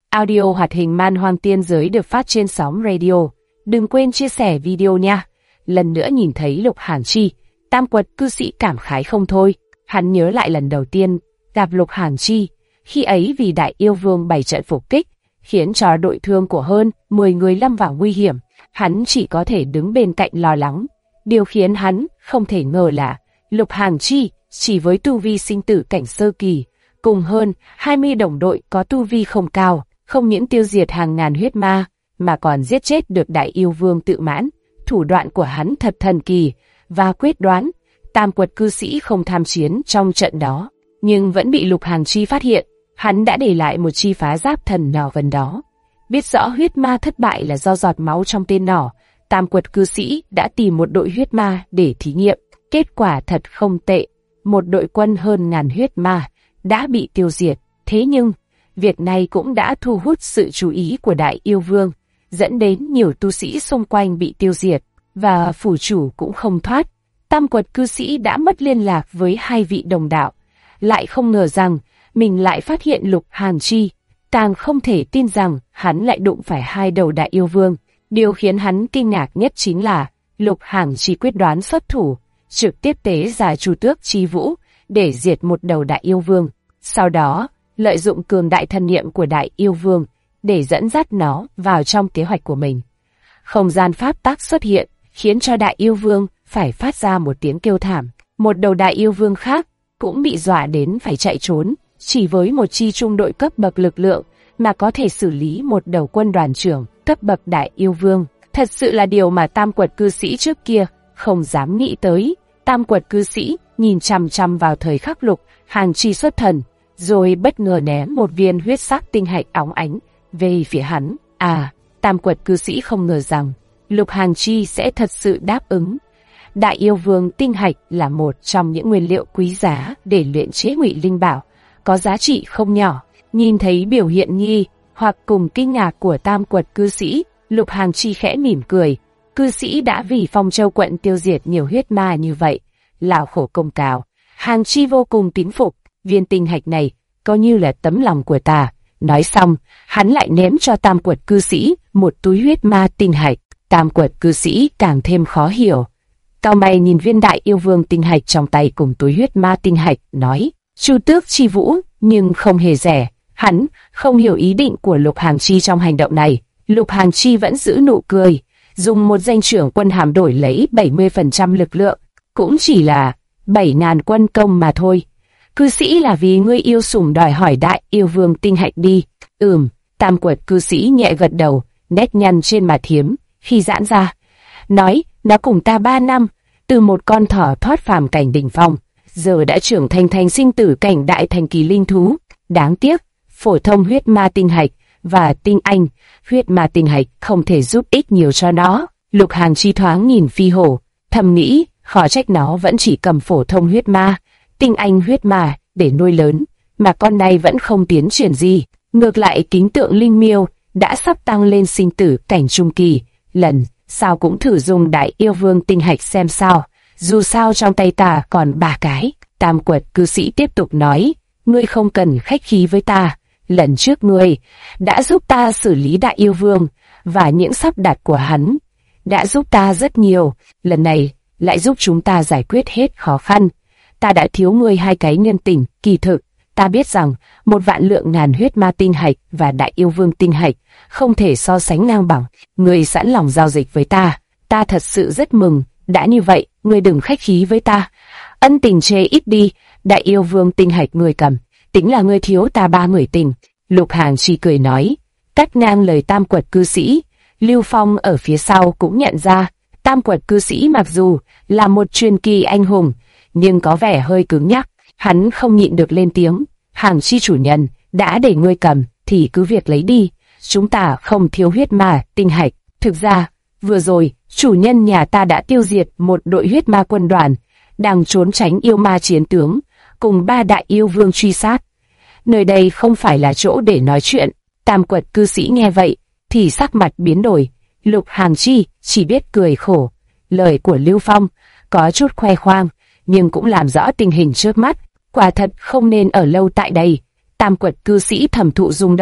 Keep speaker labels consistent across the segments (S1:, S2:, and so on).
S1: Audio hoạt hình Man Hoang Tiên Giới được phát trên sóng radio. Đừng quên chia sẻ video nha. Lần nữa nhìn thấy Lục Hàn Chi, Tam Quật cư sĩ cảm khái không thôi. Hắn nhớ lại lần đầu tiên gặp Lục Hàn Chi, khi ấy vì Đại Yêu Vương bày trận phục kích, khiến cho đội thương của hơn 10 người lâm vào nguy hiểm. Hắn chỉ có thể đứng bên cạnh lo lắng. Điều khiến hắn không thể ngờ là Lục Hàn Chi chỉ với tu vi sinh tử cảnh sơ kỳ, cùng hơn 20 đồng đội có tu vi không cao, không những tiêu diệt hàng ngàn huyết ma, mà còn giết chết được Đại Yêu Vương tự mãn. Thủ đoạn của hắn thật thần kỳ và quyết đoán. Tam Quật cư sĩ không tham chiến trong trận đó, nhưng vẫn bị Lục Hàn Chi phát hiện. Hắn đã để lại một chi phá giáp thần nỏ gần đó. Biết rõ huyết ma thất bại là do giọt máu trong tên nỏ, Tam Quật cư sĩ đã tìm một đội huyết ma để thí nghiệm. Kết quả thật không tệ, một đội quân hơn ngàn huyết ma đã bị tiêu diệt. Thế nhưng, việc này cũng đã thu hút sự chú ý của Đại Yêu Vương, dẫn đến nhiều tu sĩ xung quanh bị tiêu diệt, và phủ chủ cũng không thoát. Tam Quật cư sĩ đã mất liên lạc với hai vị đồng đạo, lại không ngờ rằng mình lại phát hiện Lục Hàn Chi, càng không thể tin rằng hắn lại đụng phải hai đầu Đại Yêu Vương. Điều khiến hắn kinh ngạc nhất chính là Lục Hàn Chi quyết đoán xuất thủ, trực tiếp tế ra Chu Tước Chi Vũ để diệt một đầu Đại Yêu Vương. Sau đó, lợi dụng cường đại thần niệm của Đại Yêu Vương để dẫn dắt nó vào trong kế hoạch của mình. Không gian pháp tắc xuất hiện, khiến cho Đại Yêu Vương phải phát ra một tiếng kêu thảm. Một đầu Đại Yêu Vương khác cũng bị dọa đến phải chạy trốn. Chỉ với một chi trung đội cấp bậc lực lượng mà có thể xử lý một đầu quân đoàn trưởng cấp bậc Đại Yêu Vương, thật sự là điều mà Tam Quật cư sĩ trước kia không dám nghĩ tới. Tam Quật cư sĩ nhìn chằm chằm vào thời khắc Lục Hàn Chi xuất thần, rồi bất ngờ ném một viên huyết sắc tinh hạch óng ánh về phía hắn. Tam Quật cư sĩ không ngờ rằng Lục Hàn Chi sẽ thật sự đáp ứng. Đại Yêu Vương tinh hạch là một trong những nguyên liệu quý giá để luyện chế ngụy linh bảo, có giá trị không nhỏ. Nhìn thấy biểu hiện nghi hoặc cùng kinh ngạc của Tam Quật cư sĩ, Lục Hàn Chi khẽ mỉm cười. Cư sĩ đã vì Phong Châu quận tiêu diệt nhiều huyết ma như vậy, lão khổ công cao. Hàn Chi vô cùng tín phục, viên tinh hạch này coi như là tấm lòng của ta. Nói xong, hắn lại ném cho Tam Quật cư sĩ một túi huyết ma tinh hạch. Tam Quật cư sĩ càng thêm khó hiểu. Cau mày nhìn viên Đại Yêu Vương tinh hạch trong tay cùng túi huyết ma tinh hạch, nói: Chu Tước Chi Vũ, nhưng không hề rẻ. Hắn không hiểu ý định của Lục Hàn Chi trong hành động này. Lục Hàn Chi vẫn giữ nụ cười, dùng một danh trưởng quân hàm đổi lấy 70% lực lượng, cũng chỉ là 7.000 quân công mà thôi. Cư sĩ là vì ngươi yêu sủng đòi hỏi Đại Yêu Vương tinh hạch đi. Tam Quật cư sĩ nhẹ gật đầu, nét nhăn trên mặt hiếm khi giãn ra, nói: nó cùng ta 3 năm, từ một con thỏ thoát phàm cảnh đỉnh phong, giờ đã trưởng thành sinh tử cảnh đại thành kỳ linh thú. Đáng tiếc, phổ thông huyết ma tinh hạch và tinh anh huyết ma tinh hạch không thể giúp ích nhiều cho nó. Lục Hàn Chi thoáng nhìn Phi Hổ, thầm nghĩ khó trách nó vẫn chỉ cầm phổ thông huyết ma, tinh anh huyết ma để nuôi lớn, mà con này vẫn không tiến triển gì. Ngược lại Kính Tượng Linh Miêu đã sắp tăng lên sinh tử cảnh trung kỳ, lần sau cũng thử dùng Đại Yêu Vương tinh hạch xem sao, dù sao trong tay ta còn 3 cái. Tam Quật cư sĩ tiếp tục nói: ngươi không cần khách khí với ta, lần trước ngươi đã giúp ta xử lý Đại Yêu Vương, và những sắp đặt của hắn đã giúp ta rất nhiều, lần này lại giúp chúng ta giải quyết hết khó khăn. Ta đã thiếu ngươi 2 cái nhân tình. Kỳ thực ta biết rằng 1.000.000 huyết ma tinh hạch và Đại Yêu Vương tinh hạch không thể so sánh ngang bằng. Ngươi sẵn lòng giao dịch với ta, ta thật sự rất mừng. Đã như vậy, ngươi đừng khách khí với ta, ân tình chê ít đi. Đại Yêu Vương tinh hạch ngươi cầm, tính là ngươi thiếu ta 3 người tình. Lục Hàn Chi cười nói. Cắt ngang lời Tam Quật cư sĩ, Lưu Phong ở phía sau cũng nhận ra Tam Quật cư sĩ mặc dù là một truyền kỳ anh hùng, nhưng có vẻ hơi cứng nhắc. Hắn không nhịn được lên tiếng: Hàn Chi chủ nhân, đã để ngươi cầm thì cứ việc lấy đi, chúng ta không thiếu huyết ma tinh hạch. Thực ra vừa rồi chủ nhân nhà ta đã tiêu diệt một đội huyết ma quân đoàn đang trốn tránh yêu ma chiến tướng cùng 3 Đại Yêu Vương truy sát. Nơi đây không phải là chỗ để nói chuyện. Tam Quật cư sĩ nghe vậy thì sắc mặt biến đổi. Lục Hàn Chi chỉ biết cười khổ. Lời của Lưu Phong có chút khoe khoang, nhưng cũng làm rõ tình hình trước mắt. Quả thật không nên ở lâu tại đây. Tam Quật cư sĩ thầm thụ rung động,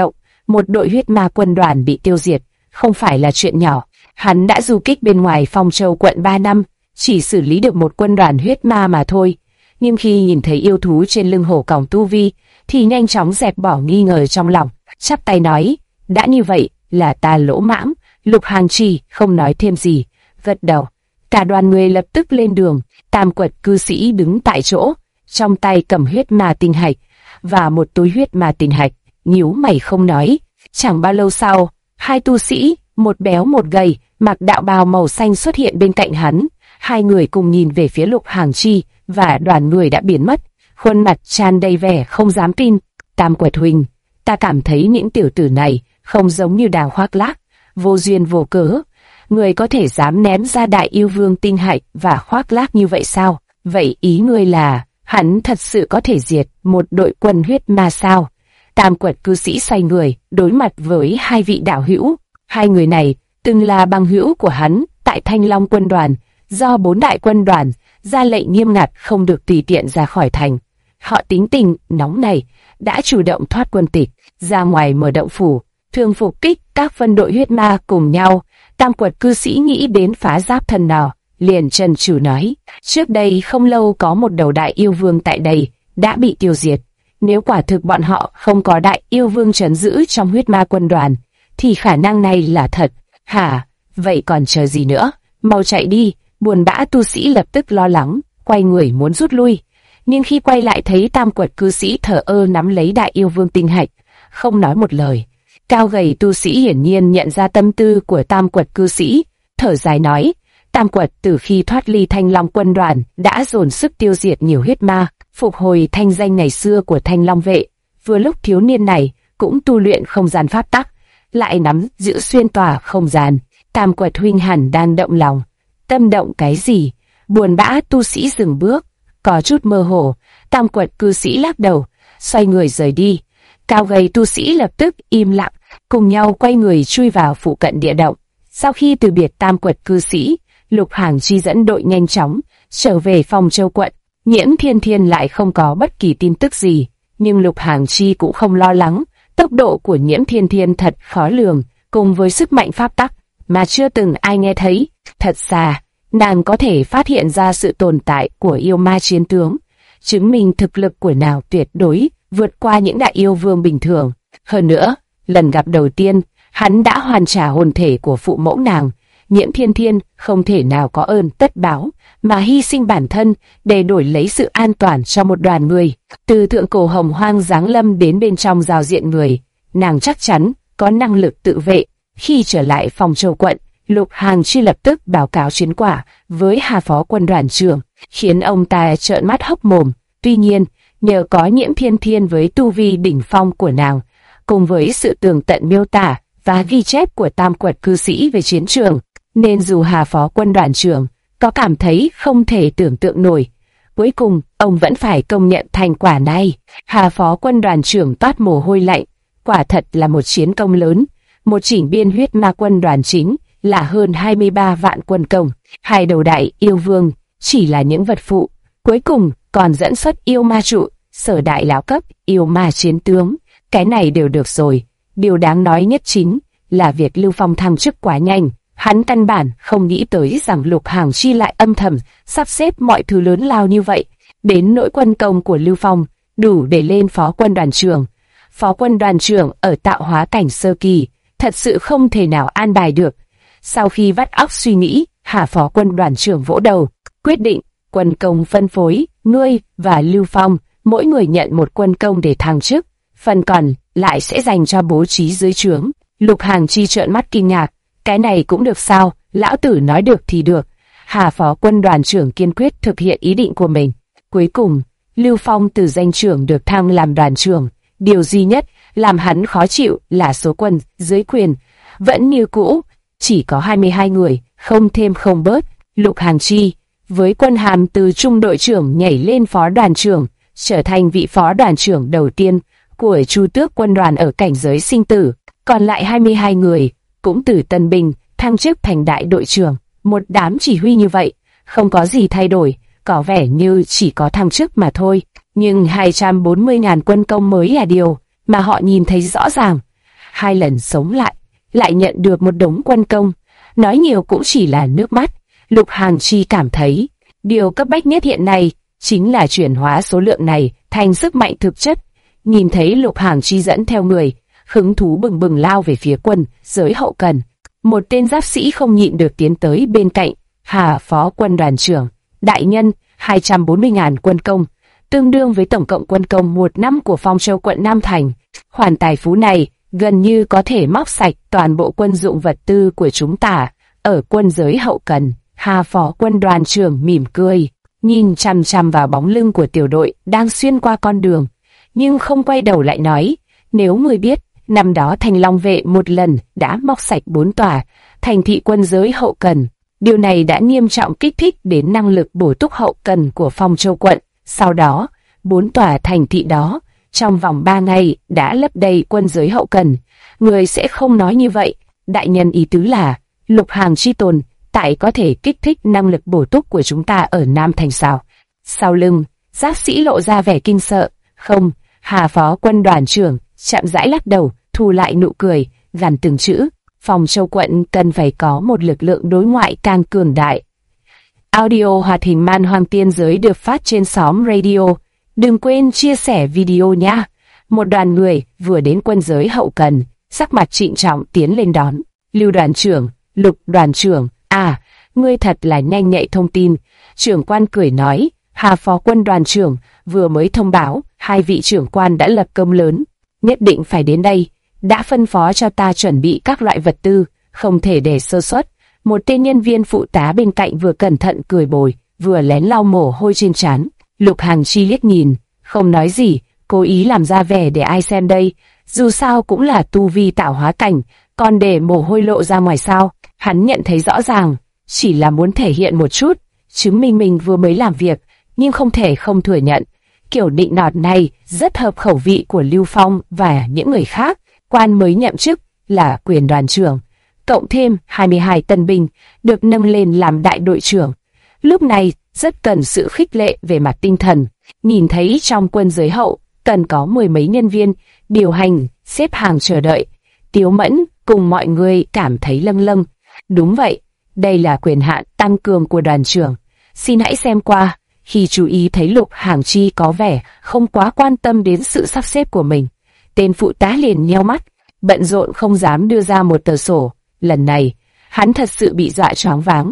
S1: một đội huyết ma quân đoàn bị tiêu diệt, không phải là chuyện nhỏ. Hắn đã du kích bên ngoài Phong Châu quận 3 năm, chỉ xử lý được một quân đoàn huyết ma mà thôi. Nhưng khi nhìn thấy yêu thú trên lưng hổ còng tu vi, thì nhanh chóng dẹp bỏ nghi ngờ trong lòng, chắp tay nói, đã như vậy là ta lỗ mãng. Lục Hàng Chi không nói thêm gì, gật đầu. Cả đoàn người lập tức lên đường. Tam Quật cư sĩ đứng tại chỗ, trong tay cầm huyết ma tinh hạch và một túi huyết ma tinh hạch, nhíu mày không nói. Chẳng bao lâu sau, hai tu sĩ, một béo một gầy, mặc đạo bào màu xanh xuất hiện bên cạnh hắn. Hai người cùng nhìn về phía Lục Hàng Chi và đoàn người đã biến mất, khuôn mặt tràn đầy vẻ không dám tin. Tam Quật huynh, ta cảm thấy những tiểu tử này không giống như đang khoác lác, vô duyên vô cớ. Người có thể dám ném ra đại yêu vương tinh hạch và khoác lác như vậy sao? Vậy ý ngươi là hắn thật sự có thể diệt một đội quân huyết ma sao? Tam Quật cư sĩ xoay người, đối mặt với hai vị đạo hữu. Hai người này từng là bằng hữu của hắn tại Thanh Long quân đoàn, do 4 đại quân đoàn ra lệnh nghiêm ngặt không được tùy tiện ra khỏi thành. Họ tính tình nóng này đã chủ động thoát quân tịch, ra ngoài mở động phủ, thường phục kích các phân đội huyết ma cùng nhau. Tam Quật cư sĩ nghĩ đến phá giáp thần nỏ, liền trần trừ nói, trước đây không lâu có một đầu đại yêu vương tại đây đã bị tiêu diệt. Nếu quả thực bọn họ không có đại yêu vương trấn giữ trong huyết ma quân đoàn, thì khả năng này là thật. Hả? Vậy còn chờ gì nữa? Mau chạy đi! Buồn bã tu sĩ lập tức lo lắng, quay người muốn rút lui. Nhưng khi quay lại thấy Tam Quật cư sĩ thờ ơ nắm lấy đại yêu vương tinh hạch, không nói một lời. Cao gầy tu sĩ hiển nhiên nhận ra tâm tư của Tam Quật cư sĩ, thở dài nói, Tam Quật từ khi thoát ly Thanh Long quân đoàn đã dồn sức tiêu diệt nhiều huyết ma, phục hồi thanh danh ngày xưa của Thanh Long vệ. Vừa lúc thiếu niên này cũng tu luyện không gian pháp tắc, lại nắm giữ xuyên tỏa không gian. Tam Quật huynh hẳn đang động lòng. Tâm động cái gì? Buồn bã tu sĩ dừng bước, có chút mơ hồ. Tam Quật cư sĩ lắc đầu, xoay người rời đi. Cao gầy tu sĩ lập tức im lặng, cùng nhau quay người chui vào phụ cận địa động. Sau khi từ biệt Tam Quật cư sĩ, Lục Hàng Chi dẫn đội nhanh chóng trở về Phong Châu quận. Nhiễm Thiên Thiên lại không có bất kỳ tin tức gì, nhưng Lục Hàng Chi cũng không lo lắng. Tốc độ của Nhiễm Thiên Thiên thật khó lường, cùng với sức mạnh pháp tắc mà chưa từng ai nghe thấy. Thật ra, nàng có thể phát hiện ra sự tồn tại của yêu ma chiến tướng, chứng minh thực lực của nàng tuyệt đối vượt qua những đại yêu vương bình thường. Hơn nữa, lần gặp đầu tiên, hắn đã hoàn trả hồn thể của phụ mẫu nàng. Nhiễm Thiên Thiên không thể nào có ơn tất báo, mà hy sinh bản thân để đổi lấy sự an toàn cho một đoàn người. Từ thượng cổ hồng hoang giáng lâm đến bên trong giao diện người, nàng chắc chắn có năng lực tự vệ. Khi trở lại Phong Châu quận, Lục Hàng Chi lập tức báo cáo chiến quả với Hà Phó quân đoàn trưởng, khiến ông ta trợn mắt hốc mồm. Tuy nhiên, nhờ có Nhiễm Thiên Thiên với tu vi đỉnh phong của nàng, cùng với sự tường tận miêu tả và ghi chép của Tam Quật cư sĩ về chiến trường, nên dù Hà Phó quân đoàn trưởng có cảm thấy không thể tưởng tượng nổi, cuối cùng ông vẫn phải công nhận thành quả này. Hà Phó quân đoàn trưởng toát mồ hôi lạnh, quả thật là một chiến công lớn. Một chỉnh biên huyết ma quân đoàn chính là hơn 23 vạn quân công, hai đầu đại yêu vương chỉ là những vật phụ, cuối cùng còn dẫn xuất yêu ma trụ, sở đại lão cấp, yêu ma chiến tướng, cái này đều được rồi. Điều đáng nói nhất chính là việc Lưu Phong thăng chức quá nhanh, hắn căn bản không nghĩ tới rằng Lục Hàng Chi lại âm thầm sắp xếp mọi thứ lớn lao như vậy. Đến nỗi quân công của Lưu Phong đủ để lên phó quân đoàn trưởng. Phó quân đoàn trưởng ở tạo hóa cảnh sơ kỳ, thật sự không thể nào an bài được. Sau khi vắt óc suy nghĩ, Hà Phó quân đoàn trưởng vỗ đầu, quyết định quân công phân phối, ngươi và Lưu Phong, mỗi người nhận một quân công để thăng chức, phần còn lại sẽ dành cho bố trí dưới trướng. Lục Hàng Chi trợn mắt kinh ngạc, cái này cũng được sao? Lão tử nói được thì được. Hà Phó quân đoàn trưởng kiên quyết thực hiện ý định của mình. Cuối cùng, Lưu Phong từ danh trưởng được thăng làm đoàn trưởng. Điều duy nhất làm hắn khó chịu là số quân dưới quyền vẫn như cũ, chỉ có 22 người, không thêm không bớt. Lục Hàng Chi với quân hàm từ trung đội trưởng nhảy lên phó đoàn trưởng, trở thành vị phó đoàn trưởng đầu tiên của Chu Tước quân đoàn ở cảnh giới sinh tử. Còn lại 22 người cũng từ tân binh thăng chức thành đại đội trưởng. Một đám chỉ huy như vậy, không có gì thay đổi, có vẻ như chỉ có thăng chức mà thôi. Nhưng 240.000 quân công mới là điều mà họ nhìn thấy rõ ràng. 2 lần sống lại nhận được một đống quân công, nói nhiều cũng chỉ là nước mắt. Lục Hàn Chi cảm thấy, điều cấp bách nhất hiện nay chính là chuyển hóa số lượng này thành sức mạnh thực chất. Nhìn thấy Lục Hàn Chi dẫn theo người, hứng thú bừng bừng lao về phía quân giới hậu cần. Một tên giáp sĩ không nhịn được tiến tới bên cạnh. Hà phó quân đoàn trưởng, đại nhân, 240.000 quân công, tương đương với tổng cộng quân công một năm của Phong Châu quận Nam Thành. Khoản tài phú này gần như có thể móc sạch toàn bộ quân dụng vật tư của chúng ta ở quân giới hậu cần. Hà phó quân đoàn trưởng mỉm cười, nhìn chằm chằm vào bóng lưng của tiểu đội đang xuyên qua con đường, nhưng không quay đầu lại nói, nếu người biết, năm đó Thanh Long vệ một lần đã móc sạch 4 tòa thành thị quân giới hậu cần. Điều này đã nghiêm trọng kích thích đến năng lực bổ túc hậu cần của Phong Châu quận. Sau đó, 4 tòa thành thị đó, trong vòng 3 ngày đã lấp đầy quân giới hậu cần. Người sẽ không nói như vậy. Đại nhân ý tứ là, Lục Hàn Chi tồn tại có thể kích thích năng lực bổ túc của chúng ta ở Nam Thành sao? Sau lưng, giáp sĩ lộ ra vẻ kinh sợ. Không, Hà phó quân đoàn trưởng chậm rãi lắc đầu, thu lại nụ cười, gằn từng chữ. Phong Châu quận cần phải có một lực lượng đối ngoại càng cường đại. Audio hoạt hình Man Hoang Tiên Giới được phát trên xóm radio. Đừng quên chia sẻ video nha. Một đoàn người vừa đến quân giới hậu cần, sắc mặt trịnh trọng tiến lên đón. Lưu đoàn trưởng, Lục đoàn trưởng, à, ngươi thật là nhanh nhạy thông tin. Trưởng quan cười nói, Hà phó quân đoàn trưởng vừa mới thông báo, 2 vị trưởng quan đã lập công lớn, nhất định phải đến đây. Đã phân phó cho ta chuẩn bị các loại vật tư, không thể để sơ suất. Một tên nhân viên phụ tá bên cạnh vừa cẩn thận cười bồi, vừa lén lau mồ hôi trên trán. Lục Hàn Chi liếc nhìn, không nói gì, cố ý làm ra vẻ để ai xem đây. Dù sao cũng là tu vi tạo hóa cảnh, còn để mồ hôi lộ ra ngoài sao? Hắn nhận thấy rõ ràng, chỉ là muốn thể hiện một chút, chứng minh mình vừa mới làm việc, nhưng không thể không thừa nhận. Kiểu nịnh nọt này rất hợp khẩu vị của Lưu Phong và những người khác. Quan mới nhậm chức là quyền đoàn trưởng, cộng thêm 22 tân binh được nâng lên làm đại đội trưởng. Lúc này rất cần sự khích lệ về mặt tinh thần. Nhìn thấy trong quân giới hậu cần có 10 mấy nhân viên điều hành, xếp hàng chờ đợi. Tiếu Mẫn cùng mọi người cảm thấy lâng lâng. Đúng vậy, đây là quyền hạn tăng cường của đoàn trưởng. Xin hãy xem qua. Khi chú ý thấy Lục Hàn Chi có vẻ không quá quan tâm đến sự sắp xếp của mình, tên phụ tá liền nheo mắt, bận rộn không dám đưa ra một tờ sổ. Lần này, hắn thật sự bị dọa choáng váng.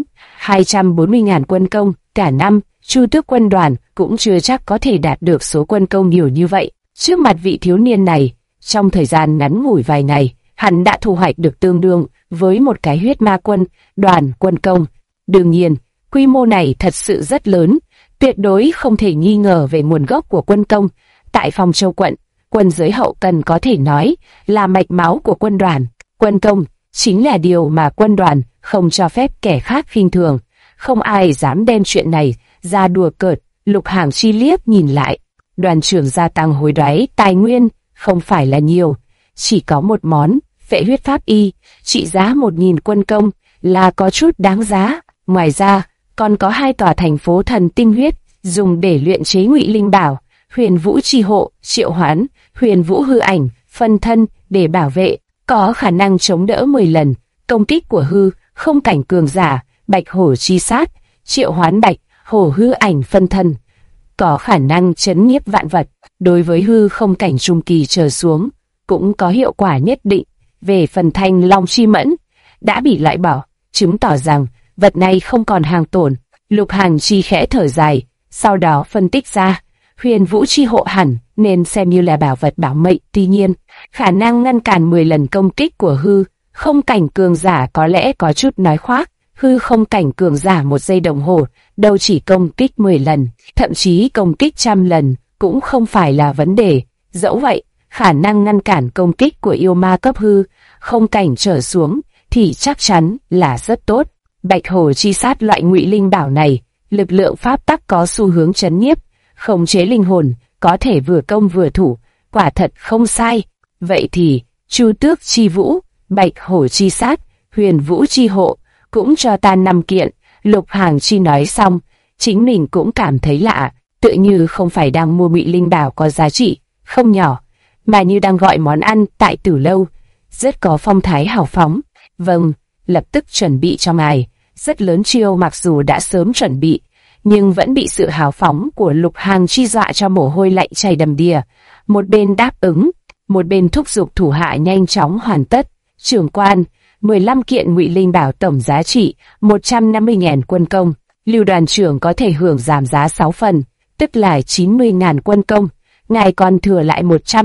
S1: 240.000 quân công, cả năm, Chu Tước quân đoàn cũng chưa chắc có thể đạt được số quân công nhiều như vậy. Trước mặt vị thiếu niên này, trong thời gian ngắn ngủi vài ngày, hắn đã thu hoạch được tương đương với một cái huyết ma quân, đoàn quân công. Đương nhiên, quy mô này thật sự rất lớn, tuyệt đối không thể nghi ngờ về nguồn gốc của quân công. Tại Phong Châu quận, quân giới hậu cần có thể nói là mạch máu của quân đoàn. Quân công chính là điều mà quân đoàn không cho phép kẻ khác khinh thường. Không ai dám đem chuyện này ra đùa cợt. Lục Hàn Chi liếc nhìn lại, đoàn trưởng gia tăng hối đoái tài nguyên không phải là nhiều, chỉ có một món phệ huyết pháp y trị giá 1.000 quân công là có chút đáng giá. Ngoài ra còn có 2 tòa thành phố thần tinh huyết dùng để luyện chế ngụy linh bảo, Huyền Vũ chi hộ, triệu hoán, Huyền Vũ hư ảnh, phân thân để bảo vệ, có khả năng chống đỡ 10 lần công kích của hư không cảnh cường giả, Bạch hổ chi sát, triệu hoán bạch hổ hư ảnh phân thân, có khả năng chấn nhiếp vạn vật. Đối với hư không cảnh trung kỳ trở xuống, cũng có hiệu quả nhất định. Về phần Thanh Long chi mẫn, đã bị loại bỏ, chứng tỏ rằng vật này không còn hàng tồn. Lục Hàn Chi khẽ thở dài, sau đó phân tích ra, Huyền Vũ chi hộ hẳn nên xem như là bảo vật bảo mệnh, tuy nhiên, khả năng ngăn cản 10 lần công kích của hư không cảnh cường giả có lẽ có chút nói khoác. Hư không cảnh cường giả 1 giây đồng hồ đâu chỉ công kích 10 lần, thậm chí công kích 100 lần cũng không phải là vấn đề. Dẫu vậy, khả năng ngăn cản công kích của yêu ma cấp hư không cảnh trở xuống thì chắc chắn là rất tốt. Bạch hổ chi sát loại ngụy linh bảo này, lực lượng pháp tắc có xu hướng chấn nhiếp, khống chế linh hồn, có thể vừa công vừa thủ, quả thật không sai. Vậy thì, Chu Tước chi vũ, Bạch hổ chi sát, Huyền Vũ chi hộ, cũng cho ta 5 kiện. Lục Hàn Chi nói xong, chính mình cũng cảm thấy lạ, tự như không phải đang mua ngụy linh bảo có giá trị không nhỏ, mà như đang gọi món ăn tại tử lâu. rất có phong thái hào phóng. Vâng, lập tức chuẩn bị cho ngài. Rất lớn chiêu mặc dù đã sớm chuẩn bị, nhưng vẫn bị sự hào phóng của Lục Hàng Chi dọa cho mồ hôi lạnh chảy đầm đìa. Một bên đáp ứng, một bên thúc giục thủ hạ nhanh chóng hoàn tất. Trưởng quan, 15 kiện ngụy linh bảo tổng giá trị 150.000 quân công. Lưu đoàn trưởng có thể hưởng giảm giá 6 phần, tức là 90.000 quân công. Ngài còn thừa lại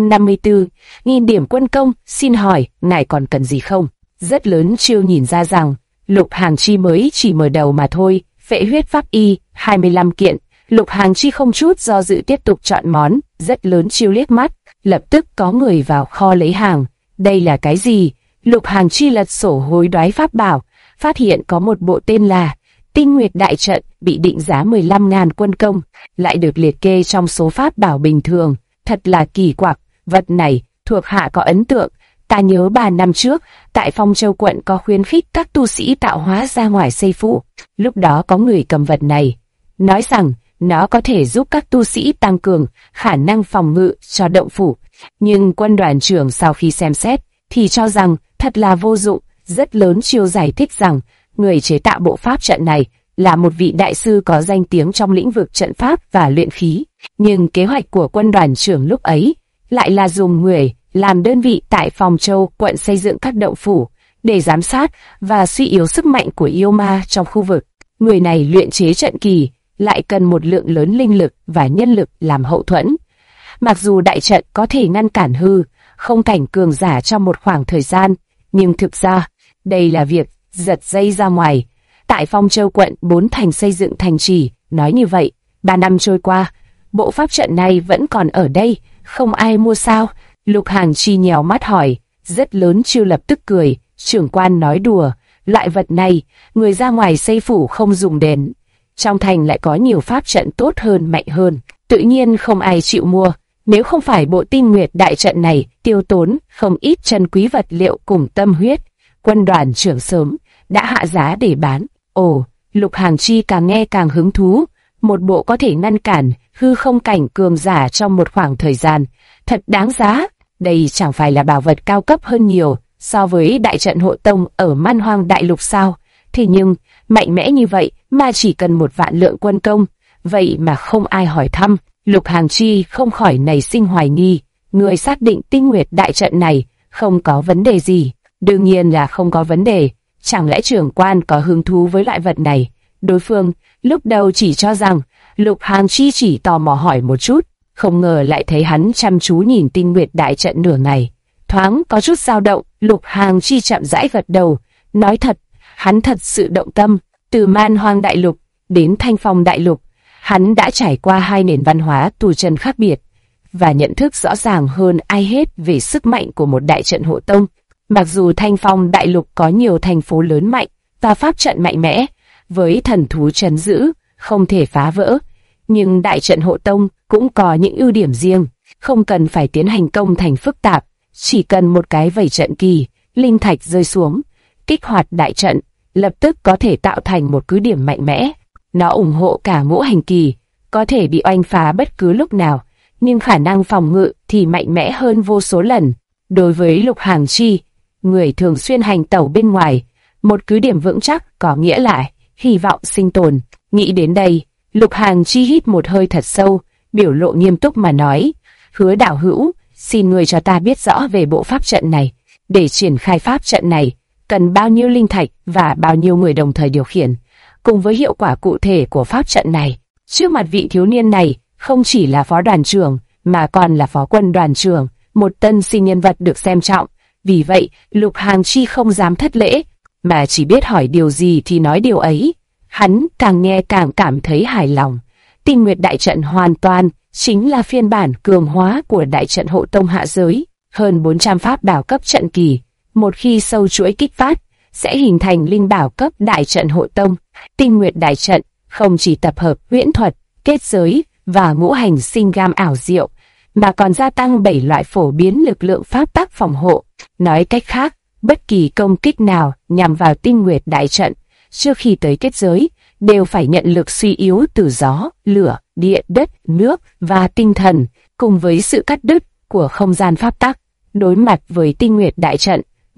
S1: 154.000 điểm quân công, xin hỏi, ngài còn cần gì không? Rất lớn chiêu nhìn ra rằng, Lục Hàng Chi mới chỉ mở đầu mà thôi. Phệ huyết pháp y, 25 kiện. Lục Hàng Chi không chút do dự tiếp tục chọn món. Rất lớn chiêu liếc mắt, lập tức có người vào kho lấy hàng. Đây là cái gì? Lục Hàng Chi lật sổ hối đoái pháp bảo, phát hiện có một bộ tên là Tinh Nguyệt Đại Trận bị định giá 15.000 quân công, lại được liệt kê trong số pháp bảo bình thường. Thật là kỳ quặc, vật này thuộc hạ có ấn tượng. Ta nhớ 3 năm trước, tại Phong Châu quận có khuyến khích các tu sĩ tạo hóa ra ngoài xây phủ. Lúc đó có người cầm vật này, nói rằng nó có thể giúp các tu sĩ tăng cường khả năng phòng ngự cho động phủ. Nhưng quân đoàn trưởng sau khi xem xét, thì cho rằng thật là vô dụng. Rất lớn chiêu giải thích rằng, người chế tạo bộ pháp trận này là một vị đại sư có danh tiếng trong lĩnh vực trận pháp và luyện khí. Nhưng kế hoạch của quân đoàn trưởng lúc ấy lại là dùng người làm đơn vị tại Phong Châu quận xây dựng các động phủ để giám sát và suy yếu sức mạnh của yêu ma trong khu vực. Người này luyện chế trận kỳ lại cần một lượng lớn linh lực và nhân lực làm hậu thuẫn. Mặc dù đại trận có thể ngăn cản hư không cảnh cường giả trong một khoảng thời gian, nhưng thực ra đây là việc giật dây ra ngoài. Tại Phong Châu quận 4 thành xây dựng thành trì, nói như vậy, 3 năm trôi qua, bộ pháp trận này vẫn còn ở đây, không ai mua sao? Lục Hàng Chi nhéo mắt hỏi. Rất lớn chiêu lập tức cười, trưởng quan nói đùa, loại vật này, người ra ngoài xây phủ không dùng đến. Trong thành lại có nhiều pháp trận tốt hơn, mạnh hơn, tự nhiên không ai chịu mua. Nếu không phải bộ Tinh Nguyệt Đại Trận này tiêu tốn không ít chân quý vật liệu cùng tâm huyết, quân đoàn trưởng sớm đã hạ giá để bán. Ồ, Lục Hàng Chi càng nghe càng hứng thú. Một bộ có thể ngăn cản hư không cảnh cường giả trong một khoảng thời gian, thật đáng giá. Đây chẳng phải là bảo vật cao cấp hơn nhiều so với đại trận hộ tông ở Man Hoang Đại Lục sao? Thế nhưng, mạnh mẽ như vậy mà chỉ cần 1 vạn lượng quân công, vậy mà không ai hỏi thăm. Lục Hàng Chi không khỏi nảy sinh hoài nghi, người xác định Tinh Nguyệt Đại Trận này không có vấn đề gì. Đương nhiên là không có vấn đề, chẳng lẽ trưởng quan có hứng thú với loại vật này? Đối phương lúc đầu chỉ cho rằng Lục Hàng Chi chỉ tò mò hỏi một chút, không ngờ lại thấy hắn chăm chú nhìn Tinh Nguyệt Đại Trận nửa ngày. Thoáng có chút dao động, Lục Hàng Chi chậm rãi gật đầu, nói thật, hắn thật sự động tâm. Từ Man Hoang Đại Lục đến Thanh Phong Đại Lục, hắn đã trải qua 2 nền văn hóa tu chân khác biệt và nhận thức rõ ràng hơn ai hết về sức mạnh của một đại trận hộ tông. Mặc dù Thanh Phong Đại Lục có nhiều thành phố lớn mạnh và pháp trận mạnh mẽ, với thần thú trấn giữ, không thể phá vỡ, nhưng đại trận hộ tông cũng có những ưu điểm riêng, không cần phải tiến hành công thành phức tạp, chỉ cần một cái vẩy trận kỳ, linh thạch rơi xuống, kích hoạt đại trận, lập tức có thể tạo thành một cứ điểm mạnh mẽ. Nó ủng hộ cả ngũ hành kỳ, có thể bị oanh phá bất cứ lúc nào, nhưng khả năng phòng ngự thì mạnh mẽ hơn vô số lần. Đối với Lục Hàng Chi, người thường xuyên hành tẩu bên ngoài, một cứ điểm vững chắc có nghĩa là hy vọng sinh tồn. Nghĩ đến đây, Lục Hàng Chi hít một hơi thật sâu, biểu lộ nghiêm túc mà nói, Hứa đạo hữu, xin người cho ta biết rõ về bộ pháp trận này. Để triển khai pháp trận này, cần bao nhiêu linh thạch và bao nhiêu người đồng thời điều khiển, cùng với hiệu quả cụ thể của pháp trận này. Trước mặt vị thiếu niên này, không chỉ là phó đoàn trưởng, mà còn là phó quân đoàn trưởng, một tân sinh nhân vật được xem trọng. Vì vậy, Lục Hàng Chi không dám thất lễ, mà chỉ biết hỏi điều gì thì nói điều ấy. Hắn càng nghe càng cảm thấy hài lòng. Tinh Nguyệt Đại Trận hoàn toàn chính là phiên bản cường hóa của đại trận hộ tông hạ giới. Hơn 400 pháp bảo cấp trận kỳ, một khi sâu chuỗi kích phát, sẽ hình thành linh bảo cấp đại trận hộ tông. Tinh Nguyệt Đại Trận không chỉ tập hợp huyễn thuật, kết giới và ngũ hành sinh gam ảo diệu, mà còn gia tăng 7 loại phổ biến lực lượng pháp tắc phòng hộ. Nói cách khác, bất kỳ công kích nào nhằm vào Tinh Nguyệt Đại Trận, trước khi tới kết giới, đều phải nhận lực suy yếu từ gió, lửa, địa, đất, nước và tinh thần, cùng với sự cắt đứt của không gian pháp tắc. Đối mặt với Tinh Nguyệt Đại Trận,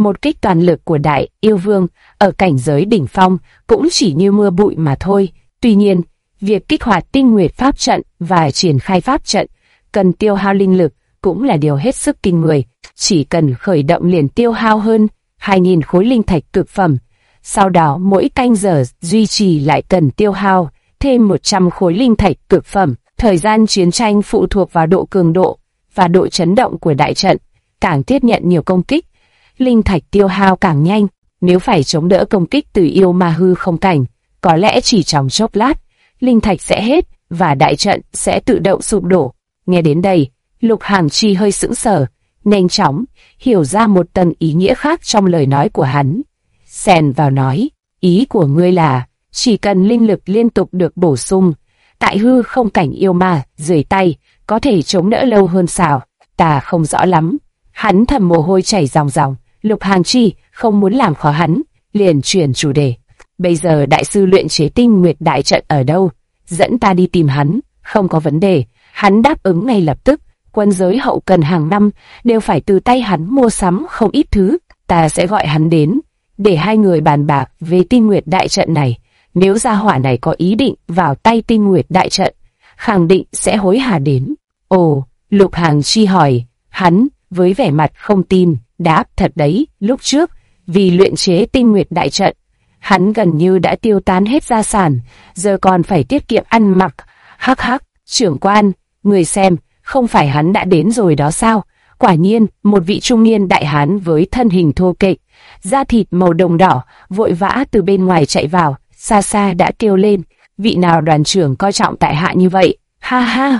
S1: Một kích toàn lực của Đại Yêu Vương ở cảnh giới đỉnh phong cũng chỉ như mưa bụi mà thôi. Tuy nhiên, việc kích hoạt Tinh Nguyệt Pháp trận và triển khai pháp trận cần tiêu hao linh lực cũng là điều hết sức kinh người. Chỉ cần khởi động liền tiêu hao hơn 2.000 khối linh thạch cực phẩm. Sau đó mỗi canh giờ duy trì lại cần tiêu hao thêm 100 khối linh thạch cực phẩm. Thời gian chiến tranh phụ thuộc vào độ cường độ và độ chấn động của đại trận. Càng tiếp nhận nhiều công kích, linh thạch tiêu hao càng nhanh. Nếu phải chống đỡ công kích từ yêu ma hư không cảnh, có lẽ chỉ trong chốc lát, linh thạch sẽ hết và đại trận sẽ tự động sụp đổ. Nghe đến đây, Lục Hằng Chi hơi sững sờ, nhanh chóng hiểu ra một tầng ý nghĩa khác trong lời nói của hắn. Xen vào nói, ý của ngươi là chỉ cần linh lực liên tục được bổ sung, tại hư không cảnh yêu ma dưới tay có thể chống đỡ lâu hơn sao? Ta không rõ lắm. Hắn thầm mồ hôi chảy ròng ròng. Lục Hằng Chi không muốn làm khó hắn, liền chuyển chủ đề. Bây giờ đại sư luyện chế Tinh Nguyệt đại trận ở đâu? Dẫn ta đi tìm hắn. Không có vấn đề. Hắn đáp ứng ngay lập tức. Quân giới hậu cần hàng năm đều phải từ tay hắn mua sắm không ít thứ. Ta sẽ gọi hắn đến để hai người bàn bạc về Tinh Nguyệt đại trận này. Nếu gia hỏa này có ý định vào tay Tinh Nguyệt đại trận, khẳng định sẽ hối hả đến. Ồ, Lục Hằng Chi hỏi. Hắn với vẻ mặt không tin đáp, thật đấy, lúc trước vì luyện chế Tinh Nguyệt đại trận, hắn gần như đã tiêu tán hết gia sản, giờ còn phải tiết kiệm ăn mặc. Hắc hắc, trưởng quan, người xem, không phải hắn đã đến rồi đó sao? Quả nhiên, một vị trung niên đại hán với thân hình thô kệch, da thịt màu đồng đỏ, vội vã từ bên ngoài chạy vào, xa xa đã kêu lên, vị nào đoàn trưởng coi trọng tại hạ như vậy? Ha ha,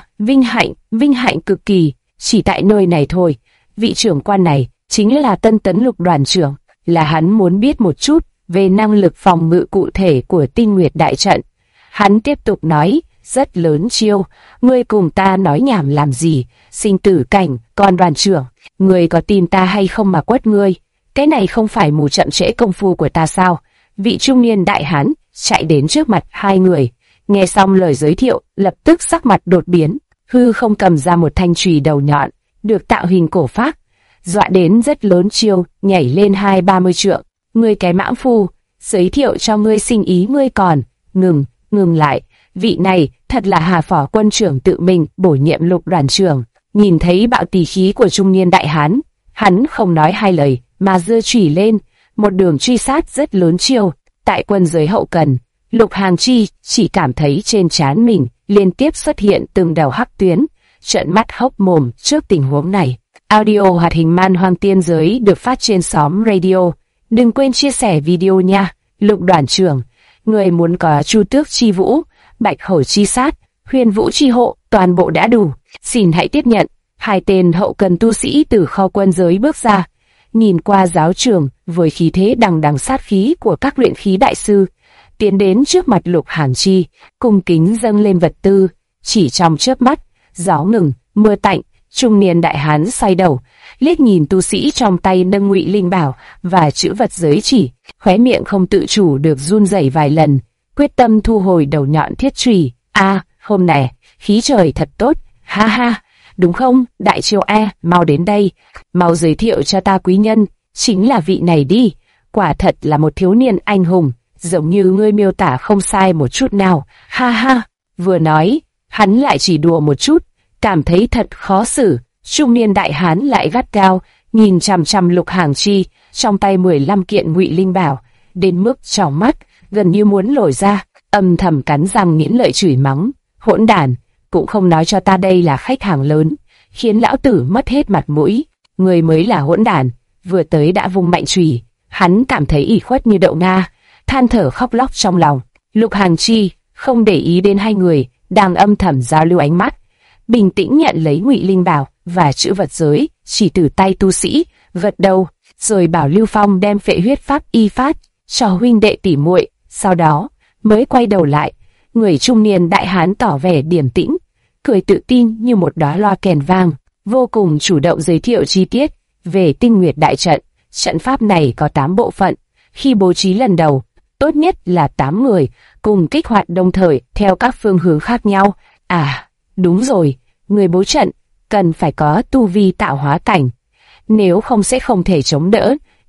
S1: vinh hạnh cực kỳ, chỉ tại nơi này thôi. Vị trưởng quan này chính là Tân Tấn Lục đoàn trưởng, là hắn muốn biết một chút về năng lực phòng ngự cụ thể của Tinh Nguyệt đại trận. Hắn tiếp tục nói, rất lớn chiêu, ngươi cùng ta nói nhảm làm gì, sinh tử cảnh, còn đoàn trưởng, ngươi có tin ta hay không mà quất ngươi, cái này không phải mù chậm trễ công phu của ta sao? Vị trung niên đại hán chạy đến trước mặt hai người, nghe xong lời giới thiệu, lập tức sắc mặt đột biến, hư không cầm ra một thanh chùy đầu nhọn, được tạo hình cổ phác, dọa đến rất lớn chiêu, nhảy lên 20-30 trượng. Ngươi cái mãng phu, giới thiệu cho ngươi sinh ý ngươi còn, ngừng lại, vị này thật là Hà Phó quân trưởng tự mình bổ nhiệm Lục đoàn trưởng. Nhìn thấy bạo tỳ khí của trung niên đại hán, hắn không nói hai lời mà giơ chùy lên, một đường truy sát rất lớn chiêu. Tại quân giới hậu cần, Lục Hằng Chi chỉ cảm thấy trên trán mình liên tiếp xuất hiện từng đầu hắc tuyến, trợn mắt hốc mồm trước tình huống này. Audio hoạt hình Man Hoang Tiên Giới được phát trên xóm radio. Đừng quên chia sẻ video nha. Lục đoàn trưởng, người muốn có Chu Tước Chi Vũ, Bạch Hổ Chi Sát, Huyền Vũ Chi Hộ, toàn bộ đã đủ. Xin hãy tiếp nhận. Hai tên hậu cần tu sĩ từ kho quân giới bước ra, nhìn qua giáo trưởng với khí thế đằng đằng sát khí của các luyện khí đại sư, tiến đến trước mặt Lục Hằng Chi, cung kính dâng lên vật tư. Chỉ trong chớp mắt, gió ngừng, mưa tạnh, trung niên đại hán xoay đầu, liếc nhìn tu sĩ trong tay nâng ngụy linh bảo và chữ vật giới chỉ, khóe miệng không tự chủ được run rẩy vài lần, quyết tâm thu hồi đầu nhọn thiết chùy. Hôm nay khí trời thật tốt, ha ha, đúng không, đại triều mau đến đây, mau giới thiệu cho ta quý nhân, chính là vị này đi, quả thật là một thiếu niên anh hùng, giống như ngươi miêu tả không sai một chút nào, ha ha. Vừa nói, hắn lại chỉ đùa một chút, cảm thấy thật khó xử. Trung niên đại hán lại gắt gao nhìn chằm chằm Lục Hằng Chi, trong tay 15 kiện ngụy linh bảo, đến mức tròng mắt gần như muốn lồi ra, âm thầm cắn răng nghiến lợi chửi mắng, hỗn đản, cũng không nói cho ta đây là khách hàng lớn, khiến lão tử mất hết mặt mũi. Người mới là hỗn đản, vừa tới đã vung mạnh chùy. Hắn cảm thấy ủy khuất như đậu nga, than thở khóc lóc trong lòng. Lục Hằng Chi không để ý đến hai người đang âm thầm giao lưu ánh mắt, bình tĩnh nhận lấy ngụy linh bảo và chữ vật giới chỉ từ tay tu sĩ, gật đầu, rồi bảo Lưu Phong đem phệ huyết pháp y phát cho huynh đệ tỉ muội, sau đó mới quay đầu lại. Người trung niên đại hán tỏ vẻ điềm tĩnh, cười tự tin như một đóa loa kèn vang, vô cùng chủ động giới thiệu chi tiết về Tinh Nguyệt đại trận. Trận pháp này có 8 bộ phận, khi bố trí lần đầu, tốt nhất là 8 người cùng kích hoạt đồng thời theo các phương hướng khác nhau. Đúng rồi, người bố trận cần phải có tu vi tạo hóa cảnh, nếu không sẽ không thể chống đỡ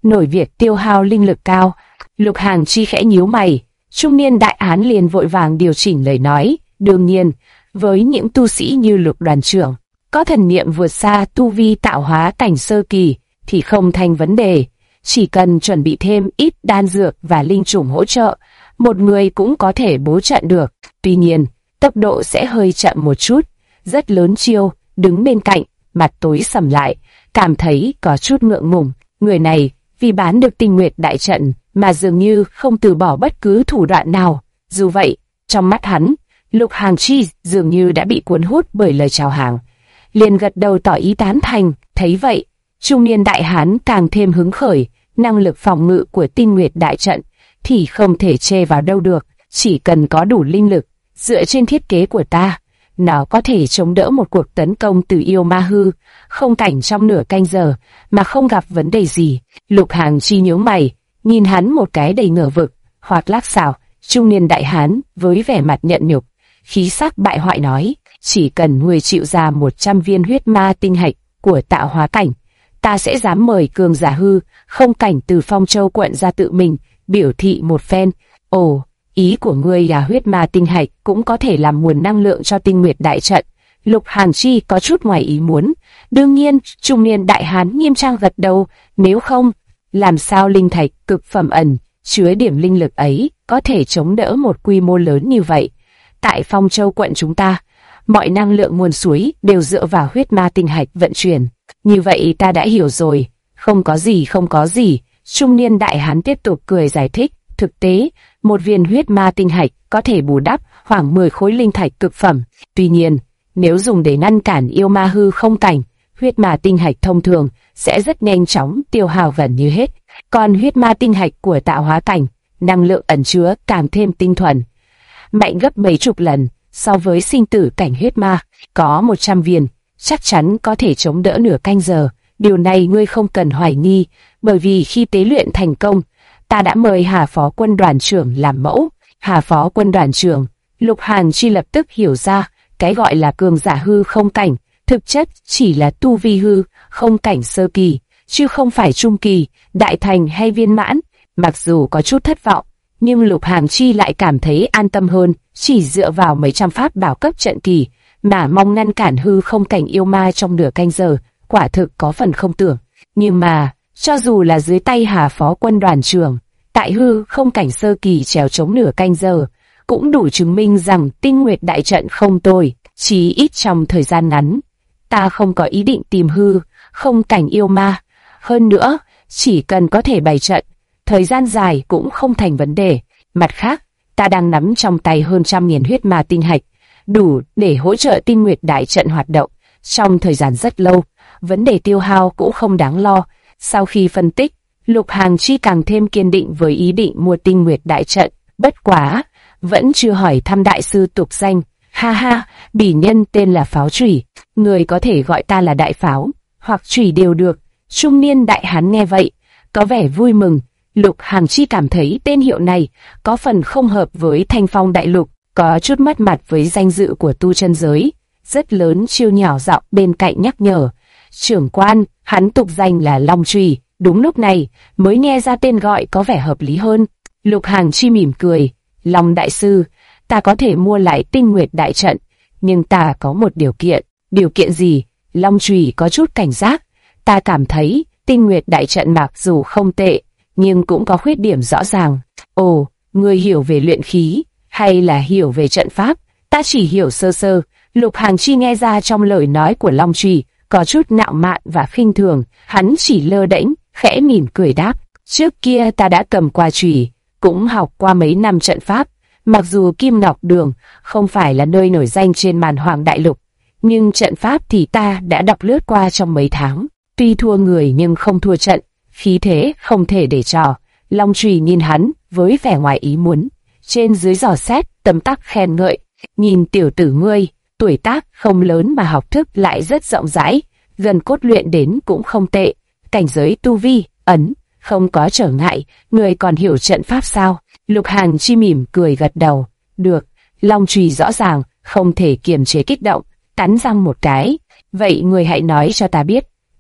S1: nổi việc tiêu hao linh lực cao. Lục Hàng Chi khẽ nhíu mày, trung niên đại hán liền vội vàng điều chỉnh lời nói. Đương nhiên, với những tu sĩ như Lục đoàn trưởng, có thần niệm vượt xa tu vi tạo hóa cảnh sơ kỳ thì không thành vấn đề. Chỉ cần chuẩn bị thêm ít đan dược và linh chủng hỗ trợ, một người cũng có thể bố trận được. Tuy nhiên, tốc độ sẽ hơi chậm một chút. Rất lớn chiêu, đứng bên cạnh, mặt tối sầm lại, cảm thấy có chút ngượng ngùng. Người này, vì bán được Tinh Nguyệt đại trận mà dường như không từ bỏ bất cứ thủ đoạn nào. Dù vậy, trong mắt hắn, Lục Hàng Chi dường như đã bị cuốn hút bởi lời chào hàng, liền gật đầu tỏ ý tán thành. Thấy vậy, trung niên đại hán càng thêm hứng khởi. Năng lực phòng ngự của Tinh Nguyệt đại trận thì không thể chê vào đâu được. Chỉ cần có đủ linh lực, dựa trên thiết kế của ta, nó có thể chống đỡ một cuộc tấn công từ yêu ma hư không cảnh trong nửa canh giờ mà không gặp vấn đề gì. Lục Hàng Chi nhíu mày, nhìn hắn một cái đầy ngờ vực. Hoặc lác xảo, trung niên đại hán với vẻ mặt nhận nhục, khí sắc bại hoại nói: chỉ cần người chịu ra 100 viên huyết ma tinh hạch của tạo hóa cảnh, ta sẽ dám mời cường giả hư không cảnh từ Phong Châu quận ra tự mình biểu thị một phen. Ồ, ý của ngươi là huyết ma tinh hạch cũng có thể làm nguồn năng lượng cho Tinh Nguyệt đại trận? Lục Hàn Chi có chút ngoài ý muốn. Đương nhiên, trung niên đại hán nghiêm trang gật đầu. Nếu không, làm sao linh thạch cực phẩm ẩn chứa điểm linh lực ấy có thể chống đỡ một quy mô lớn như vậy? Tại Phong Châu quận chúng ta, mọi năng lượng nguồn suối đều dựa vào huyết ma tinh hạch vận chuyển. Như vậy ta đã hiểu rồi. Không có gì, không có gì. Trung niên đại hán tiếp tục cười giải thích. Thực tế, một viên huyết ma tinh hạch có thể bù đắp khoảng 10 khối linh thạch cực phẩm. Tuy nhiên, nếu dùng để ngăn cản yêu ma hư không cảnh, huyết ma tinh hạch thông thường sẽ rất nhanh chóng tiêu hao gần như hết. Còn huyết ma tinh hạch của tạo hóa cảnh, năng lượng ẩn chứa càng thêm tinh thuần, mạnh gấp mấy chục lần so với sinh tử cảnh huyết ma. Có 100 viên, chắc chắn có thể chống đỡ nửa canh giờ. Điều này ngươi không cần hoài nghi, bởi vì khi tế luyện thành công, ta đã mời Hà Phó Quân đoàn trưởng làm mẫu. Hà Phó Quân đoàn trưởng, Lục Hàn Chi lập tức hiểu ra, cái gọi là cường giả hư không cảnh, thực chất chỉ là tu vi hư không cảnh sơ kỳ, chứ không phải trung kỳ, đại thành hay viên mãn. Mặc dù có chút thất vọng, nhưng Lục Hàn Chi lại cảm thấy an tâm hơn. Chỉ dựa vào mấy trăm pháp bảo cấp trận kỳ mà mong ngăn cản hư không cảnh yêu ma trong nửa canh giờ, quả thực có phần không tưởng. Nhưng mà, cho dù là dưới tay Hà Phó Quân đoàn trưởng, tại hư không cảnh sơ kỳ trèo chống nửa canh giờ, cũng đủ chứng minh rằng Tinh Nguyệt đại trận không tồi. Chí ít trong thời gian ngắn, ta không có ý định tìm hư không cảnh yêu ma. Hơn nữa, chỉ cần có thể bày trận, thời gian dài cũng không thành vấn đề. Mặt khác, ta đang nắm trong tay hơn 100.000 huyết ma tinh hạch, đủ để hỗ trợ Tinh Nguyệt đại trận hoạt động trong thời gian rất lâu. Vấn đề tiêu hao cũng không đáng lo. Sau khi phân tích, Lục Hàn Chi càng thêm kiên định với ý định mua Tinh Nguyệt đại trận. Bất quá, vẫn chưa hỏi thăm đại sư tục danh. Ha ha, bỉ nhân tên là Pháo Chủy, người có thể gọi ta là Đại Pháo, hoặc Chủy đều được. Trung niên đại hán nghe vậy, có vẻ vui mừng. Lục Hàn Chi cảm thấy tên hiệu này có phần không hợp với Thanh Phong đại lục, có chút mất mặt với danh dự của tu chân giới. Rất lớn chiêu nhỏ giọng bên cạnh nhắc nhở: trưởng quan, hắn tục danh là Long Chủy. Đúng lúc này mới nghe ra tên gọi có vẻ hợp lý hơn. Lục Hàn Chi mỉm cười: Long đại sư, ta có thể mua lại Tinh Nguyệt đại trận, nhưng ta có một điều kiện. Điều kiện gì? Long Chủy có chút cảnh giác. Ta cảm thấy Tinh Nguyệt đại trận mặc dù không tệ, nhưng cũng có khuyết điểm rõ ràng. Ồ, ngươi hiểu về luyện khí, hay là hiểu về trận pháp? Ta chỉ hiểu sơ sơ. Lục Hàn Chi nghe ra trong lời nói của Long Chủy có chút nạo mạn và khinh thường. Hắn chỉ lơ đễnh, khẽ mỉm cười đáp: trước kia ta đã cầm qua chủy, cũng học qua mấy năm trận pháp. Mặc dù Kim Ngọc Đường không phải là nơi nổi danh trên màn Hoàng đại lục, nhưng trận pháp thì ta đã đọc lướt qua trong mấy tháng. Tuy thua người nhưng không thua trận, khí thế không thể để trò. Long Chủy nhìn hắn với vẻ ngoài ý muốn, trên dưới dò xét, tấm tắc khen ngợi: nhìn tiểu tử ngươi, tuổi tác không lớn mà học thức lại rất rộng rãi, gần cốt luyện đến cũng không tệ, cảnh giới tu vi ẩn không có trở ngại. Người còn hiểu trận pháp sao? Lục Hàn Chi mỉm cười gật đầu. Được. Long Chủy rõ ràng không thể kiềm chế kích động, cắn răng một cái. Vậy người hãy nói cho ta biết,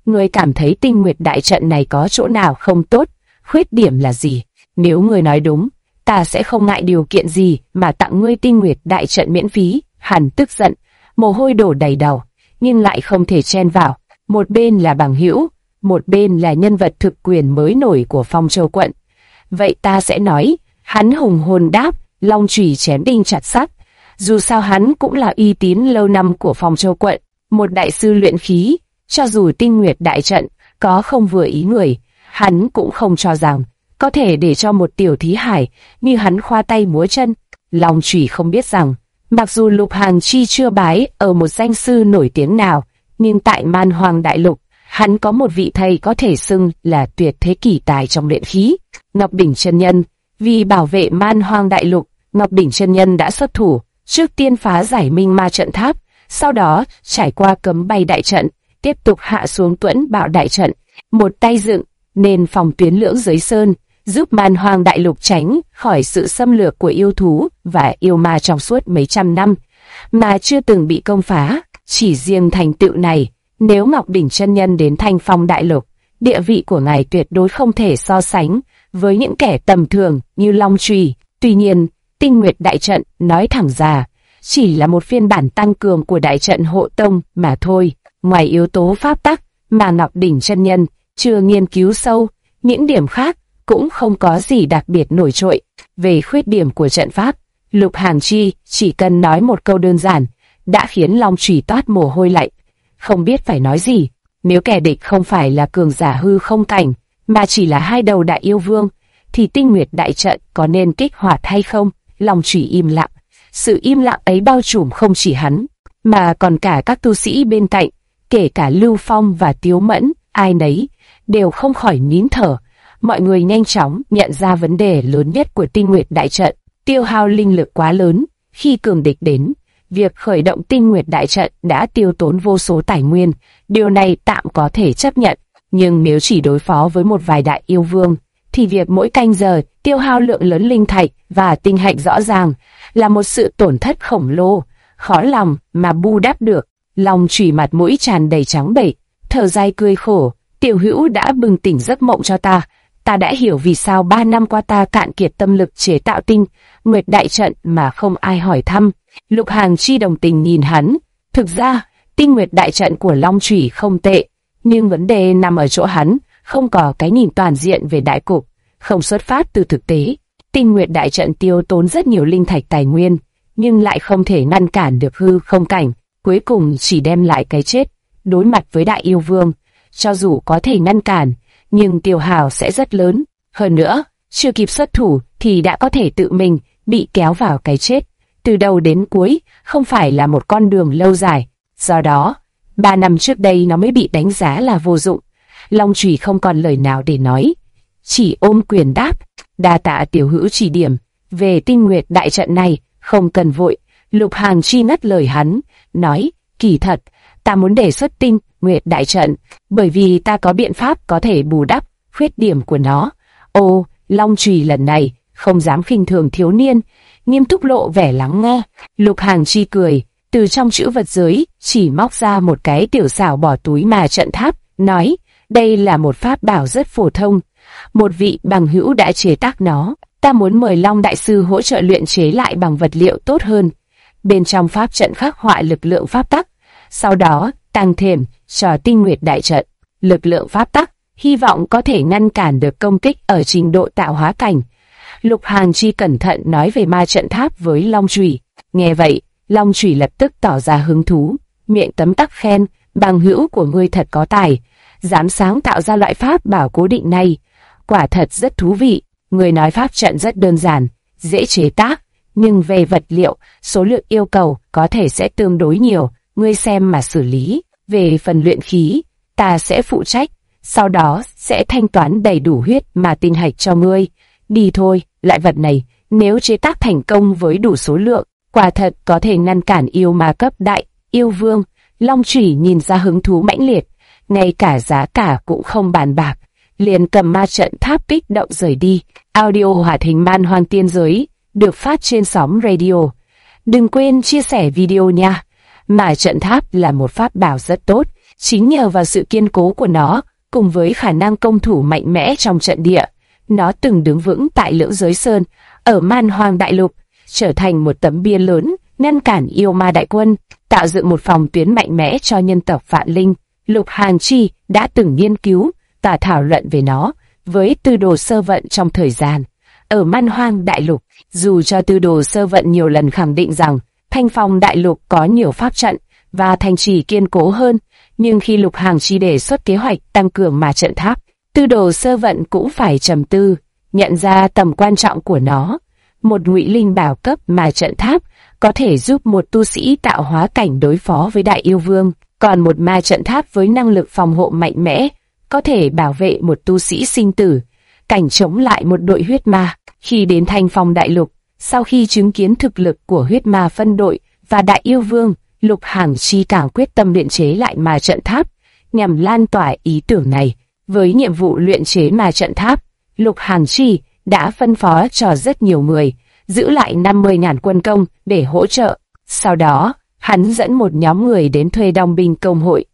S1: Ngươi cảm thấy Tinh Nguyệt đại trận này có chỗ nào không tốt, khuyết điểm là gì? Nếu ngươi nói đúng, ta sẽ không ngại điều kiện gì mà tặng ngươi Tinh Nguyệt đại trận miễn phí. Hắn tức giận, mồ hôi đổ đầy đầu, nhưng lại không thể chen vào. Một bên là bằng hữu, một bên là nhân vật thực quyền mới nổi của Phong Châu quận. Vậy ta sẽ nói, hắn hùng hồn đáp, long chùy chém đinh chặt sắt. Dù sao hắn cũng là uy tín lâu năm của Phong Châu quận, một đại sư luyện khí, cho dù Tinh Nguyệt đại trận có không vừa ý người, hắn cũng không cho rằng có thể để cho một tiểu thí hải như hắn khoa tay múa chân. Long chùy không biết rằng, mặc dù Lục Hàn Chi chưa bái ở một danh sư nổi tiếng nào, nhưng tại Man Hoang Đại Lục, hắn có một vị thầy có thể xưng là tuyệt thế kỳ tài trong luyện khí, Ngọc Đỉnh chân nhân. Vì bảo vệ Man Hoang Đại Lục, Ngọc Đỉnh chân nhân đã xuất thủ, trước tiên phá giải Minh Ma trận tháp, sau đó trải qua Cấm Bay đại trận, tiếp tục hạ xuống Tuẫn Bạo đại trận, một tay dựng nên phòng tuyến lưỡng giới sơn, giúp Man Hoang Đại Lục tránh khỏi sự xâm lược của yêu thú và yêu ma trong suốt mấy trăm năm mà chưa từng bị công phá. Chỉ riêng thành tựu này, nếu Ngọc Đỉnh chân nhân đến Thanh Phong Đại Lục, địa vị của ngài tuyệt đối không thể so sánh với những kẻ tầm thường như Long Chùy. Tuy nhiên, Tinh Nguyệt đại trận nói thẳng ra, chỉ là một phiên bản tăng cường của đại trận hộ tông mà thôi. Ngoài yếu tố pháp tắc mà Ngọc Đỉnh chân nhân chưa nghiên cứu sâu, những điểm khác cũng không có gì đặc biệt nổi trội. Về khuyết điểm của trận pháp, Lục Hàn Chi chỉ cần nói một câu đơn giản đã khiến Long Chùy toát mồ hôi lạnh, không biết phải nói gì. Nếu kẻ địch không phải là cường giả hư không cảnh, mà chỉ là hai đầu đại yêu vương, thì Tinh Nguyệt đại trận có nên kích hoạt hay không? Long Chùy im lặng. Sự im lặng ấy bao trùm không chỉ hắn, mà còn cả các tu sĩ bên cạnh, kể cả Lưu Phong và Tiếu Mẫn, ai nấy đều không khỏi nín thở. Mọi người nhanh chóng nhận ra vấn đề lớn nhất của Tinh Nguyệt đại trận, tiêu hao linh lực quá lớn. Khi cường địch đến, việc khởi động Tinh Nguyệt đại trận đã tiêu tốn vô số tài nguyên, điều này tạm có thể chấp nhận. Nhưng nếu chỉ đối phó với một vài đại yêu vương, thì việc mỗi canh giờ tiêu hao lượng lớn linh thạch và tinh hạch rõ ràng là một sự tổn thất khổng lồ, khó lòng mà bù đắp được. Long Chùy mặt mũi tràn đầy trắng bệch, thở dài cười khổ, tiểu hữu đã bừng tỉnh giấc mộng cho ta. Ta đã hiểu vì sao 3 năm qua ta cạn kiệt tâm lực chế tạo Tinh Nguyệt đại trận mà không ai hỏi thăm. Lục Hàn Chi đồng tình nhìn hắn. Thực ra, Tinh Nguyệt đại trận của Long Chùy không tệ, nhưng vấn đề nằm ở chỗ hắn không có cái nhìn toàn diện về đại cục, không xuất phát từ thực tế. Tinh Nguyệt đại trận tiêu tốn rất nhiều linh thạch tài nguyên, nhưng lại không thể ngăn cản được hư không cảnh, cuối cùng chỉ đem lại cái chết. Đối mặt với đại yêu vương, cho dù có thể ngăn cản, nhưng tiêu hao sẽ rất lớn. Hơn nữa, chưa kịp xuất thủ thì đã có thể tự mình bị kéo vào cái chết. Từ đầu đến cuối, không phải là một con đường lâu dài. Do đó, 3 năm trước đây nó mới bị đánh giá là vô dụng. Long Chùy không còn lời nào để nói, chỉ ôm quyền đáp, đa tạ tiểu hữu chỉ điểm. Về Tinh Nguyệt đại trận này, không cần vội. Lục Hàn Chi ngắt lời hắn, nói, kỳ thật, ta muốn đề xuất Tinh Nguyệt đại trận, bởi vì ta có biện pháp có thể bù đắp khuyết điểm của nó. Ô, Long Chùy lần này không dám khinh thường thiếu niên, nghiêm túc lộ vẻ lắng nghe. Lục Hàn Chi cười, từ trong trữ vật giới chỉ móc ra một cái tiểu xảo bỏ túi mà trận tháp, nói, đây là một pháp bảo rất phổ thông, một vị bằng hữu đã chế tác nó, ta muốn mời Long đại sư hỗ trợ luyện chế lại bằng vật liệu tốt hơn. Bên trong pháp trận khắc họa lực lượng pháp tắc, sau đó tăng thêm cho Tinh Nguyệt đại trận lực lượng pháp tắc, hy vọng có thể ngăn cản được công kích ở trình độ tạo hóa cảnh. Lục Hàn Chi cẩn thận nói về ma trận tháp với Long Chùy. Nghe vậy, Long Chùy lập tức tỏ ra hứng thú, miệng tấm tắc khen, bằng hữu của ngươi thật có tài, dám sáng tạo ra loại pháp bảo cố định này, quả thật rất thú vị. Người nói pháp trận rất đơn giản, dễ chế tác, nhưng về vật liệu, số lượng yêu cầu có thể sẽ tương đối nhiều, ngươi xem mà xử lý. Về phần luyện khí, ta sẽ phụ trách, sau đó sẽ thanh toán đầy đủ huyết mà tinh hạch cho ngươi. Đi thôi, loại vật này, nếu chế tác thành công với đủ số lượng, quả thật có thể ngăn cản yêu ma cấp đại yêu vương. Long Chùy nhìn ra hứng thú mãnh liệt, ngay cả giá cả cũng không bàn bạc, liền cầm ma trận tháp kích động rời đi. Audio hoạt hình Man Hoang Tiên Giới được phát trên sóng radio. Đừng quên chia sẻ video nha. Ma trận tháp là một pháp bảo rất tốt, Chính nhờ vào sự kiên cố của nó, cùng với khả năng công thủ mạnh mẽ trong trận địa, nó từng đứng vững tại Lưỡng Giới Sơn, ở Man Hoang Đại Lục, trở thành một tấm bia lớn ngăn cản yêu ma đại quân, tạo dựng một phòng tuyến mạnh mẽ cho nhân tộc Vạn Linh. Lục Hàn Chi đã từng nghiên cứu và thảo luận về nó với Tư Đồ Sơ Vận trong thời gian ở Man Hoang Đại Lục. Dù cho Tư Đồ Sơ Vận nhiều lần khẳng định rằng Thanh Phong Đại Lục có nhiều pháp trận và thành trì kiên cố hơn, nhưng khi Lục Hàn Chi đề xuất kế hoạch tăng cường ma trận tháp, Tư Đồ Sơ Vận cũng phải trầm tư, nhận ra tầm quan trọng của nó. Một ngụy linh bảo cấp ma trận tháp có thể giúp một tu sĩ tạo hóa cảnh đối phó với Đại Yêu Vương, còn một ma trận tháp với năng lực phòng hộ mạnh mẽ có thể bảo vệ một tu sĩ sinh tử cảnh chống lại một đội huyết ma. Khi đến Thanh Phong Đại Lục, sau khi chứng kiến thực lực của huyết ma phân đội và Đại Yêu Vương, Lục Hàn Chi càng quyết tâm luyện chế lại ma trận tháp, nhằm lan tỏa ý tưởng này. Với nhiệm vụ luyện chế ma trận tháp, Lục Hàn Chi đã phân phó cho rất nhiều người, giữ lại 50.000 quân công để hỗ trợ. Sau đó, hắn dẫn một nhóm người đến thuê đóng binh công hội.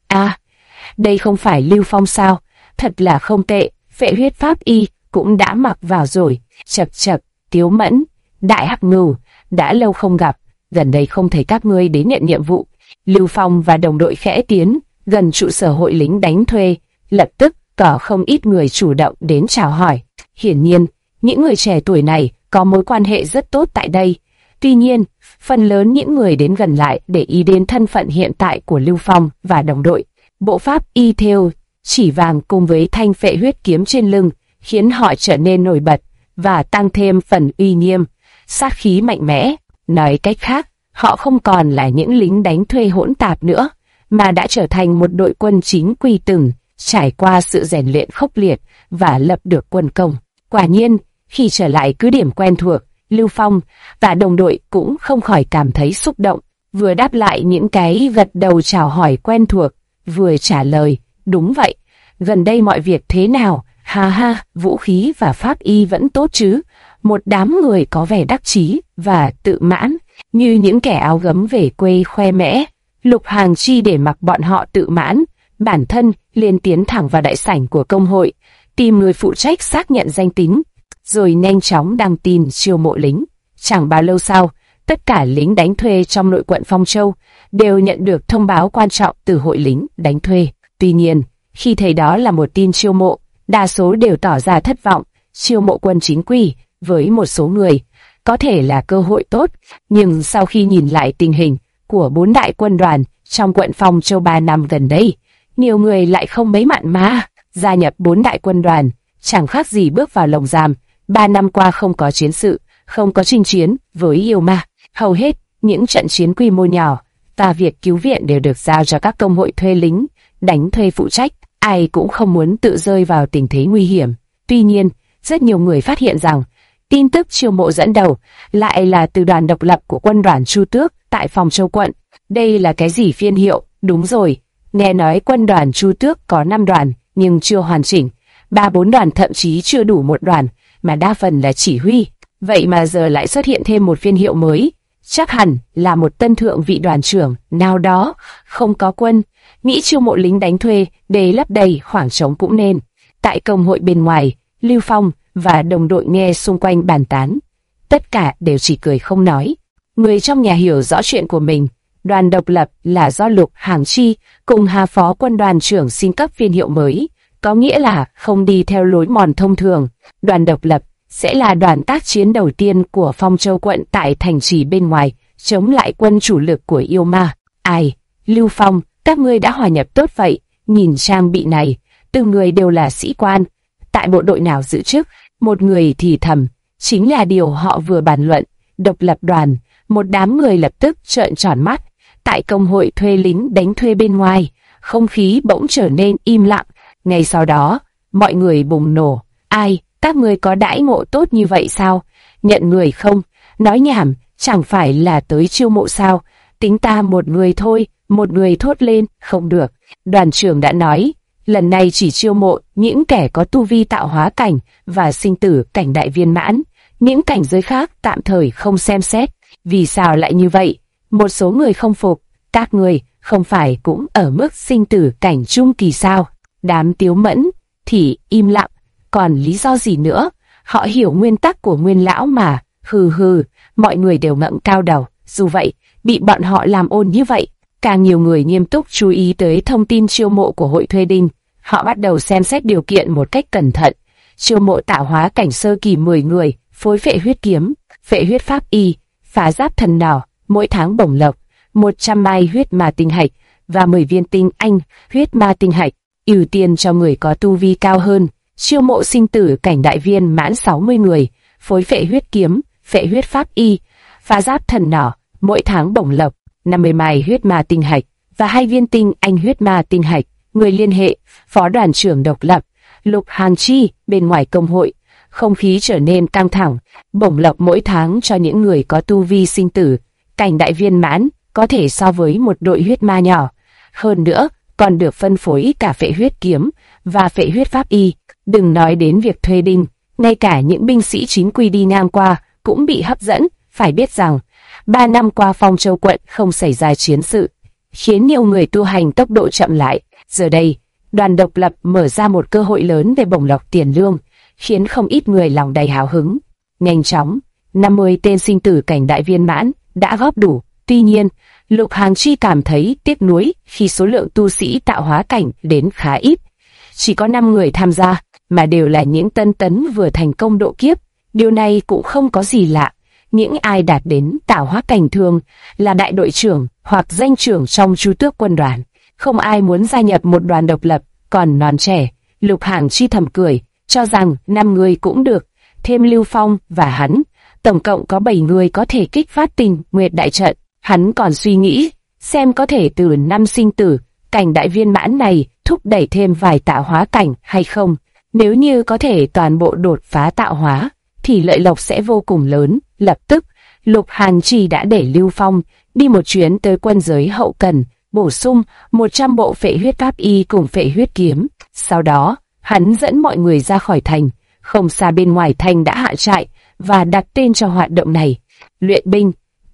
S1: Đây không phải Lưu Phong sao? Thật là không tệ, Phệ Huyết Pháp Y cũng đã mặc vào rồi. Chậc chậc, Tiếu Mẫn, Đại Hắc Ngưu, đã lâu không gặp, gần đây không thấy các ngươi đến nhận nhiệm vụ. Lưu Phong và đồng đội khẽ tiến gần trụ sở hội lính đánh thuê, lập tức có không ít người chủ động đến chào hỏi. Hiển nhiên, những người trẻ tuổi này có mối quan hệ rất tốt tại đây. Tuy nhiên, phần lớn những người đến gần lại để ý đến thân phận hiện tại của Lưu Phong và đồng đội. Bộ pháp y thêu chỉ vàng cùng với thanh phệ huyết kiếm trên lưng khiến họ trở nên nổi bật và tăng thêm phần uy nghiêm, sát khí mạnh mẽ. Nói cách khác, họ không còn là những lính đánh thuê hỗn tạp nữa, mà đã trở thành một đội quân chính quy từng trải qua sự rèn luyện khốc liệt và lập được quân công. Quả nhiên, khi trở lại cứ điểm quen thuộc, Lưu Phong và đồng đội cũng không khỏi cảm thấy xúc động, vừa đáp lại những cái gật đầu chào hỏi quen thuộc, vừa trả lời, đúng vậy, gần đây mọi việc thế nào? Ha ha, vũ khí và pháp y vẫn tốt chứ? Một đám người có vẻ đắc chí và tự mãn, như những kẻ áo gấm về quê khoe mẽ. Lục Hàn Chi để mặc bọn họ tự mãn, bản thân liền tiến thẳng vào đại sảnh của công hội, tìm người phụ trách xác nhận danh tính, rồi nhanh chóng đăng tin chiêu mộ lính. Chẳng bao lâu sau, tất cả lính đánh thuê trong nội quận Phong Châu đều nhận được thông báo quan trọng từ hội lính đánh thuê. Tuy nhiên, khi thấy đó là một tin chiêu mộ, đa số đều tỏ ra thất vọng. Chiêu mộ quân chính quy với một số người có thể là cơ hội tốt, nhưng sau khi nhìn lại tình hình của 4 đại quân đoàn trong quận Phong Châu 3 năm gần đây, nhiều người lại không mấy mặn mà. Gia nhập 4 đại quân đoàn chẳng khác gì bước vào lồng giam. 3 năm qua không có chiến sự, không có chinh chiến với yêu ma. Hầu hết những trận chiến quy mô nhỏ và việc cứu viện đều được giao cho các công hội thuê lính đánh thuê phụ trách. Ai cũng không muốn tự rơi vào tình thế nguy hiểm. Tuy nhiên, rất nhiều người phát hiện rằng tin tức chiêu mộ dẫn đầu lại là từ đoàn độc lập của quân đoàn Chu Tước tại Phong Châu quận. Đây là cái gì phiên hiệu? Đúng rồi, nghe nói quân đoàn Chu Tước có 5 đoàn nhưng chưa hoàn chỉnh, 3-4 đoàn thậm chí chưa đủ một đoàn, mà đa phần là chỉ huy. Vậy mà giờ lại xuất hiện thêm một phiên hiệu mới, chắc hẳn là một tân thượng vị đoàn trưởng nào đó không có quân, nghĩ chiêu mộ lính đánh thuê để lấp đầy khoảng trống cũng nên. Tại công hội bên ngoài, Lưu Phong và đồng đội nghe xung quanh bàn tán, tất cả đều chỉ cười không nói. Người trong nhà hiểu rõ chuyện của mình. Đoàn độc lập là do Lục Hàn Chi cùng Hà Phó quân đoàn trưởng xin cấp phiên hiệu mới, có nghĩa là không đi theo lối mòn thông thường. Đoàn độc lập sẽ là đoàn tác chiến đầu tiên của Phong Châu quận tại thành trì bên ngoài, chống lại quân chủ lực của yêu ma. Ai? Lưu Phong, các ngươi đã hòa nhập tốt vậy, nhìn trang bị này, từng người đều là sĩ quan. Tại bộ đội nào giữ chức? Một người thì thầm, chính là điều họ vừa bàn luận. Độc lập đoàn, một đám người lập tức trợn tròn mắt. Tại công hội thuê lính đánh thuê bên ngoài, không khí bỗng trở nên im lặng. Ngay sau đó, mọi người bùng nổ. Ai? Các ngươi có đãi ngộ tốt như vậy sao? Nhận người không? Nói nhảm, chẳng phải là tới chiêu mộ sao? Tính ta một người thôi. Một người thốt lên, không được. Đoàn trưởng đã nói, lần này chỉ chiêu mộ những kẻ có tu vi tạo hóa cảnh và sinh tử cảnh đại viên mãn. Những cảnh giới khác tạm thời không xem xét. Vì sao lại như vậy? Một số người không phục. Các người không phải cũng ở mức sinh tử cảnh trung kỳ sao? Đám Tiếu Mẫn thì im lặng, còn lý do gì nữa? Họ hiểu nguyên tắc của Nguyên lão mà. Hừ hừ, mọi người đều ngẩng cao đầu. Dù vậy, bị bọn họ làm ồn như vậy, càng nhiều người nghiêm túc chú ý tới thông tin chiêu mộ của hội thuê đinh. Họ bắt đầu xem xét điều kiện một cách cẩn thận. Chiêu mộ tạo hóa cảnh sơ kỳ 10 người, phối phệ huyết kiếm, phệ huyết pháp y, phá giáp thần nỏ, mỗi tháng bổng lộc, 100 mai huyết ma tinh hạch và 10 viên tinh anh huyết ma tinh hạch, ưu tiên cho người có tu vi cao hơn. Chiêu mộ sinh tử cảnh đại viên mãn 60 người, phối phệ huyết kiếm, phệ huyết pháp y, phá giáp thần nỏ, mỗi tháng bổng lộc, 50 mai huyết ma tinh hạch và 2 viên tinh anh huyết ma tinh hạch. Người liên hệ, phó đoàn trưởng độc lập, Lục Hàn Chi. Bên ngoài công hội, không khí trở nên căng thẳng. Bổng lộc mỗi tháng cho những người có tu vi sinh tử cảnh đại viên mãn, có thể so với một đội huyết ma nhỏ. Hơn nữa, còn được phân phối cả phệ huyết kiếm và phệ huyết pháp y. Đừng nói đến việc thuê đinh, ngay cả những binh sĩ chính quy đi ngang qua cũng bị hấp dẫn. Phải biết rằng, 3 năm qua Phong Châu quận không xảy ra chiến sự, khiến nhiều người tu hành tốc độ chậm lại. Giờ đây, đoàn độc lập mở ra một cơ hội lớn về bổng lộc tiền lương, khiến không ít người lòng đầy hào hứng. Nhanh chóng, 50 tên sinh tử cảnh đại viên mãn đã góp đủ. Tuy nhiên, Lục Hàn Chi cảm thấy tiếc nuối khi số lượng tu sĩ tạo hóa cảnh đến khá ít. Chỉ có 5 người tham gia, mà đều là những tân tấn vừa thành công độ kiếp. Điều này cũng không có gì lạ. Những ai đạt đến tạo hóa cảnh thường là đại đội trưởng hoặc danh trưởng trong Chu Tước quân đoàn. Không ai muốn gia nhập một đoàn độc lập còn non trẻ. Lục Hàn Chi thầm cười, cho rằng 5 người cũng được, thêm Lưu Phong và hắn, tổng cộng có 7 người có thể kích phát Tình Nguyệt đại trận. Hắn còn suy nghĩ xem có thể từ 5 sinh tử cảnh đại viên mãn này thúc đẩy thêm vài tạo hóa cảnh hay không. Nếu như có thể toàn bộ đột phá tạo hóa, thì lợi lộc sẽ vô cùng lớn. Lập tức, Lục Hàn Chi đã để Lưu Phong đi một chuyến tới quân giới hậu cần, bổ sung 100 bộ phệ huyết pháp y cùng phệ huyết kiếm. Sau đó, hắn dẫn mọi người ra khỏi thành. Không xa bên ngoài thành đã hạ trại và đặt tên cho hoạt động này. Luyện binh,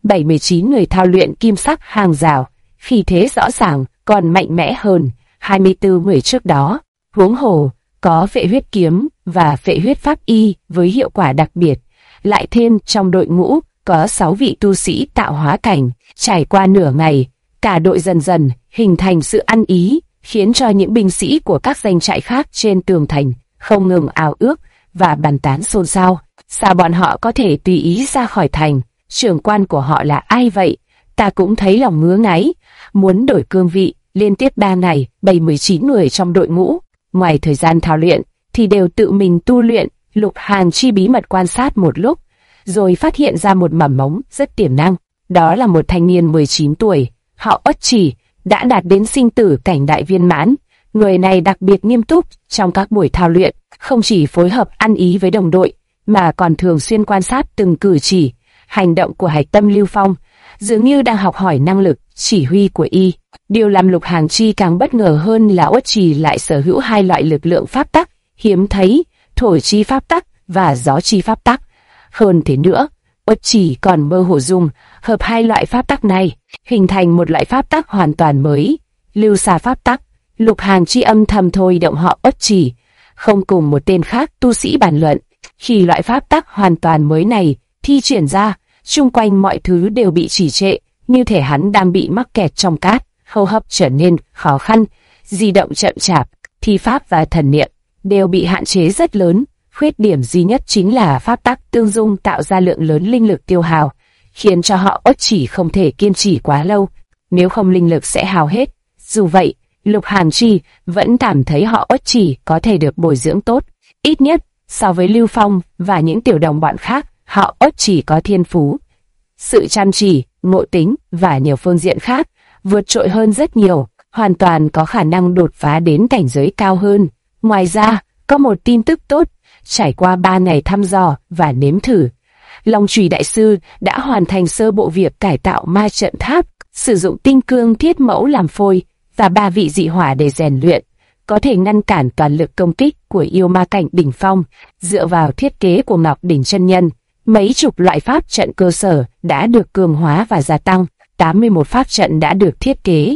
S1: 79 người thao luyện kim sắc hàng rào, khí thế rõ ràng, còn mạnh mẽ hơn 24 người trước đó. Huống hồ, có phệ huyết kiếm và phệ huyết pháp y với hiệu quả đặc biệt. Lại thêm trong đội ngũ có 6 vị tu sĩ tạo hóa cảnh. Trải qua nửa ngày, cả đội dần dần hình thành sự ăn ý, khiến cho những binh sĩ của các danh trại khác trên tường thành không ngừng ào ước và bàn tán xôn xao. Sao bọn họ có thể tùy ý ra khỏi thành? Trưởng quan của họ là ai vậy? Ta cũng thấy lòng ngứa ngáy, muốn đổi cương vị. Liên tiếp 3 ngày, 79 người trong đội ngũ, ngoài thời gian thao luyện, thì đều tự mình tu luyện. Lục Hàn Chi bí mật quan sát một lúc, rồi phát hiện ra một mầm mống rất tiềm năng. Đó là một thanh niên 19 tuổi, họ Uất Chỉ, đã đạt đến sinh tử cảnh đại viên mãn. Người này đặc biệt nghiêm túc trong các buổi thao luyện, không chỉ phối hợp ăn ý với đồng đội, mà còn thường xuyên quan sát từng cử chỉ, hành động của hạch tâm Lưu Phong, dường như đang học hỏi năng lực chỉ huy của y. Điều làm Lục Hàn Chi càng bất ngờ hơn là Uất Trì lại sở hữu 2 loại lực lượng pháp tắc hiếm thấy, thổ chi pháp tắc và gió chi pháp tắc. Hơn thế nữa, Uất Trì còn mơ hồ dùng hợp 2 loại pháp tắc này, hình thành một loại pháp tắc hoàn toàn mới, lưu xà pháp tắc. Lục Hàn Chi âm thầm thôi động họ Uất Trì, không cùng một tên khác tu sĩ bàn luận. Khi loại pháp tắc hoàn toàn mới này thi triển ra, xung quanh mọi thứ đều bị trì trệ, như thể hắn đang bị mắc kẹt trong cát, hô hấp trở nên khó khăn, di động chậm chạp, thi pháp và thần niệm đều bị hạn chế rất lớn. Khuyết điểm duy nhất chính là pháp tắc tương dung tạo ra lượng lớn linh lực tiêu hao, khiến cho họ Uất Chỉ không thể kiên trì quá lâu, nếu không linh lực sẽ hao hết. Dù vậy, Lục Hàn Chi vẫn cảm thấy họ Uất Chỉ có thể được bồi dưỡng tốt, ít nhất so với Lưu Phong và những tiểu đồng bọn khác. Họ Uất Chỉ có thiên phú, sự chăm chỉ, ngộ tính và nhiều phương diện khác vượt trội hơn rất nhiều, hoàn toàn có khả năng đột phá đến cảnh giới cao hơn. Ngoài ra, có một tin tức tốt, trải qua 3 ngày thăm dò và nếm thử, Long Chùy đại sư đã hoàn thành sơ bộ việc cải tạo ma trận tháp, sử dụng tinh cương thiết mẫu làm phôi và 3 vị dị hỏa để rèn luyện, có thể ngăn cản toàn lực công kích của yêu ma cảnh đỉnh phong. Dựa vào thiết kế của Ngọc Đỉnh chân nhân, mấy chục loại pháp trận cơ sở đã được cường hóa và gia tăng, 81 pháp trận đã được thiết kế,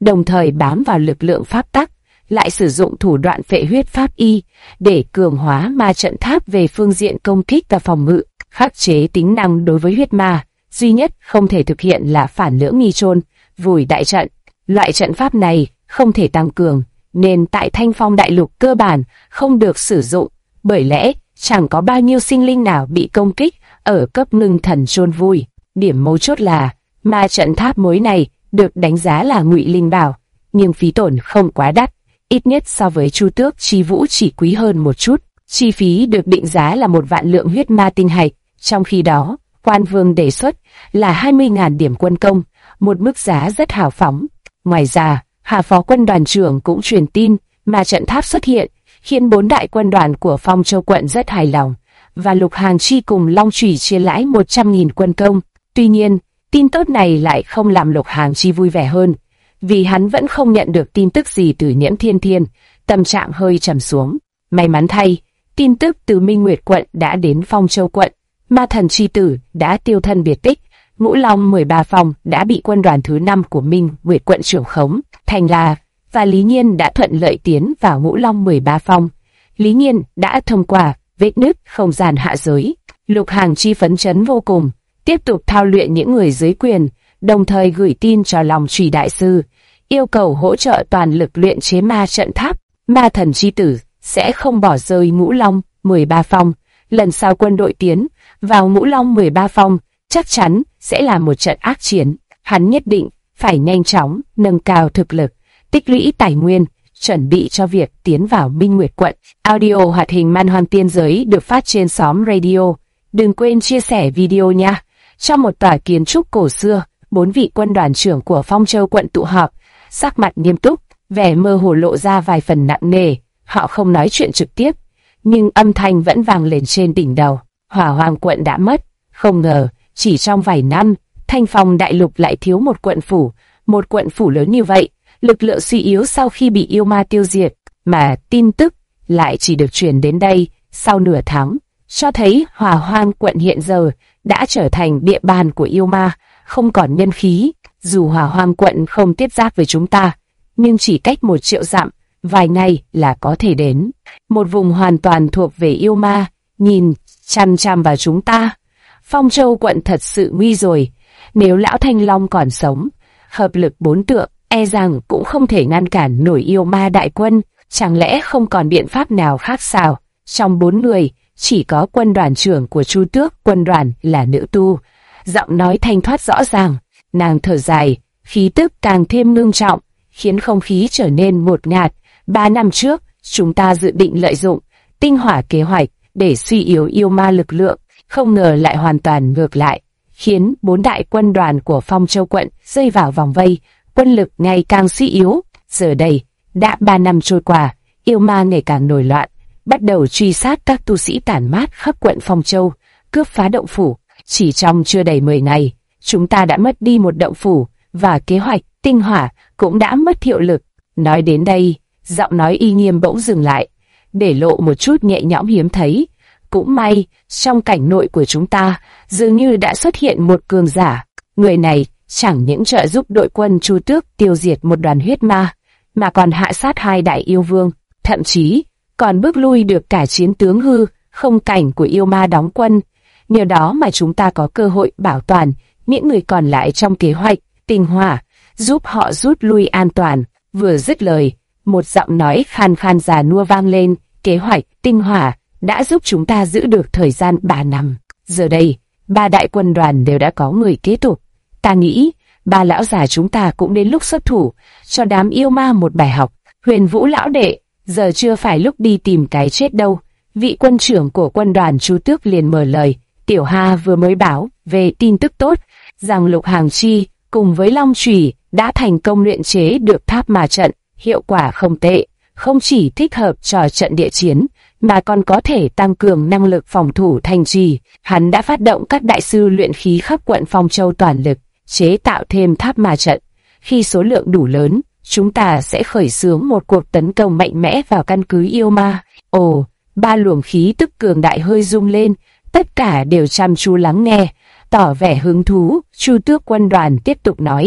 S1: đồng thời bám vào lực lượng pháp tắc, lại sử dụng thủ đoạn phệ huyết pháp y để cường hóa ma trận tháp về phương diện công kích và phòng ngự, khắc chế tính năng đối với huyết ma. Duy nhất không thể thực hiện là phản lưỡng nghi chôn vùi đại trận. Loại trận pháp này không thể tăng cường, nên tại Thanh Phong Đại Lục cơ bản không được sử dụng, bởi lẽ chẳng có bao nhiêu sinh linh nào bị công kích ở cấp ngưng thần chôn vùi. Điểm mấu chốt là ma trận tháp mới này được đánh giá là ngụy linh bảo, nhưng phí tổn không quá đắt, ít nhất so với Chu Tước Chi Vũ chỉ quý hơn một chút. Chi phí được định giá là 1 vạn lượng huyết ma tinh hạch, trong khi đó Quan Vương đề xuất là 20.000 điểm quân công, một mức giá rất hào phóng. Ngoài ra, Hà Phó Quân đoàn trưởng cũng truyền tin mà trận tháp xuất hiện, khiến 4 đại quân đoàn của Phong Châu quận rất hài lòng, và Lục Hàng Chi cùng Long Chủy chia lãi 100.000 quân công. Tuy nhiên, tin tốt này lại không làm Lục Hàng Chi vui vẻ hơn, vì hắn vẫn không nhận được tin tức gì từ Nhiễm Thiên Thiên, tâm trạng hơi trầm xuống. May mắn thay, tin tức từ Minh Nguyệt quận đã đến Phong Châu quận, Ma Thần chi tử đã tiêu thân biệt tích, Ngũ Long 13 phòng đã bị quân đoàn thứ 5 của Minh Nguyệt quận trưởng khống, thành là, và Lý Nhiên đã thuận lợi tiến vào Ngũ Long 13 phòng. Lý Nhiên đã thông qua vết nứt không gian hạ giới. Lục Hàng Chi phấn chấn vô cùng, tiếp tục thao luyện những người dưới quyền, đồng thời gửi tin cho Long Chủy đại sư, yêu cầu hỗ trợ toàn lực luyện chế ma trận tháp. Ma Thần chi tử sẽ không bỏ rơi Ngũ Long 13 phòng. Lần sau quân đội tiến vào Ngũ Long 13 phòng, chắc chắn sẽ là một trận ác chiến. Hắn nhất định phải nhanh chóng nâng cao thực lực, tích lũy tài nguyên, chuẩn bị cho việc tiến vào Minh Nguyệt quận. Audio hoạt hình Man Hoang Tiên Giới được phát trên xóm radio. Đừng quên chia sẻ video nha. Trong một tòa kiến trúc cổ xưa, 4 vị quân đoàn trưởng của Phong Châu quận tụ họp, sắc mặt nghiêm túc, vẻ mơ hồ lộ ra vài phần nặng nề. Họ không nói chuyện trực tiếp, nhưng âm thanh vẫn vang lên trên đỉnh đầu. Hỏa Hoàng quận đã mất, không ngờ chỉ trong vài năm, Thanh Phong Đại Lục lại thiếu một quận phủ lớn như vậy. Lực lượng suy yếu sau khi bị yêu ma tiêu diệt, mà tin tức lại chỉ được truyền đến đây sau nửa tháng, cho thấy Hỏa Hoang quận hiện giờ đã trở thành địa bàn của yêu ma, không còn nhân khí. Dù Hỏa Hoang quận không tiếp giáp với chúng ta, nhưng chỉ cách 1 triệu dặm, vài ngày là có thể đến. Một vùng hoàn toàn thuộc về yêu ma, nhìn chằm chằm vào chúng ta. Phong Châu quận thật sự nguy rồi. Nếu lão Thanh Long còn sống, hợp lực 4 tượng, e rằng cũng không thể ngăn cản nổi yêu ma đại quân. Chẳng lẽ không còn biện pháp nào khác sao? Trong 4 người, chỉ có quân đoàn trưởng của Chu Tước quân đoàn là nữ tu. Giọng nói thanh thoát rõ ràng, nàng thở dài, khí tức càng thêm ngưng trọng, khiến không khí trở nên ngột ngạt. 3 năm trước, chúng ta dự định lợi dụng tinh hỏa kế hoạch để suy yếu yêu ma lực lượng, không ngờ lại hoàn toàn ngược lại, khiến 4 đại quân đoàn của Phong Châu quận rơi vào vòng vây, quân lực ngày càng suy yếu. Giờ đây, đã 3 năm trôi qua, yêu ma ngày càng nổi loạn, bắt đầu truy sát các tu sĩ tản mát khắp quận Phong Châu, cướp phá động phủ. Chỉ trong chưa đầy 10 ngày, chúng ta đã mất đi một động phủ, và kế hoạch tinh hỏa cũng đã mất hiệu lực. Nói đến đây, giọng nói Y Nghiêm bỗng dừng lại, để lộ một chút nhẹ nhõm hiếm thấy. Cũng may, trong cảnh nội của chúng ta, dường như đã xuất hiện một cường giả. Người này chẳng những trợ giúp đội quân Chu Tước tiêu diệt một đoàn huyết ma, mà còn hạ sát 2 đại yêu vương, thậm chí còn bước lui được cả chiến tướng hư không cảnh của yêu ma đóng quân. Nhờ đó mà chúng ta có cơ hội bảo toàn những người còn lại trong kế hoạch tinh hỏa, giúp họ rút lui an toàn. Vừa dứt lời, một giọng nói khan khan già nua vang lên, kế hoạch tinh hỏa đã giúp chúng ta giữ được thời gian 3 năm. Giờ đây, 3 đại quân đoàn đều đã có người kế tục. Ta nghĩ, 3 lão già chúng ta cũng đến lúc xuất thủ, cho đám yêu ma một bài học. Huyền Vũ lão đệ, giờ chưa phải lúc đi tìm cái chết đâu. Vị quân trưởng của quân đoàn Chu Tước liền mở lời. Tiểu Hà vừa mới báo về tin tức tốt, rằng Lục Hàng Chi cùng với Long Chủy đã thành công luyện chế được tháp ma trận, hiệu quả không tệ, không chỉ thích hợp cho trận địa chiến, mà còn có thể tăng cường năng lực phòng thủ thành trì. Hắn đã phát động các đại sư luyện khí khắp quận Phong Châu toàn lực, chế tạo thêm tháp ma trận. Khi số lượng đủ lớn, chúng ta sẽ khởi xướng một cuộc tấn công mạnh mẽ vào căn cứ yêu ma. Ồ, 3 luồng khí tức cường đại hơi rung lên, tất cả đều chăm chú lắng nghe, tỏ vẻ hứng thú. Chu Tước quân đoàn tiếp tục nói,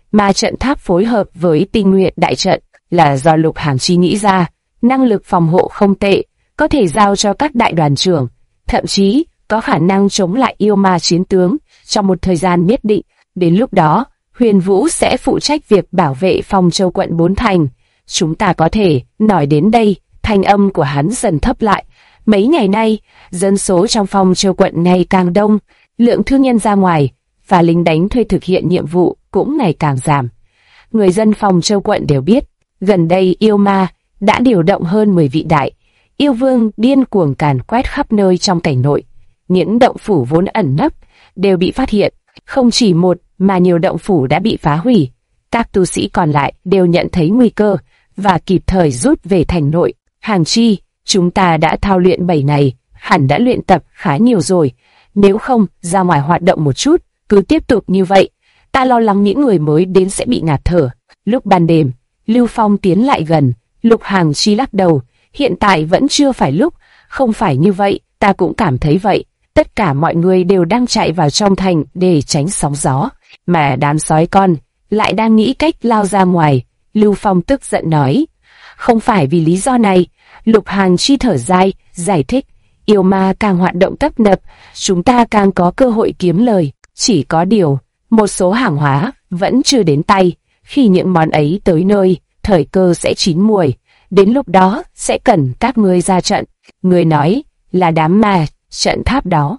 S1: Ma trận tháp phối hợp với Tinh Nguyệt đại trận là do Lục Hàng Chi nghĩ ra, năng lực phòng hộ không tệ, có thể giao cho các đại đoàn trưởng, thậm chí có khả năng chống lại yêu ma chiến tướng trong một thời gian nhất định. Đến lúc đó, Huyền Vũ sẽ phụ trách việc bảo vệ Phong Châu quận 4 thành. Chúng ta có thể nói đến đây, thanh âm của hắn dần thấp lại. Mấy ngày nay, dân số trong Phong Châu quận ngày càng đông, lượng thương nhân ra ngoài và lính đánh thuê thực hiện nhiệm vụ cũng ngày càng giảm. Người dân Phong Châu quận đều biết, gần đây yêu ma đã điều động hơn 10 vị đại yêu vương điên cuồng càn quét khắp nơi trong cảnh nội. Những động phủ vốn ẩn nấp đều bị phát hiện, không chỉ một mà nhiều động phủ đã bị phá hủy. Các tu sĩ còn lại đều nhận thấy nguy cơ và kịp thời rút về thành nội. Hàng Chi, chúng ta đã thao luyện 7 ngày, hẳn đã luyện tập khá nhiều rồi. Nếu không, ra ngoài hoạt động một chút, cứ tiếp tục như vậy, ta lo lắng những người mới đến sẽ bị ngạt thở. Lúc ban đêm, Lưu Phong tiến lại gần, Lục Hàng Chi lắc đầu, hiện tại vẫn chưa phải lúc, không phải như vậy, ta cũng cảm thấy vậy. Tất cả mọi người đều đang chạy vào trong thành để tránh sóng gió, mà đám sói con lại đang nghĩ cách lao ra ngoài. Lưu Phong tức giận nói, không phải vì lý do này. Lục Hàng Chi thở dài, giải thích, yêu ma càng hoạt động tấp nập, chúng ta càng có cơ hội kiếm lời. Chỉ có điều, một số hàng hóa vẫn chưa đến tay. Khi những món ấy tới nơi, thời cơ sẽ chín muồi. Đến lúc đó, sẽ cần các ngươi ra trận. Ngươi nói là đám ma trận tháp đó.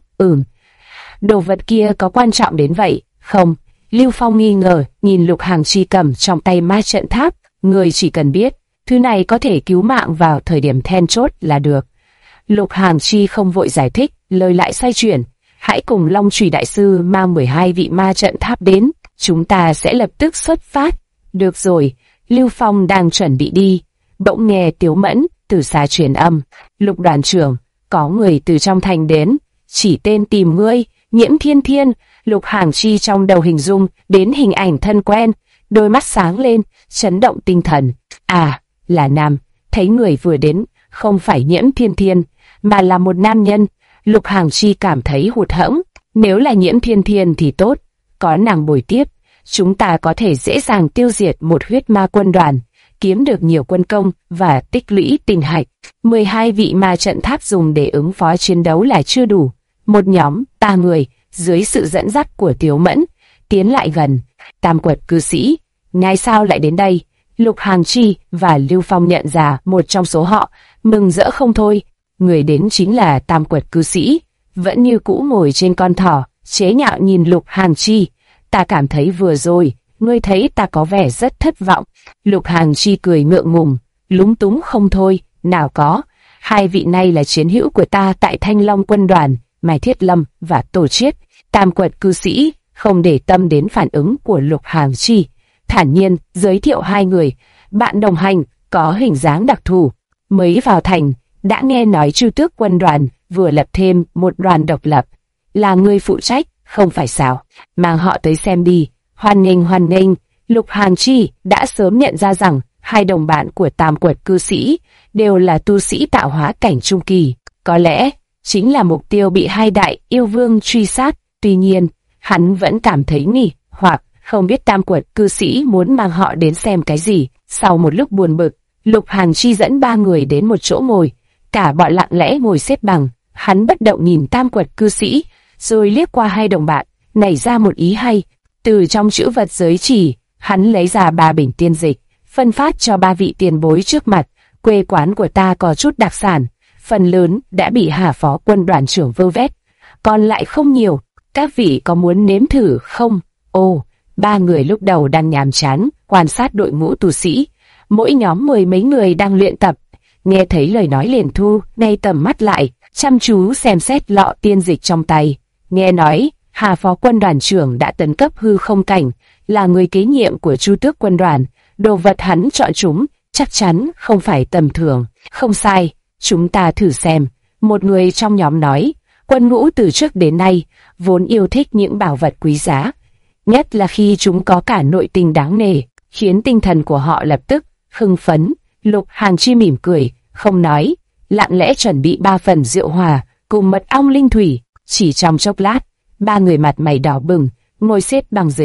S1: Đồ vật kia có quan trọng đến vậy không? Lưu Phong nghi ngờ nhìn Lục Hàng Chi cầm trong tay ma trận tháp. Người chỉ cần biết thứ này có thể cứu mạng vào thời điểm then chốt là được. Lục Hàng Chi không vội giải thích, lời lại xoay chuyển. Hãy cùng Long Chùy đại sư mang 12 vị ma trận tháp đến, chúng ta sẽ lập tức xuất phát. Được rồi. Lưu Phong đang chuẩn bị đi, bỗng nghe Tiếu Mẫn từ xa truyền âm, Lục đoàn trưởng, có người từ trong thành đến, chỉ tên tìm ngươi. Nhiễm Thiên Thiên. Lục Hàng Chi trong đầu hình dung đến hình ảnh thân quen, đôi mắt sáng lên, chấn động tinh thần. À, là nam. Thấy người vừa đến, không phải Nhiễm Thiên Thiên, mà là một nam nhân. Lục Hàng Chi cảm thấy hụt hẫng. Nếu là Nhiễm Thiên Thiên thì tốt, có nàng bồi tiếp, chúng ta có thể dễ dàng tiêu diệt một huyết ma quân đoàn, kiếm được nhiều quân công và tích lũy tinh hạch. 12 vị ma trận tháp dùng để ứng phó chiến đấu là chưa đủ. Một nhóm 3 người dưới sự dẫn dắt của Tiếu Mẫn tiến lại gần. Tam Quật cư sĩ, ngài sao lại đến đây? Lục Hàng Chi và Lưu Phong nhận ra một trong số họ, mừng rỡ không thôi. Người đến chính là Tam Quật cư sĩ, vẫn như cũ ngồi trên con thỏ, chế nhạo nhìn Lục Hàng Chi. Ta cảm thấy vừa rồi, ngươi thấy ta có vẻ rất thất vọng. Lục Hàng Chi cười ngượng ngùng, lúng túng không thôi. Nào có, hai vị này là chiến hữu của ta tại Thanh Long quân đoàn, Mai Thiết Lâm và Tổ Chiết. Tam Quật cư sĩ không để tâm đến phản ứng của Lục Hàng Chi, thản nhiên giới thiệu hai người, bạn đồng hành có hình dáng đặc thù. Mới vào thành, đã nghe nói Chu Tước quân đoàn vừa lập thêm một đoàn độc lập, là người phụ trách, không phải sao? Mang họ tới xem đi. Hoan nghênh hoan nghênh. Lục Hàng Chi đã sớm nhận ra rằng hai đồng bạn của Tam Quật cư sĩ đều là tu sĩ tạo hóa cảnh trung kỳ, có lẽ chính là mục tiêu bị hai đại yêu vương truy sát. Tuy nhiên, hắn vẫn cảm thấy nghi hoặc, không biết Tam Quật cư sĩ muốn mang họ đến xem cái gì. Sau một lúc buồn bực, Lục Hàng Chi dẫn ba người đến một chỗ ngồi, cả bọn lặng lẽ ngồi xếp bằng. Hắn bất động nhìn Tam Quật cư sĩ, rồi liếc qua hai đồng bạn, nảy ra một ý hay. Từ trong chữ vật giới chỉ, hắn lấy ra 3 bình tiên dịch, phân phát cho 3 vị tiền bối trước mặt. Quê quán của ta có chút đặc sản, phần lớn đã bị Hà phó quân đoàn trưởng vơ vét, còn lại không nhiều. Các vị có muốn nếm thử không? Ồ, 3 người lúc đầu đang nhàm chán quan sát đội ngũ tu sĩ, mỗi nhóm 10 mấy người đang luyện tập. Nghe thấy lời nói liền thu ngay tầm mắt lại, chăm chú xem xét lọ tiên dịch trong tay. Nghe nói Hà phó quân đoàn trưởng đã tấn cấp hư không cảnh, là người kế nhiệm của Chu Tước quân đoàn. Đồ vật hắn chọn chúng chắc chắn không phải tầm thường. Không sai, chúng ta thử xem. Một người trong nhóm nói, quân ngũ từ trước đến nay vốn yêu thích những bảo vật quý giá, nhất là khi chúng có cả nội tình đáng nể, khiến tinh thần của họ lập tức hưng phấn. Lục Hàng Chi mỉm cười, không nói, lặng lẽ chuẩn bị 3 phần rượu hòa cùng mật ong linh thủy. Chỉ trong chốc lát, 3 người mặt mày đỏ bừng ngồi xếp bằng dưới đất,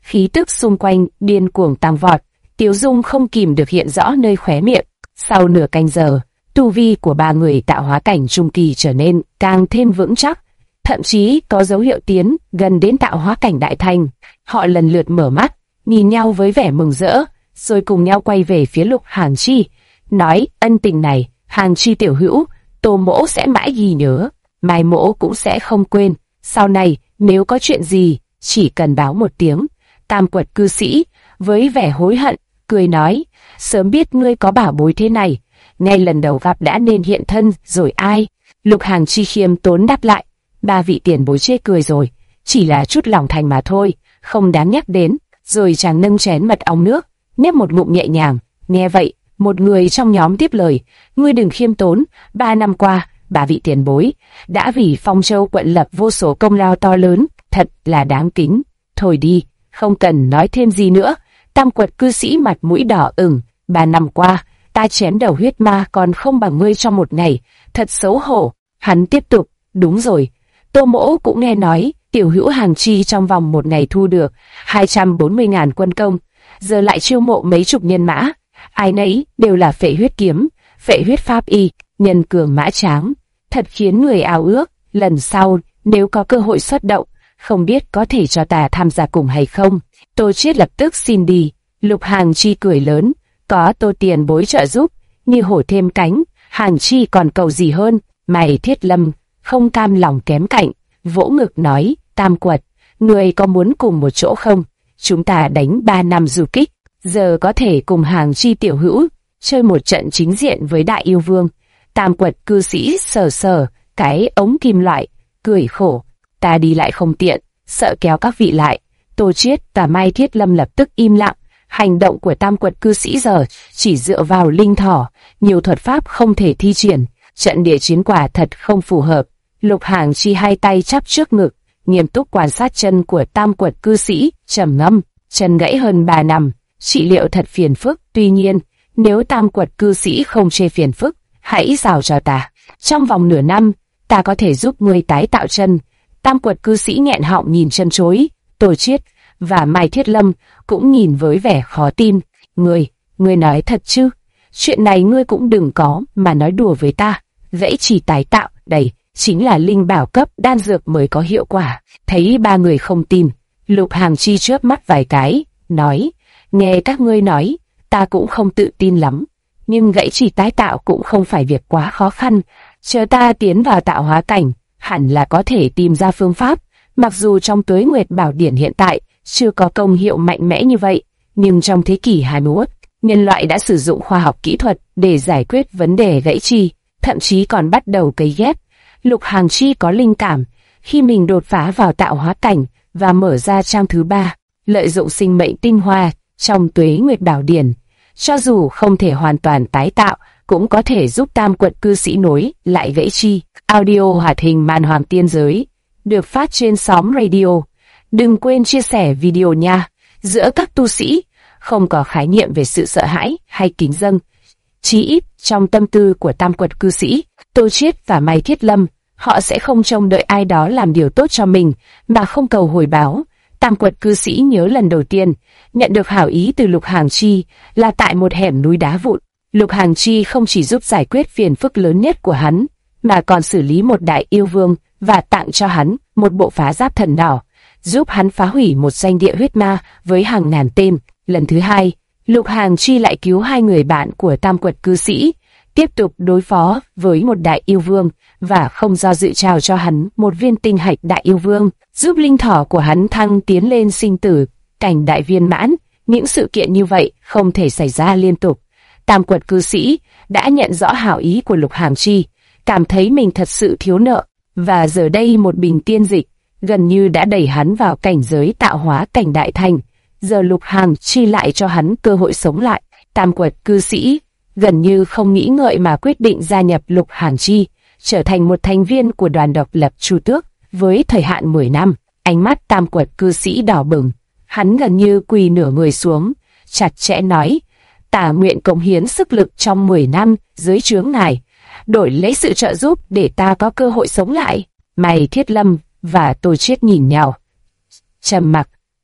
S1: khí tức xung quanh điên cuồng tăng vọt, Tiếu Dung không kìm được hiện rõ nơi khóe miệng. Sau nửa canh giờ, tu vi của ba người tạo hóa cảnh trung kỳ trở nên càng thêm vững chắc, thậm chí có dấu hiệu tiến gần đến tạo hóa cảnh đại thành. Họ lần lượt mở mắt, nhìn nhau với vẻ mừng rỡ, rồi cùng nhau quay về phía Lục Hàn Chi, nói: ân tình này, Hàn Chi tiểu hữu, Tô mỗ sẽ mãi ghi nhớ, mai mỗ cũng sẽ không quên. Sau này nếu có chuyện gì, chỉ cần báo một tiếng. Tam Quật cư sĩ với vẻ hối hận cười nói: sớm biết ngươi có bảo bối thế này, ngay lần đầu gặp đã nên hiện thân rồi ai. Lục Hàn Chi khiêm tốn đáp lại: ba vị tiền bối chê cười rồi, chỉ là chút lòng thành mà thôi, không đáng nhắc đến. Rồi chàng nâng chén mật ong nước, nhấp một ngụm nhẹ nhàng. Nghe vậy, một người trong nhóm tiếp lời: ngươi đừng khiêm tốn, 3 năm qua, ba vị tiền bối đã vì Phong Châu quận lập vô số công lao to lớn, thật là đáng kính. Thôi đi, không cần nói thêm gì nữa. Tam Quật cư sĩ mặt mũi đỏ ửng: 3 năm qua, ta chém đầu huyết ma còn không bằng ngươi trong một ngày, thật xấu hổ. Hắn tiếp tục: đúng rồi, Tô mỗ cũng nghe nói tiểu hữu Hàn Chi trong vòng một ngày thu được 240.000 quân công, giờ lại chiêu mộ mấy chục nhân mã, ai nấy đều là phệ huyết kiếm, phệ huyết pháp y, nhân cường mã tráng, thật khiến người ao ước. Lần sau nếu có cơ hội xuất động, không biết có thể cho ta tham gia cùng hay không. Tô Chiết lập tức xin đi. Lục Hàn Chi cười lớn: có Tô tiền bối trợ giúp, như hổ thêm cánh, Hàn Chi còn cầu gì hơn. Mày Thiết Lâm không cam lòng kém cạnh, vỗ ngực nói: Tam Quật, người có muốn cùng một chỗ không? Chúng ta đánh 3 năm du kích, giờ có thể cùng Hàn Chi tiểu hữu chơi một trận chính diện với Đại Yêu Vương. Tam Quật cư sĩ sờ sờ cái ống kim loại, cười khổ: ta đi lại không tiện, sợ kéo các vị lại. Tô Chiết và Mai Thiết Lâm lập tức im lặng. Hành động của Tam Quật cư sĩ giờ chỉ dựa vào linh thỏ, nhiều thuật pháp không thể thi triển, trận địa chiến quả thật không phù hợp. Lục Hàn Chi hai tay chắp trước ngực, nghiêm túc quan sát chân của Tam Quật cư sĩ, trầm ngâm: chân gãy hơn 3 năm, trị liệu thật phiền phức. Tuy nhiên, nếu Tam Quật cư sĩ không chê phiền phức, hãy giao cho ta. Trong vòng nửa năm, ta có thể giúp ngươi tái tạo chân. Tam Quật cư sĩ nghẹn họng nhìn chân chối. Tô Chiết và Mai Thiết Lâm cũng nhìn với vẻ khó tin. Ngươi nói thật chứ? Chuyện này ngươi cũng đừng có mà nói đùa với ta. Gãy chỉ tái tạo, đây chính là linh bảo cấp đan dược mới có hiệu quả. Thấy ba người không tin, Lục Hàn Chi chớp mắt vài cái, nói: nghe các ngươi nói, ta cũng không tự tin lắm. Nhưng gãy chỉ tái tạo cũng không phải việc quá khó khăn. Chờ ta tiến vào tạo hóa cảnh, hẳn là có thể tìm ra phương pháp. Mặc dù trong Tuế Nguyệt Bảo Điển hiện tại chưa có công hiệu mạnh mẽ như vậy, nhưng trong thế kỷ 21, nhân loại đã sử dụng khoa học kỹ thuật để giải quyết vấn đề gãy chi, thậm chí còn bắt đầu cấy ghép. Lục Hàn Chi có linh cảm, khi mình đột phá vào tạo hóa cảnh và mở ra trang thứ 3, lợi dụng sinh mệnh tinh hoa trong Tuế Nguyệt Bảo Điển, cho dù không thể hoàn toàn tái tạo, cũng có thể giúp Tam Quật cư sĩ nối lại gãy chi. Audio hoạt hình Man Hoàng Tiên Giới được phát trên Xóm Radio. Đừng quên chia sẻ video nha. Giữa các tu sĩ, không có khái niệm về sự sợ hãi hay kính dâng. Chí ít trong tâm tư của Tam Quật cư sĩ, Tô Chiết và Mai Thiết Lâm, họ sẽ không trông đợi ai đó làm điều tốt cho mình mà không cầu hồi báo. Tam Quật cư sĩ nhớ lần đầu tiên nhận được hảo ý từ Lục Hàn Chi là tại một hẻm núi đá vụn. Lục Hàn Chi không chỉ giúp giải quyết phiền phức lớn nhất của hắn, mà còn xử lý một đại yêu vương và tặng cho hắn một bộ phá giáp thần đỏ, giúp hắn phá hủy một danh địa huyết ma với hàng ngàn tên. Lần thứ hai, Lục Hàn Chi lại cứu hai người bạn của Tam Quật cư sĩ, tiếp tục đối phó với một đại yêu vương và không do dự trao cho hắn một viên tinh hạch đại yêu vương, giúp linh thỏ của hắn thăng tiến lên sinh tử cảnh đại viên mãn. Những sự kiện như vậy không thể xảy ra liên tục. Tam Quật cư sĩ đã nhận rõ hảo ý của Lục Hàn Chi, cảm thấy mình thật sự thiếu nợ, và giờ đây một bình tiên dịch gần như đã đẩy hắn vào cảnh giới tạo hóa cảnh đại thành. Giờ Lục Hàn Chi lại cho hắn cơ hội sống lại. Tam Quật cư sĩ gần như không nghĩ ngợi mà quyết định gia nhập Lục Hàn Chi, trở thành một thành viên của đoàn độc lập Chu Tước với thời hạn 10 năm. Ánh mắt Tam Quật cư sĩ đỏ bừng, hắn gần như quỳ nửa người xuống, chặt chẽ nói: ta nguyện cống hiến sức lực trong 10 năm dưới trướng ngài, đổi lấy sự trợ giúp để ta có cơ hội sống lại. Mai Thiết Lâm và Tô Chiết nhìn nhau, trầm mặc.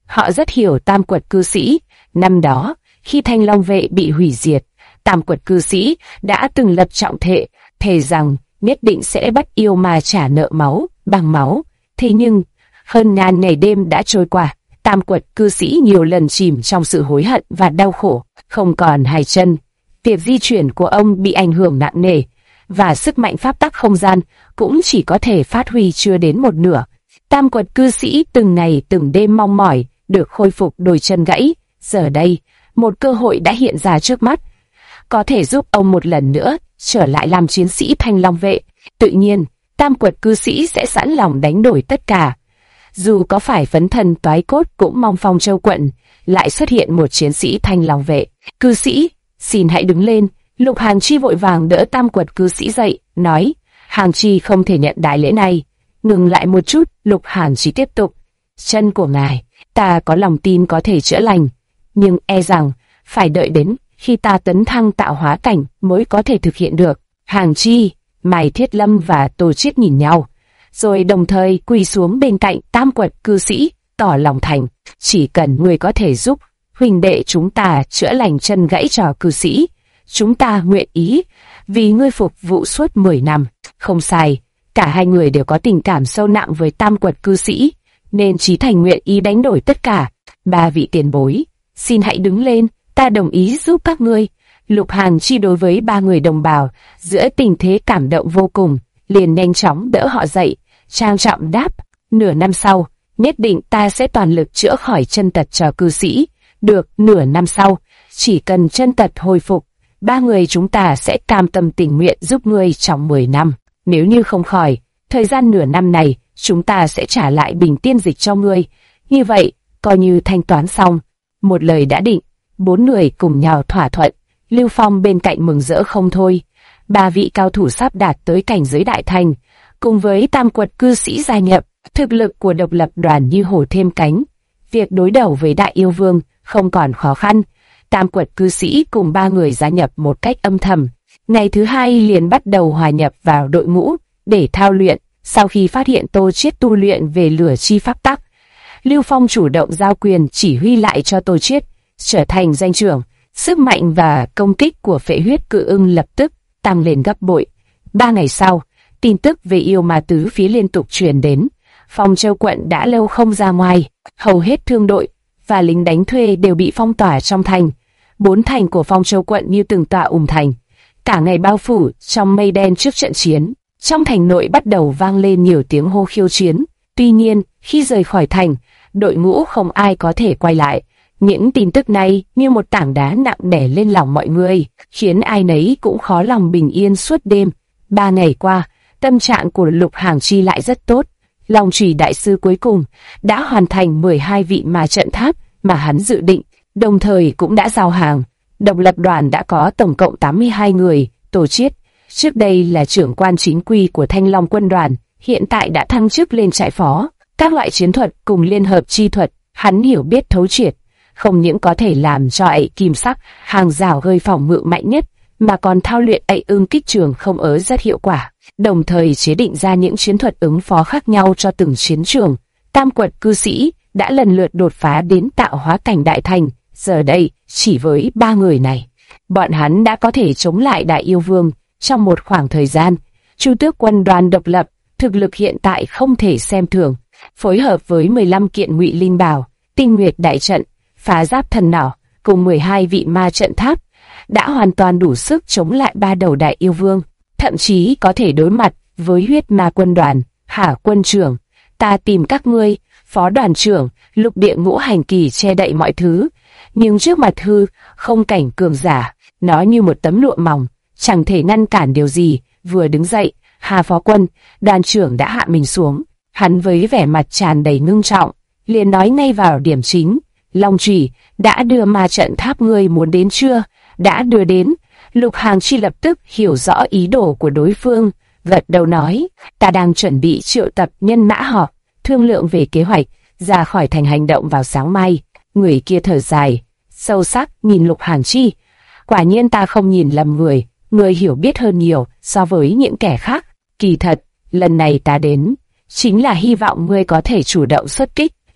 S1: Họ rất hiểu Tam Quật cư sĩ. Năm đó, khi Thanh Long vệ bị hủy diệt, Tam Quật cư sĩ đã từng lập trọng thề rằng nhất định sẽ bắt yêu ma trả nợ máu bằng máu. Thế nhưng, hơn ngàn ngày đêm đã trôi qua, Tam Quật cư sĩ nhiều lần chìm trong sự hối hận và đau khổ, không còn hai chân. Việc di chuyển của ông bị ảnh hưởng nặng nề, và sức mạnh pháp tắc không gian cũng chỉ có thể phát huy chưa đến một nửa. Tam Quật cư sĩ từng ngày từng đêm mong mỏi được khôi phục đôi chân gãy. Giờ đây, một cơ hội đã hiện ra trước mắt, có thể giúp ông một lần nữa trở lại làm chiến sĩ Thanh Long vệ. Tự nhiên, Tam Quật cư sĩ sẽ sẵn lòng đánh đổi tất cả. Dù có phải phấn thân toái cốt cũng mong Phong Châu quận lại xuất hiện một chiến sĩ Thanh Long vệ. Cư sĩ, xin hãy đứng lên. Lục Hàn Chi vội vàng đỡ Tam Quật cư sĩ dậy, nói, Hàn Chi không thể nhận đại lễ này. Ngừng lại một chút, Lục Hàn Chi tiếp tục, chân của ngài, ta có lòng tin có thể chữa lành, nhưng e rằng phải đợi đến khi ta tấn thăng tạo hóa cảnh mới có thể thực hiện được. Hàn Chi, Mày Thiết Lâm và Tô Chiết nhìn nhau, rồi đồng thời quỳ xuống bên cạnh Tam Quật cư sĩ, tỏ lòng thành, chỉ cần người có thể giúp huynh đệ chúng ta chữa lành chân gãy cho cư sĩ, chúng ta nguyện ý vì ngươi phục vụ suốt 10 năm. Không sai, cả hai người đều có tình cảm sâu nặng với Tam Quật cư sĩ, nên Chí Thành nguyện ý đánh đổi tất cả. Ba vị tiền bối, xin hãy đứng lên, ta đồng ý giúp các ngươi. Lục Hàn Chi đối với ba người đồng bào, giữa tình thế cảm động vô cùng, liền nhanh chóng đỡ họ dậy, trang trọng đáp, nửa năm sau, nhất định ta sẽ toàn lực chữa khỏi chân tật cho cư sĩ. Được, nửa năm sau, chỉ cần chân tật hồi phục, ba người chúng ta sẽ cam tâm tình nguyện giúp ngươi trong 10 năm. Nếu như không khỏi, thời gian nửa năm này, chúng ta sẽ trả lại bình tiên dịch cho ngươi. Như vậy, coi như thanh toán xong. Một lời đã định, bốn người cùng nhau thỏa thuận. Lưu Phong bên cạnh mừng rỡ không thôi. Ba vị cao thủ sắp đạt tới cảnh giới đại thành, cùng với Tam Quật cư sĩ gia nhập, thực lực của độc lập đoàn như hổ thêm cánh. Việc đối đầu với Đại Yêu Vương không còn khó khăn. Tam Quật cư sĩ cùng ba người gia nhập một cách âm thầm. Ngày thứ hai liền bắt đầu hòa nhập vào đội ngũ để thao luyện. Sau khi phát hiện Tô Chiết tu luyện về lửa chi pháp tắc, Lưu Phong chủ động giao quyền chỉ huy lại cho Tô Chiết, trở thành danh trưởng. Sức mạnh và công kích của phệ huyết cự ưng lập tức tăng lên gấp bội. 3 ngày sau, tin tức về yêu ma tứ phía liên tục truyền đến. Phong Châu quận đã lâu không ra ngoài, hầu hết thương đội và lính đánh thuê đều bị phong tỏa trong thành. 4 thành của Phong Châu quận như từng tọa thành, cả ngày bao phủ trong mây đen trước trận chiến. Trong thành nội bắt đầu vang lên nhiều tiếng hô khiêu chiến. Tuy nhiên, khi rời khỏi thành, đội ngũ không ai có thể quay lại. Những tin tức này như một tảng đá nặng đè lên lòng mọi người, khiến ai nấy cũng khó lòng bình yên suốt đêm. 3 ngày qua, tâm trạng của Lục Hàn Chi lại rất tốt. Long Chùy đại sư cuối cùng đã hoàn thành 12 vị ma trận tháp mà hắn dự định, đồng thời cũng đã giao hàng. Độc lập đoàn đã có tổng cộng 82 người. Tô Chiết, trước đây là trưởng quan chính quy của Thanh Long quân đoàn, hiện tại đã thăng chức lên trại phó. Các loại chiến thuật cùng liên hợp chi thuật, hắn hiểu biết thấu triệt, không những có thể làm cho ậy kim sắc, hàng rào gây phòng ngự mạnh nhất, mà còn thao luyện ậy ưng kích trường không ớ rất hiệu quả, đồng thời chế định ra những chiến thuật ứng phó khác nhau cho từng chiến trường. Tam Quật cư sĩ đã lần lượt đột phá đến tạo hóa cảnh đại thành, giờ đây, chỉ với 3 người này, bọn hắn đã có thể chống lại Đại Yêu Vương trong một khoảng thời gian. Chu Tước quân đoàn độc lập, thực lực hiện tại không thể xem thường, phối hợp với 15 kiện ngụy linh bảo, tinh nguyệt đại trận, phá giáp thần nỏ, cùng 12 vị ma trận tháp, đã hoàn toàn đủ sức chống lại 3 đầu Đại Yêu Vương, thậm chí có thể đối mặt với huyết ma quân đoàn. Hả quân trưởng, ta tìm các ngươi. Phó đoàn trưởng, lục địa ngũ hành kỳ che đậy mọi thứ, nhưng trước mặt hư không cảnh cường giả, nó như một tấm lụa mỏng, chẳng thể ngăn cản điều gì. Vừa đứng dậy, Hà phó quân, đoàn trưởng đã hạ mình xuống, hắn với vẻ mặt tràn đầy ngưng trọng, liền nói ngay vào điểm chính. Long Chùy, đã đưa ma trận tháp ngươi muốn đến chưa? Đã đưa đến. Lục Hàn Chi lập tức hiểu rõ ý đồ của đối phương, gật đầu nói, ta đang chuẩn bị triệu tập nhân mã họp, thương lượng về kế hoạch, ra khỏi thành hành động vào sáng mai. Người kia thở dài, sâu sắc nhìn Lục Hàn Chi, quả nhiên ta không nhìn lầm người, người hiểu biết hơn nhiều so với những kẻ khác. Kỳ thật, lần này ta đến, chính là hy vọng ngươi có thể chủ động xuất kích.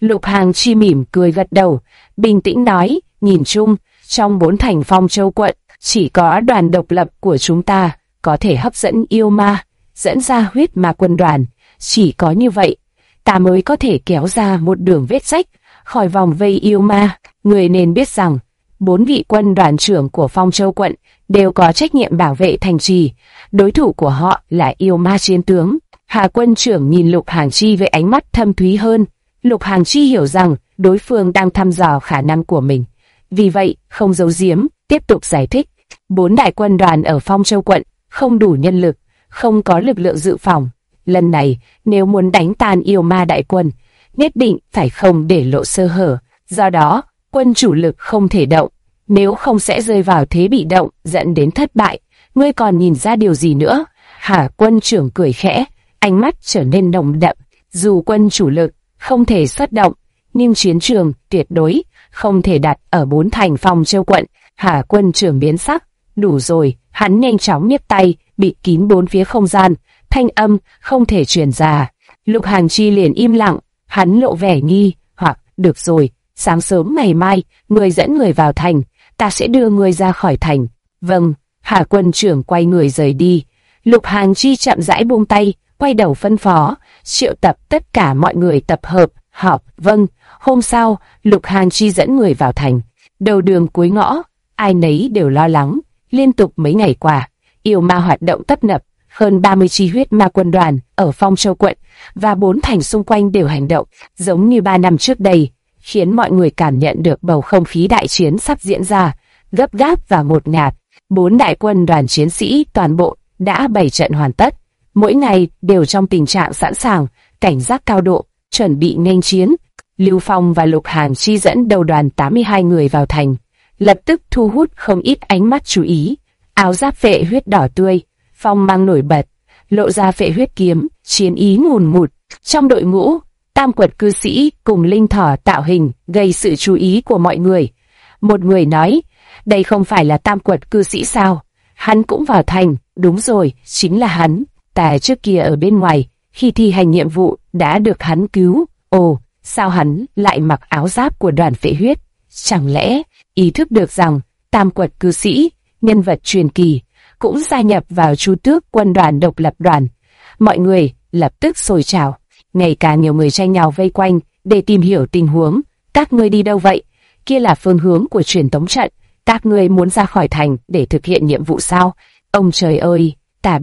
S1: Lục Hàng Chi mỉm cười gật đầu, bình tĩnh nói, nhìn chung, trong 4 thành Phong Châu quận, chỉ có đoàn độc lập của chúng ta có thể hấp dẫn yêu ma, dẫn ra huyết ma quân đoàn. Chỉ có như vậy, ta mới có thể kéo ra một đường vết rách khỏi vòng vây yêu ma. Người nên biết rằng, 4 vị quân đoàn trưởng của Phong Châu quận đều có trách nhiệm bảo vệ thành trì. Đối thủ của họ là yêu ma chiến tướng. Hà quân trưởng nhìn Lục Hàng Chi với ánh mắt thâm thúy hơn. Lục Hàng Chi hiểu rằng đối phương đang thăm dò khả năng của mình. Vì vậy, không giấu giếm, tiếp tục giải thích. 4 đại quân đoàn ở Phong Châu quận không đủ nhân lực, không có lực lượng dự phòng. Lần này, nếu muốn đánh tan yêu ma đại quân, nhất định phải không để lộ sơ hở. Do đó, quân chủ lực không thể động, nếu không sẽ rơi vào thế bị động, dẫn đến thất bại. Ngươi còn nhìn ra điều gì nữa? Hà quân trưởng cười khẽ, ánh mắt trở nên nồng đậm. Dù quân chủ lực không thể xuất động, nhưng chiến trường tuyệt đối không thể đặt ở 4 thành Phong Châu quận. Hà quân trưởng biến sắc, đủ rồi. Hắn nhanh chóng nhấc tay, bịt kín 4 phía không gian, thanh âm không thể truyền ra. Lục Hàng Chi liền im lặng, hắn lộ vẻ nghi hoặc, được rồi, sáng sớm ngày mai, người dẫn người vào thành, ta sẽ đưa người ra khỏi thành. Vâng. Hà quân trưởng quay người rời đi. Lục Hàng Chi chậm rãi buông tay, quay đầu phân phó, triệu tập tất cả mọi người tập hợp, họp. Vâng. Hôm sau, Lục Hàng Chi dẫn người vào thành. Đầu đường cuối ngõ, ai nấy đều lo lắng. Liên tục mấy ngày qua, yêu ma hoạt động tấp nập, hơn 30 chi huyết ma quân đoàn ở Phong Châu quận và 4 thành xung quanh đều hành động, giống như 3 năm trước đây, khiến mọi người cảm nhận được bầu không khí đại chiến sắp diễn ra, gấp gáp và ngột ngạt. 4 đại quân đoàn chiến sĩ toàn bộ đã bày trận hoàn tất, mỗi ngày đều trong tình trạng sẵn sàng, cảnh giác cao độ, chuẩn bị nghênh chiến. Lưu Phong và Lục Hàng Chi dẫn đầu đoàn 82 người vào thành, lập tức thu hút không ít ánh mắt chú ý. Áo giáp phệ huyết đỏ tươi, phong mang nổi bật, lộ ra phệ huyết kiếm, chiến ý ngùn ngụt. Trong đội ngũ, tam quật cư sĩ cùng linh thỏ tạo hình gây sự chú ý của mọi người. Một người nói, đây không phải là tam quật cư sĩ sao? Hắn cũng vào thành. Đúng rồi, chính là hắn. Ta trước kia ở bên ngoài, khi thi hành nhiệm vụ đã được hắn cứu. Ồ, sao hắn lại mặc áo giáp của đoàn phệ huyết? Chẳng lẽ ý thức được rằng tam quật cư sĩ, nhân vật truyền kỳ, cũng gia nhập vào Chu Tước quân đoàn độc lập đoàn? Mọi người lập tức sôi trào, ngày càng nhiều người tranh nhau vây quanh để tìm hiểu tình huống. Các ngươi đi đâu vậy? Kia là phương hướng của truyền tống trận. Các ngươi muốn ra khỏi thành để thực hiện nhiệm vụ sao? Ông trời ơi,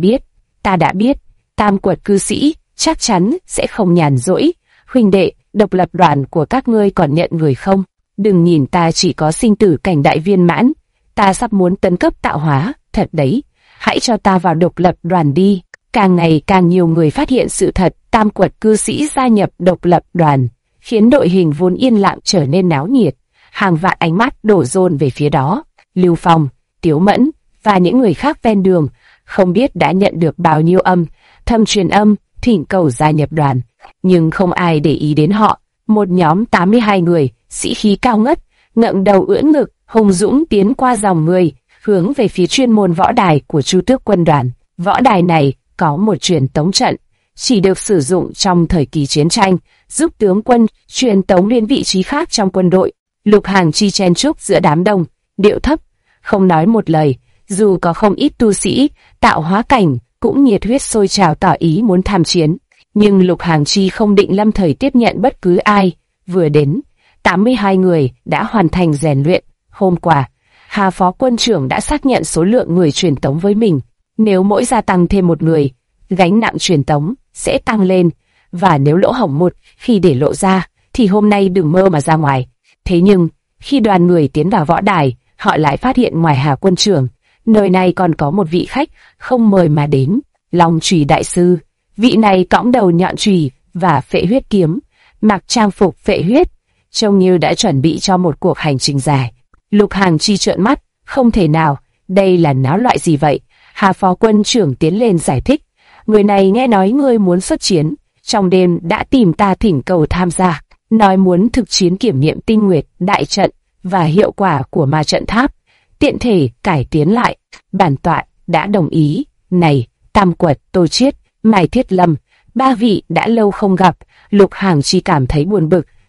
S1: ta đã biết, tam quật cư sĩ chắc chắn sẽ không nhàn rỗi. Huynh đệ, độc lập đoàn của các ngươi còn nhận người không? Đừng nhìn ta chỉ có sinh tử cảnh đại viên mãn, ta sắp muốn tấn cấp tạo hóa, thật đấy. Hãy cho ta vào độc lập đoàn đi. Càng ngày càng nhiều người phát hiện sự thật, tam quật cư sĩ gia nhập độc lập đoàn, khiến đội hình vốn yên lặng trở nên náo nhiệt. Hàng vạn ánh mắt đổ dồn về phía đó. Lưu Phong, Tiếu Mẫn và những người khác ven đường không biết đã nhận được bao nhiêu thầm truyền âm thỉnh cầu gia nhập đoàn, nhưng không ai để ý đến họ. Một nhóm 82 người, sĩ khí cao ngất, ngẩng đầu ưỡn ngực, hùng dũng tiến qua dòng người, hướng về phía chuyên môn võ đài của Chu Tước quân đoàn. Võ đài này có một truyền tống trận, chỉ được sử dụng trong thời kỳ chiến tranh, giúp tướng quân truyền tống đến vị trí khác trong quân đội. Lục Hàng Chi chen chúc giữa đám đông, điệu thấp, không nói một lời. Dù có không ít tu sĩ tạo hóa cảnh cũng nhiệt huyết sôi trào tỏ ý muốn tham chiến, nhưng Lục Hàng Chi không định lâm thời tiếp nhận bất cứ ai. Vừa đến, 82 người đã hoàn thành rèn luyện. Hôm qua, Hà phó quân trưởng đã xác nhận số lượng người truyền tống với mình. Nếu mỗi gia tăng thêm một người, gánh nặng truyền tống sẽ tăng lên, và nếu lỗ hổng một khi để lộ ra, thì hôm nay đừng mơ mà ra ngoài. Thế nhưng, khi đoàn người tiến vào võ đài, họ lại phát hiện ngoài Hà quân trưởng, nơi này còn có một vị khách không mời mà đến, Long Chùy đại sư. Vị này cõng đầu nhọn chùy và phệ huyết kiếm, mặc trang phục phệ huyết, trông như đã chuẩn bị cho một cuộc hành trình dài. Lục Hàng Chi trợn mắt, không thể nào, đây là náo loại gì vậy? Hà phó quân trưởng tiến lên giải thích, người này nghe nói ngươi muốn xuất chiến, trong đêm đã tìm ta thỉnh cầu tham gia, nói muốn thực chiến kiểm nghiệm tinh nguyệt đại trận và hiệu quả của ma trận tháp, tiện thể cải tiến lại. Bản tọa đã đồng ý. Này, Tam Quật, Tô Chiết, Mai Thiết Lâm, ba vị đã lâu không gặp. Lục Hàng Chi cảm thấy buồn bực,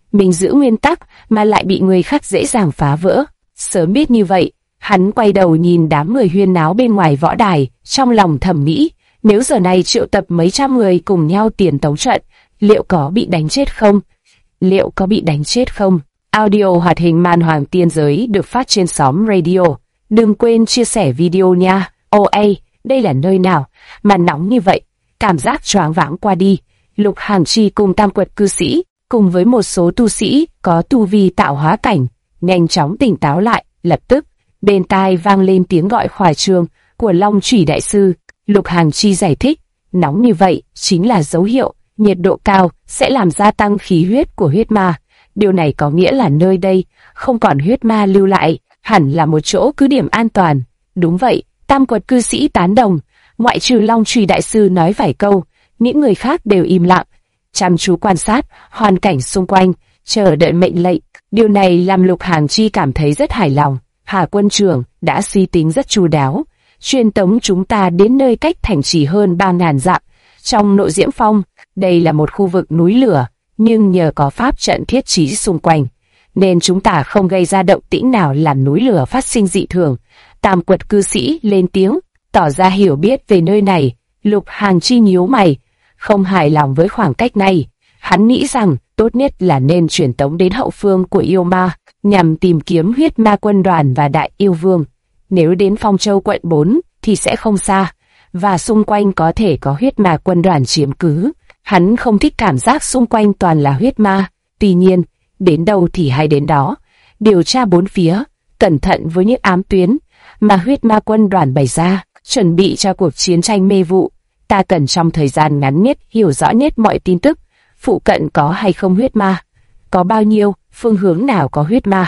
S1: mình giữ nguyên tắc mà lại bị người khác dễ dàng phá vỡ. Sớm biết như vậy, hắn quay đầu nhìn đám người huyên náo bên ngoài võ đài, trong lòng thầm nghĩ, nếu giờ này triệu tập mấy trăm người cùng nhau tiền tấu trận, liệu có bị đánh chết không? Liệu có bị đánh chết không? Audio hoạt hình Man Hoàng Tiên Giới được phát trên xóm radio. Đừng quên chia sẻ video nha. Ôi, đây là nơi nào mà nóng như vậy? Cảm giác choáng váng qua đi. Lục Hàng Chi cùng Tam Quật cư sĩ, cùng với một số tu sĩ có tu vi tạo hóa cảnh, nhanh chóng tỉnh táo lại. Lập tức, bên tai vang lên tiếng gọi khoái trương của Long Chủy đại sư. Lục Hàng Chi giải thích, nóng như vậy chính là dấu hiệu nhiệt độ cao sẽ làm gia tăng khí huyết của huyết ma. Điều này có nghĩa là nơi đây không còn huyết ma lưu lại, hẳn là một chỗ cứ điểm an toàn. Đúng vậy, Tam Quật cư sĩ tán đồng. Ngoại trừ Long Chủy đại sư nói vài câu, những người khác đều im lặng, chăm chú quan sát hoàn cảnh xung quanh, chờ đợi mệnh lệnh. Điều này làm Lục Hàng Chi cảm thấy rất hài lòng. Hà quân trưởng đã suy tính rất chu đáo, truyền tống chúng ta đến nơi cách thành chỉ hơn 3.000 dặm. Trong Nội Diễm Phong, đây là một khu vực núi lửa, nhưng nhờ có pháp trận thiết trí xung quanh, nên chúng ta không gây ra động tĩnh nào làm núi lửa phát sinh dị thường. Tam Quật cư sĩ lên tiếng, tỏ ra hiểu biết về nơi này. Lục Hàng Chi nhíu mày, không hài lòng với khoảng cách này. Hắn nghĩ rằng tốt nhất là nên truyền tống đến hậu phương của yêu ma, nhằm tìm kiếm huyết ma quân đoàn và đại yêu vương. Nếu đến Phong Châu quận 4 thì sẽ không xa, và xung quanh có thể có huyết ma quân đoàn chiếm cứ. Hắn không thích cảm giác xung quanh toàn là huyết ma. Tuy nhiên, đến đâu thì hay đến đó. Điều tra bốn phía, cẩn thận với những ám tuyến mà huyết ma quân đoàn bày ra, chuẩn bị cho cuộc chiến tranh mê vụ. Ta cần trong thời gian ngắn nhất hiểu rõ nhất mọi tin tức. Phụ cận có hay không huyết ma, có bao nhiêu, phương hướng nào có huyết ma,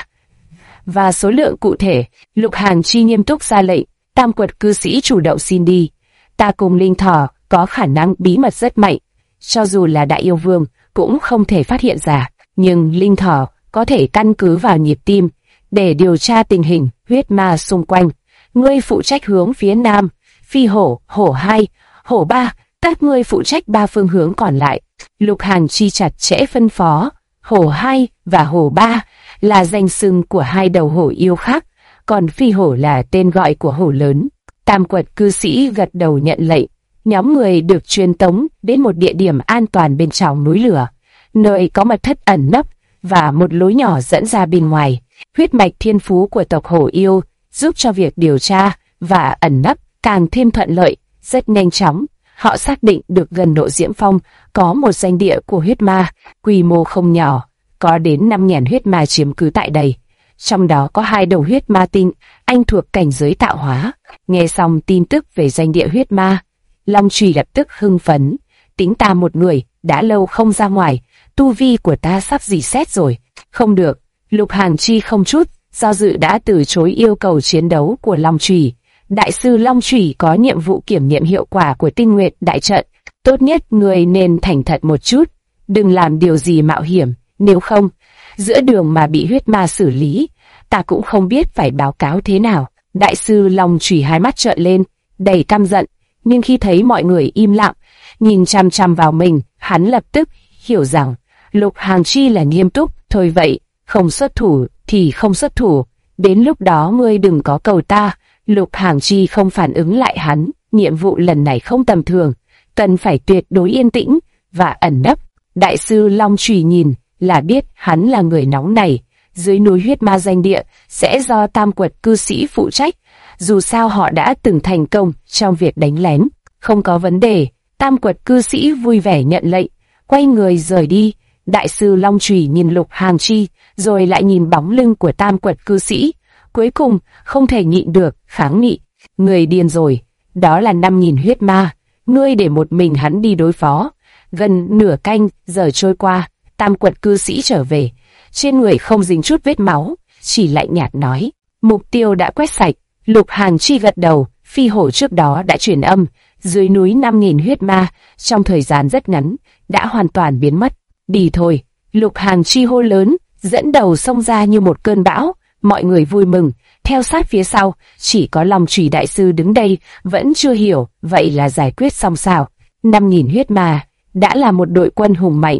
S1: và số lượng cụ thể. Lục Hàng Chi nghiêm túc ra lệnh. Tam Quật cư sĩ chủ động xin đi. Ta cùng linh thỏ có khả năng bí mật rất mạnh, cho dù là đại yêu vương cũng không thể phát hiện ra, nhưng linh thỏ có thể căn cứ vào nhịp tim để điều tra tình hình huyết ma xung quanh. Ngươi phụ trách hướng phía nam, Phi Hổ, Hổ 2, Hổ 3, các ngươi phụ trách 3 phương hướng còn lại. Lục Hàng Chi chặt chẽ phân phó. Hổ 2 và Hổ 3 là danh xưng của 2 đầu hổ yêu khác, còn Phi Hổ là tên gọi của hổ lớn. Tam Quật cư sĩ gật đầu nhận lệnh. Nhóm người được truyền tống đến một địa điểm an toàn bên trong núi lửa, nơi có mật thất ẩn nấp và một lối nhỏ dẫn ra bên ngoài. Huyết mạch thiên phú của tộc hổ yêu giúp cho việc điều tra và ẩn nấp càng thêm thuận lợi. Rất nhanh chóng, họ xác định được gần Nội Diễm Phong có một danh địa của huyết ma, quy mô không nhỏ, có đến 5.000 huyết ma chiếm cứ tại đây. Trong đó có 2 đầu huyết ma tinh, anh thuộc cảnh giới tạo hóa. Nghe xong tin tức về danh địa huyết ma, Long Chủy lập tức hưng phấn. Tính ta một người, đã lâu không ra ngoài, tu vi của ta sắp rỉ sét rồi. Không được, Lục Hàng Chi không chút do dự đã từ chối yêu cầu chiến đấu của Long Chủy. Đại sư Long Chủy có nhiệm vụ kiểm nghiệm hiệu quả của Tinh Nguyệt đại trận. Tốt nhất người nên thành thật một chút, đừng làm điều gì mạo hiểm, nếu không, giữa đường mà bị huyết ma xử lý, ta cũng không biết phải báo cáo thế nào. Đại sư Long Chủy hai mắt trợn lên, đầy căm giận, nhưng khi thấy mọi người im lặng, nhìn chăm chăm vào mình, hắn lập tức hiểu rằng Lục Hàng Chi là nghiêm túc. Thôi vậy, không xuất thủ thì không xuất thủ, đến lúc đó ngươi đừng có cầu ta. Lục Hàng Chi không phản ứng lại hắn. Nhiệm vụ lần này không tầm thường, cần phải tuyệt đối yên tĩnh và ẩn nấp. Đại sư Long Chủy nhìn là biết hắn là người nóng này. Dưới núi huyết ma danh địa sẽ do Tam Quật cư sĩ phụ trách, dù sao họ đã từng thành công trong việc đánh lén. Không có vấn đề. Tam Quật cư sĩ vui vẻ nhận lệnh, quay người rời đi. Đại sư Long Chủy nhìn Lục Hàng Chi, rồi lại nhìn bóng lưng của Tam Quật cư sĩ. Cuối cùng, không thể nhịn được, kháng nghị. Người điên rồi, đó là 5.000 huyết ma, ngươi để một mình hắn đi đối phó. Gần nửa canh giờ trôi qua, Tam Quật cư sĩ trở về. Trên người không dính chút vết máu, chỉ lạnh nhạt nói, mục tiêu đã quét sạch. Lục Hàng Chi gật đầu. Phi Hổ trước đó đã truyền âm, dưới núi 5.000 huyết ma, trong thời gian rất ngắn, đã hoàn toàn biến mất. Đi thôi. Lục Hàng Chi hô lớn, dẫn đầu xông ra như một cơn bão. Mọi người vui mừng, theo sát phía sau. Chỉ có Long Chủy đại sư đứng đây, vẫn chưa hiểu, vậy là giải quyết xong sao? 5.000 huyết ma, đã là một đội quân hùng mạnh.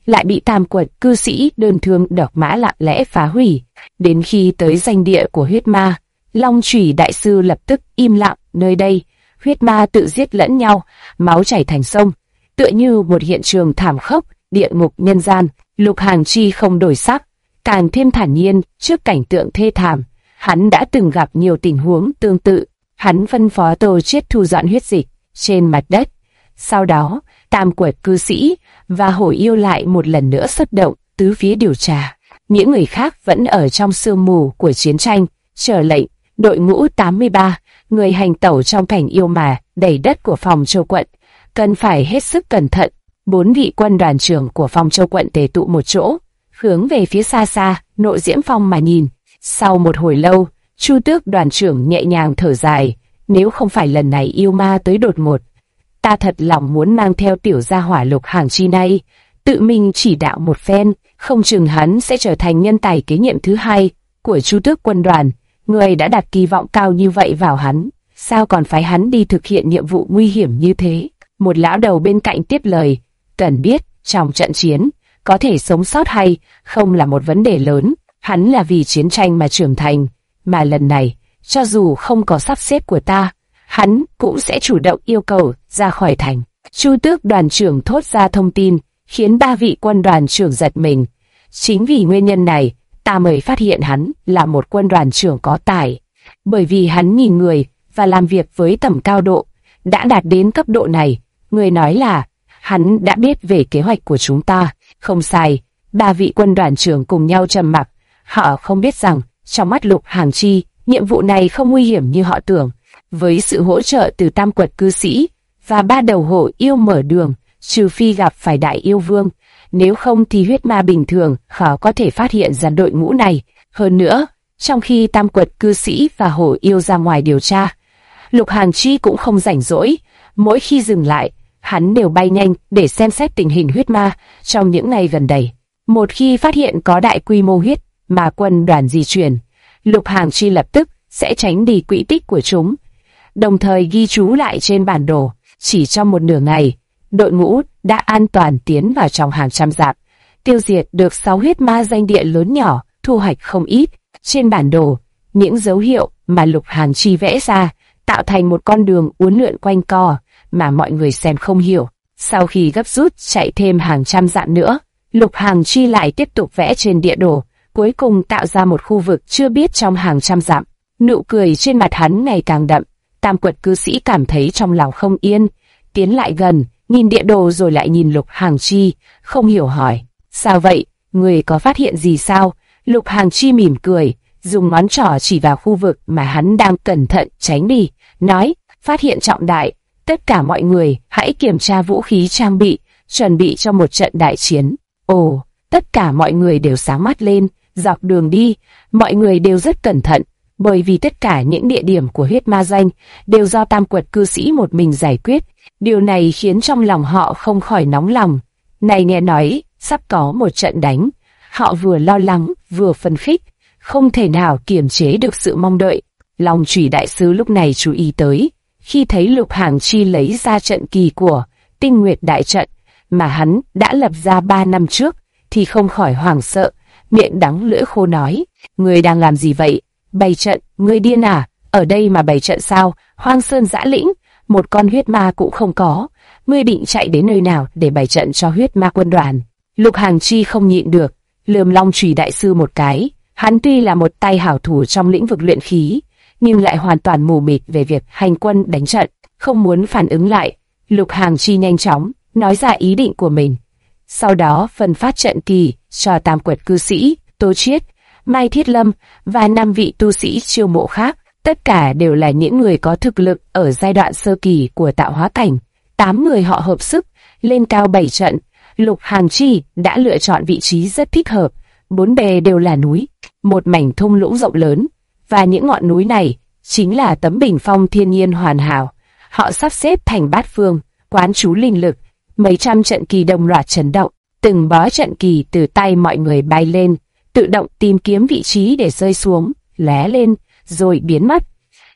S1: lại bị tam quật cư sĩ đơn thương độc mã lặng lẽ phá hủy. Đến khi tới danh địa của huyết ma, Long Chủy đại sư lập tức im lặng. Nơi đây, huyết ma tự giết lẫn nhau, máu chảy thành sông, tựa như một hiện trường thảm khốc, địa ngục nhân gian. Lục Hàn Chi không đổi sắc, càng thêm thản nhiên trước cảnh tượng thê thảm. Hắn đã từng gặp nhiều tình huống tương tự. Hắn phân phó Tô Chiết thu dọn huyết dịch trên mặt đất. Sau đó, tam quật cư sĩ và hổ yêu lại một lần nữa xuất động tứ phía điều tra. Những người khác vẫn ở trong sương mù của chiến tranh, chờ lệnh. Đội ngũ 83 người hành tẩu trong cảnh yêu mà đầy đất của Phong Châu quận, cần phải hết sức cẩn thận. 4 vị quân đoàn trưởng của Phong Châu quận tề tụ một chỗ, hướng về phía xa xa, Nội Diễm Phong mà nhìn. Sau một hồi lâu, Chu Tước đoàn trưởng nhẹ nhàng thở dài, nếu không phải lần này yêu ma tới đột ngột, ta thật lòng muốn mang theo tiểu gia hỏa Lục Hàn Chi này, tự mình chỉ đạo một phen, không chừng hắn sẽ trở thành nhân tài kế nhiệm thứ hai của Chu Tước quân đoàn. Người đã đặt kỳ vọng cao như vậy vào hắn, sao còn phái hắn đi thực hiện nhiệm vụ nguy hiểm như thế? Một lão đầu bên cạnh tiếp lời, cần biết, trong trận chiến, có thể sống sót hay không là một vấn đề lớn, hắn là vì chiến tranh mà trưởng thành, mà lần này, cho dù không có sắp xếp của ta, hắn cũng sẽ chủ động yêu cầu ra khỏi thành. Chu Tước đoàn trưởng thốt ra thông tin, khiến 3 vị quân đoàn trưởng giật mình. Chính vì nguyên nhân này, ta mới phát hiện hắn là một quân đoàn trưởng có tài, bởi vì hắn nhìn người và làm việc với tầm cao độ, đã đạt đến cấp độ này. Người nói là, hắn đã biết về kế hoạch của chúng ta. Không sai, 3 vị quân đoàn trưởng cùng nhau trầm mặc. Họ không biết rằng, trong mắt Lục Hàn Chi, nhiệm vụ này không nguy hiểm như họ tưởng. Với sự hỗ trợ từ tam quật cư sĩ và 3 đầu hổ yêu mở đường, trừ phi gặp phải đại yêu vương, nếu không thì huyết ma bình thường khó có thể phát hiện ra đội ngũ này. Hơn nữa, trong khi tam quật cư sĩ và hổ yêu ra ngoài điều tra, Lục Hàn Chi cũng không rảnh rỗi. Mỗi khi dừng lại, hắn đều bay nhanh để xem xét tình hình huyết ma trong những ngày gần đây. Một khi phát hiện có đại quy mô huyết ma quân đoàn di chuyển, Lục Hàn Chi lập tức sẽ tránh đi quỹ tích của chúng, đồng thời ghi chú lại trên bản đồ. Chỉ trong một nửa ngày, đội ngũ đã an toàn tiến vào trong hàng trăm dặm, tiêu diệt được 6 huyết ma danh địa lớn nhỏ, thu hoạch không ít. Trên bản đồ, những dấu hiệu mà Lục Hàn Chi vẽ ra tạo thành một con đường uốn lượn quanh co mà mọi người xem không hiểu. Sau khi gấp rút chạy thêm hàng trăm dặm nữa, Lục Hàn Chi lại tiếp tục vẽ trên địa đồ, cuối cùng tạo ra một khu vực chưa biết trong hàng trăm dặm. Nụ cười trên mặt hắn ngày càng đậm. Tam quật cư sĩ cảm thấy trong lòng không yên, tiến lại gần, nhìn địa đồ rồi lại nhìn Lục Hàn Chi, không hiểu hỏi, sao vậy, người có phát hiện gì sao? Lục Hàn Chi mỉm cười, dùng ngón trỏ chỉ vào khu vực mà hắn đang cẩn thận tránh đi, nói, phát hiện trọng đại, tất cả mọi người hãy kiểm tra vũ khí trang bị, chuẩn bị cho một trận đại chiến. Ồ, tất cả mọi người đều sáng mắt lên, dọc đường đi, mọi người đều rất cẩn thận, bởi vì tất cả những địa điểm của huyết ma danh đều do tam quật cư sĩ một mình giải quyết. Điều này khiến trong lòng họ không khỏi nóng lòng. Này nghe nói, sắp có một trận đánh, họ vừa lo lắng, vừa phấn khích, không thể nào kiềm chế được sự mong đợi. Long Chủy đại sư lúc này chú ý tới, khi thấy Lục Hàn Chi lấy ra trận kỳ của Tinh Nguyệt đại trận mà hắn đã lập ra 3 năm trước, thì không khỏi hoảng sợ, miệng đắng lưỡi khô nói, người đang làm gì vậy? Bày trận, ngươi điên à? Ở đây mà bày trận sao? Hoang sơn dã lĩnh, một con huyết ma cũng không có, ngươi định chạy đến nơi nào để bày trận cho huyết ma quân đoàn? Lục Hàn Chi không nhịn được, lườm Long Chủy đại sư một cái. Hắn tuy là một tay hảo thủ trong lĩnh vực luyện khí, nhưng lại hoàn toàn mù mịt về việc hành quân đánh trận, không muốn phản ứng lại. Lục Hàn Chi nhanh chóng nói ra ý định của mình, sau đó phân phát trận kỳ cho tam quật cư sĩ, Tô Chiết, Mai Thiết Lâm và 5 vị tu sĩ chiêu mộ khác. Tất cả đều là những người có thực lực ở giai đoạn sơ kỳ của tạo hóa cảnh. 8 người họ hợp sức lên cao 7 trận. Lục Hàn Chi đã lựa chọn vị trí rất thích hợp, 4 bề đều là núi, một mảnh thung lũng rộng lớn, và những ngọn núi này chính là tấm bình phong thiên nhiên hoàn hảo. Họ sắp xếp thành bát phương, quán chú linh lực, mấy trăm trận kỳ đồng loạt chấn động, từng bó trận kỳ từ tay mọi người bay lên, tự động tìm kiếm vị trí để rơi xuống, lóe lên, rồi biến mất.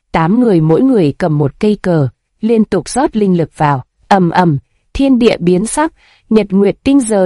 S1: 8 người mỗi người cầm một cây cờ, liên tục rót linh lực vào, ầm ầm, thiên địa biến sắc, nhật nguyệt tinh rời,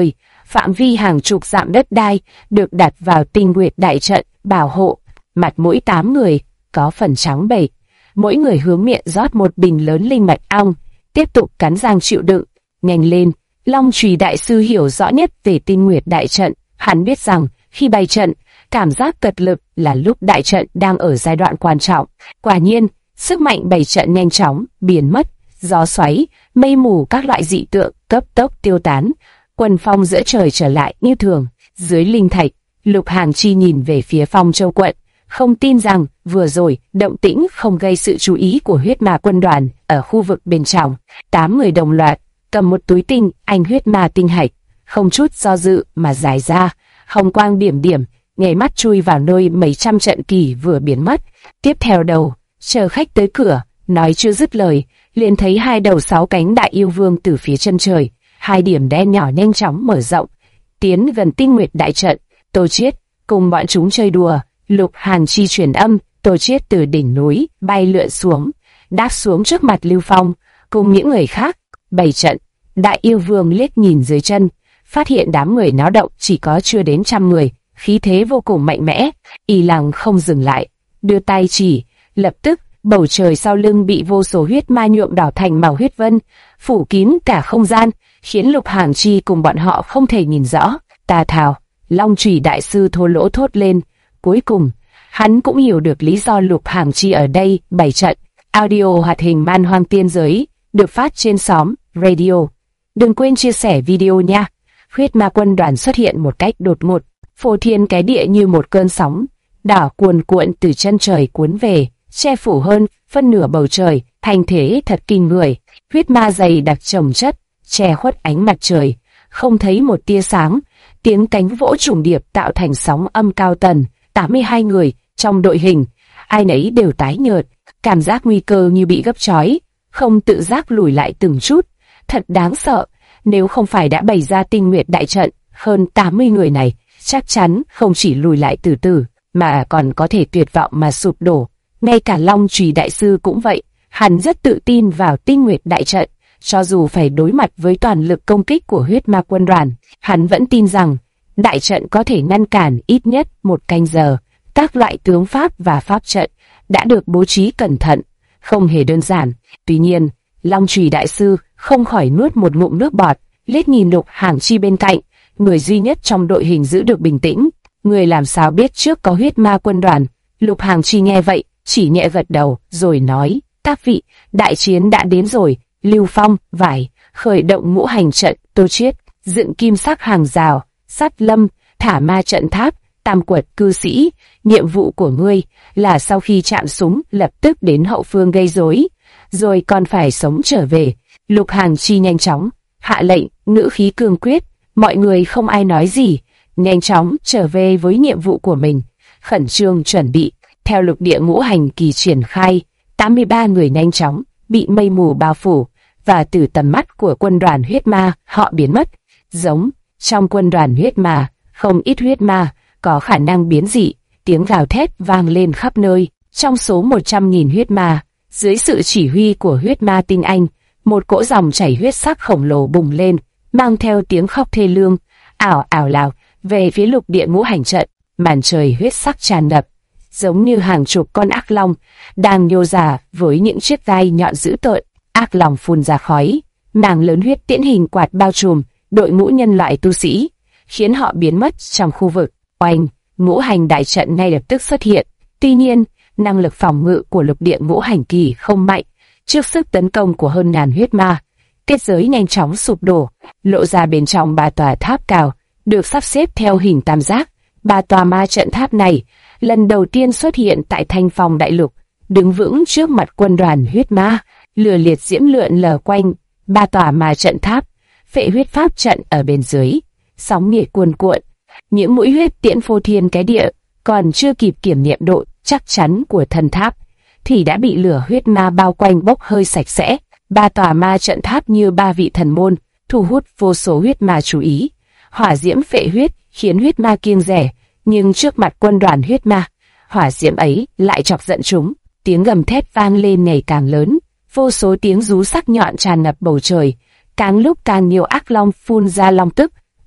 S1: phạm vi hàng chục dặm đất đai được đặt vào Tinh Nguyệt đại trận bảo hộ. Mặt mỗi 8 người có phần trắng bệch, mỗi người hướng miệng rót một bình lớn linh mật ong, tiếp tục cắn răng chịu đựng. Nhanh lên! Long Chùy đại sư hiểu rõ nhất về Tinh Nguyệt đại trận. Hắn biết rằng khi bày trận, cảm giác cật lực là lúc đại trận đang ở giai đoạn quan trọng. Quả nhiên, sức mạnh bày trận nhanh chóng biến mất, gió xoáy, mây mù các loại dị tượng cấp tốc tiêu tán, quần phong giữa trời trở lại như thường. Dưới linh thạch, Lục Hàn Chi nhìn về phía Phong Châu quận, không tin rằng vừa rồi động tĩnh không gây sự chú ý của huyết ma quân đoàn ở khu vực bên trong. 8 người đồng loạt cầm một túi tinh anh huyết ma tinh hạch, không chút do dự mà giải ra, hồng quang điểm điểm, nhảy mắt chui vào nơi mấy trăm trận kỳ vừa biến mất. Tiếp theo đầu, chờ khách tới cửa, nói chưa dứt lời, liền thấy 2 đầu 6 cánh đại yêu vương từ phía chân trời, 2 điểm đen nhỏ nhanh chóng mở rộng, tiến gần Tinh Nguyệt đại trận. Tô Chiết cùng bọn chúng chơi đùa. Lục Hàn Chi truyền âm, Tô Chiết từ đỉnh núi bay lượn xuống, đáp xuống trước mặt Lưu Phong cùng những người khác bày trận. Đại yêu vương liếc nhìn dưới chân, phát hiện đám người náo động chỉ có chưa đến 100 người, khí thế vô cùng mạnh mẽ. Y lặng không dừng lại, đưa tay chỉ, lập tức bầu trời sau lưng bị vô số huyết ma nhuộm đỏ thành màu huyết vân, phủ kín cả không gian, khiến Lục Hàn Chi cùng bọn họ không thể nhìn rõ. Tà thảo! Long Chùy đại sư thô lỗ thốt lên. Cuối cùng, hắn cũng hiểu được lý do Lục Hàn Chi ở đây bày trận. Audio hoạt hình Man Hoang Tiên Giới được phát trên xóm radio. Đừng quên chia sẻ video nha. Huyết ma quân đoàn xuất hiện một cách đột ngột, phô thiên cái địa như một cơn sóng đỏ cuồn cuộn từ chân trời cuốn về, che phủ hơn phân nửa bầu trời, thành thế thật kinh người. Huyết ma dày đặc chồng chất, che khuất ánh mặt trời, không thấy một tia sáng. Tiếng cánh vỗ trùng điệp tạo thành sóng âm cao tần. 82 người trong đội hình, ai nấy đều tái nhợt, cảm giác nguy cơ như bị gấp trói, không tự giác lùi lại từng chút. Thật đáng sợ, nếu không phải đã bày ra Tinh Nguyệt đại trận, hơn 80 người này chắc chắn không chỉ lùi lại từ từ, mà còn có thể tuyệt vọng mà sụp đổ. Ngay cả Long Chùy đại sư cũng vậy, hắn rất tự tin vào Tinh Nguyệt đại trận, cho dù phải đối mặt với toàn lực công kích của huyết ma quân đoàn, hắn vẫn tin rằng đại trận có thể ngăn cản ít nhất 1 canh giờ. Các loại tướng pháp và pháp trận đã được bố trí cẩn thận, không hề đơn giản. Tuy nhiên, Long Chùy đại sư không khỏi nuốt một ngụm nước bọt, liếc nhìn Lục Hàn Chi bên cạnh, người duy nhất trong đội hình giữ được bình tĩnh. Người làm sao biết trước có huyết ma quân đoàn? Lục Hàn Chi nghe vậy, chỉ nhẹ gật đầu, rồi nói, các vị, đại chiến đã đến rồi. Lưu Phong, Vải, khởi động ngũ hành trận. Tô Chiết, dựng kim sắc hàng rào. Sát Lâm, thả ma trận tháp. Tam Quật cư sĩ, nhiệm vụ của ngươi là sau khi chạm súng lập tức đến hậu phương gây rối, rồi còn phải sống trở về. Lục Hàn Chi nhanh chóng hạ lệnh, ngữ khí cương quyết. Mọi người không ai nói gì, nhanh chóng trở về với nhiệm vụ của mình, khẩn trương chuẩn bị. Theo lục địa ngũ hành kỳ triển khai, 83 người nhanh chóng bị mây mù bao phủ, và từ tầm mắt của quân đoàn huyết ma, họ biến mất. Giống trong quân đoàn huyết ma, không ít huyết ma có khả năng biến dị, tiếng gào thét vang lên khắp nơi. Trong số 100.000 huyết ma, dưới sự chỉ huy của huyết ma tinh anh, một cỗ dòng chảy huyết sắc khổng lồ bùng lên, mang theo tiếng khóc thê lương, ảo ảo lào về phía lục địa ngũ hành trận. Màn trời huyết sắc tràn ngập, giống như hàng chục con ác long đang nhô ra với những chiếc gai nhọn dữ tợn. Ác long phun ra khói, màng lớn huyết tiễn hình quạt bao trùm đội ngũ nhân loại tu sĩ, khiến họ biến mất trong khu vực. Oanh, ngũ hành đại trận ngay lập tức xuất hiện. Tuy nhiên, năng lực phòng ngự của lục địa ngũ hành kỳ không mạnh trước sức tấn công của hơn ngàn huyết ma. Kết giới nhanh chóng sụp đổ, lộ ra bên trong 3 tòa tháp cao được sắp xếp theo hình tam giác. 3 tòa ma trận tháp này lần đầu tiên xuất hiện tại Thanh Phong đại lục, đứng vững trước mặt quân đoàn huyết ma. Lửa liệt diễm lượn lờ quanh 3 tòa ma trận tháp, phệ huyết pháp trận ở bên dưới, sóng nhiệt cuồn cuộn, những mũi huyết tiễn phô thiên cái địa, còn chưa kịp kiểm nghiệm độ chắc chắn của thần tháp thì đã bị lửa huyết ma bao quanh bốc hơi sạch sẽ. 3 tòa ma trận tháp như 3 vị thần môn, thu hút vô số huyết ma chú ý. Hỏa diễm phệ huyết khiến huyết ma kiêng dè, nhưng trước mặt quân đoàn huyết ma, hỏa diễm ấy lại chọc giận chúng. Tiếng gầm thét vang lên ngày càng lớn, vô số tiếng rú sắc nhọn tràn ngập bầu trời, càng lúc càng nhiều ác long phun ra long tức.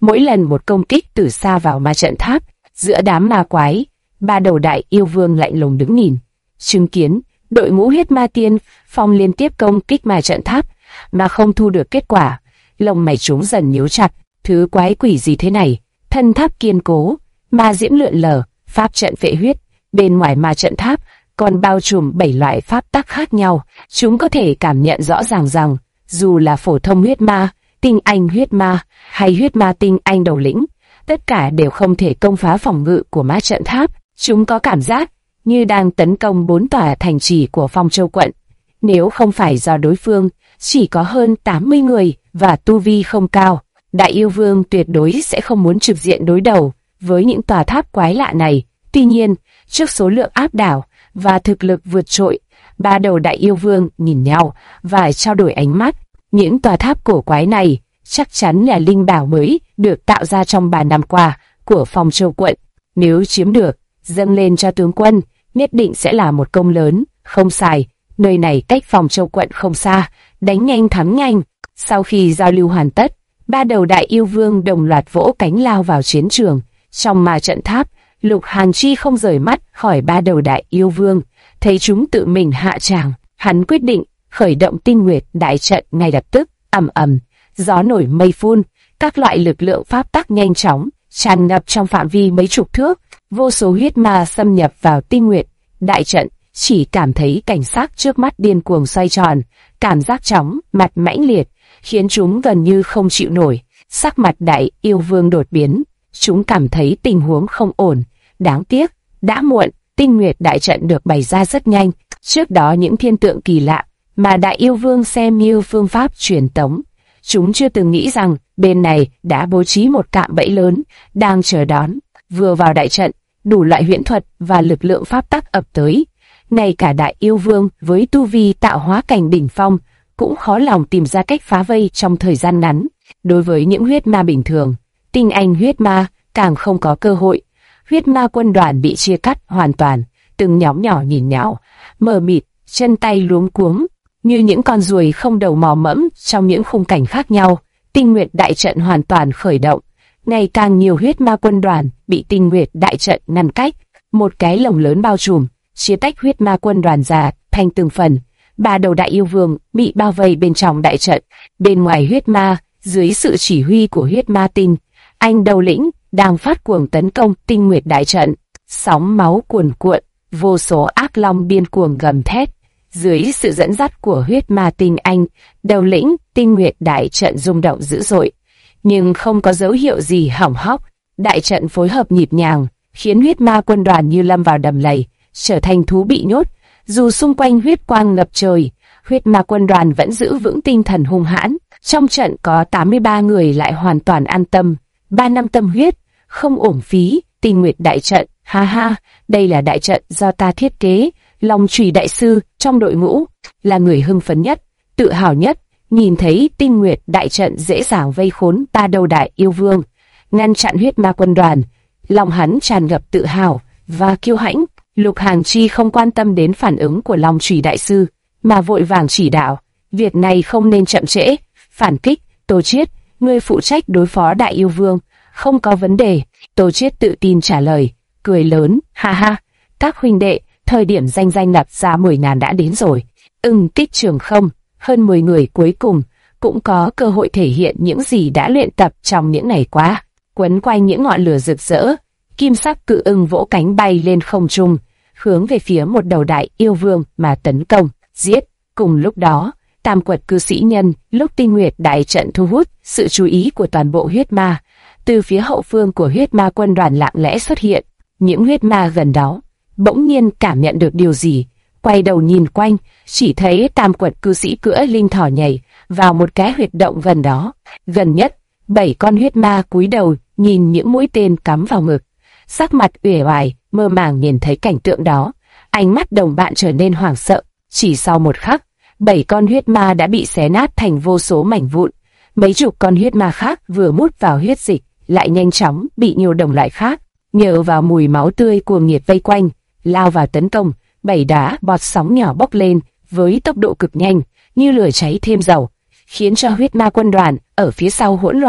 S1: Mỗi lần một công kích từ xa vào ma trận tháp, giữa đám ma quái, ba đầu đại yêu vương lạnh lùng đứng nhìn, chứng kiến đội ngũ huyết ma tiên phong liên tiếp công kích ma trận tháp mà không thu được kết quả. Lông mày chúng dần nhíu chặt, thứ quái quỷ gì thế này? Thân tháp kiên cố, ma diễm lượn lờ, pháp trận phệ huyết, bên ngoài ma trận tháp còn bao trùm 7 loại pháp tắc khác nhau. Chúng có thể cảm nhận rõ ràng rằng, dù là phổ thông huyết ma, tinh anh huyết ma hay huyết ma tinh anh đầu lĩnh, tất cả đều không thể công phá phòng ngự của ma trận tháp. Chúng có cảm giác như đang tấn công 4 tòa thành trì của Phong Châu quận. Nếu không phải do đối phương chỉ có hơn 80 người và tu vi không cao, Đại Yêu Vương tuyệt đối sẽ không muốn trực diện đối đầu với những tòa tháp quái lạ này. Tuy nhiên, trước số lượng áp đảo và thực lực vượt trội, ba đầu Đại Yêu Vương nhìn nhau và trao đổi ánh mắt. Những tòa tháp cổ quái này chắc chắn là linh bảo mới được tạo ra trong 3 năm qua của Phong Châu quận. Nếu chiếm được, dâng lên cho tướng quân, nhất định sẽ là một công lớn. Không sai, nơi này cách Phong Châu quận không xa, đánh nhanh thắng nhanh. Sau khi giao lưu hoàn tất, ba đầu Đại Yêu Vương đồng loạt vỗ cánh lao vào chiến trường. Trong ma trận tháp, Lục Hàn Chi không rời mắt khỏi ba đầu Đại Yêu Vương, thấy chúng tự mình hạ tràng, hắn quyết định khởi động Tinh Nguyệt đại trận ngay lập tức. Ầm ầm, gió nổi mây phun, các loại lực lượng pháp tắc nhanh chóng tràn ngập trong phạm vi mấy chục thước. Vô số huyết ma xâm nhập vào Tinh Nguyệt đại trận, chỉ cảm thấy cảnh sắc trước mắt điên cuồng xoay tròn, cảm giác chóng mặt mãnh liệt khiến chúng gần như không chịu nổi. Sắc mặt Đại Yêu Vương đột biến, chúng cảm thấy tình huống không ổn. Đáng tiếc, đã muộn. Tinh Nguyệt đại trận được bày ra rất nhanh. Trước đó những thiên tượng kỳ lạ mà Đại Yêu Vương xem như phương pháp truyền tống, chúng chưa từng nghĩ rằng bên này đã bố trí một cạm bẫy lớn đang chờ đón. Vừa vào đại trận, đủ loại huyễn thuật và lực lượng pháp tắc ập tới. Ngay cả Đại Yêu Vương với tu vi tạo hóa cảnh đỉnh phong cũng khó lòng tìm ra cách phá vây trong thời gian ngắn. Đối với những huyết ma bình thường, tinh anh huyết ma càng không có cơ hội. Huyết ma quân đoàn bị chia cắt hoàn toàn, từng nhóm nhỏ nhìn nhau, mờ mịt, chân tay luống cuống, như những con ruồi không đầu mò mẫm trong những khung cảnh khác nhau. Tinh Nguyệt đại trận hoàn toàn khởi động, ngày càng nhiều huyết ma quân đoàn bị Tinh Nguyệt đại trận ngăn cách. Một cái lồng lớn bao trùm, chia tách huyết ma quân đoàn ra thành từng phần. Ba đầu Đại Yêu Vương bị bao vây bên trong đại trận. Bên ngoài huyết ma, dưới sự chỉ huy của huyết ma tinh anh đầu lĩnh, đang phát cuồng tấn công Tinh Nguyệt đại trận. Sóng máu cuồn cuộn, vô số ác long điên cuồng gầm thét. Dưới sự dẫn dắt của huyết ma tinh anh đầu lĩnh, Tinh Nguyệt đại trận rung động dữ dội, nhưng không có dấu hiệu gì hỏng hóc. Đại trận phối hợp nhịp nhàng, khiến huyết ma quân đoàn như lâm vào đầm lầy, trở thành thú bị nhốt. Dù xung quanh huyết quang ngập trời, huyết ma quân đoàn vẫn giữ vững tinh thần hung hãn. Trong trận có 83 người lại hoàn toàn an tâm. 3 năm tâm huyết, không uổng phí. Tinh Nguyệt đại trận, ha ha, đây là đại trận do ta thiết kế. Long Chùy đại sư trong đội ngũ là người hưng phấn nhất, tự hào nhất, nhìn thấy Tinh Nguyệt đại trận dễ dàng vây khốn ba đầu Đại Yêu Vương, ngăn chặn huyết ma quân đoàn, lòng hắn tràn ngập tự hào và kiêu hãnh. Lục Hàn Chi không quan tâm đến phản ứng của Long Chùy đại sư, mà vội vàng chỉ đạo, việc này không nên chậm trễ. Phản kích, Tô Chiết, ngươi phụ trách đối phó Đại Yêu Vương. Không có vấn đề. Tô Chiết tự tin trả lời, cười lớn, ha ha, các huynh đệ, thời điểm danh lập ra 10.000 đã đến rồi. Kích trường không, hơn 10 người cuối cùng cũng có cơ hội thể hiện những gì đã luyện tập trong những ngày qua. Quấn quanh những ngọn lửa rực rỡ, kim sắc cự ưng vỗ cánh bay lên không trung, hướng về phía một đầu Đại Yêu Vương mà tấn công, giết. Cùng lúc đó, Tam Quật cư sĩ nhân lúc Tinh Nguyệt đại trận thu hút sự chú ý của toàn bộ huyết ma, từ phía hậu phương của huyết ma quân đoàn lặng lẽ xuất hiện. Những huyết ma gần đó bỗng nhiên cảm nhận được điều gì, quay đầu nhìn quanh, chỉ thấy Tam Quật cư sĩ cưỡi linh thỏ nhảy vào một cái huyệt động gần đó. Gần nhất, 7 con huyết ma cúi đầu nhìn những mũi tên cắm vào ngực, sắc mặt uể oải, mơ màng nhìn thấy cảnh tượng đó, ánh mắt đồng bạn trở nên hoảng sợ. Chỉ sau một khắc, 7 con huyết ma đã bị xé nát thành vô số mảnh vụn. Mấy chục con huyết ma khác vừa mút vào huyết dịch, lại nhanh chóng bị nhiều đồng loại khác nhờ vào mùi máu tươi cuồng nhiệt vây quanh, lao vào tấn công. 7 đá bọt sóng nhỏ bốc lên với tốc độ cực nhanh, như lửa cháy thêm dầu, khiến cho huyết ma quân đoàn ở phía sau hỗn loạn.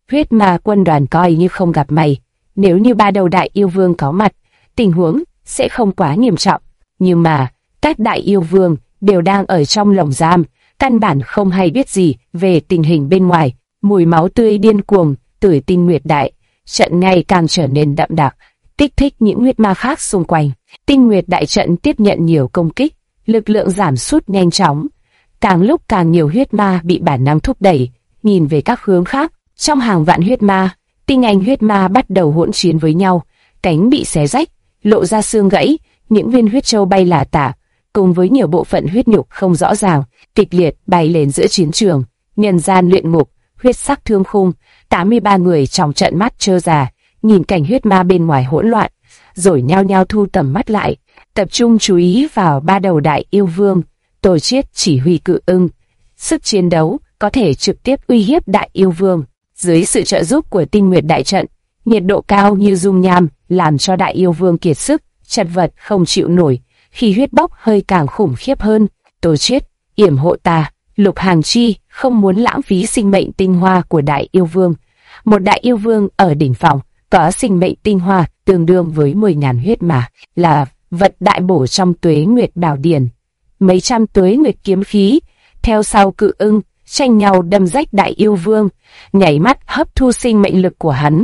S1: Huyết ma quân đoàn coi như không gặp mày. Nếu như ba đầu đại yêu vương có mặt, tình huống sẽ không quá nghiêm trọng. Nhưng mà, các đại yêu vương đều đang ở trong lồng giam, căn bản không hay biết gì về tình hình bên ngoài. Mùi máu tươi điên cuồng từ Tinh Nguyệt đại trận ngày càng trở nên đậm đặc, kích thích những huyết ma khác xung quanh. Tinh Nguyệt đại trận tiếp nhận nhiều công kích, lực lượng giảm sút nhanh chóng. Càng lúc càng nhiều huyết ma bị bản năng thúc đẩy, nhìn về các hướng khác. Trong hàng vạn huyết ma, tinh anh huyết ma bắt đầu hỗn chiến với nhau, cánh bị xé rách, lộ ra xương gãy, những viên huyết châu bay lả tả, cùng với nhiều bộ phận huyết nhục không rõ ràng, kịch liệt bay lên giữa chiến trường. Nhân gian luyện ngục, huyết sắc thương khung, 83 người trong trận mắt trơ già, nhìn cảnh huyết ma bên ngoài hỗn loạn, rồi nhao nhao thu tầm mắt lại, tập trung chú ý vào ba đầu đại yêu vương. Tổ Chiết chỉ huy cự ưng, sức chiến đấu có thể trực tiếp uy hiếp đại yêu vương. Dưới sự trợ giúp của Tinh Nguyệt đại trận, nhiệt độ cao như dung nham làm cho đại yêu vương kiệt sức, chật vật không chịu nổi. Khi huyết bốc hơi càng khủng khiếp hơn, Tổ Chiết yểm hộ ta. Lục Hàng Chi không muốn lãng phí sinh mệnh tinh hoa của đại yêu vương. Một đại yêu vương ở đỉnh phòng có sinh mệnh tinh hoa tương đương với 10.000 huyết ma, là vật đại bổ trong Tuế Nguyệt Bảo Điển. Mấy trăm Tuế Nguyệt kiếm khí theo sau cự ưng tranh nhau đâm rách đại yêu vương, nhảy mắt hấp thu sinh mệnh lực của hắn.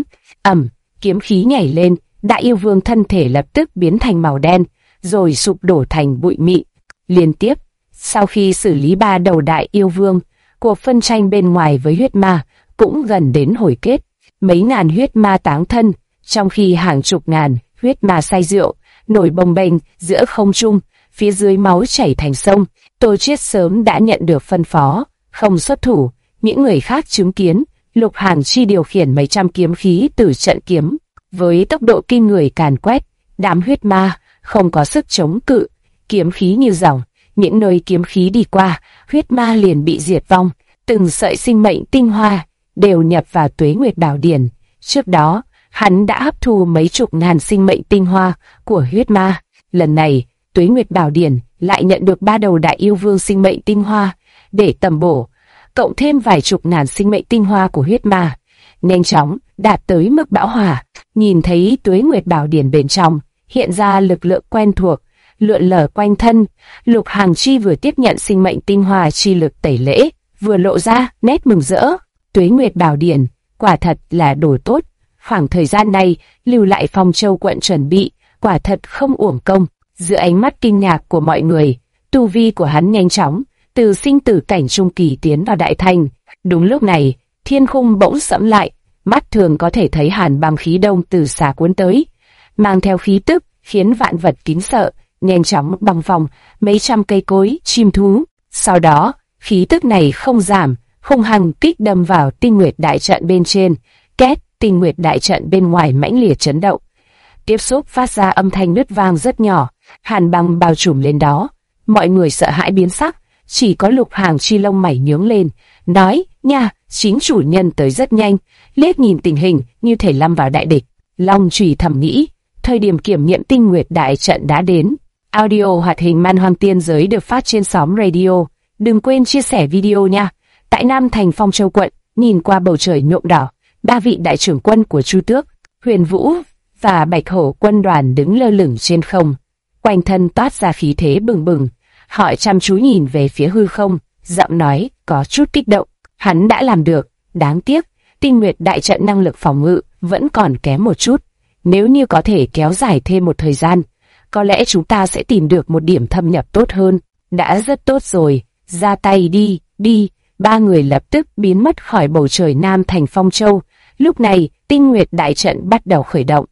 S1: Kiếm khí nhảy lên, đại yêu vương thân thể lập tức biến thành màu đen, rồi sụp đổ thành bụi mịn. Liên tiếp, sau khi xử lý ba đầu đại yêu vương, cuộc phân tranh bên ngoài với huyết ma cũng gần đến hồi kết. Mấy ngàn huyết ma táng thân, trong khi hàng chục ngàn huyết ma say rượu nổi bồng bềnh giữa không trung, phía dưới máu chảy thành sông. Tô Chiết sớm đã nhận được phân phó, không xuất thủ. Những người khác chứng kiến Lục Hàng Chi điều khiển mấy trăm kiếm khí từ trận kiếm, với tốc độ kinh người càn quét đám huyết ma, không có sức chống cự. Kiếm khí như dòng, những nơi kiếm khí đi qua, huyết ma liền bị diệt vong. Từng sợi sinh mệnh tinh hoa đều nhập vào Tuế Nguyệt Bảo Điển. Trước đó, hắn đã hấp thu mấy chục ngàn sinh mệnh tinh hoa của huyết ma. Lần này, Tuế Nguyệt Bảo Điển lại nhận được ba đầu đại yêu vương sinh mệnh tinh hoa để tầm bổ, cộng thêm vài chục ngàn sinh mệnh tinh hoa của huyết ma, nhanh chóng đạt tới mức bão hòa. Nhìn thấy Tuế Nguyệt Bảo Điển bên trong hiện ra lực lượng quen thuộc lượn lờ quanh thân, Lục Hàng Chi vừa tiếp nhận sinh mệnh tinh hoa chi lực tẩy lễ, vừa lộ ra nét mừng rỡ. Tuế Nguyệt Bảo Điển quả thật là đồ tốt. Khoảng thời gian này lưu lại Phong Châu quận chuẩn bị, quả thật không uổng công. Giữa ánh mắt kinh ngạc của mọi người, tu vi của hắn nhanh chóng từ sinh tử cảnh trung kỳ tiến vào đại thành. Đúng lúc này, thiên khung bỗng sẫm lại, mắt thường có thể thấy hàn băng khí đông từ xa cuốn tới, mang theo khí tức khiến vạn vật kính sợ, nhanh chóng băng phong mấy trăm cây cối, chim thú. Sau đó, khí tức này không giảm, hung hăng kích đâm vào Tinh Nguyệt đại trận bên trên. Két, Tinh Nguyệt đại trận bên ngoài mãnh liệt chấn động, tiếp xúc phát ra âm thanh nứt vang rất nhỏ, hàn băng bao trùm lên đó. Mọi người sợ hãi biến sắc, chỉ có Lục Hàng Chi lông mày nhướng lên, nói: "Nha, chính chủ nhân tới rất nhanh." Liếc nhìn tình hình, như thể lâm vào đại địch. Long Chùy thầm nghĩ, thời điểm kiểm nghiệm Tinh Nguyệt đại trận đã đến. Audio hoạt hình Man Hoang Tiên Giới được phát trên sóng radio. Đừng quên chia sẻ video nha. Tại Nam thành Phong Châu quận, nhìn qua bầu trời nhuộm đỏ, ba vị đại trưởng quân của Chu Tước, Huyền Vũ và Bạch Hổ quân đoàn đứng lơ lửng trên không, quanh thân toát ra khí thế bừng bừng. Họ chăm chú nhìn về phía hư không, giọng nói có chút kích động. Hắn đã làm được, đáng tiếc, Tinh Nguyệt đại trận năng lực phòng ngự vẫn còn kém một chút. Nếu như có thể kéo dài thêm một thời gian, có lẽ chúng ta sẽ tìm được một điểm thâm nhập tốt hơn. Đã rất tốt rồi, ra tay đi, đi. Ba người lập tức biến mất khỏi bầu trời Nam thành Phong Châu. Lúc này, Tinh Nguyệt đại trận bắt đầu khởi động.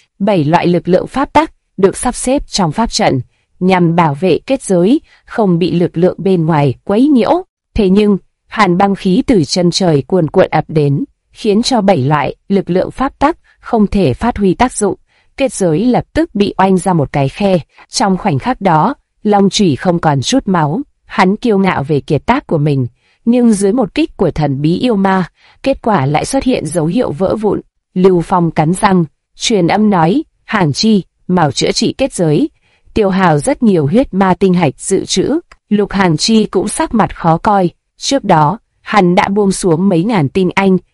S1: 7 loại lực lượng pháp tắc được sắp xếp trong pháp trận, nhằm bảo vệ kết giới không bị lực lượng bên ngoài quấy nhiễu. Thế nhưng, hàn băng khí từ chân trời cuồn cuộn ập đến, khiến cho 7 loại lực lượng pháp tắc không thể phát huy tác dụng. Kết giới lập tức bị oanh ra một cái khe. Trong khoảnh khắc đó, Long Chùy không còn chút máu. Hắn kiêu ngạo về kiệt tác của mình, nhưng dưới một kích của thần bí yêu ma, kết quả lại xuất hiện dấu hiệu vỡ vụn. Lưu Phong cắn răng, truyền âm nói: "Hàng Chi, mau chữa trị kết giới, tiêu hao rất nhiều huyết ma tinh hạch dự trữ." Lục Hàng Chi cũng sắc mặt khó coi. Trước đó, hắn đã buông xuống mấy ngàn tinh anh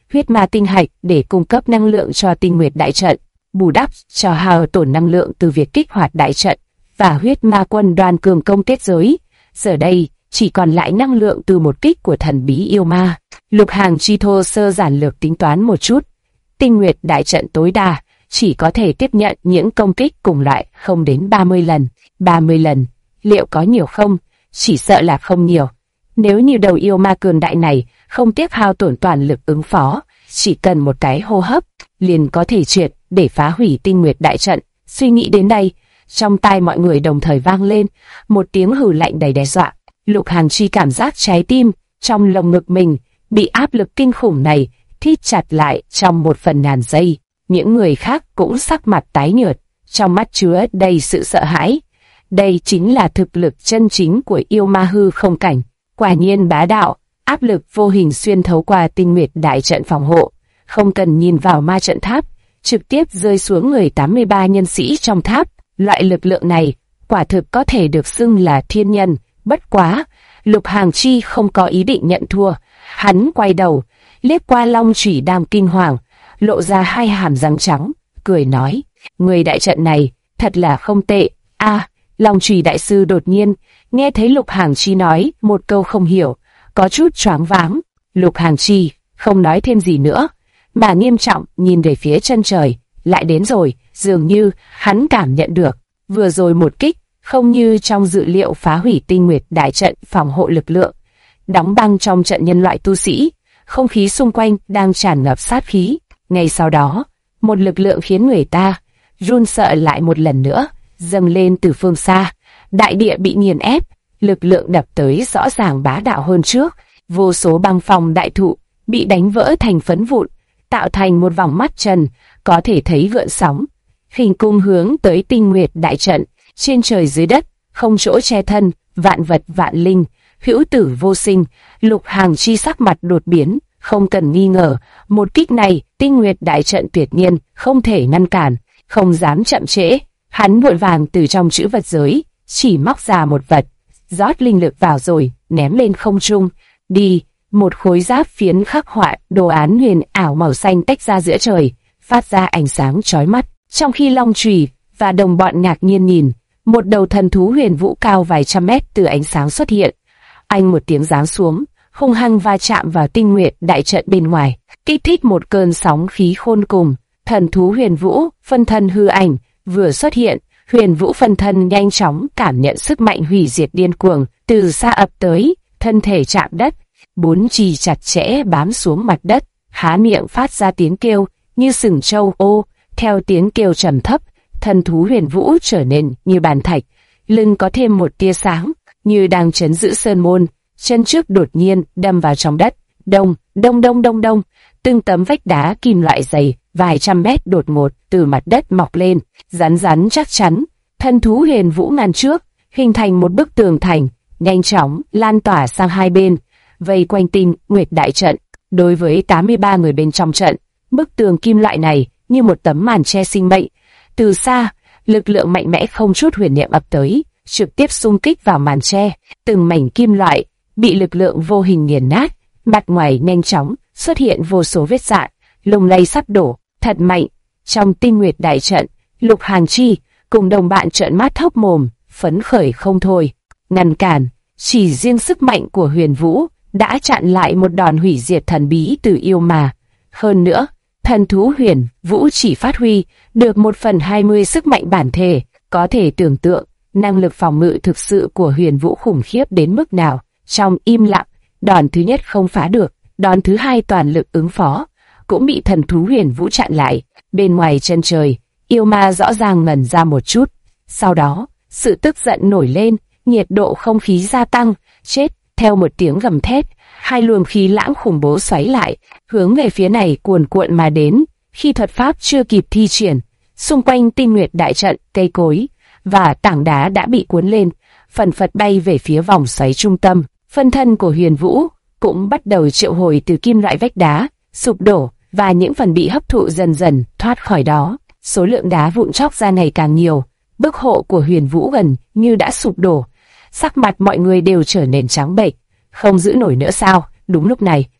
S1: huyết ma tinh hạch để cung cấp năng lượng cho tinh nguyệt đại trận, bù đắp cho hao tổn năng lượng từ việc kích hoạt đại trận, và huyết ma quân đoàn cường công kết giới. Giờ đây, chỉ còn lại năng lượng từ một kích của thần bí yêu ma. Lục Hàng Chi thô sơ giản lược tính toán một chút. Tinh nguyệt đại trận tối đa chỉ có thể tiếp nhận những công kích cùng loại không đến 30 lần. 30 lần, liệu có nhiều không? Chỉ sợ là không nhiều. Nếu như đầu yêu ma cường đại này không tiếp hao tổn toàn lực ứng phó, chỉ cần một cái hô hấp, liền có thể triệt để phá hủy tinh nguyệt đại trận. Suy nghĩ đến đây, trong tai mọi người đồng thời vang lên một tiếng hừ lạnh đầy đe dọa. Lục Hàng Chi cảm giác trái tim trong lồng ngực mình bị áp lực kinh khủng này thít chặt lại trong một phần ngàn giây. Những người khác cũng sắc mặt tái nhợt, trong mắt chứa đầy sự sợ hãi. Đây chính là thực lực chân chính của yêu ma hư không cảnh. Quả nhiên bá đạo, áp lực vô hình xuyên thấu qua tinh nguyệt đại trận phòng hộ, không cần nhìn vào ma trận tháp, trực tiếp rơi xuống người 83 nhân sĩ trong tháp. Loại lực lượng này, quả thực có thể được xưng là thiên nhân. Bất quá, Lục Hàng Chi không có ý định nhận thua. Hắn quay đầu, liếc qua Long Chủy đang kinh hoàng, lộ ra hai hàm răng trắng, cười nói: người đại trận này thật là không tệ. Long Chủy đại sư đột nhiên nghe thấy Lục Hàng Chi nói một câu không hiểu, có chút choáng váng. Lục Hàng Chi không nói thêm gì nữa, mà nghiêm trọng nhìn về phía chân trời. Lại đến rồi. Dường như hắn cảm nhận được vừa rồi một kích không như trong dự liệu phá hủy tinh nguyệt đại trận phòng hộ lực lượng, đóng băng trong trận nhân loại tu sĩ. Không khí xung quanh đang tràn ngập sát khí. Ngay sau đó, một lực lượng khiến người ta run sợ lại một lần nữa dâng lên từ phương xa. Đại địa bị nghiền ép, lực lượng đập tới rõ ràng bá đạo hơn trước. Vô số băng phong đại thụ bị đánh vỡ thành phấn vụn, tạo thành một vòng mắt trần có thể thấy gợn sóng. Hình cung hướng tới tinh nguyệt đại trận, trên trời dưới đất, không chỗ che thân, vạn vật vạn linh, hữu tử vô sinh. Lục Hàng Chi sắc mặt đột biến, không cần nghi ngờ, một kích này tinh nguyệt đại trận tuyệt nhiên không thể ngăn cản, không dám chậm trễ. Hắn vội vàng từ trong trữ vật giới chỉ móc ra một vật, rót linh lực vào rồi ném lên không trung. Đi, một khối giáp phiến khắc họa đồ án huyền ảo màu xanh tách ra giữa trời, phát ra ánh sáng chói mắt. Trong khi Long Chủy và đồng bọn ngạc nhiên nhìn, một đầu thần thú huyền vũ cao vài trăm mét từ ánh sáng xuất hiện. Anh một tiếng giáng xuống, hung hăng va chạm vào tinh nguyệt đại trận bên ngoài, kích thích một cơn sóng khí khôn cùng. Thần thú huyền vũ phân thân hư ảnh vừa xuất hiện, huyền vũ phân thân nhanh chóng cảm nhận sức mạnh hủy diệt điên cuồng từ xa ập tới, thân thể chạm đất, bốn chì chặt chẽ bám xuống mặt đất, há miệng phát ra tiếng kêu như sừng trâu. Theo tiếng kêu trầm thấp, thần thú huyền vũ trở nên như bàn thạch, lưng có thêm một tia sáng, như đang trấn giữ sơn môn. Chân trước đột nhiên đâm vào trong đất, đông, đông đông đông đông, từng tấm vách đá kim loại dày vài trăm mét đột ngột từ mặt đất mọc lên, rắn rắn chắc chắn. Thần thú huyền vũ ngăn trước, hình thành một bức tường thành, nhanh chóng lan tỏa sang hai bên, vây quanh tinh nguyệt đại trận. Đối với 83 người bên trong trận, bức tường kim loại này như một tấm màn che sinh mệnh. Từ xa, lực lượng mạnh mẽ không chút huyền niệm ập tới, trực tiếp xung kích vào màn che. Từng mảnh kim loại bị lực lượng vô hình nghiền nát, mặt ngoài nhanh chóng xuất hiện vô số vết rạn, lung lay sắp đổ. Thật mạnh. Trong tinh nguyệt đại trận, Lục Hàng Chi cùng đồng bạn trợn mắt hốc mồm, phấn khởi không thôi. Ngăn cản, chỉ riêng sức mạnh của huyền vũ đã chặn lại một đòn hủy diệt thần bí từ yêu ma. Hơn nữa, thần thú huyền vũ chỉ phát huy được 1/20 sức mạnh bản thể. Có thể tưởng tượng năng lực phòng ngự thực sự của huyền vũ khủng khiếp đến mức nào. Trong im lặng, đòn thứ nhất không phá được, đòn thứ hai toàn lực ứng phó cũng bị thần thú huyền vũ chặn lại. Bên ngoài chân trời, yêu ma rõ ràng ngẩn ra một chút. Sau đó, sự tức giận nổi lên, nhiệt độ không khí gia tăng. Chết! Theo một tiếng gầm thét, hai luồng khí lãng khủng bố xoáy lại, hướng về phía này cuồn cuộn mà đến. Khi thuật pháp chưa kịp thi triển, xung quanh tinh nguyệt đại trận, cây cối và tảng đá đã bị cuốn lên, phần phật bay về phía vòng xoáy trung tâm. Phân thân của huyền vũ cũng bắt đầu triệu hồi từ kim loại vách đá, sụp đổ, và những phần bị hấp thụ dần dần thoát khỏi đó. Số lượng đá vụn chóc ra ngày càng nhiều, bức hộ của huyền vũ gần như đã sụp đổ. Sắc mặt mọi người đều trở nên trắng bệch, không giữ nổi nữa sao? Đúng lúc này,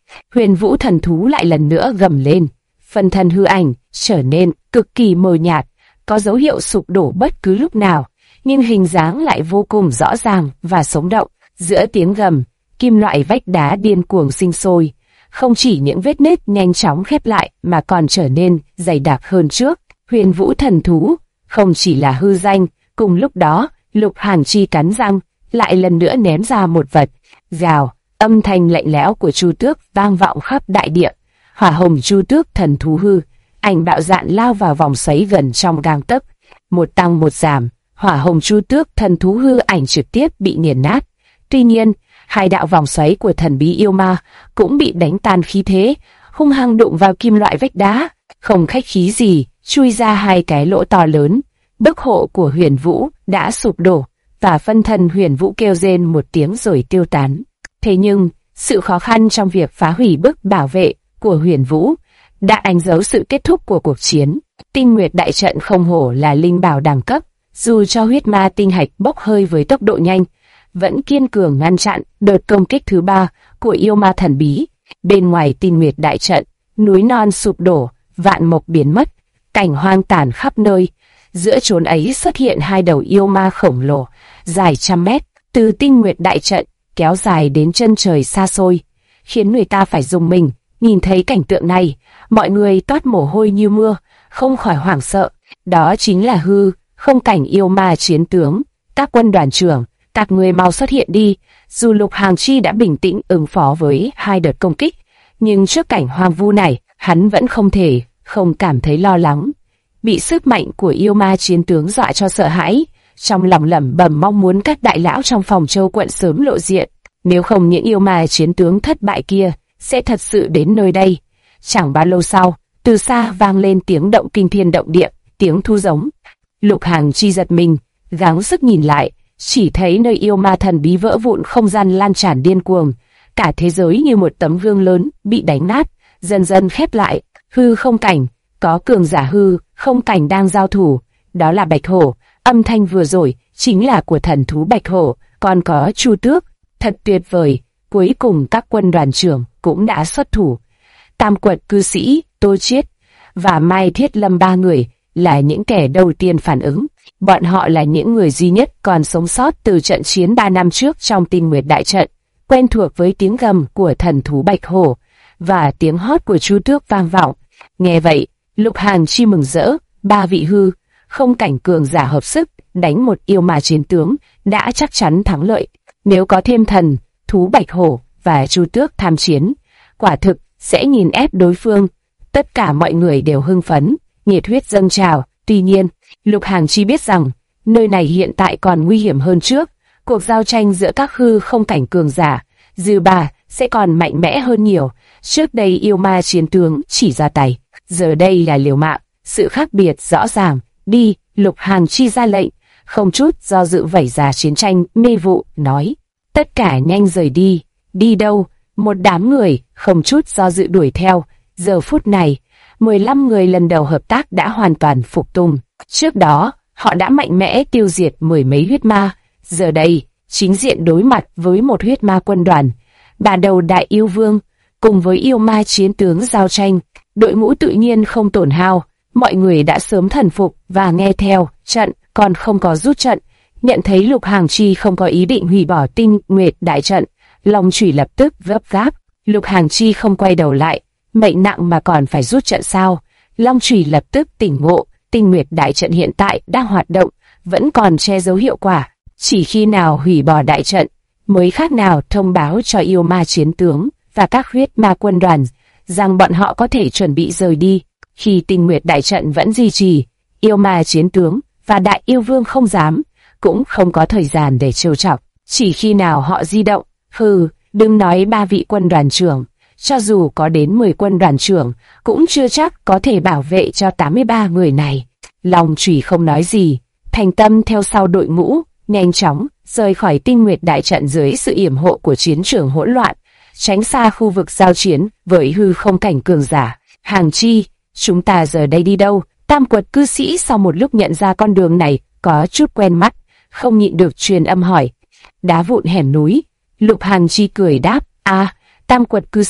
S1: Huyền Vũ thần thú lại lần nữa gầm lên. Phân thân hư ảnh trở nên cực kỳ mờ nhạt, có dấu hiệu sụp đổ bất cứ lúc nào, nhưng hình dáng lại vô cùng rõ ràng và sống động. Giữa tiếng gầm, kim loại vách đá điên cuồng sinh sôi, không chỉ những vết nứt nhanh chóng khép lại mà còn trở nên dày đặc hơn trước. Huyền Vũ thần thú không chỉ là hư danh. Cùng lúc đó, Lục Hàn Chi cắn răng, lại lần nữa ném ra một vật. Gào, âm thanh lạnh lẽo của Chu Tước vang vọng khắp đại địa. Hỏa hồng Chu Tước thần thú hư ảnh bạo dạn lao vào vòng xoáy gần trong gang tấc. Một tăng một giảm, hỏa hồng Chu Tước thần thú hư ảnh trực tiếp bị nghiền nát. Tuy nhiên, hai đạo vòng xoáy của thần bí yêu ma cũng bị đánh tan khí thế, hung hăng đụng vào kim loại vách đá, không khách khí gì, chui ra hai cái lỗ to lớn. Bức hộ của Huyền Vũ đã sụp đổ, và phân thân Huyền Vũ kêu rên một tiếng rồi tiêu tán. Thế nhưng, sự khó khăn trong việc phá hủy bức bảo vệ của Huyền Vũ đã đánh dấu sự kết thúc của cuộc chiến. Tinh Nguyệt đại trận không hổ là linh bảo đẳng cấp, dù cho huyết ma tinh hạch bốc hơi với tốc độ nhanh, vẫn kiên cường ngăn chặn đợt công kích thứ 3 của yêu ma thần bí. Bên ngoài Tinh Nguyệt đại trận, núi non sụp đổ, vạn mộc biến mất, cảnh hoang tàn khắp nơi. Giữa chốn ấy xuất hiện hai đầu yêu ma khổng lồ, dài trăm mét, từ Tinh Nguyệt đại trận kéo dài đến chân trời xa xôi, khiến người ta phải rùng mình. Nhìn thấy cảnh tượng này, mọi người toát mồ hôi như mưa, không khỏi hoảng sợ. Đó chính là hư không cảnh yêu ma chiến tướng. Các quân đoàn trưởng, các người mau xuất hiện đi. Dù Lục Hàn Chi đã bình tĩnh ứng phó với hai đợt công kích, nhưng trước cảnh hoang vu này, hắn vẫn không thể không cảm thấy lo lắng. Bị sức mạnh của yêu ma chiến tướng dọa cho sợ hãi, trong lòng lẩm bẩm mong muốn các đại lão trong Phòng Châu quận sớm lộ diện, nếu không những yêu ma chiến tướng thất bại kia sẽ thật sự đến nơi đây. Chẳng bao lâu sau, từ xa vang lên tiếng động kinh thiên động địa, tiếng thu giống. Lục Hàn Chi giật mình, gắng sức nhìn lại, chỉ thấy nơi yêu ma thần bí vỡ vụn, không gian lan tràn điên cuồng, cả thế giới như một tấm gương lớn bị đánh nát, dần dần khép lại. Hư không cảnh, có cường giả hư không cảnh đang giao thủ, đó là Bạch Hổ. Âm thanh vừa rồi chính là của thần thú Bạch Hổ, còn có Chu Tước. Thật tuyệt vời, cuối cùng các quân đoàn trưởng cũng đã xuất thủ. Tam Quật cư sĩ, Tô Chiết và Mai Thiết Lâm ba người là những kẻ đầu tiên phản ứng. Bọn họ là những người duy nhất còn sống sót từ trận chiến 3 năm trước trong Tinh Nguyệt đại trận, quen thuộc với tiếng gầm của thần thú Bạch Hổ và tiếng hót của Chu Tước vang vọng. Nghe vậy, Lục Hàn Chi mừng rỡ, ba vị hư không cảnh cường giả hợp sức đánh một yêu ma chiến tướng đã chắc chắn thắng lợi. Nếu có thêm thần thú Bạch Hổ và Chu Tước tham chiến, quả thực sẽ nghiền ép đối phương. Tất cả mọi người đều hưng phấn, nhiệt huyết dâng trào. Tuy nhiên, Lục Hàn Chi biết rằng nơi này hiện tại còn nguy hiểm hơn trước. Cuộc giao tranh giữa các hư không cảnh cường giả dư ba sẽ còn mạnh mẽ hơn nhiều. Trước đây yêu ma chiến tướng chỉ ra tay, giờ đây là liều mạng. Sự khác biệt rõ ràng. Đi, Lục Hàn Chi ra lệnh, không chút do dự vẩy ra chiến tranh mê vụ, nói: tất cả nhanh rời đi. Đi đâu? Một đám người không chút do dự đuổi theo. Giờ phút này, 15 người lần đầu hợp tác đã hoàn toàn phục tùng. Trước đó, họ đã mạnh mẽ tiêu diệt 10 mấy huyết ma. Giờ đây, chính diện đối mặt với một huyết ma quân đoàn, bà đầu Đại Yêu Vương cùng với yêu ma chiến tướng giao tranh. Đội ngũ tự nhiên không tổn hao, mọi người đã sớm thần phục và nghe theo. Trận còn không có rút trận. Nhận thấy Lục Hàn Chi không có ý định hủy bỏ Tinh Nguyệt đại trận, Long Chủy lập tức gấp gáp. Lục Hàn Chi không quay đầu lại, mệnh nặng mà còn phải rút trận sao? Long Chủy lập tức tỉnh ngộ, Tinh Nguyệt đại trận hiện tại đang hoạt động, vẫn còn che giấu hiệu quả. Chỉ khi nào hủy bỏ đại trận, mới khác nào thông báo cho yêu ma chiến tướng và các huyết ma quân đoàn rằng bọn họ có thể chuẩn bị rời đi. Khi Tinh Nguyệt đại trận vẫn duy trì, yêu ma chiến tướng và Đại Yêu Vương không dám, cũng không có thời gian để trêu chọc. Chỉ khi nào họ di động, đừng nói 3 vị quân đoàn trưởng, cho dù có đến 10 quân đoàn trưởng, cũng chưa chắc có thể bảo vệ cho 83 người này. Long Chủy không nói gì, thành tâm theo sau đội ngũ, nhanh chóng rời khỏi Tinh Nguyệt đại trận dưới sự yểm hộ của chiến trường hỗn loạn, tránh xa khu vực giao chiến với hư không cảnh cường giả. Hàn Chi, chúng ta giờ đây đi đâu? Tam Quật cư sĩ sau một lúc nhận ra con đường này có chút quen mắt, không nhịn được truyền âm hỏi. Đá vụn hẻm núi. Lục Hàn Chi cười đáp: Tam Quật cư sĩ,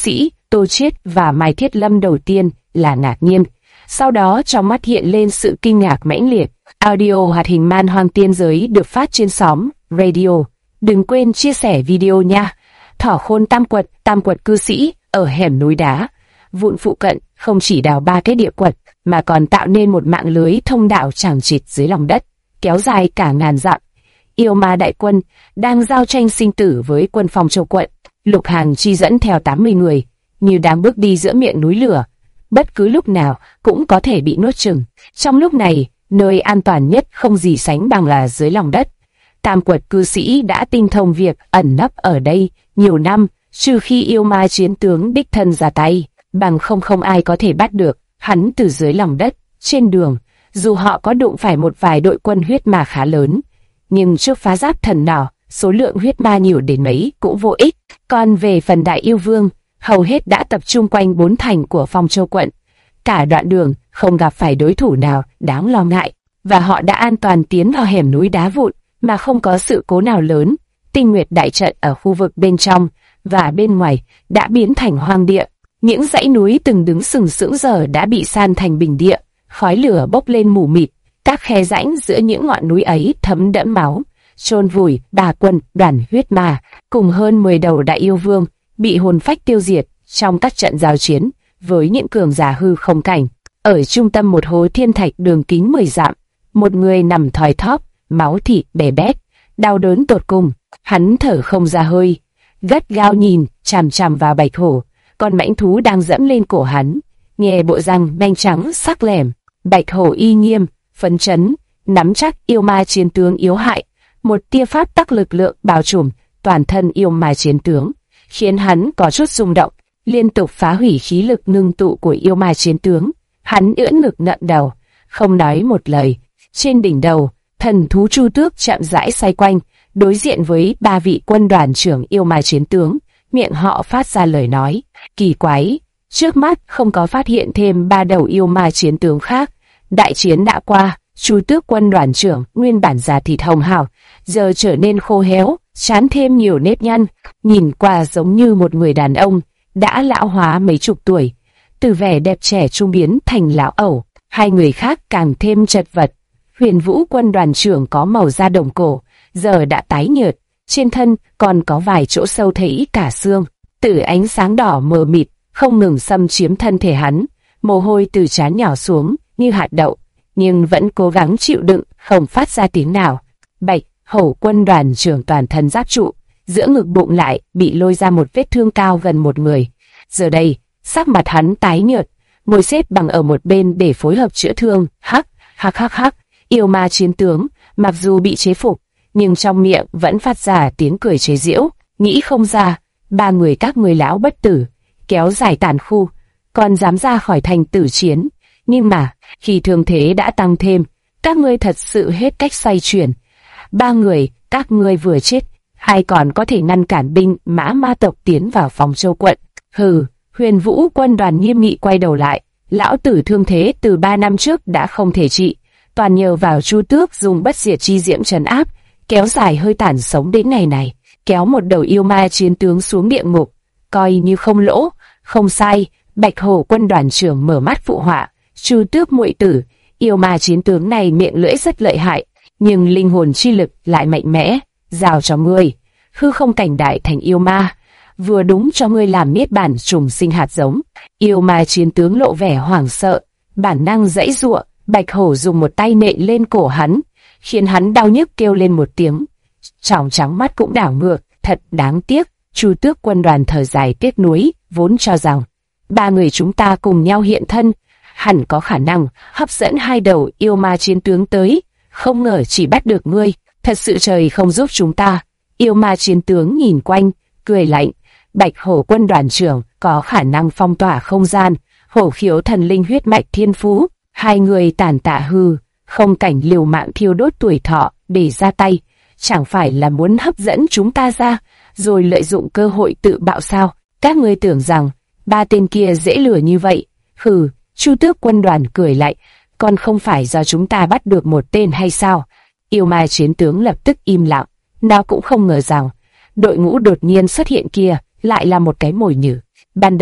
S1: Tô Chiết và Mai Thiết Lâm đầu tiên là ngạc nhiên, sau đó trong mắt hiện lên sự kinh ngạc mãnh liệt. Audio hoạt hình Man Hoang Tiên Giới được phát trên Xóm Radio. Đừng quên chia sẻ video nha. Thỏ Khôn tam quật cư sĩ ở hẻm núi đá vụn phụ cận không chỉ đào 3 cái địa quật mà còn tạo nên một mạng lưới thông đạo chằng chịt dưới lòng đất, kéo dài cả ngàn dặm. Yêu ma đại quân đang giao tranh sinh tử với quân Phong Châu quận. Lục Hàn Chi dẫn theo 80 người, như đang bước đi giữa miệng núi lửa, bất cứ lúc nào cũng có thể bị nuốt chửng. Trong lúc này, nơi an toàn nhất không gì sánh bằng là dưới lòng đất. Tam quật cư sĩ đã tinh thông việc ẩn nấp ở đây nhiều năm, trừ khi yêu ma chiến tướng đích thân ra tay, bằng không ai có thể bắt được hắn từ dưới lòng đất. Trên đường, dù họ có đụng phải một vài đội quân huyết ma khá lớn, nhưng trước phá giáp thần nỏ, số lượng huyết ma nhiều đến mấy cũng vô ích. Còn về phần đại yêu vương, hầu hết đã tập trung quanh 4 thành của Phong Châu quận. Cả đoạn đường không gặp phải đối thủ nào đáng lo ngại, và họ đã an toàn tiến vào hẻm núi đá vụn mà không có sự cố nào lớn. Tinh Nguyệt đại trận ở khu vực bên trong và bên ngoài đã biến thành hoang địa. Những dãy núi từng đứng sừng sững giờ đã bị san thành bình địa, khói lửa bốc lên mù mịt. Các khe rãnh giữa những ngọn núi ấy thấm đẫm máu, chôn vùi bà quân đoàn huyết ma cùng hơn 10 đầu đại yêu vương bị hồn phách tiêu diệt trong các trận giao chiến với những cường giả hư không cảnh. Ở trung tâm một hố thiên thạch đường kính 10 dặm, một người nằm thoi thóp, máu thịt bè bét, đau đớn tột cùng. Hắn thở không ra hơi, gắt gao nhìn chằm chằm vào bạch hổ, con mãnh thú đang dẫm lên cổ hắn, nghe bộ răng manh trắng sắc lẻm. Bạch hổ y nghiêm, phấn chấn, nắm chắc yêu ma chiến tướng yếu hại. Một tia pháp tắc lực lượng bao trùm toàn thân yêu ma chiến tướng, khiến hắn có chút rung động, liên tục phá hủy khí lực ngưng tụ của yêu ma chiến tướng. Hắn ưỡn ngực ngậm đầu, không nói một lời. Trên đỉnh đầu, thần thú Chu Tước chậm rãi xoay quanh, đối diện với 3 vị quân đoàn trưởng yêu ma chiến tướng, miệng họ phát ra lời nói kỳ quái. Trước mắt không có phát hiện thêm 3 đầu yêu ma chiến tướng khác. Đại chiến đã qua, Chu Tước quân đoàn trưởng nguyên bản da thịt hồng hào, giờ trở nên khô héo, trán thêm nhiều nếp nhăn, nhìn qua giống như một người đàn ông đã lão hóa mấy chục tuổi, từ vẻ đẹp trẻ trung biến thành lão ẩu. Hai người khác càng thêm chật vật. Huyền Vũ quân đoàn trưởng có màu da đồng cổ, giờ đã tái nhợt, trên thân còn có vài chỗ sâu thấy cả xương. Từ ánh sáng đỏ mờ mịt không ngừng xâm chiếm thân thể hắn, mồ hôi từ trán nhỏ xuống như hạt đậu, nhưng vẫn cố gắng chịu đựng, không phát ra tiếng nào. Bạch hổ quân đoàn trưởng toàn thân giáp trụ, giữa ngực bụng lại bị lôi ra một vết thương cao gần một người. Giờ đây, sắc mặt hắn tái nhợt, ngồi xếp bằng ở một bên để phối hợp chữa thương. Hắc, hắc hắc hắc. Yêu ma chiến tướng, mặc dù bị chế phục, nhưng trong miệng vẫn phát ra tiếng cười chế giễu. Nghĩ không ra, 3 người các ngươi lão bất tử, kéo dài tàn khu, còn dám ra khỏi thành tử chiến. Nhưng mà, khi thương thế đã tăng thêm, các ngươi thật sự hết cách xoay chuyển. 3 người, các ngươi vừa chết, ai còn có thể ngăn cản binh mã ma tộc tiến vào Phong Châu quận? Hừ. Huyền Vũ quân đoàn nghiêm nghị quay đầu lại. Lão tử thương thế từ 3 năm trước đã không thể trị, toàn nhờ vào Chu Tước dùng bất diệt chi diễm trấn áp, kéo dài hơi tàn sống đến ngày này, kéo một đầu yêu ma chiến tướng xuống địa ngục, coi như không lỗ. Không sai. Bạch hổ quân đoàn trưởng mở mắt phụ họa. Chu Tước muội tử, yêu ma chiến tướng này miệng lưỡi rất lợi hại, nhưng linh hồn chi lực lại mạnh mẽ. Giao cho ngươi, hư không cảnh đại thành yêu ma, vừa đúng cho ngươi làm niết bàn trùng sinh hạt giống. Yêu ma chiến tướng lộ vẻ hoảng sợ, bản năng giãy giụa. Bạch hổ dùng một tay nện lên cổ hắn, khiến hắn đau nhức kêu lên một tiếng, tròng trắng mắt cũng đảo ngược. Thật đáng tiếc. Chu Tước quân đoàn thở dài tiếc nuối, vốn cho rằng 3 người chúng ta cùng nhau hiện thân, hẳn có khả năng hấp dẫn 2 đầu yêu ma chiến tướng tới, không ngờ chỉ bắt được ngươi. Thật sự trời không giúp chúng ta. Yêu ma chiến tướng nhìn quanh, cười lạnh. Bạch hổ quân đoàn trưởng có khả năng phong tỏa không gian, hổ khiếu thần linh huyết mạch thiên phú. 2 người tàn tạ hư không cảnh liều mạng thiêu đốt tuổi thọ để ra tay, chẳng phải là muốn hấp dẫn chúng ta ra, rồi lợi dụng cơ hội tự bạo sao? Các ngươi tưởng rằng 3 tên kia dễ lừa như vậy? Hừ. Chu Tước quân đoàn cười lại. Còn không phải do chúng ta bắt được một tên hay sao? Yêu ma chiến tướng lập tức im lặng. Nó cũng không ngờ rằng đội ngũ đột nhiên xuất hiện kia lại là một cái mồi nhử. Ban đầu,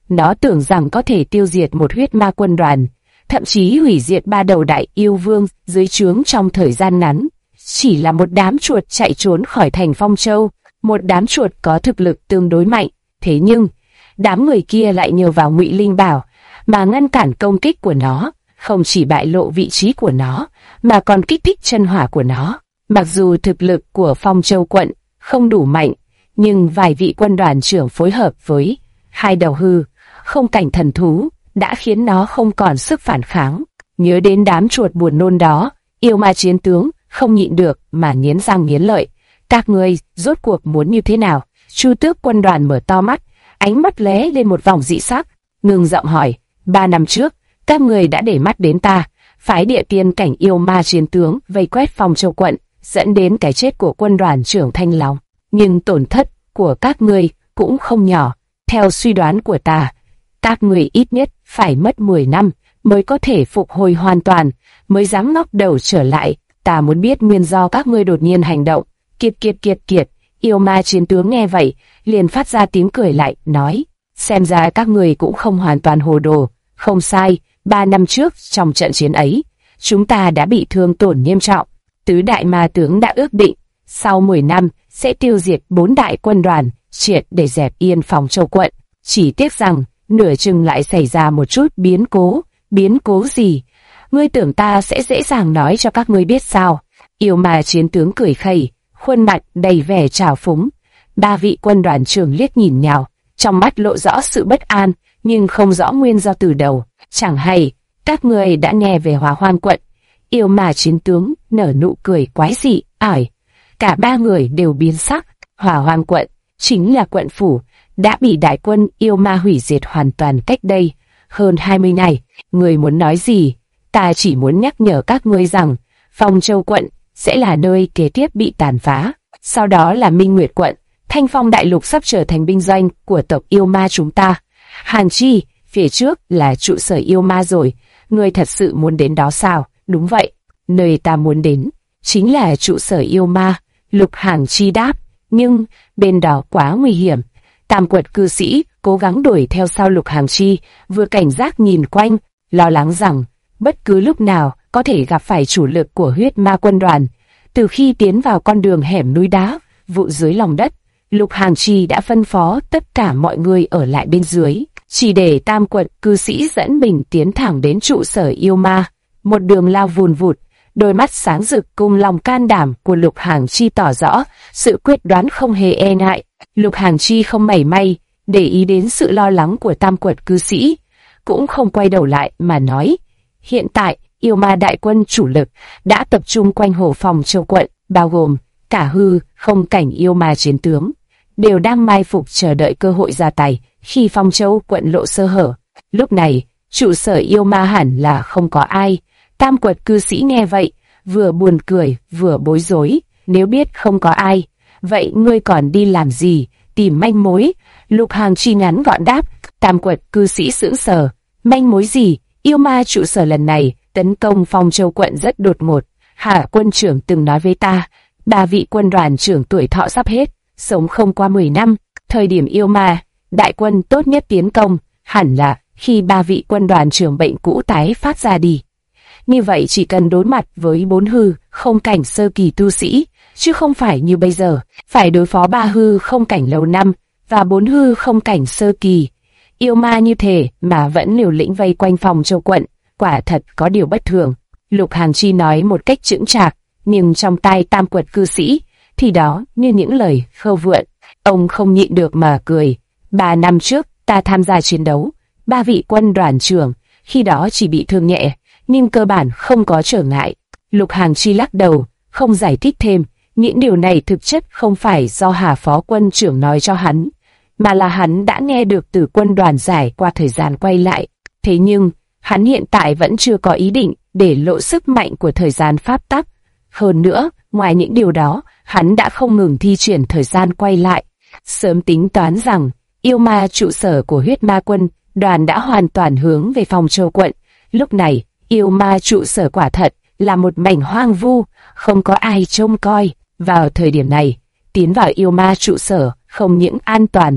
S1: Nó tưởng rằng có thể tiêu diệt một huyết ma quân đoàn, thậm chí hủy diệt 3 đầu đại yêu vương dưới trướng trong thời gian ngắn. Chỉ là một đám chuột chạy trốn khỏi thành Phong Châu, một đám chuột có thực lực tương đối mạnh. Thế nhưng, đám người kia lại nhờ vào Ngụy Linh Bảo mà ngăn cản công kích của nó, không chỉ bại lộ vị trí của nó, mà còn kích thích chân hỏa của nó. Mặc dù thực lực của Phong Châu quận không đủ mạnh, nhưng vài vị quân đoàn trưởng phối hợp với 2 đầu hư, không cảnh thần thú, đã khiến nó không còn sức phản kháng. Nhớ đến đám chuột buồn nôn đó, yêu ma chiến tướng không nhịn được mà nghiến răng nghiến lợi. Các ngươi rốt cuộc muốn như thế nào? Chu Tước quân đoàn mở to mắt, ánh mắt lóe lên một vòng dị sắc, ngừng giọng hỏi. 3 năm trước, các ngươi đã để mắt đến ta, phái địa tiên cảnh yêu ma chiến tướng vây quét Phong Châu quận, dẫn đến cái chết của quân đoàn trưởng Thanh Long. Nhưng tổn thất của các ngươi cũng không nhỏ. Theo suy đoán của ta, các ngươi ít nhất phải mất 10 năm mới có thể phục hồi hoàn toàn, mới dám ngóc đầu trở lại. Ta muốn biết nguyên do các ngươi đột nhiên hành động. Kiệt. Yêu ma chiến tướng nghe vậy, liền phát ra tiếng cười lại, nói, xem ra các ngươi cũng không hoàn toàn hồ đồ. Không sai, 3 năm trước trong trận chiến ấy, chúng ta đã bị thương tổn nghiêm trọng. Tứ đại ma tướng đã ước định, sau 10 năm sẽ tiêu diệt 4 đại quân đoàn, triệt để dẹp yên Phong Châu quận. Chỉ tiếc rằng, nửa chừng lại xảy ra một chút biến cố. Biến cố gì? Ngươi tưởng ta sẽ dễ dàng nói cho các ngươi biết sao? Yêu ma chiến tướng cười khẩy, khuôn mặt đầy vẻ trào phúng. 3 vị quân đoàn trưởng liếc nhìn nhau, trong mắt lộ rõ sự bất an, nhưng không rõ nguyên do từ đầu. Chẳng hay, các ngươi đã nghe về Hỏa Hoang quận. Yêu ma chiến tướng nở nụ cười quái dị, ải. Cả 3 người đều biến sắc. Hỏa Hoang quận chính là quận phủ đã bị đại quân yêu ma hủy diệt hoàn toàn cách đây hơn 20 ngày. Người muốn nói gì? Ta chỉ muốn nhắc nhở các ngươi rằng Phong Châu quận sẽ là nơi kế tiếp bị tàn phá. Sau đó là Minh Nguyệt quận. Thanh Phong đại lục sắp trở thành binh doanh của tộc yêu ma chúng ta. Hàn Chi, phía trước là trụ sở yêu ma rồi. Ngươi thật sự muốn đến đó sao? Đúng vậy, nơi ta muốn đến chính là trụ sở yêu ma. Lục Hàn Chi đáp, nhưng bên đó quá nguy hiểm. Tam Quật cư sĩ cố gắng đuổi theo sau Lục Hàn Chi, vừa cảnh giác nhìn quanh, lo lắng rằng bất cứ lúc nào có thể gặp phải chủ lực của huyết ma quân đoàn. Từ khi tiến vào con đường hẻm núi đá vụ dưới lòng đất, Lục Hàn Chi đã phân phó tất cả mọi người ở lại bên dưới, chỉ để Tam Quật cư sĩ dẫn mình tiến thẳng đến trụ sở yêu ma. Một đường lao vùn vụt, đôi mắt sáng rực cùng lòng can đảm của Lục Hàn Chi tỏ rõ sự quyết đoán không hề e ngại. Lục Hàn Chi không mảy may để ý đến sự lo lắng của Tam Quật cư sĩ, cũng không quay đầu lại mà nói, hiện tại yêu ma đại quân chủ lực đã tập trung quanh hồ Phong Châu quận, bao gồm cả hư không cảnh yêu ma chiến tướng, đều đang mai phục chờ đợi cơ hội ra tay khi Phong Châu quận lộ sơ hở. Lúc này, trụ sở yêu ma hẳn là không có ai. Tam Quật cư sĩ nghe vậy, vừa buồn cười vừa bối rối. Nếu biết không có ai, vậy ngươi còn đi làm gì? Tìm manh mối? Lục Hàn Chi ngắn gọn đáp. Tam Quật cư sĩ sững sờ. Manh mối gì? Yêu ma trụ sở lần này tấn công Phong Châu quận rất đột ngột. Hạ quân trưởng từng nói với ta, 3 vị quân đoàn trưởng tuổi thọ sắp hết, sống không qua 10 năm. Thời điểm yêu ma đại quân tốt nhất tiến công hẳn là khi 3 vị quân đoàn trưởng bệnh cũ tái phát ra đi. Như vậy chỉ cần đối mặt với 4 hư không cảnh sơ kỳ tu sĩ, chứ không phải như bây giờ, phải đối phó 3 hư không cảnh lâu năm và 4 hư không cảnh sơ kỳ. Yêu ma như thế mà vẫn liều lĩnh vây quanh Phong Châu quận, quả thật có điều bất thường. Lục Hàn Chi nói một cách chững chạc, nhưng trong tai Tam Quật cư sĩ thì đó như những lời khâu vượn. Ông không nhịn được mà cười. 3 năm trước ta tham gia chiến đấu, 3 vị quân đoàn trưởng khi đó chỉ bị thương nhẹ, nhưng cơ bản không có trở ngại. Lục Hàn Chi lắc đầu, không giải thích thêm. Những điều này thực chất không phải do Hà phó quân trưởng nói cho hắn, mà là hắn đã nghe được từ quân đoàn giải qua thời gian quay lại. Thế nhưng, hắn hiện tại vẫn chưa có ý định để lộ sức mạnh của thời gian pháp tắc. Hơn nữa, ngoài những điều đó, hắn đã không ngừng thi triển thời gian quay lại. Sớm tính toán rằng, yêu ma trụ sở của huyết ma quân đoàn đã hoàn toàn hướng về Phong Châu quận. Lúc này, yêu ma trụ sở quả thật là một mảnh hoang vu, không có ai trông coi. Vào thời điểm này, tiến vào yêu ma trụ sở không những an toàn,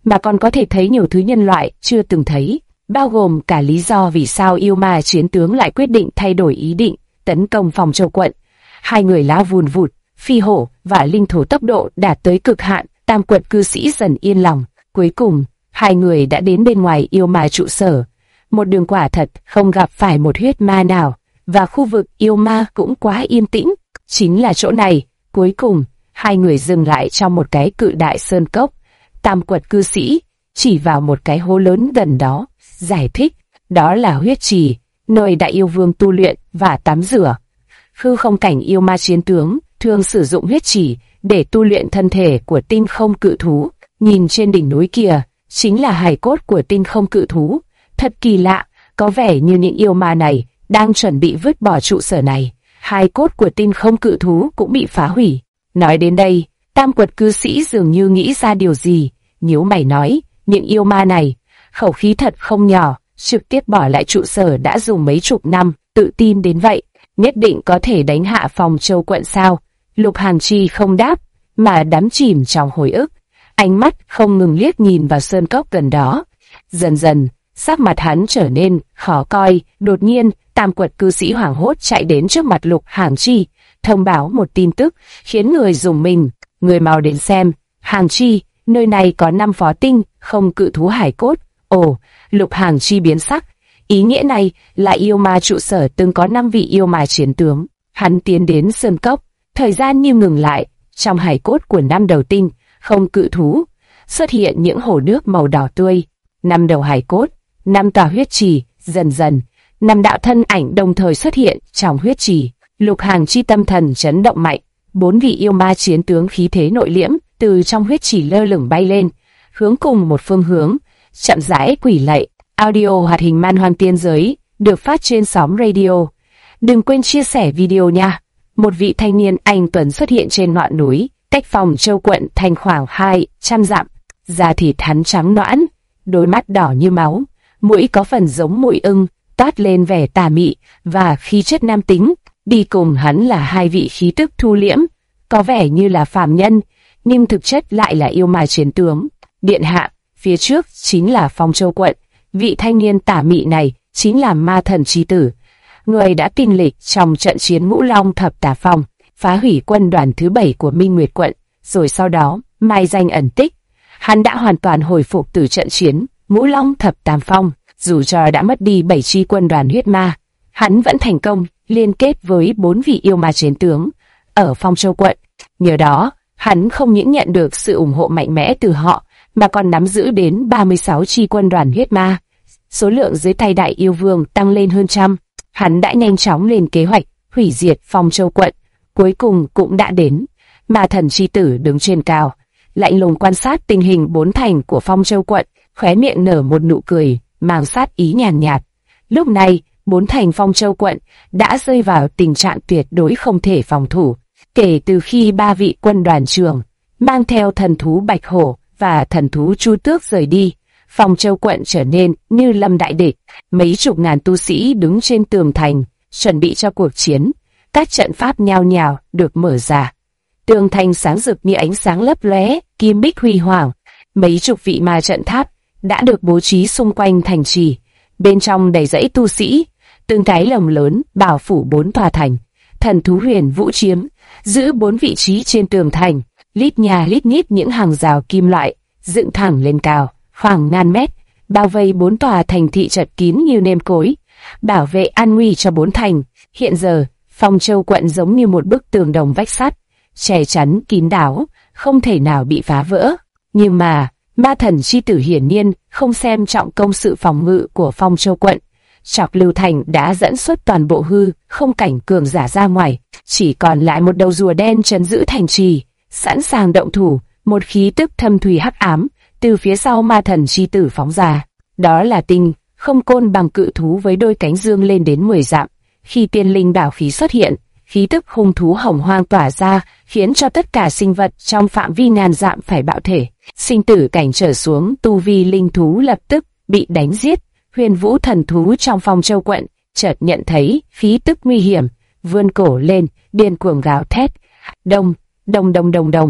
S1: mà còn có thể thấy nhiều thứ nhân loại chưa từng thấy, bao gồm cả lý do vì sao yêu ma chiến tướng lại quyết định thay đổi ý định tấn công Phong Châu quận. Hai người lao vùn vụt, phi hổ và linh thổ tốc độ đạt tới cực hạn. Tam quật cư sĩ dần yên lòng. Cuối cùng, hai người đã đến bên ngoài yêu ma trụ sở. Một đường quả thật không gặp phải một huyết ma nào, và khu vực yêu ma cũng quá yên tĩnh. Chính là chỗ này. Cuối cùng, hai người dừng lại trong một cái cự đại sơn cốc. Tam quật cư sĩ chỉ vào một cái hố lớn gần đó, giải thích, đó là huyết trì, nơi đại yêu vương tu luyện và tắm rửa. Hư không cảnh yêu ma chiến tướng thường sử dụng huyết trì để tu luyện thân thể của tinh không cự thú. Nhìn trên đỉnh núi kia, chính là hài cốt của tinh không cự thú. Thật kỳ lạ, có vẻ như những yêu ma này đang chuẩn bị vứt bỏ trụ sở này. Hài cốt của tinh không cự thú cũng bị phá hủy. Nói đến đây, tam quật cư sĩ dường như nghĩ ra điều gì, nhíu mày nói, những yêu ma này, khẩu khí thật không nhỏ, trực tiếp bỏ lại trụ sở đã dùng mấy chục năm, tự tin đến vậy, nhất định có thể đánh hạ Phong Châu quận sao? Lục Hàn Chi không đáp, mà đắm chìm trong hồi ức, ánh mắt không ngừng liếc nhìn vào sơn cốc gần đó. Dần dần, sắc mặt hắn trở nên khó coi. Đột nhiên, tam quật cư sĩ hoảng hốt chạy đến trước mặt Lục Hàn Chi, thông báo một tin tức khiến người rùng mình. Người mau đến xem, Hàn Chi, nơi này có 5 phó tinh không cự thú hải cốt. Ồ, Lục Hàn Chi biến sắc. Ý nghĩa này là yêu ma trụ sở từng có 5 vị yêu ma chiến tướng. Hắn tiến đến sơn cốc, thời gian như ngừng lại. Trong hải cốt của 5 đầu tinh không cự thú xuất hiện những hồ nước màu đỏ tươi. 5 đầu hải cốt, 5 tòa huyết trì. Dần dần, 5 đạo thân ảnh đồng thời xuất hiện trong huyết trì. Lục Hàn Chi tâm thần chấn động mạnh. 4 vị yêu ma chiến tướng khí thế nội liễm từ trong huyết trì lơ lửng bay lên, hướng cùng một phương hướng, chậm rãi quỳ lạy. Audio hoạt hình man hoang tiên giới được phát trên sóng radio. Đừng quên chia sẻ video nha. Một vị thanh niên anh tuấn xuất hiện trên ngọn núi, cách Phong Châu quận thành khoảng 200 dặm. Da thịt hắn trắng nõn, đôi mắt đỏ như máu, mũi có phần giống mũi ưng, toát lên vẻ tà mị và khí chất nam tính. Đi cùng hắn là 2 vị khí tức thu liễm, có vẻ như là phàm nhân, nhưng thực chất lại là yêu ma chiến tướng. Điện hạ, phía trước chính là Phong Châu quận. Vị thanh niên tà mị này chính là ma thần chi tử, người đã kinh lịch trong trận chiến Ngũ Long Thập Tà Phong, phá hủy quân đoàn thứ 7 của Minh Nguyệt quận, rồi sau đó mai danh ẩn tích. Hắn đã hoàn toàn hồi phục từ trận chiến Ngũ Long Thập Tà Phong, dù cho đã mất đi 7 chi quân đoàn huyết ma, hắn vẫn thành công liên kết với 4 vị yêu ma chiến tướng ở Phong Châu quận. Nhờ đó, hắn không những nhận được sự ủng hộ mạnh mẽ từ họ, mà còn nắm giữ đến 36 chi quân đoàn huyết ma. Số lượng dưới tay đại yêu vương tăng lên hơn trăm. Hắn đã nhanh chóng lên kế hoạch hủy diệt Phong Châu quận. Cuối cùng cũng đã đến. Ma thần chi tử đứng trên cao, lạnh lùng quan sát tình hình 4 thành của Phong Châu quận, khóe miệng nở một nụ cười mang sát ý nhàn nhạt. Lúc này, 4 thành Phong Châu quận đã rơi vào tình trạng tuyệt đối không thể phòng thủ. Kể từ khi 3 vị quân đoàn trưởng mang theo thần thú Bạch Hổ và thần thú Chu Tước rời đi, Phong Châu quận trở nên như lâm đại địch. Mấy chục ngàn tu sĩ đứng trên tường thành, chuẩn bị cho cuộc chiến. Các trận pháp nhao nhao được mở ra. Tường thành sáng rực như ánh sáng lấp lóe, kim bích huy hoàng. Mấy chục vị ma trận tháp đã được bố trí xung quanh thành trì. Bên trong đầy dãy tu sĩ, từng cái lồng lớn bảo phủ 4 tòa thành. Thần thú Huyền Vũ Chiếm giữ 4 vị trí trên tường thành, lít nhà lít nhít những hàng rào kim loại dựng thẳng lên cao, khoảng ngàn mét, bao vây 4 tòa thành thị chật kín như nêm cối, bảo vệ an nguy cho 4 thành. Hiện giờ, Phong Châu quận giống như một bức tường đồng vách sắt, che chắn kín đáo, không thể nào bị phá vỡ. Nhưng mà, ma thần chi tử hiển nhiên không xem trọng công sự phòng ngự của Phong Châu quận. Trọc Lưu Thành đã dẫn xuất toàn bộ hư không cảnh cường giả ra ngoài, chỉ còn lại một đầu rùa đen trấn giữ thành trì, sẵn sàng động thủ. Một khí tức thâm thúy hắc ám từ phía sau ma thần chi tử phóng ra. Đó là tinh không côn bằng cự thú với đôi cánh dương lên đến 10 dặm. Khi tiên linh bảo khí xuất hiện, khí tức hung thú hồng hoang tỏa ra, khiến cho tất cả sinh vật trong phạm vi ngàn dặm phải bạo thể. Sinh tử cảnh trở xuống, tu vi linh thú lập tức bị đánh giết. Huyền Vũ thần thú trong Phong Châu quận chợt nhận thấy khí tức nguy hiểm, vươn cổ lên, điên cuồng gào thét. Đông, đông đông đông đông.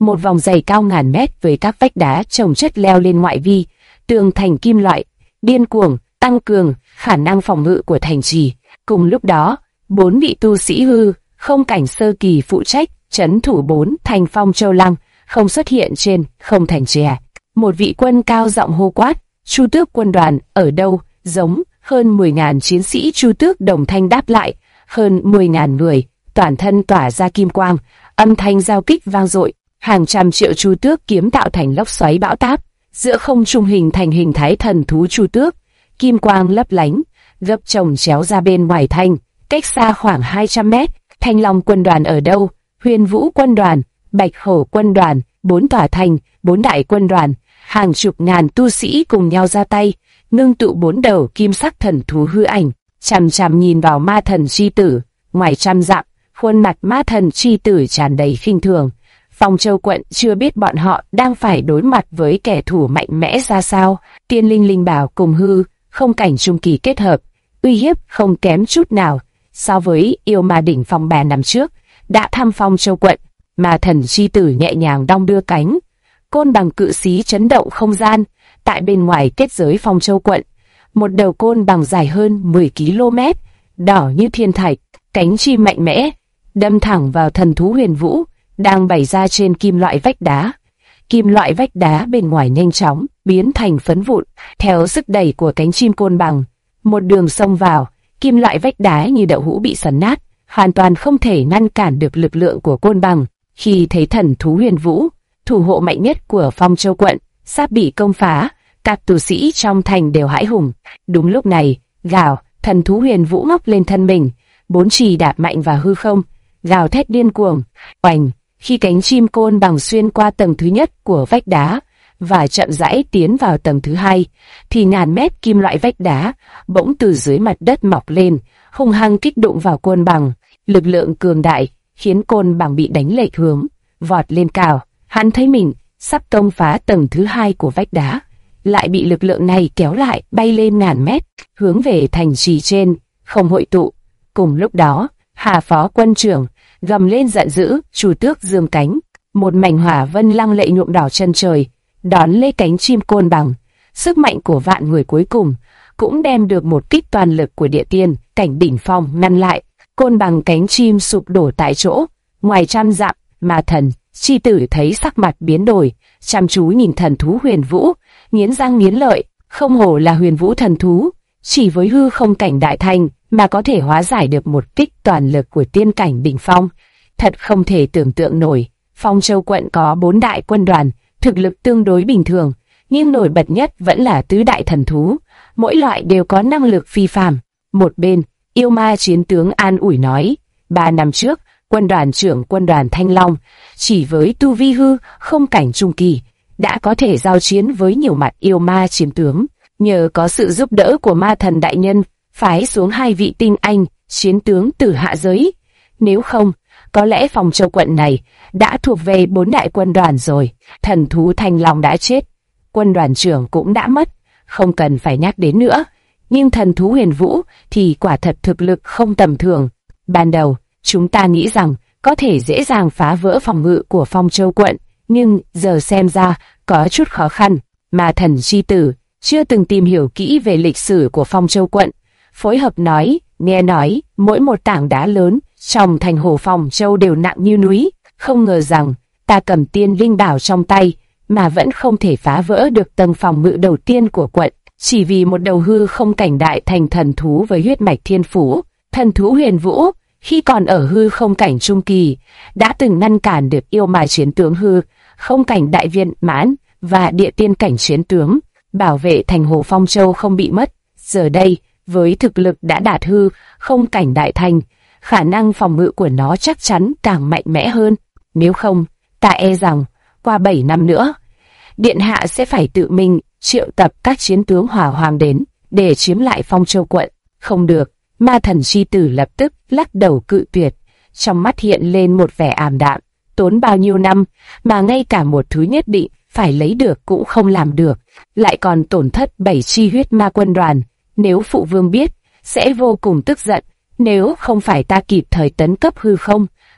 S1: một vòng dày cao ngàn mét với các vách đá chồng chất leo lên ngoại vi, tường thành kim loại, điên cuồng tăng cường khả năng phòng ngự của thành trì. Cùng lúc đó, 4 vị tu sĩ hư không cảnh sơ kỳ phụ trách trấn thủ 4 thành Phong Châu Lăng không xuất hiện trên không thành trì. Một vị quân cao giọng hô quát, Chu Tước quân đoàn ở đâu? Giống hơn 10.000 chiến sĩ Chu Tước đồng thanh đáp lại, hơn 10.000 người, toàn thân tỏa ra kim quang, âm thanh giao kích vang dội, hàng trăm triệu Chu Tước kiếm tạo thành lốc xoáy bão táp, giữa không trung hình thành hình thái thần thú Chu Tước, kim quang lấp lánh, gấp chồng chéo ra bên ngoài thành, cách xa khoảng 200 mét. Thanh Long quân đoàn ở đâu? Huyền Vũ quân đoàn, Bạch Hổ quân đoàn, 4 tòa thành, 4 đại quân đoàn, hàng chục ngàn tu sĩ cùng nhau ra tay, ngưng tụ 4 đầu kim sắc thần thú hư ảnh, chằm chằm nhìn vào ma thần chi tử. Ngoài trăm dặm, khuôn mặt ma thần chi tử tràn đầy khinh thường. Phong Châu quận chưa biết bọn họ đang phải đối mặt với kẻ thù mạnh mẽ ra sao. Tiên linh linh bảo cùng hư không cảnh trung kỳ kết hợp, uy hiếp không kém chút nào so với yêu ma đỉnh phong 3 năm trước đã thăm Phong Châu quận. Ma thần chi tử nhẹ nhàng đong đưa cánh, côn bằng cự xí chấn động không gian. Tại bên ngoài kết giới Phong Châu quận, một đầu côn bằng dài hơn 10 km, đỏ như thiên thạch, cánh chim mạnh mẽ đâm thẳng vào thần thú Huyền Vũ đang bày ra trên kim loại vách đá. Kim loại vách đá bên ngoài nhanh chóng biến thành phấn vụn theo sức đẩy của cánh chim côn bằng. Một đường xông vào, kim loại vách đá như đậu hũ bị xoắn nát, hoàn toàn không thể ngăn cản được lực lượng của côn bằng. Khi thấy thần thú Huyền Vũ, thủ hộ mạnh nhất của Phong Châu quận, sắp bị công phá, các tu sĩ trong thành đều hãi hùng. Đúng lúc này, gào, thần thú Huyền Vũ ngóc lên thân mình, 4 chì đạp mạnh vào hư không, gào thét điên cuồng. Oành! Khi cánh chim côn bằng xuyên qua tầng thứ nhất của vách đá và chậm rãi tiến vào tầng thứ hai, thì ngàn mét kim loại vách đá bỗng từ dưới mặt đất mọc lên, hung hăng kích đụng vào côn bằng. Lực lượng cường đại khiến côn bằng bị đánh lệch hướng, vọt lên cao. Hắn thấy mình sắp công phá tầng thứ hai của vách đá, lại bị lực lượng này kéo lại bay lên ngàn mét, hướng về thành trì trên, không hội tụ. Cùng lúc đó, Hà phó quân trưởng gầm lên giận dữ, Chu Tước dương cánh, một mảnh hỏa vân lăng lệ nhuộm đỏ chân trời, đón lấy cánh chim côn bằng. Sức mạnh của vạn người cuối cùng cũng đem được một kích toàn lực của địa tiên cảnh đỉnh phong ngăn lại. Côn bằng cánh chim sụp đổ tại chỗ. Ngoài trăm dặm, ma thần chi tử thấy sắc mặt biến đổi, chăm chú nhìn thần thú Huyền Vũ, nghiến răng nghiến lợi. Không hổ là Huyền Vũ thần thú, chỉ với hư không cảnh đại thành mà có thể hóa giải được một kích toàn lực của tiên cảnh đỉnh phong. Thật không thể tưởng tượng nổi. Phong Châu quận có 4 đại quân đoàn, thực lực tương đối bình thường, nhưng nổi bật nhất vẫn là tứ đại thần thú, mỗi loại đều có năng lực phi phàm. Một bên, yêu ma chiến tướng an ủi nói, 3 năm trước, quân đoàn trưởng quân đoàn Thanh Long, chỉ với tu vi hư không cảnh trung kỳ, đã có thể giao chiến với nhiều mặt yêu ma chiến tướng. Nhờ có sự giúp đỡ của ma thần đại nhân, phái xuống 2 vị tinh anh chiến tướng từ hạ giới. Nếu không, có lẽ Phong Châu quận này đã thuộc về 4 đại quân đoàn rồi. Thần thú Thanh Long đã chết, quân đoàn trưởng cũng đã mất, không cần phải nhắc đến nữa. Nhưng thần thú Huyền Vũ thì quả thật thực lực không tầm thường. Ban đầu, chúng ta nghĩ rằng có thể dễ dàng phá vỡ phòng ngự của Phong Châu quận, nhưng giờ xem ra có chút khó khăn. Mà thần chi tử chưa từng tìm hiểu kỹ về lịch sử của Phong Châu quận, phối hợp nói, nghe nói mỗi một tảng đá lớn trong thành hồ Phong Châu đều nặng như núi. Không ngờ rằng ta cầm tiên linh bảo trong tay mà vẫn không thể phá vỡ được tầng phòng ngự đầu tiên của quận, chỉ vì một đầu hư không cảnh đại thành thần thú với huyết mạch thiên phú. Thần thú Huyền Vũ khi còn ở hư không cảnh trung kỳ đã từng ngăn cản được yêu ma chiến tướng hư không cảnh đại viên mãn và địa tiên cảnh chiến tướng, bảo vệ thành hồ Phong Châu không bị mất. Giờ đây, với thực lực đã đạt hư không cảnh đại thành, khả năng phòng ngự của nó chắc chắn càng mạnh mẽ hơn. Nếu không, ta e rằng qua 7 năm nữa, điện hạ sẽ phải tự mình triệu tập các chiến tướng hỏa hoàng đến để chiếm lại Phong Châu quận. Không được. Ma thần chi tử lập tức lắc đầu cự tuyệt, trong mắt hiện lên một vẻ ảm đạm. Tốn bao nhiêu năm mà ngay cả một thứ nhất định phải lấy được cũng không làm được, lại còn tổn thất 7 chi huyết ma quân đoàn. Nếu phụ vương biết, sẽ vô cùng tức giận. Nếu không phải ta kịp thời tấn cấp hư không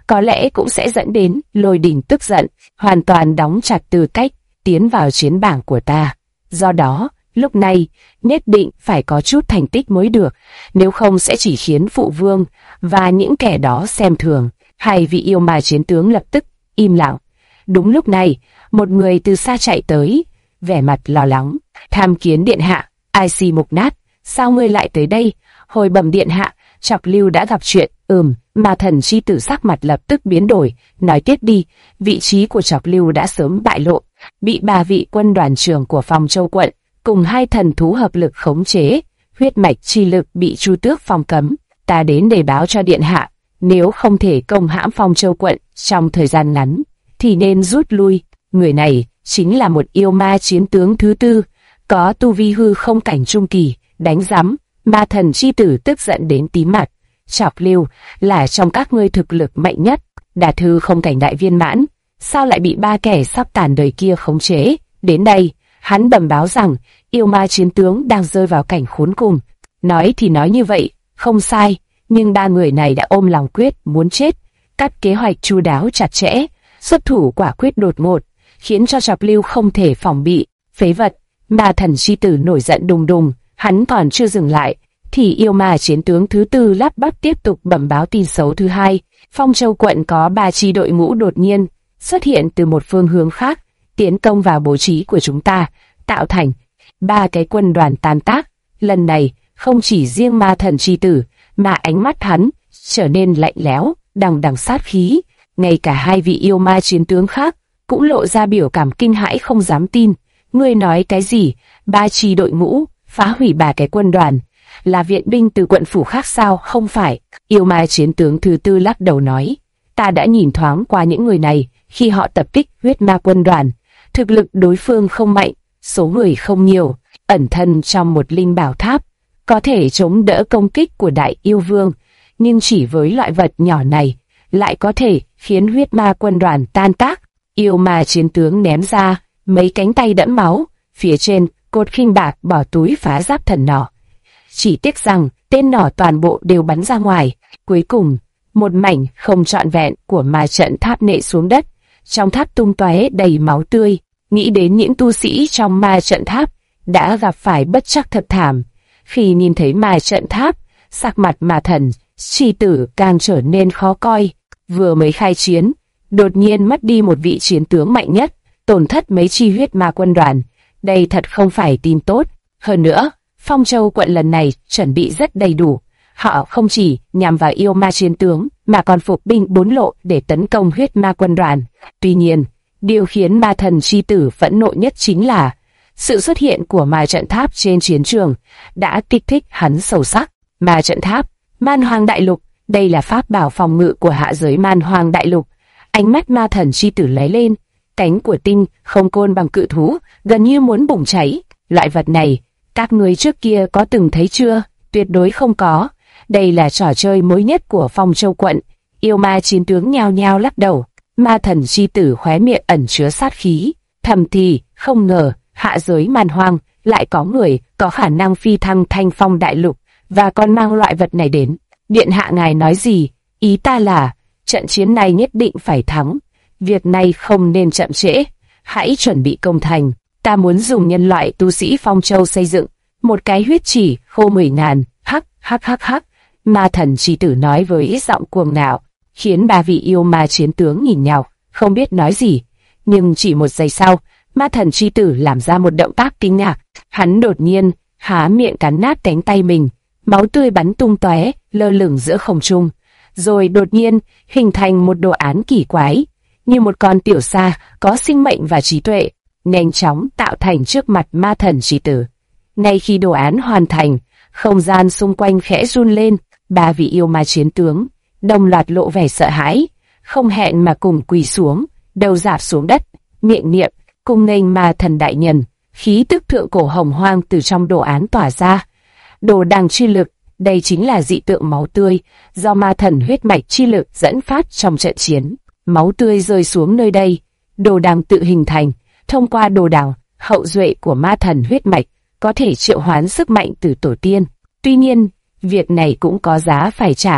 S1: có lẽ cũng sẽ dẫn đến Lôi Đình tức giận, hoàn toàn đóng chặt tư cách tiến vào chiến bảng của ta. Do đó, lúc này, nhất định phải có chút thành tích mới được, nếu không sẽ chỉ khiến phụ vương và những kẻ đó xem thường. Hai vị yêu ma chiến tướng lập tức im lặng. Đúng lúc này, một người từ xa chạy tới, vẻ mặt lo lắng. Tham kiến điện hạ, IC mục nát, sao ngươi lại tới đây? Hồi bẩm điện hạ, Chọc Lưu đã gặp chuyện. Ma thần chi tử sắc mặt lập tức biến đổi, nói tiếp đi. Vị trí của Chọc Lưu đã sớm bại lộ, bị 3 vị quân đoàn trưởng của Phong Châu quận cùng 2 thần thú hợp lực khống chế, huyết mạch chi lực bị Chu Tước phong cấm. Ta đến để báo cho điện hạ, nếu không thể công hãm Phong Châu quận trong thời gian ngắn, thì nên rút lui. Người này chính là một yêu ma chiến tướng thứ 4, có tu vi hư không cảnh trung kỳ. Đánh rắm, ma thần chi tử tức giận đến tím mặt. Chọc Lưu là trong các ngươi thực lực mạnh nhất, đạt hư không cảnh đại viên mãn, sao lại bị 3 kẻ sắp tàn đời kia khống chế? Đến đây, hắn bẩm báo rằng yêu ma chiến tướng đang rơi vào cảnh khốn cùng. Nói thì nói như vậy, không sai, nhưng 3 người này đã ôm lòng quyết muốn chết, cắt kế hoạch chu đáo chặt chẽ, xuất thủ quả quyết đột ngột, khiến cho Chọc Lưu không thể phòng bị. Phế vật! Ma thần chi tử nổi giận đùng đùng. Hắn còn chưa dừng lại, thì yêu ma chiến tướng thứ 4 lắp bắp tiếp tục bẩm báo tin xấu thứ 2. Phong Châu quận có 3 chi đội ngũ đột nhiên xuất hiện từ một phương hướng khác, tiến công vào bố trí của chúng ta, tạo thành 3 cái quân đoàn tan tác. Lần này, không chỉ riêng ma thần chi tử, mà ánh mắt hắn trở nên lạnh lẽo, đằng đằng sát khí. Ngay cả 2 vị yêu ma chiến tướng khác cũng lộ ra biểu cảm kinh hãi không dám tin. Ngươi nói cái gì? 3 chi đội ngũ phá hủy 3 cái quân đoàn, là viện binh từ quận phủ khác sao? Không phải. Yêu ma chiến tướng thứ 4 lắc đầu nói, ta đã nhìn thoáng qua những người này khi họ tập kích huyết ma quân đoàn. Thực lực đối phương không mạnh, số người không nhiều, ẩn thân trong một linh bảo tháp, có thể chống đỡ công kích của đại yêu vương, nhưng chỉ với loại vật nhỏ này lại có thể khiến huyết ma quân đoàn tan tác. Yêu ma chiến tướng ném ra mấy cánh tay đẫm máu, phía trên cột khinh bạc bỏ túi phá giáp thần nỏ. Chỉ tiếc rằng tên nỏ toàn bộ đều bắn ra ngoài. Cuối cùng, một mảnh không trọn vẹn của ma trận tháp nện xuống đất, trong tháp tung tóe đầy máu tươi. Nghĩ đến những tu sĩ trong ma trận tháp đã gặp phải bất trắc thật thảm, khi nhìn thấy ma trận tháp, sắc mặt ma thần chi tử càng trở nên khó coi. Vừa mới khai chiến, đột nhiên mất đi một vị chiến tướng mạnh nhất, tổn thất mấy chi huyết ma quân đoàn. Đây thật không phải tin tốt. Hơn nữa, Phong Châu quận lần này chuẩn bị rất đầy đủ. Họ không chỉ nhằm vào yêu ma chiến tướng, mà còn phục binh 4 lộ để tấn công huyết ma quân đoàn. Tuy nhiên, điều khiến ma thần chi tử phẫn nộ nhất chính là sự xuất hiện của ma trận tháp trên chiến trường đã kích thích hắn sâu sắc. Ma trận tháp, Man Hoang Đại Lục, đây là pháp bảo phòng ngự của hạ giới Man Hoang Đại Lục. Ánh mắt ma thần chi tử lóe lên, cánh của tinh không côn bằng cự thú gần như muốn bùng cháy. Loại vật này, các người trước kia có từng thấy chưa? Tuyệt đối không có. Đây là trò chơi mới nhất của Phong Châu quận. Yêu ma chiến tướng nhao nhao lắc đầu. Ma thần chi tử khóe miệng ẩn chứa sát khí, thầm thì không ngờ hạ giới Man Hoang lại có người có khả năng phi thăng Thanh Phong Đại Lục và còn mang loại vật này đến. Điện hạ ngài nói gì? Ý ta là trận chiến này nhất định phải thắng. Việc này không nên chậm trễ. Hãy chuẩn bị công thành. Ta muốn dùng nhân loại tu sĩ Phong Châu xây dựng một cái huyết chỉ khô 10.000. Hắc hắc hắc hắc. Ma thần chi tử nói với giọng cuồng ngạo, khiến 3 vị yêu ma chiến tướng nhìn nhau, không biết nói gì. Nhưng chỉ một giây sau, ma thần chi tử làm ra một động tác kinh ngạc. Hắn đột nhiên há miệng cắn nát cánh tay mình, máu tươi bắn tung tóe, lơ lửng giữa không trung, rồi đột nhiên hình thành một đồ án kỳ quái, như một con tiểu sa có sinh mệnh và trí tuệ, nhanh chóng tạo thành trước mặt ma thần chi tử. Ngay khi đồ án hoàn thành, không gian xung quanh khẽ run lên, 3 vị yêu ma chiến tướng đồng loạt lộ vẻ sợ hãi, không hẹn mà cùng quỳ xuống, đầu rạp xuống đất, miệng niệm cùng nghênh ma thần đại nhân. Khí tức thượng cổ hồng hoang từ trong đồ án tỏa ra. Đồ đằng chi lực, đây chính là dị tượng máu tươi do ma thần huyết mạch chi lực dẫn phát trong trận chiến. Máu tươi rơi xuống nơi đây, đồ đằng tự hình thành. Thông qua đồ đằng, hậu duệ của ma thần huyết mạch có thể triệu hoán sức mạnh từ tổ tiên. Tuy nhiên, việc này cũng có giá phải trả.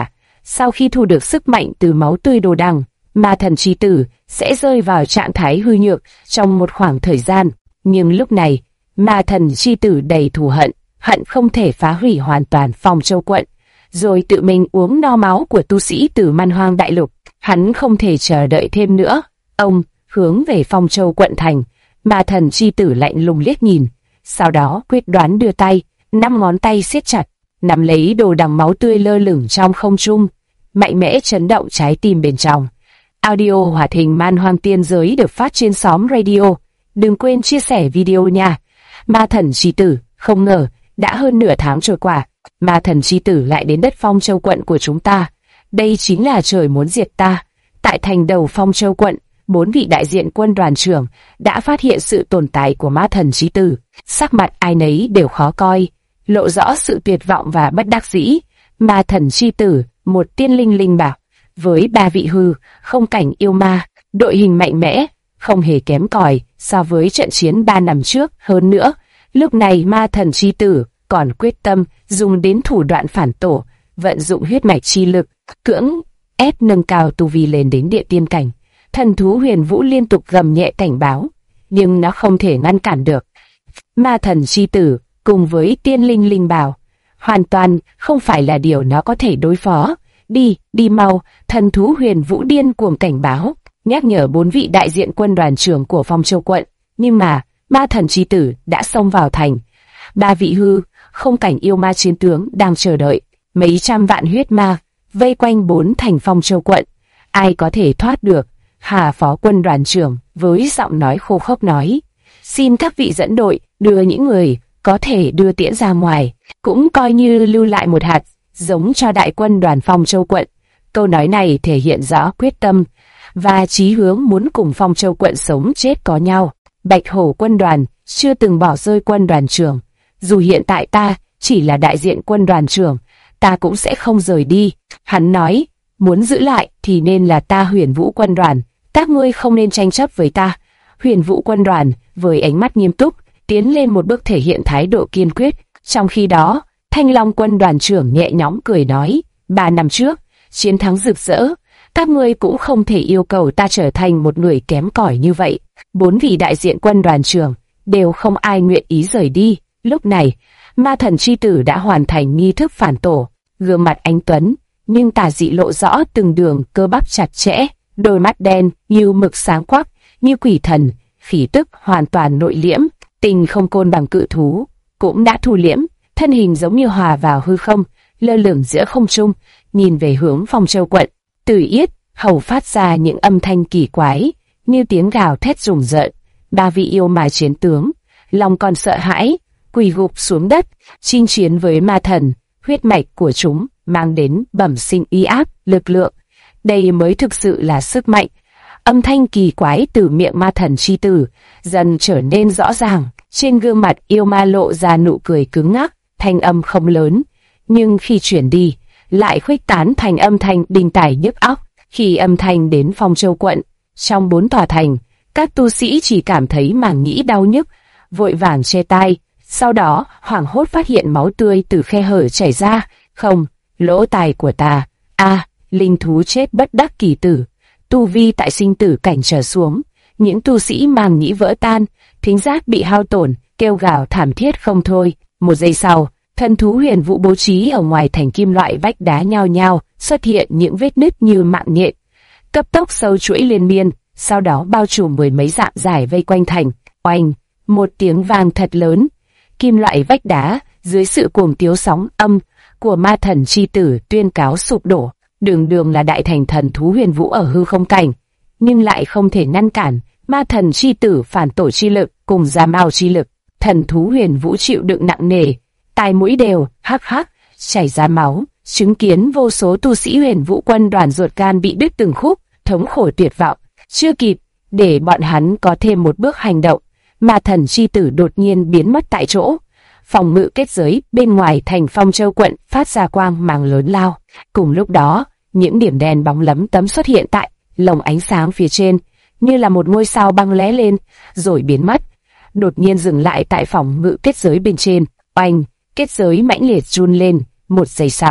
S1: Sau khi thu được sức mạnh từ máu tươi đồ đằng, ma thần chi tử sẽ rơi vào trạng thái hư nhược trong một khoảng thời gian. Nhưng lúc này, ma thần chi tử đầy thù hận, hận không thể phá hủy hoàn toàn Phong Châu quận, rồi tự mình uống no máu của tu sĩ từ Man Hoang Đại Lục. Hắn không thể chờ đợi thêm nữa. Ông hướng về Phong Châu quận thành. Ma thần chi tử lạnh lùng liếc nhìn, sau đó quyết đoán đưa tay, 5 ngón tay siết chặt, nắm lấy đồ đằng máu tươi lơ lửng trong không trung, mạnh mẽ chấn động trái tim bên trong. Audio hoạt hình Man Hoang Tiên Giới được phát trên xóm radio. Đừng quên chia sẻ video nha. Ma thần chi tử, không ngờ, đã hơn nửa tháng trôi qua, ma thần chi tử lại đến đất Phong Châu quận của chúng ta. Đây chính là trời muốn diệt ta. Tại thành đầu Phong Châu quận, 4 vị đại diện quân đoàn trưởng đã phát hiện sự tồn tại của ma thần chi tử. Sắc mặt ai nấy đều khó coi, lộ rõ sự tuyệt vọng và bất đắc dĩ. Ma thần chi tử, một tiên linh linh bảo, với 3 vị hư, không cảnh yêu ma, đội hình mạnh mẽ, không hề kém cỏi so với trận chiến 3 năm trước. Hơn nữa, lúc này ma thần chi tử còn quyết tâm dùng đến thủ đoạn phản tổ, vận dụng huyết mạch chi lực, cưỡng ép nâng cao tu vi lên đến địa tiên cảnh. Thần thú Huyền Vũ liên tục gầm nhẹ cảnh báo, nhưng nó không thể ngăn cản được. Ma thần chi tử cùng với tiên linh linh bảo hoàn toàn không phải là điều nó có thể đối phó. Đi mau! Thần thú Huyền Vũ điên cuồng cảnh báo, nhắc nhở 4 vị đại diện quân đoàn trưởng của Phong Châu quận. Nhưng mà ma thần chi tử đã xông vào thành. 3 vị hư, không cảnh yêu ma chiến tướng đang chờ đợi. Mấy trăm vạn huyết ma vây quanh 4 thành Phong Châu quận. Ai có thể thoát được? Hà phó quân đoàn trưởng với giọng nói khô khốc nói, xin các vị dẫn đội đưa những người có thể đưa tiễn ra ngoài, cũng coi như lưu lại một hạt giống cho đại quân đoàn Phong Châu quận. Câu nói này thể hiện rõ quyết tâm và chí hướng muốn cùng Phong Châu quận sống chết có nhau. Bạch Hổ quân đoàn chưa từng bỏ rơi quân đoàn trưởng, dù hiện tại ta chỉ là đại diện quân đoàn trưởng, ta cũng sẽ không rời đi. Hắn nói, muốn giữ lại thì nên là ta Huyền Vũ quân đoàn, các ngươi không nên tranh chấp với ta. Huyền Vũ quân đoàn với ánh mắt nghiêm túc tiến lên một bước thể hiện thái độ kiên quyết. Trong khi đó, Thanh Long quân đoàn trưởng nhẹ nhõm cười nói, 3 năm trước, chiến thắng rực rỡ, các ngươi cũng không thể yêu cầu ta trở thành một người kém cỏi như vậy. 4 vị đại diện quân đoàn trưởng đều không ai nguyện ý rời đi. Lúc này, ma thần chi tử đã hoàn thành nghi thức phản tổ, gương mặt anh tuấn, nhưng tà dị lộ rõ từng đường cơ bắp chặt chẽ, đôi mắt đen như mực sáng quắc, như quỷ thần, khí tức hoàn toàn nội liễm. Tình không côn bằng cự thú cũng đã thu liễm, thân hình giống như hòa vào hư không, lơ lửng giữa không trung, nhìn về hướng Phong Châu quận. Từ yết hầu phát ra những âm thanh kỳ quái, như tiếng gào thét rùng rợn. 3 vị yêu ma chiến tướng, lòng còn sợ hãi, quỳ gục xuống đất, chinh chiến với ma thần. Huyết mạch của chúng mang đến bẩm sinh uy áp, lực lượng. Đây mới thực sự là sức mạnh. Âm thanh kỳ quái từ miệng ma thần chi tử dần trở nên rõ ràng. Trên gương mặt yêu ma lộ ra nụ cười cứng ngắc. Thanh âm không lớn, nhưng khi chuyển đi, lại khuếch tán thành âm thanh đinh tai nhức óc. Khi âm thanh đến Phong Châu quận, trong 4 tòa thành, các tu sĩ chỉ cảm thấy màng nhĩ đau nhức, vội vàng che tai. Sau đó, hoảng hốt phát hiện máu tươi từ khe hở chảy ra. Không, lỗ tai của ta. Linh thú chết bất đắc kỳ tử. Tu vi tại sinh tử cảnh trở xuống. Những tu sĩ màng nhĩ vỡ tan, thính giác bị hao tổn, kêu gào thảm thiết không thôi. Một giây sau, thần thú Huyền Vũ bố trí ở ngoài thành kim loại vách đá nhao nhao xuất hiện những vết nứt như mạng nhện, cấp tốc sâu chuỗi liên miên, sau đó bao trùm 10 mấy dặm dài vây quanh thành. Oanh, một tiếng vang thật lớn, kim loại vách đá dưới sự cuồng tiếu sóng âm của ma thần chi tử tuyên cáo sụp đổ. Đường đường là đại thành thần thú Huyền Vũ ở hư không cảnh, nhưng lại không thể ngăn cản ma thần chi tử phản tổ chi lực cùng gia mao chi lực. Thần thú Huyền Vũ chịu đựng nặng nề, tai mũi đều hắc hắc chảy ra máu, chứng kiến vô số tu sĩ Huyền Vũ quân đoàn ruột gan bị đứt từng khúc, thống khổ tuyệt vọng. Chưa kịp để bọn hắn có thêm một bước hành động, ma thần chi tử đột nhiên biến mất tại chỗ. Phòng ngự kết giới bên ngoài thành Phong Châu quận phát ra quang mang lớn lao. Cùng lúc đó, những điểm đen bóng lấm tấm xuất hiện tại lồng ánh sáng phía trên, như là một ngôi sao băng lóe lên rồi biến mất, đột nhiên dừng lại tại phòng ngự kết giới bên trên. Oanh, kết giới mãnh liệt run lên. Một giây sau,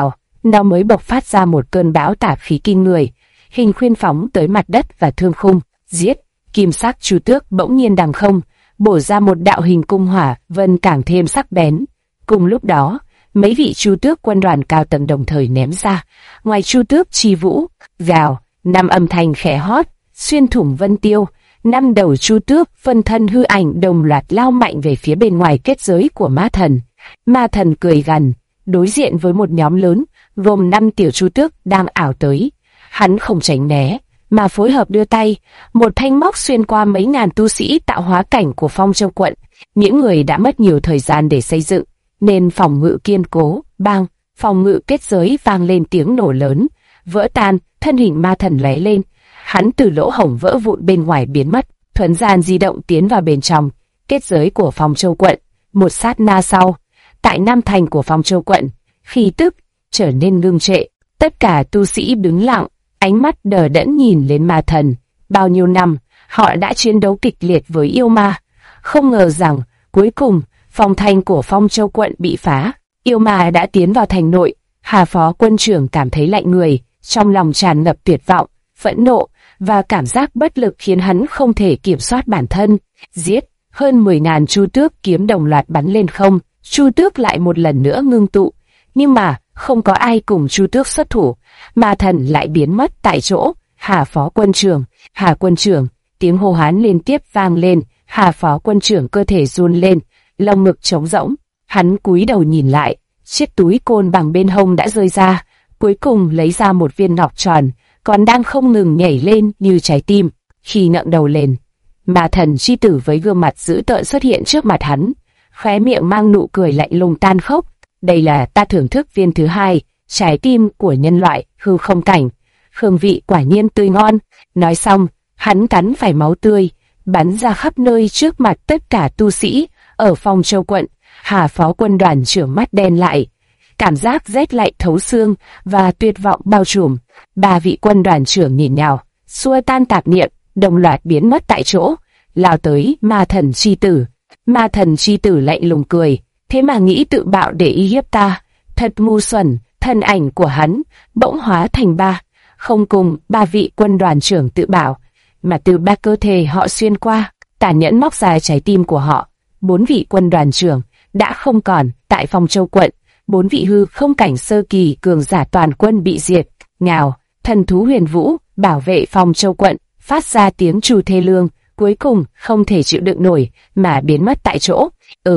S1: nó mới bộc phát ra một cơn bão tà khí kinh người, hình khuyên phóng tới mặt đất và thương khung. Giết! Kim sắc chu tước bỗng nhiên đằng không, bổ ra một đạo hình cung hỏa vân càng thêm sắc bén. Cùng lúc đó, mấy vị chu tước quân đoàn cao tầng đồng thời ném ra. Ngoài chu tước chi vũ, gào, 5 âm thanh khẽ hót, xuyên thủng vân tiêu. 5 đầu chu tước phân thân hư ảnh đồng loạt lao mạnh về phía bên ngoài kết giới của ma thần. Ma thần cười gằn, đối diện với một nhóm lớn, gồm 5 tiểu chu tước đang ảo tới. Hắn không tránh né, mà phối hợp đưa tay, một thanh móc xuyên qua mấy ngàn tu sĩ tạo hóa cảnh của Phong Châu quận. Những người đã mất nhiều thời gian để xây dựng, nên phòng ngự kiên cố. Bang, phòng ngự kết giới vang lên tiếng nổ lớn, vỡ tan, thân hình ma thần lóe lên. Hắn từ lỗ hổng vỡ vụn bên ngoài biến mất, thuần gian di động tiến vào bên trong kết giới của Phong Châu quận. Một sát na sau, tại Nam thành của Phong Châu quận, khí tức trở nên ngưng trệ. Tất cả tu sĩ đứng lặng, ánh mắt đờ đẫn nhìn lên ma thần. Bao nhiêu năm, họ đã chiến đấu kịch liệt với yêu ma. Không ngờ rằng, cuối cùng, phòng thành của Phong Châu quận bị phá. Yêu ma đã tiến vào thành nội. Hà phó quân trưởng cảm thấy lạnh người, trong lòng tràn ngập tuyệt vọng, phẫn nộ, và cảm giác bất lực khiến hắn không thể kiểm soát bản thân. Giết! Hơn 10.000 chu tước kiếm đồng loạt bắn lên không. Chu tước lại một lần nữa ngưng tụ. Nhưng mà, không có ai cùng chu tước xuất thủ. Ma thần lại biến mất tại chỗ. Hà phó quân trưởng, Hà quân trưởng, tiếng hô hoán liên tiếp vang lên. Hà phó quân trưởng cơ thể run lên, lồng ngực trống rỗng. Hắn cúi đầu nhìn lại, chiếc túi côn bằng bên hông đã rơi ra, cuối cùng lấy ra một viên ngọc tròn, còn đang không ngừng nhảy lên như trái tim. Khi ngẩng đầu lên, ma thần chi tử với gương mặt dữ tợn xuất hiện trước mặt hắn, khóe miệng mang nụ cười lạnh lùng tàn khốc. Đây là ta thưởng thức viên thứ 2, trái tim của nhân loại, hư không cảnh. Hương vị quả nhiên tươi ngon. Nói xong, hắn cắn phải máu tươi, bắn ra khắp nơi trước mặt tất cả tu sĩ ở Phong Châu quận. Hà phó quân đoàn trưởng mắt đen lại, cảm giác rét lạnh thấu xương và tuyệt vọng bao trùm. 3 vị quân đoàn trưởng nhìn nhau, xua tan tạp niệm, đồng loạt biến mất tại chỗ, lao tới ma thần chi tử. Ma thần chi tử lạnh lùng cười, thế mà nghĩ tự bạo để uy hiếp ta, thật ngu xuẩn. Thân ảnh của hắn bỗng hóa thành không cùng 3 vị quân đoàn trưởng tự bảo, mà từ 3 cơ thể họ xuyên qua, tàn nhẫn móc ra trái tim của họ. 4 vị quân đoàn trưởng đã không còn tại Phong Châu quận. 4 vị hư không cảnh sơ kỳ cường giả toàn quân bị diệt. Ngào, thần thú Huyền Vũ bảo vệ Phong Châu quận, phát ra tiếng trù thê lương, cuối cùng không thể chịu đựng nổi mà biến mất tại chỗ.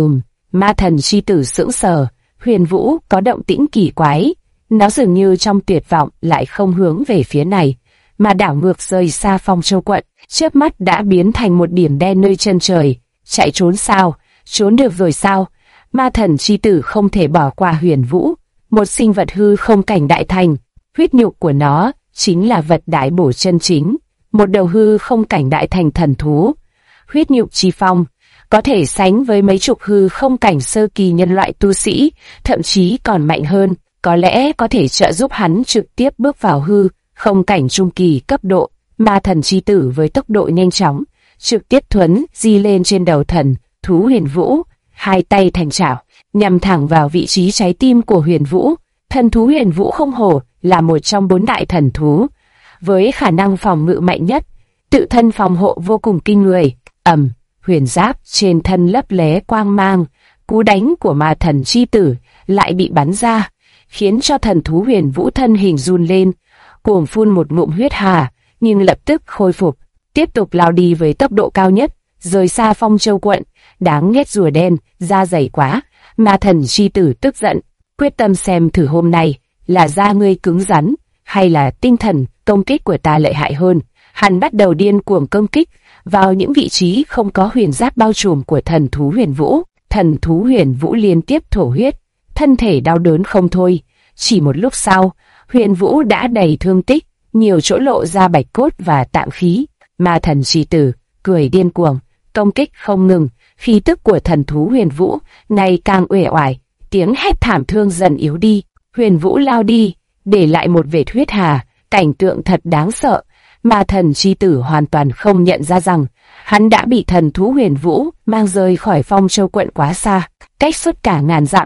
S1: Ma thần chi tử sững sờ. Huyền Vũ có động tĩnh kỳ quái, nó dường như trong tuyệt vọng lại không hướng về phía này, mà đảo ngược rời xa Phong Châu quận, chớp mắt đã biến thành một điểm đen nơi chân trời. Chạy trốn sao? Trốn được rồi sao? Ma thần chi tử không thể bỏ qua Huyền Vũ, một sinh vật hư không cảnh đại thành. Huyết nhục của nó chính là vật đại bổ chân chính, một đầu hư không cảnh đại thành thần thú. Huyết nhục chi phong có thể sánh với mấy chục hư không cảnh sơ kỳ nhân loại tu sĩ, thậm chí còn mạnh hơn, có lẽ có thể trợ giúp hắn trực tiếp bước vào hư không cảnh trung kỳ cấp độ. Ma thần chi tử với tốc độ nhanh chóng, trực tiếp thuấn di lên trên đầu thần thú Huyền Vũ, hai tay thành chảo, nhằm thẳng vào vị trí trái tim của Huyền Vũ. Thần thú Huyền Vũ không hổ là một trong 4 đại thần thú, với khả năng phòng ngự mạnh nhất, tự thân phòng hộ vô cùng kinh người. Huyền giáp trên thân lấp lé quang mang, cú đánh của ma thần chi tử lại bị bắn ra, khiến cho thần thú Huyền Vũ thân hình run lên, cuồng phun một ngụm huyết hà, nhưng lập tức khôi phục, tiếp tục lao đi với tốc độ cao nhất, rời xa Phong Châu quận. Đáng ghét rùa đen, da dày quá. Ma thần chi tử tức giận, quyết tâm xem thử hôm nay là da ngươi cứng rắn, hay là tinh thần công kích của ta lợi hại hơn. Hắn bắt đầu điên cuồng công kích vào những vị trí không có huyền giáp bao trùm của thần thú Huyền Vũ. Thần thú Huyền Vũ liên tiếp thổ huyết, thân thể đau đớn không thôi. Chỉ một lúc sau, Huyền Vũ đã đầy thương tích, nhiều chỗ lộ ra bạch cốt và tạng khí. Ma thần chi tử cười điên cuồng, công kích không ngừng. Khí tức của thần thú Huyền Vũ ngày càng uể oải, tiếng hét thảm thương dần yếu đi. Huyền Vũ lao đi, để lại một vệt huyết hà, cảnh tượng thật đáng sợ. Ma thần chi tử hoàn toàn không nhận ra rằng hắn đã bị thần thú Huyền Vũ mang rời khỏi Phong Châu quận quá xa, cách suốt cả ngàn dặm.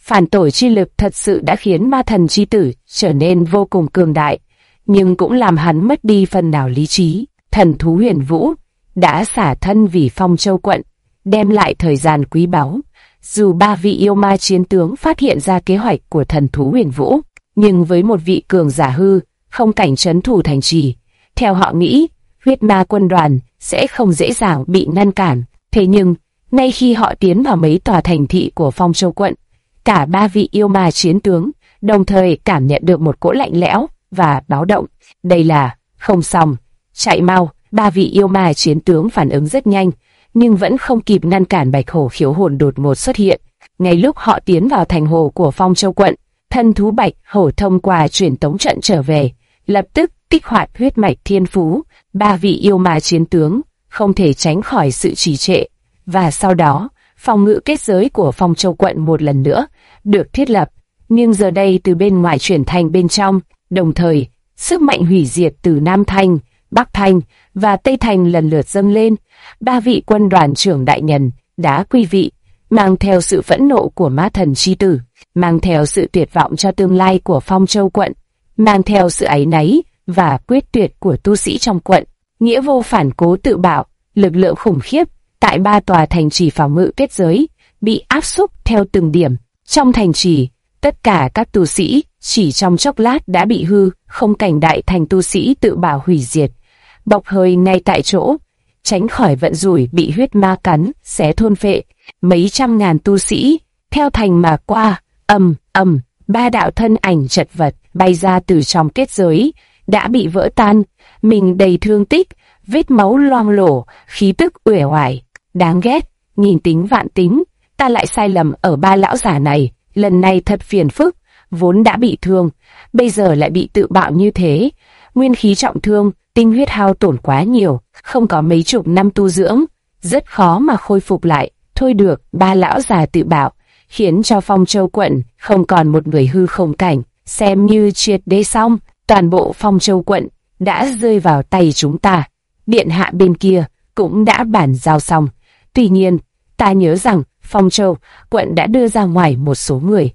S1: Phản tổ chi lực thật sự đã khiến ma thần chi tử trở nên vô cùng cường đại, nhưng cũng làm hắn mất đi phần nào lý trí. Thần thú Huyền Vũ đã xả thân vì Phong Châu quận, đem lại thời gian quý báu. Dù 3 vị yêu ma chiến tướng phát hiện ra kế hoạch của thần thú Huyền Vũ, nhưng với một vị cường giả hư, không cảnh trấn thủ thành trì, theo họ nghĩ, huyết ma quân đoàn sẽ không dễ dàng bị ngăn cản. Thế nhưng, ngay khi họ tiến vào mấy tòa thành thị của Phong Châu quận, cả 3 vị yêu ma chiến tướng đồng thời cảm nhận được một cỗ lạnh lẽo và báo động. Đây là không xong, chạy mau. 3 vị yêu ma chiến tướng phản ứng rất nhanh, nhưng vẫn không kịp ngăn cản Bạch Hổ khiếu hồn đột ngột xuất hiện. Ngay lúc họ tiến vào thành hồ của Phong Châu quận, thần thú Bạch Hổ thông qua truyền tống trận trở về, lập tức kích hoạt huyết mạch thiên phú. 3 vị yêu ma chiến tướng không thể tránh khỏi sự trì trệ, và sau đó phòng ngự kết giới của Phong Châu quận một lần nữa được thiết lập, nhưng giờ đây từ bên ngoài chuyển thành bên trong. Đồng thời, sức mạnh hủy diệt từ Nam Thành, Bắc Thành và Tây Thành lần lượt dâng lên. 3 vị quân đoàn trưởng đại nhân đã quy vị, mang theo sự phẫn nộ của ma thần chi tử, mang theo sự tuyệt vọng cho tương lai của Phong Châu quận, mang theo sự áy náy và quyết tuyệt của tu sĩ trong quận. Nghĩa vô phản cố tự bạo, lực lượng khủng khiếp tại 3 tòa thành trì phòng ngự kết giới bị áp xúc theo từng điểm. Trong thành trì, tất cả các tu sĩ chỉ trong chốc lát đã bị hư không cảnh đại thành tu sĩ tự bảo hủy diệt, bộc hơi ngay tại chỗ, tránh khỏi vận rủi bị huyết ma cắn xé thôn phệ. Mấy trăm ngàn tu sĩ theo thành mà qua, ầm ầm, 3 đạo thân ảnh chật vật bay ra từ trong kết giới đã bị vỡ tan, mình đầy thương tích, vết máu loang lổ, khí tức uể oải. Đáng ghét, nghìn tính vạn tính, ta lại sai lầm ở 3 lão giả này, lần này thật phiền phức, vốn đã bị thương, bây giờ lại bị tự bạo như thế. Nguyên khí trọng thương, tinh huyết hao tổn quá nhiều, không có mấy chục năm tu dưỡng, rất khó mà khôi phục lại. Thôi được, 3 lão già tự bạo, khiến cho Phong Châu quận không còn một người hư không cảnh, xem như triệt để xong. Toàn bộ Phong Châu quận đã rơi vào tay chúng ta. Điện hạ bên kia cũng đã bàn giao xong. Tuy nhiên, ta nhớ rằng Phong Châu quận đã đưa ra ngoài một số người.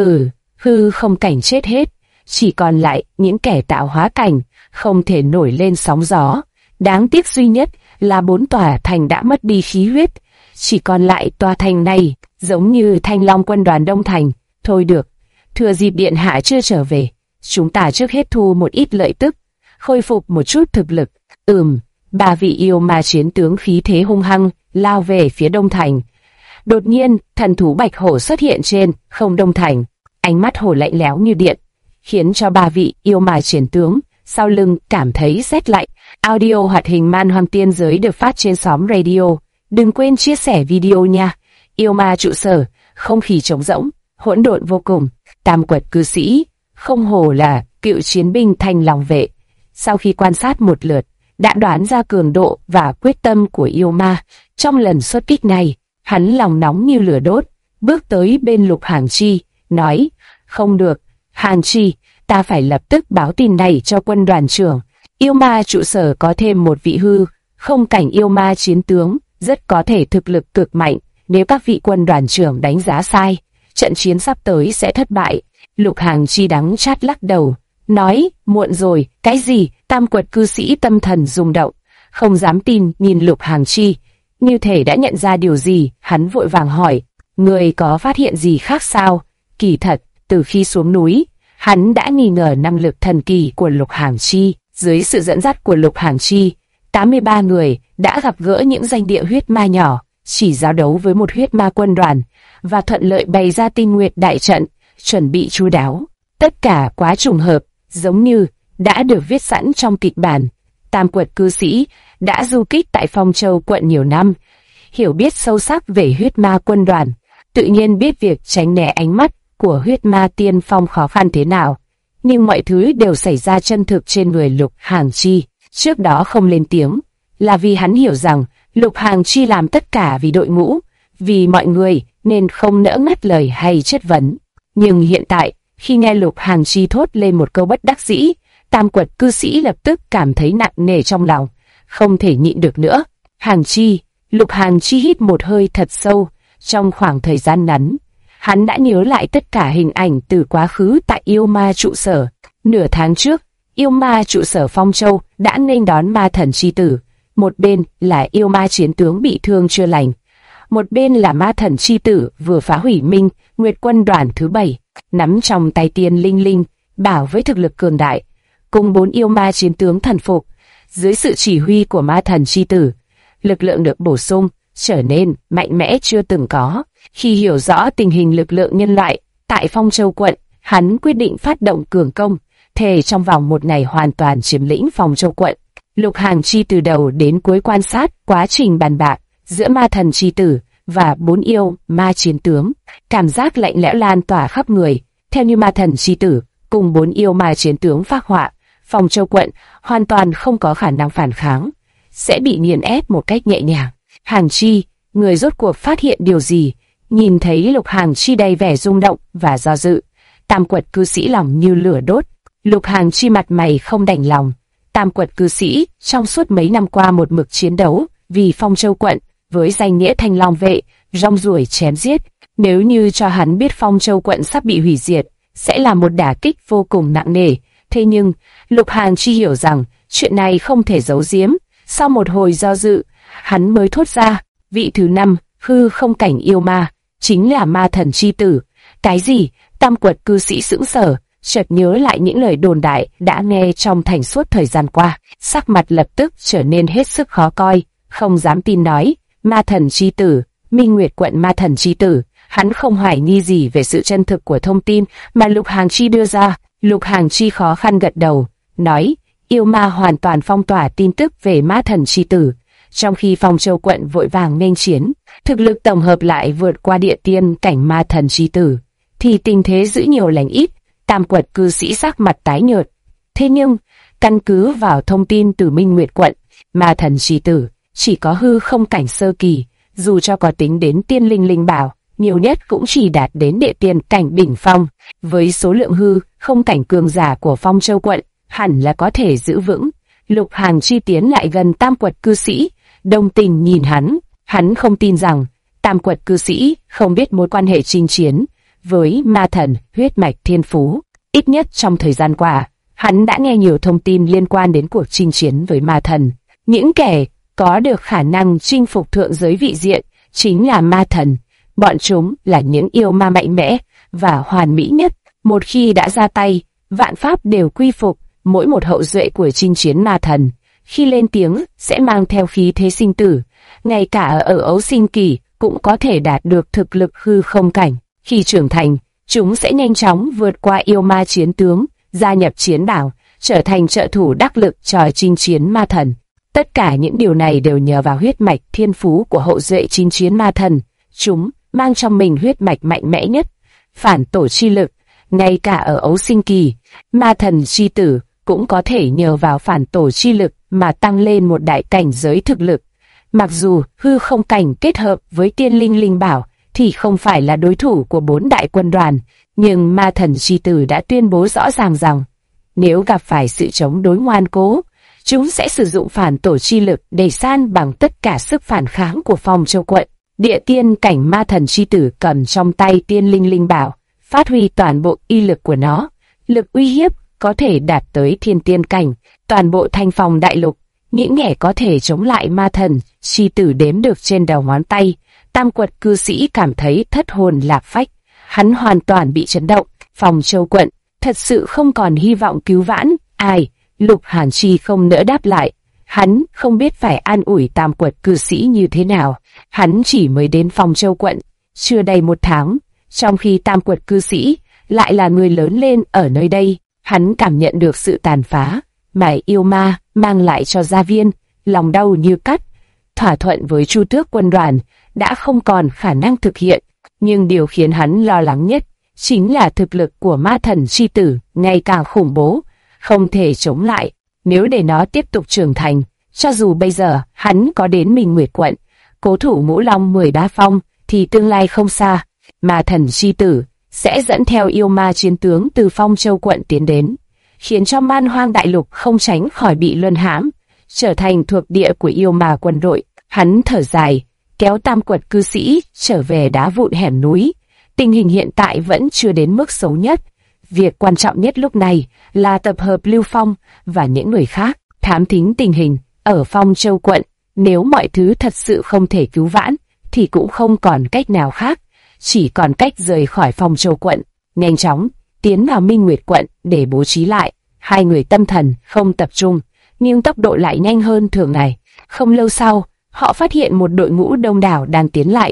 S1: Hư không cảnh chết hết, chỉ còn lại những kẻ tạo hóa cảnh, không thể nổi lên sóng gió. Đáng tiếc duy nhất là 4 tòa thành đã mất đi khí huyết, chỉ còn lại tòa thành này, giống như Thanh Long quân đoàn Đông Thành. Thôi được, thừa dịp điện hạ chưa trở về, chúng ta trước hết thu một ít lợi tức, khôi phục một chút thực lực. 3 vị yêu ma chiến tướng khí thế hung hăng lao về phía Đông Thành. Đột nhiên, thần thú Bạch Hổ xuất hiện trên không Đông Thành, ánh mắt hổ lạnh lẽo như điện, khiến cho 3 vị yêu ma chiến tướng sau lưng cảm thấy rét lạnh. Audio hoạt hình Man Hoang Tiên Giới được phát trên xóm radio. Đừng quên chia sẻ video nha. Yêu ma trụ sở, không khí trống rỗng, hỗn độn vô cùng. Tam Quật cư sĩ, không hổ là cựu chiến binh Thanh Long vệ. Sau khi quan sát một lượt, đã đoán ra cường độ và quyết tâm của yêu ma. Trong lần xuất kích này, hắn lòng nóng như lửa đốt, bước tới bên Lục Hàng Chi, nói: không được, Hàng Chi, ta phải lập tức báo tin này cho quân đoàn trưởng. Yêu ma trụ sở có thêm một vị hư không cảnh yêu ma chiến tướng, rất có thể thực lực cực mạnh. Nếu các vị quân đoàn trưởng đánh giá sai, trận chiến sắp tới sẽ thất bại. Lục Hàng Chi đắng chát lắc đầu, nói: muộn rồi. Cái gì? Tam Quật cư sĩ tâm thần rung động, không dám tin nhìn Lục Hàng Chi, như thể đã nhận ra điều gì. Hắn vội vàng hỏi: người có phát hiện gì khác sao? Kỳ thật, từ khi xuống núi, hắn đã nghi ngờ năng lực thần kỳ của Lục Hàng Chi. Dưới sự dẫn dắt của Lục Hàng Chi, 83 người đã gặp gỡ những danh địa huyết ma nhỏ, chỉ giao đấu với một huyết ma quân đoàn, và thuận lợi bày ra Tinh Nguyệt đại trận, chuẩn bị chu đáo. Tất cả quá trùng hợp, giống như đã được viết sẵn trong kịch bản. Tam Quật cư sĩ đã du kích tại Phong Châu quận nhiều năm, hiểu biết sâu sắc về huyết ma quân đoàn, tự nhiên biết việc tránh né ánh mắt của huyết ma tiên phong khó khăn thế nào. Nhưng mọi thứ đều xảy ra chân thực trên người Lục Hàng Chi. Trước đó không lên tiếng, là vì hắn hiểu rằng Lục Hàng Chi làm tất cả vì đội ngũ, vì mọi người, nên không nỡ ngắt lời hay chất vấn. Nhưng hiện tại, khi nghe Lục Hàng Chi thốt lên một câu bất đắc dĩ, Tam Quật cư sĩ lập tức cảm thấy nặng nề trong lòng, không thể nhịn được nữa. Hàng Chi, Lục Hàng Chi hít một hơi thật sâu. Trong khoảng thời gian ngắn, Hắn đã nhớ lại tất cả hình ảnh từ quá khứ tại yêu ma trụ sở. Nửa tháng trước, yêu ma trụ sở Phong Châu đã nghênh đón ma thần chi tử. Một bên là yêu ma chiến tướng bị thương chưa lành, một bên là ma thần chi tử vừa phá hủy Minh Nguyệt quân đoàn thứ 7, nắm trong tay tiên linh linh bảo với thực lực cường đại, cùng 4 yêu ma chiến tướng thần phục. Dưới sự chỉ huy của ma thần chi tử, lực lượng được bổ sung, trở nên mạnh mẽ chưa từng có. Khi hiểu rõ tình hình lực lượng nhân loại tại Phong Châu quận, hắn quyết định phát động cường công, thề trong vòng một ngày hoàn toàn chiếm lĩnh Phong Châu quận. Lục Hàng Chi từ đầu đến cuối quan sát quá trình bàn bạc giữa ma thần chi tử và 4 yêu ma chiến tướng, cảm giác lạnh lẽo lan tỏa khắp người. Theo như ma thần chi tử cùng 4 yêu ma chiến tướng phác họa, Phong Châu quận hoàn toàn không có khả năng phản kháng, sẽ bị nghiền ép một cách nhẹ nhàng. Hàng Chi, người rốt cuộc phát hiện điều gì? Nhìn thấy Lục Hàng Chi đầy vẻ rung động và do dự, Tam Quật cư sĩ lòng như lửa đốt. Lục Hàng Chi mặt mày không đành lòng. Tam Quật cư sĩ trong suốt mấy năm qua một mực chiến đấu vì Phong Châu quận với danh nghĩa Thanh Long vệ, rong ruổi chém giết. Nếu như cho hắn biết Phong Châu quận sắp bị hủy diệt, sẽ là một đả kích vô cùng nặng nề. Thế nhưng, Lục Hàng Chi hiểu rằng chuyện này không thể giấu giếm. Sau một hồi do dự, hắn mới thốt ra, vị thứ 5, hư không cảnh yêu ma, chính là ma thần chi tử. Cái gì? Tam Quật cư sĩ sững sờ, chợt nhớ lại những lời đồn đại đã nghe trong thành suốt thời gian qua, sắc mặt lập tức trở nên hết sức khó coi, không dám tin nói, ma thần chi tử, Minh Nguyệt quận ma thần chi tử. Hắn không hoài nghi gì về sự chân thực của thông tin mà Lục Hàng Chi đưa ra. Lục Hàng Chi khó khăn gật đầu, nói, yêu ma hoàn toàn phong tỏa tin tức về ma thần chi tử, trong khi Phong Châu quận vội vàng nghênh chiến, thực lực tổng hợp lại vượt qua địa tiên cảnh ma thần chi tử, thì tình thế giữ nhiều lành ít. Tam Quật cư sĩ sắc mặt tái nhợt. Thế nhưng, căn cứ vào thông tin từ Minh Nguyệt quận, ma thần chi tử chỉ có hư không cảnh sơ kỳ, dù cho có tính đến tiên linh linh bảo, nhiều nhất cũng chỉ đạt đến địa tiên cảnh đỉnh phong. Với số lượng hư không cảnh cường giả của Phong Châu quận, hẳn là có thể giữ vững. Lục Hàng Chi tiến lại gần Tam Quật cư sĩ, đồng tình nhìn hắn không tin rằng Tam Quật cư sĩ không biết mối quan hệ chinh chiến với ma thần huyết mạch thiên phú. Ít nhất trong thời gian qua, hắn đã nghe nhiều thông tin liên quan đến cuộc chinh chiến với ma thần. Những kẻ có được khả năng chinh phục thượng giới vị diện chính là ma thần. Bọn chúng là những yêu ma mạnh mẽ và hoàn mỹ nhất. Một khi đã ra tay, vạn pháp đều quy phục. Mỗi một hậu duệ của chinh chiến ma thần, khi lên tiếng sẽ mang theo khí thế sinh tử. Ngay cả ở ấu sinh kỳ cũng có thể đạt được thực lực hư không cảnh. Khi trưởng thành, chúng sẽ nhanh chóng vượt qua yêu ma chiến tướng, gia nhập chiến đảo, trở thành trợ thủ đắc lực cho chinh chiến ma thần. Tất cả những điều này đều nhờ vào huyết mạch thiên phú của hậu duệ chinh chiến ma thần. Chúng mang trong mình huyết mạch mạnh mẽ nhất, phản tổ chi lực. Ngay cả ở ấu sinh kỳ, ma thần chi tử cũng có thể nhờ vào phản tổ chi lực mà tăng lên một đại cảnh giới thực lực. Mặc dù hư không cảnh kết hợp với tiên linh linh bảo thì không phải là đối thủ của 4 đại quân đoàn, nhưng ma thần chi tử đã tuyên bố rõ ràng rằng nếu gặp phải sự chống đối ngoan cố, chúng sẽ sử dụng phản tổ chi lực để san bằng tất cả sức phản kháng của Phong Châu quận. Địa tiên cảnh ma thần chi tử cầm trong tay tiên linh linh bảo, phát huy toàn bộ y lực của nó. Lực uy hiếp có thể đạt tới thiên tiên cảnh. Toàn bộ Thanh Phong đại lục, những kẻ có thể chống lại ma thần chi tử đếm được trên đầu ngón tay. Tam Quật cư sĩ cảm thấy thất hồn lạc phách. Hắn hoàn toàn bị chấn động. Phong Châu quận thật sự không còn hy vọng cứu vãn. Ai? Lục Hàn Chi không nỡ đáp lại. Hắn không biết phải an ủi Tam Quật cư sĩ như thế nào. Hắn chỉ mới đến Phong Châu quận chưa đầy 1 tháng, trong khi Tam Quật cư sĩ lại là người lớn lên ở nơi đây. Hắn cảm nhận được sự tàn phá mà yêu ma mang lại cho gia viên, lòng đau như cắt. Thỏa thuận với Chu Tước quân đoàn đã không còn khả năng thực hiện, nhưng điều khiến hắn lo lắng nhất chính là thực lực của ma thần chi tử ngày càng khủng bố, không thể chống lại. Nếu để nó tiếp tục trưởng thành, cho dù bây giờ hắn có đến Minh Nguyệt quận, cố thủ Ngũ Long 13 phong, thì tương lai không xa, ma thần chi tử sẽ dẫn theo yêu ma chiến tướng từ Phong Châu quận tiến đến, khiến cho Man Hoang đại lục không tránh khỏi bị luân hãm, trở thành thuộc địa của yêu ma quân đội. Hắn thở dài, kéo Tam Quật cư sĩ trở về đá vụn hẻm núi. tình hình hiện tại vẫn chưa đến mức xấu nhất. Việc quan trọng nhất lúc này là tập hợp Lưu Phong và những người khác, thám thính tình hình ở Phong Châu quận. Nếu mọi thứ thật sự không thể cứu vãn, thì cũng không còn cách nào khác, chỉ còn cách rời khỏi Phong Châu quận, nhanh chóng tiến vào Minh Nguyệt quận để bố trí lại. Hai người tâm thần không tập trung, nhưng tốc độ lại nhanh hơn thường ngày. Không lâu sau, họ phát hiện một đội ngũ đông đảo đang tiến lại.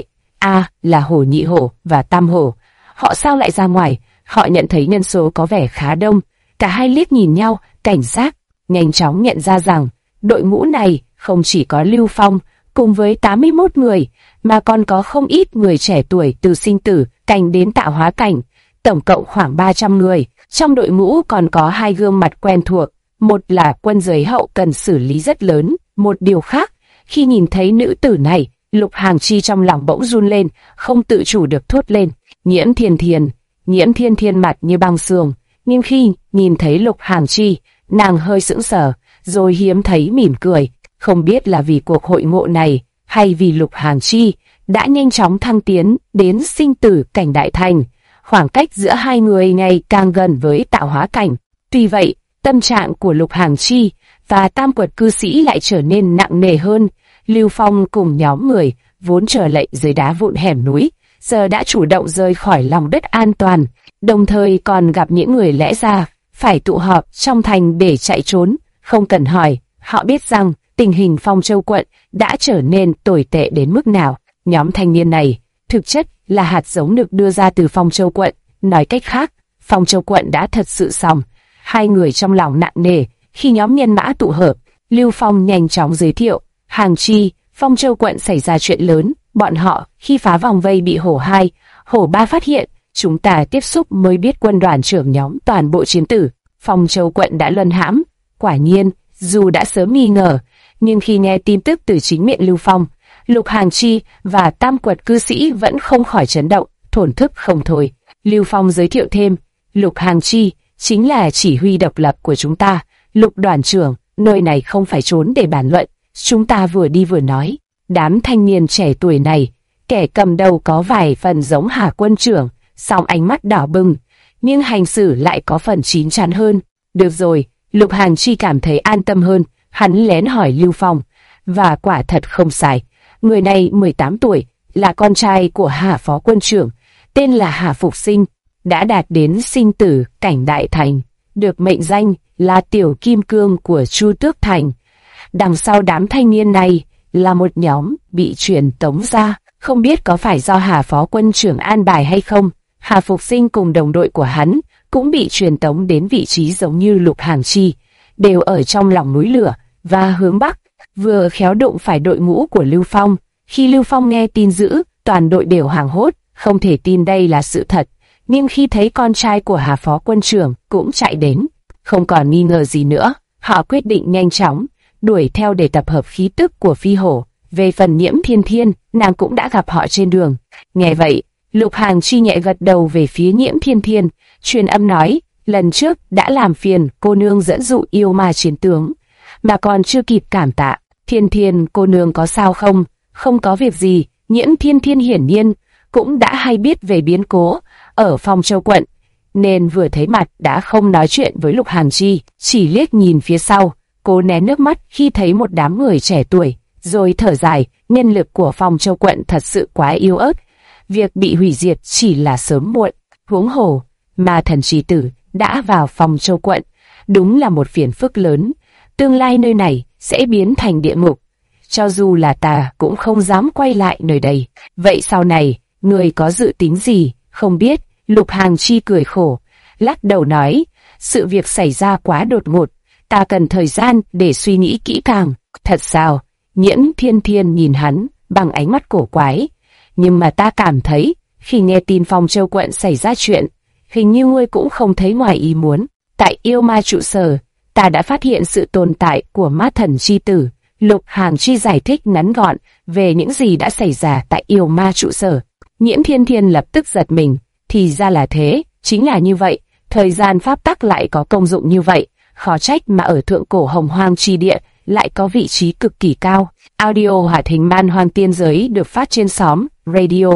S1: Là Hổ Nhị Hổ và Tam Hổ. Họ sao lại ra ngoài? Họ nhận thấy nhân số có vẻ khá đông. Cả hai liếc nhìn nhau, cảnh giác, nhanh chóng nhận ra rằng đội ngũ này không chỉ có Lưu Phong cùng với 81 người, mà còn có không ít người trẻ tuổi từ sinh tử cảnh đến tạo hóa cảnh, tổng cộng khoảng 300 người. Trong đội ngũ còn có hai gương mặt quen thuộc, một là quân giới hậu cần xử lý rất lớn, một điều khác, khi nhìn thấy nữ tử này, Lục Hàng Chi trong lòng bỗng run lên, không tự chủ được thốt lên, Nhiễm Thiên Thiên. Nhiễm Thiên Thiên mặt như băng sương, nhưng khi nhìn thấy Lục Hàng Chi, nàng hơi sững sờ, rồi hiếm thấy mỉm cười, không biết là vì cuộc hội ngộ này, hay vì Lục Hàng Chi đã nhanh chóng thăng tiến đến sinh tử cảnh đại thành. Khoảng cách giữa hai người ngày càng gần với tạo hóa cảnh. Tuy vậy, tâm trạng của Lục Hàng Chi và Tam Quật cư sĩ lại trở nên nặng nề hơn. Lưu Phong cùng nhóm người vốn chờ lệnh dưới đá vụn hẻm núi, giờ đã chủ động rời khỏi lòng đất an toàn, đồng thời còn gặp những người lẽ ra phải tụ họp trong thành để chạy trốn. Không cần hỏi, họ biết rằng tình hình Phong Châu quận đã trở nên tồi tệ đến mức nào. Nhóm thanh niên này thực chất là hạt giống được đưa ra từ Phong Châu quận. Nói cách khác, Phong Châu quận đã thật sự xong. Hai người trong lòng nặng nề. Khi nhóm nhân mã tụ hợp, Lưu Phong nhanh chóng giới thiệu, Hàng Chi, Phong Châu quận xảy ra chuyện lớn. Bọn họ khi phá vòng vây bị Hổ 2, Hổ 3 phát hiện, chúng ta tiếp xúc mới biết quân đoàn trưởng nhóm toàn bộ chiến tử. Phong Châu quận đã luân hãm. Quả nhiên, dù đã sớm nghi ngờ, nhưng khi nghe tin tức từ chính miệng Lưu Phong, Lục Hàng Chi và Tam Quật cư sĩ vẫn không khỏi chấn động, thổn thức không thôi. Lưu Phong giới thiệu thêm, Lục Hàng Chi chính là chỉ huy độc lập của chúng ta. Lục đoàn trưởng, nơi này không phải trốn để bàn luận. Chúng ta vừa đi vừa nói. Đám thanh niên trẻ tuổi này, kẻ cầm đầu có vài phần giống Hà quân trưởng, song ánh mắt đỏ bừng, nhưng hành xử lại có phần chín chắn hơn. Được rồi, Lục Hàng Chi cảm thấy an tâm hơn, hắn lén hỏi Lưu Phong, và quả thật không sai. Người này 18 tuổi, là con trai của Hà phó quân trưởng, tên là Hà Phục Sinh, đã đạt đến sinh tử cảnh đại thành, được mệnh danh là tiểu kim cương của Chu Tước Thành. Đằng sau đám thanh niên này là một nhóm bị truyền tống ra, không biết có phải do Hà phó quân trưởng an bài hay không. Hà Phục Sinh cùng đồng đội của hắn cũng bị truyền tống đến vị trí giống như Lục Hàng Chi, đều ở trong lòng núi lửa và hướng bắc, vừa khéo đụng phải đội ngũ của Lưu Phong. Khi Lưu Phong nghe tin dữ, toàn đội đều hoảng hốt, không thể tin đây là sự thật. Nhưng khi thấy con trai của Hà phó quân trưởng cũng chạy đến, không còn nghi ngờ gì nữa, họ quyết định nhanh chóng đuổi theo để tập hợp khí tức của Phi Hổ. Về phần Nhiễm Thiên Thiên, nàng cũng đã gặp họ trên đường. Nghe vậy, Lục Hàng Chi nhẹ gật đầu về phía Nhiễm Thiên Thiên, truyền âm nói, lần trước đã làm phiền cô nương dẫn dụ yêu ma chiến tướng, mà còn chưa kịp cảm tạ. Thiên Thiên cô nương có sao không? Không có việc gì. Nhiễm Thiên Thiên hiển nhiên cũng đã hay biết về biến cố ở Phong Châu quận, nên vừa thấy mặt đã không nói chuyện với Lục Hàng Chi, chỉ liếc nhìn phía sau, cố nén nước mắt khi thấy một đám người trẻ tuổi, rồi thở dài, nhân lực của Phong Châu quận thật sự quá yếu ớt, việc bị hủy diệt chỉ là sớm muộn. Huống hồ, ma thần chi tử đã vào Phong Châu quận, đúng là một phiền phức lớn, tương lai nơi này sẽ biến thành địa ngục. Cho dù là ta cũng không dám quay lại nơi đây. Vậy sau này, người có dự tính gì? Không biết. Lục Hàng Chi cười khổ, lắc đầu nói, sự việc xảy ra quá đột ngột, ta cần thời gian để suy nghĩ kỹ càng. Thật sao? Nhiễm Thiên Thiên nhìn hắn bằng ánh mắt cổ quái. Nhưng mà ta cảm thấy, khi nghe tin Phong Châu quận xảy ra chuyện, hình như ngươi cũng không thấy ngoài ý muốn. Tại yêu ma trụ sở, ta đã phát hiện sự tồn tại của ma thần chi tử. Lục Hàng Chi giải thích ngắn gọn về những gì đã xảy ra tại yêu ma trụ sở. Nhiễm Thiên Thiên lập tức giật mình, thì ra là thế, chính là như vậy, thời gian pháp tắc lại có công dụng như vậy, khó trách mà ở thượng cổ hồng hoang chi địa lại có vị trí cực kỳ cao. Audio hoạt hình Man Hoang Tiên Giới được phát trên xóm Radio.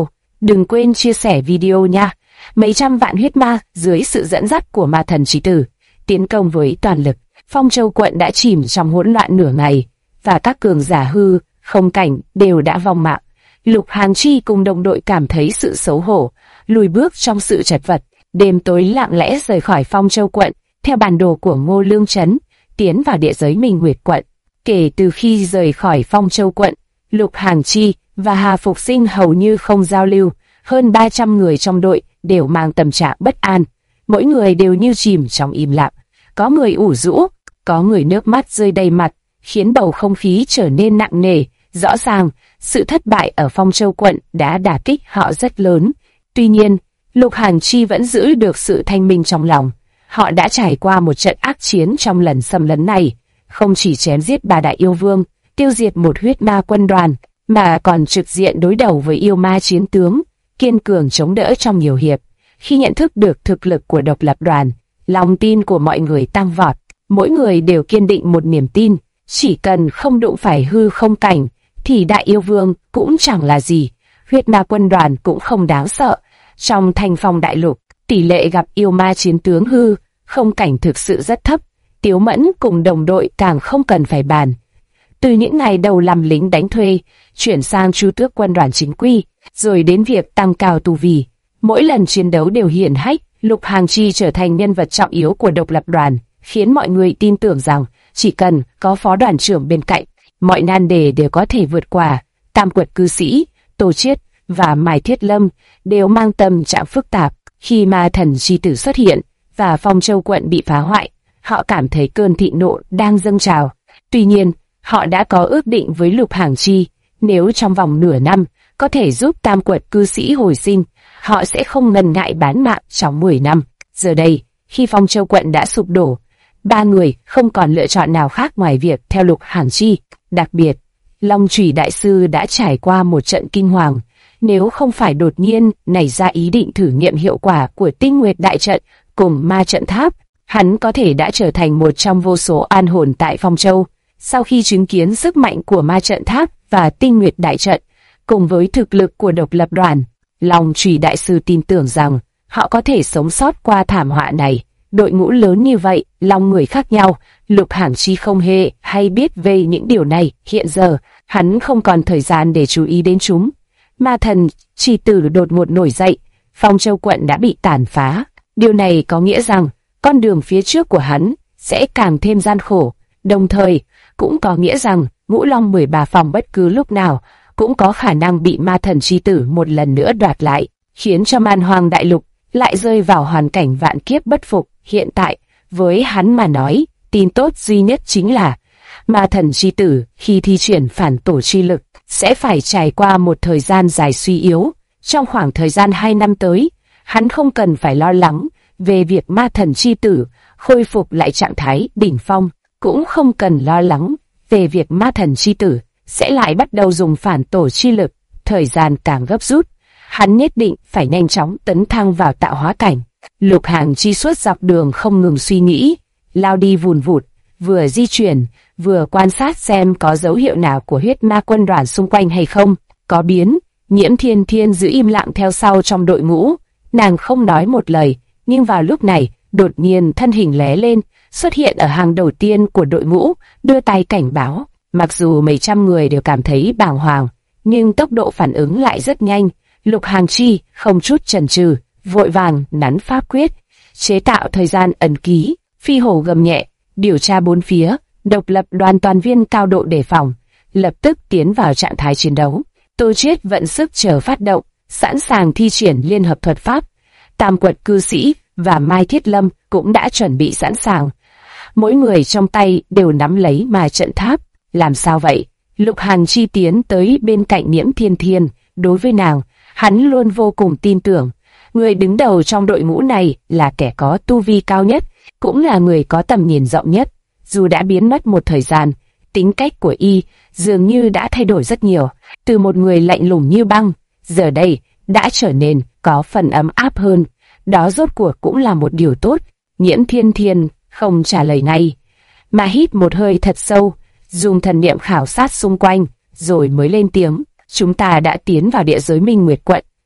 S1: Đừng quên chia sẻ video nha. Mấy trăm vạn huyết ma dưới sự dẫn dắt của ma thần chí tử tiến công với toàn lực. Phong Châu quận đã chìm trong hỗn loạn nửa ngày, và các cường giả hư không cảnh đều đã vong mạng. Lục Hàn Chi cùng đồng đội cảm thấy sự xấu hổ, lùi bước trong sự chật vật. Đêm tối lặng lẽ rời khỏi Phong Châu quận, theo bản đồ của Ngô Lương Trấn, tiến vào địa giới Minh Nguyệt quận. Kể từ khi rời khỏi Phong Châu quận, Lục Hàn Chi và Hà Phục Sinh hầu như không giao lưu. Hơn 300 người trong đội đều mang tâm trạng bất an, mỗi người đều như chìm trong im lặng. Có người ủ rũ, có người nước mắt rơi đầy mặt, khiến bầu không khí trở nên nặng nề. Rõ ràng, sự thất bại ở Phong Châu quận đã đả kích họ rất lớn. Tuy nhiên, Lục Hàn Chi vẫn giữ được sự thanh minh trong lòng. Họ đã trải qua một trận ác chiến trong lần xâm lấn này, không chỉ chém giết 3 đại yêu vương, tiêu diệt một huyết ma quân đoàn, mà còn trực diện đối đầu với yêu ma chiến tướng, kiên cường chống đỡ trong nhiều hiệp. Khi nhận thức được thực lực của độc lập đoàn, lòng tin của mọi người tăng vọt. Mỗi người đều kiên định một niềm tin, chỉ cần không đụng phải hư không cảnh, thì đại yêu vương cũng chẳng là gì, huyết ma quân đoàn cũng không đáng sợ. Trong Thanh Phong đại lục, tỷ lệ gặp yêu ma chiến tướng hư không cảnh thực sự rất thấp. Tiếu Mẫn cùng đồng đội càng không cần phải bàn. Từ những ngày đầu làm lính đánh thuê, chuyển sang Chu Tước quân đoàn chính quy, rồi đến việc tăng cao tu vi, mỗi lần chiến đấu đều hiển hách. Lục Hàn Chi trở thành nhân vật trọng yếu của độc lập đoàn, khiến mọi người tin tưởng rằng chỉ cần có phó đoàn trưởng bên cạnh, mọi nan đề đều có thể vượt qua. Tam Quật cư sĩ, Tô Chiết và Mai Thiết Lâm đều mang tâm trạng phức tạp. Khi ma thần chi tử xuất hiện và Phong Châu quận bị phá hoại, họ cảm thấy cơn thịnh nộ đang dâng trào. Tuy nhiên, họ đã có ước định với Lục Hàn Chi, nếu trong vòng nửa năm có thể giúp Tam Quật cư sĩ hồi sinh, họ sẽ không ngần ngại bán mạng trong 10 năm. Giờ đây, khi Phong Châu quận đã sụp đổ, 3 người không còn lựa chọn nào khác ngoài việc theo Lục Hàn Chi. Đặc biệt, Long Chủy đại sư đã trải qua một trận kinh hoàng. Nếu không phải đột nhiên nảy ra ý định thử nghiệm hiệu quả của Tinh Nguyệt đại trận cùng ma trận tháp, hắn có thể đã trở thành một trong vô số an hồn tại Phong Châu. Sau khi chứng kiến sức mạnh của ma trận tháp và Tinh Nguyệt đại trận, cùng với thực lực của độc lập đoàn, Long Chủy đại sư tin tưởng rằng họ có thể sống sót qua thảm họa này. Đội ngũ lớn như vậy, lòng người khác nhau, Lục Hàn Chi không hề hay biết về những điều này. Hiện giờ, hắn không còn thời gian để chú ý đến chúng. Ma thần chi tử đột ngột nổi dậy, Phong Châu quận đã bị tàn phá. Điều này có nghĩa rằng con đường phía trước của hắn sẽ càng thêm gian khổ, đồng thời cũng có nghĩa rằng Ngũ Long 13 phòng bất cứ lúc nào cũng có khả năng bị ma thần chi tử một lần nữa đoạt lại, khiến cho Man Hoang đại lục lại rơi vào hoàn cảnh vạn kiếp bất phục. Hiện tại, với hắn mà nói, tin tốt duy nhất chính là ma thần chi tử khi thi triển phản tổ chi lực sẽ phải trải qua một thời gian dài suy yếu. Trong khoảng thời gian 2 năm tới, hắn không cần phải lo lắng về việc ma thần chi tử khôi phục lại trạng thái đỉnh phong, cũng không cần lo lắng về việc ma thần chi tử sẽ lại bắt đầu dùng phản tổ chi lực. Thời gian càng gấp rút, hắn nhất định phải nhanh chóng tấn thăng vào tạo hóa cảnh. Lục Hàn Chi suốt dọc đường không ngừng suy nghĩ, lao đi vùn vụt, vừa di chuyển, vừa quan sát xem có dấu hiệu nào của huyết ma quân đoàn xung quanh hay không. Có biến. Nhiễm Thiên Thiên giữ im lặng theo sau trong đội ngũ, nàng không nói một lời, nhưng vào lúc này, đột nhiên thân hình lóe lên, xuất hiện ở hàng đầu tiên của đội ngũ, đưa tay cảnh báo. Mặc dù mấy trăm người đều cảm thấy bàng hoàng, nhưng tốc độ phản ứng lại rất nhanh. Lục Hàn Chi không chút chần chừ, vội vàng nắn pháp quyết, chế tạo thời gian ẩn ký. Phi hổ gầm nhẹ, điều tra bốn phía. Độc lập đoàn toàn viên cao độ đề phòng, lập tức tiến vào trạng thái chiến đấu. Tô Chiết vận sức chờ phát động, sẵn sàng thi triển liên hợp thuật pháp. Tam Quật cư sĩ và Mai Thiết Lâm cũng đã chuẩn bị sẵn sàng. Mỗi người trong tay đều nắm lấy ma trận tháp. Làm sao vậy? Lục Hàn Chi tiến tới bên cạnh Nhiễm Thiên Thiên. Đối với nàng, hắn luôn vô cùng tin tưởng. Người đứng đầu trong đội ngũ này là kẻ có tu vi cao nhất, cũng là người có tầm nhìn rộng nhất. Dù đã biến mất một thời gian, tính cách của y dường như đã thay đổi rất nhiều. Từ một người lạnh lùng như băng, giờ đây đã trở nên có phần ấm áp hơn. Đó rốt cuộc cũng là một điều tốt. Nhiễm Thiên Thiên không trả lời ngay, mà hít một hơi thật sâu, dùng thần niệm khảo sát xung quanh, rồi mới lên tiếng. Chúng ta đã tiến vào địa giới Minh Nguyệt quận,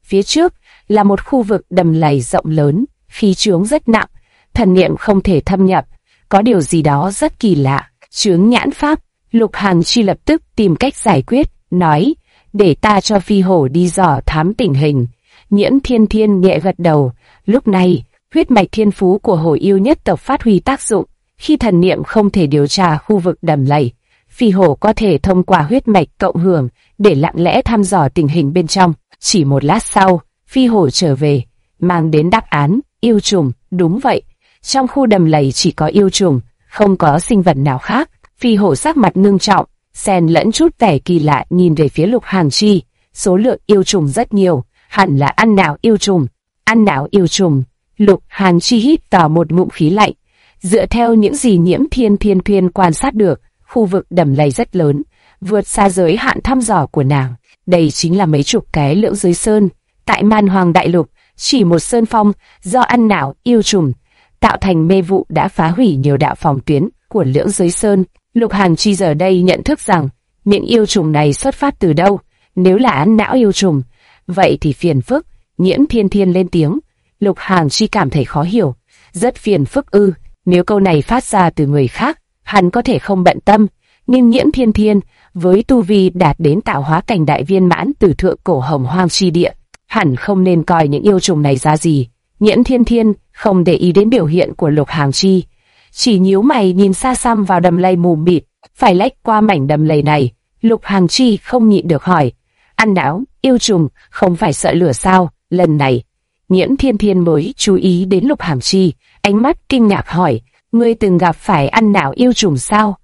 S1: Phía trước là một khu vực đầm lầy rộng lớn, khí chướng rất nặng, thần niệm không thể thâm nhập. Có điều gì đó rất kỳ lạ. Chướng nhãn pháp. Lục Hàn Chi lập tức tìm cách giải quyết, nói, để ta cho Phi Hổ đi dò thám tình hình. Nhiễm Thiên Thiên nhẹ gật đầu. Lúc này, huyết mạch thiên phú của hổ yêu nhất tộc phát huy tác dụng. Khi thần niệm không thể điều tra khu vực đầm lầy, Phi Hổ có thể thông qua huyết mạch cộng hưởng để lặng lẽ thăm dò tình hình bên trong. Chỉ một lát sau, Phi Hổ trở về, mang đến đáp án, yêu trùng. Đúng vậy, trong khu đầm lầy chỉ có yêu trùng, không có sinh vật nào khác. Phi Hổ sắc mặt ngưng trọng, xen lẫn chút vẻ kỳ lạ nhìn về phía Lục Hàn Chi. Số lượng yêu trùng rất nhiều, hẳn là ăn não yêu trùng. Ăn não yêu trùng. Lục Hàn Chi hít vào một ngụm khí lạnh. Dựa theo những gì Nhiễm Thiên Thiên quan sát được, khu vực đầm lầy rất lớn, vượt xa giới hạn thăm dò của nàng. Đây chính là mấy chục cái lưỡng giới sơn. Tại Man Hoàng Đại Lục, chỉ một sơn phong do ăn não yêu trùng tạo thành mê vụ đã phá hủy nhiều đạo phòng tuyến của lưỡng giới sơn. Lục Hàn Chi giờ đây nhận thức rằng những yêu trùng này xuất phát từ đâu. Nếu là ăn não yêu trùng, vậy thì phiền phức. Nhiễm Thiên Thiên lên tiếng. Lục Hàn Chi cảm thấy khó hiểu. Rất phiền phức ư? Nếu câu này phát ra từ người khác, hắn có thể không bận tâm. Nhưng Nhiễm Thiên Thiên, với tu vi đạt đến tạo hóa cảnh đại viên mãn từ thượng cổ hồng hoang chi địa, hẳn không nên coi những yêu trùng này ra gì. Nhiễm Thiên Thiên không để ý đến biểu hiện của Lục Hàn Chi, chỉ nhíu mày nhìn xa xăm vào đầm lầy mù mịt. Phải lách qua mảnh đầm lầy này, Lục Hàn Chi không nhịn được hỏi, ăn não yêu trùng không phải sợ lửa sao? Lần này Nhiễm Thiên Thiên mới chú ý đến Lục Hàn Chi, ánh mắt kinh ngạc hỏi, ngươi từng gặp phải ăn não yêu trùng sao?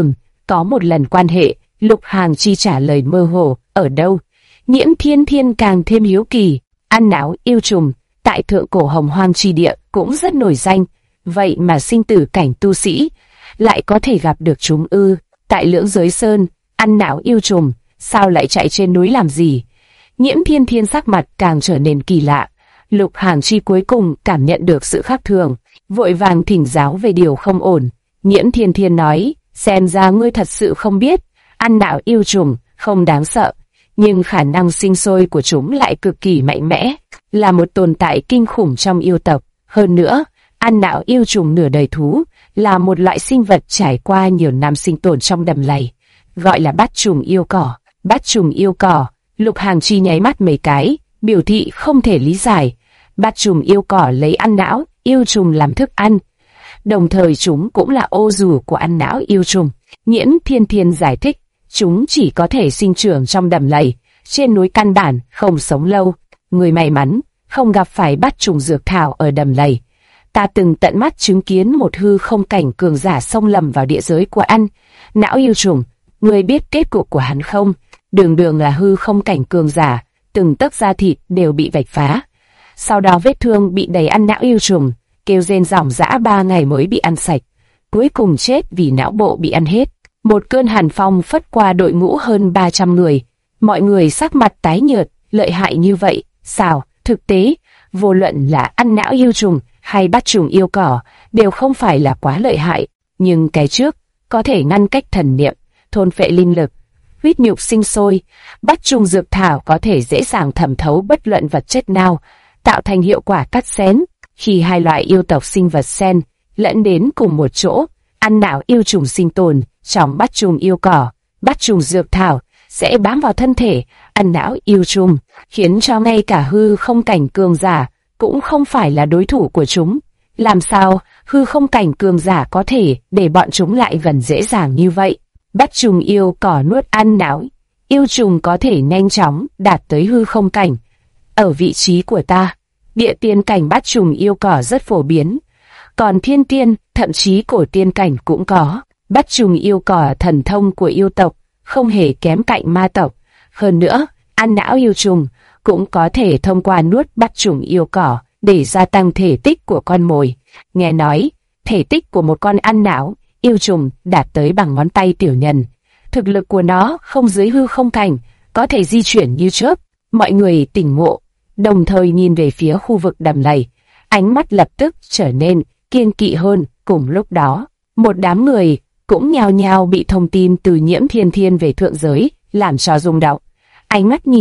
S1: Có một lần quan hệ. Lục Hàn Chi trả lời mơ hồ. Ở đâu? Nhiễm Thiên Thiên càng thêm hiếu kỳ. Ăn não yêu trùng tại thượng cổ hồng hoang chi địa cũng rất nổi danh, vậy mà sinh tử cảnh tu sĩ lại có thể gặp được chúng ư? Tại lưỡng giới sơn, ăn não yêu trùng sao lại chạy trên núi làm gì? Nhiễm Thiên Thiên sắc mặt càng trở nên kỳ lạ. Lục Hàn Chi cuối cùng cảm nhận được sự khác thường, vội vàng thỉnh giáo về điều không ổn. Nhiễm Thiên Thiên nói, xem ra ngươi thật sự không biết, ăn não yêu trùng không đáng sợ, nhưng khả năng sinh sôi của chúng lại cực kỳ mạnh mẽ, là một tồn tại kinh khủng trong yêu tộc. Hơn nữa, ăn não yêu trùng nửa đời thú, là một loại sinh vật trải qua nhiều năm sinh tồn trong đầm lầy, gọi là bát trùng yêu cỏ. Bát trùng yêu cỏ. Lục Hàn Chi nháy mắt mấy cái, biểu thị không thể lý giải. Bát trùng yêu cỏ lấy ăn não yêu trùng làm thức ăn, đồng thời chúng cũng là ô dù của ăn não yêu trùng. Nhiễm Thiên Thiên giải thích, chúng chỉ có thể sinh trưởng trong đầm lầy, trên núi căn bản không sống lâu. Người may mắn không gặp phải bát trùng dược thảo ở đầm lầy. Ta từng tận mắt chứng kiến một hư không cảnh cường giả xông lầm vào địa giới của ăn não yêu trùng. Người biết kết cục của hắn không? Đường đường là hư không cảnh cường giả, từng tấc da thịt đều bị vạch phá. Sau đó vết thương bị đầy ăn não yêu trùng, kêu rên ròng rã 3 ngày mới bị ăn sạch. Cuối cùng chết vì não bộ bị ăn hết. Một cơn hàn phong phất qua đội ngũ hơn 300 người. Mọi người sắc mặt tái nhợt. Lợi hại như vậy sao? Thực tế, vô luận là ăn não yêu trùng hay bát trùng yêu cỏ đều không phải là quá lợi hại. Nhưng cái trước có thể ngăn cách thần niệm, thôn phệ linh lực, huyết nhục sinh sôi. Bát trùng dược thảo có thể dễ dàng thẩm thấu bất luận vật chất nào, tạo thành hiệu quả cắt xén. Khi hai loại yêu tộc sinh vật xen lẫn đến cùng một chỗ, ăn não yêu trùng sinh tồn trong bát trùng yêu cỏ, bát trùng dược thảo sẽ bám vào thân thể ăn não yêu trùng, khiến cho ngay cả hư không cảnh cường giả cũng không phải là đối thủ của chúng. Làm sao hư không cảnh cường giả có thể để bọn chúng lại gần dễ dàng như vậy? Bát trùng yêu cỏ nuốt ăn não yêu trùng có thể nhanh chóng đạt tới hư không cảnh. Ở vị trí của ta, địa tiên cảnh bát trùng yêu cỏ rất phổ biến, còn thiên tiên, thậm chí cổ tiên cảnh cũng có. Bát trùng yêu cỏ thần thông của yêu tộc không hề kém cạnh ma tộc. Hơn nữa, ăn não yêu trùng cũng có thể thông qua nuốt bát trùng yêu cỏ để gia tăng thể tích của con mồi. Nghe nói, thể tích của một con ăn não yêu trùng đạt tới bằng ngón tay tiểu nhân. Thực lực của nó không dưới hư không cảnh, có thể di chuyển như chớp. Mọi người tỉnh ngộ, đồng thời nhìn về phía khu vực đầm lầy, ánh mắt lập tức trở nên kiêng kỵ hơn. Cùng lúc đó, một đám người cũng nhao nhao bị thông tin từ Nhiễm Thiên Thiên về thượng giới làm cho rung động. Ánh mắt nhìn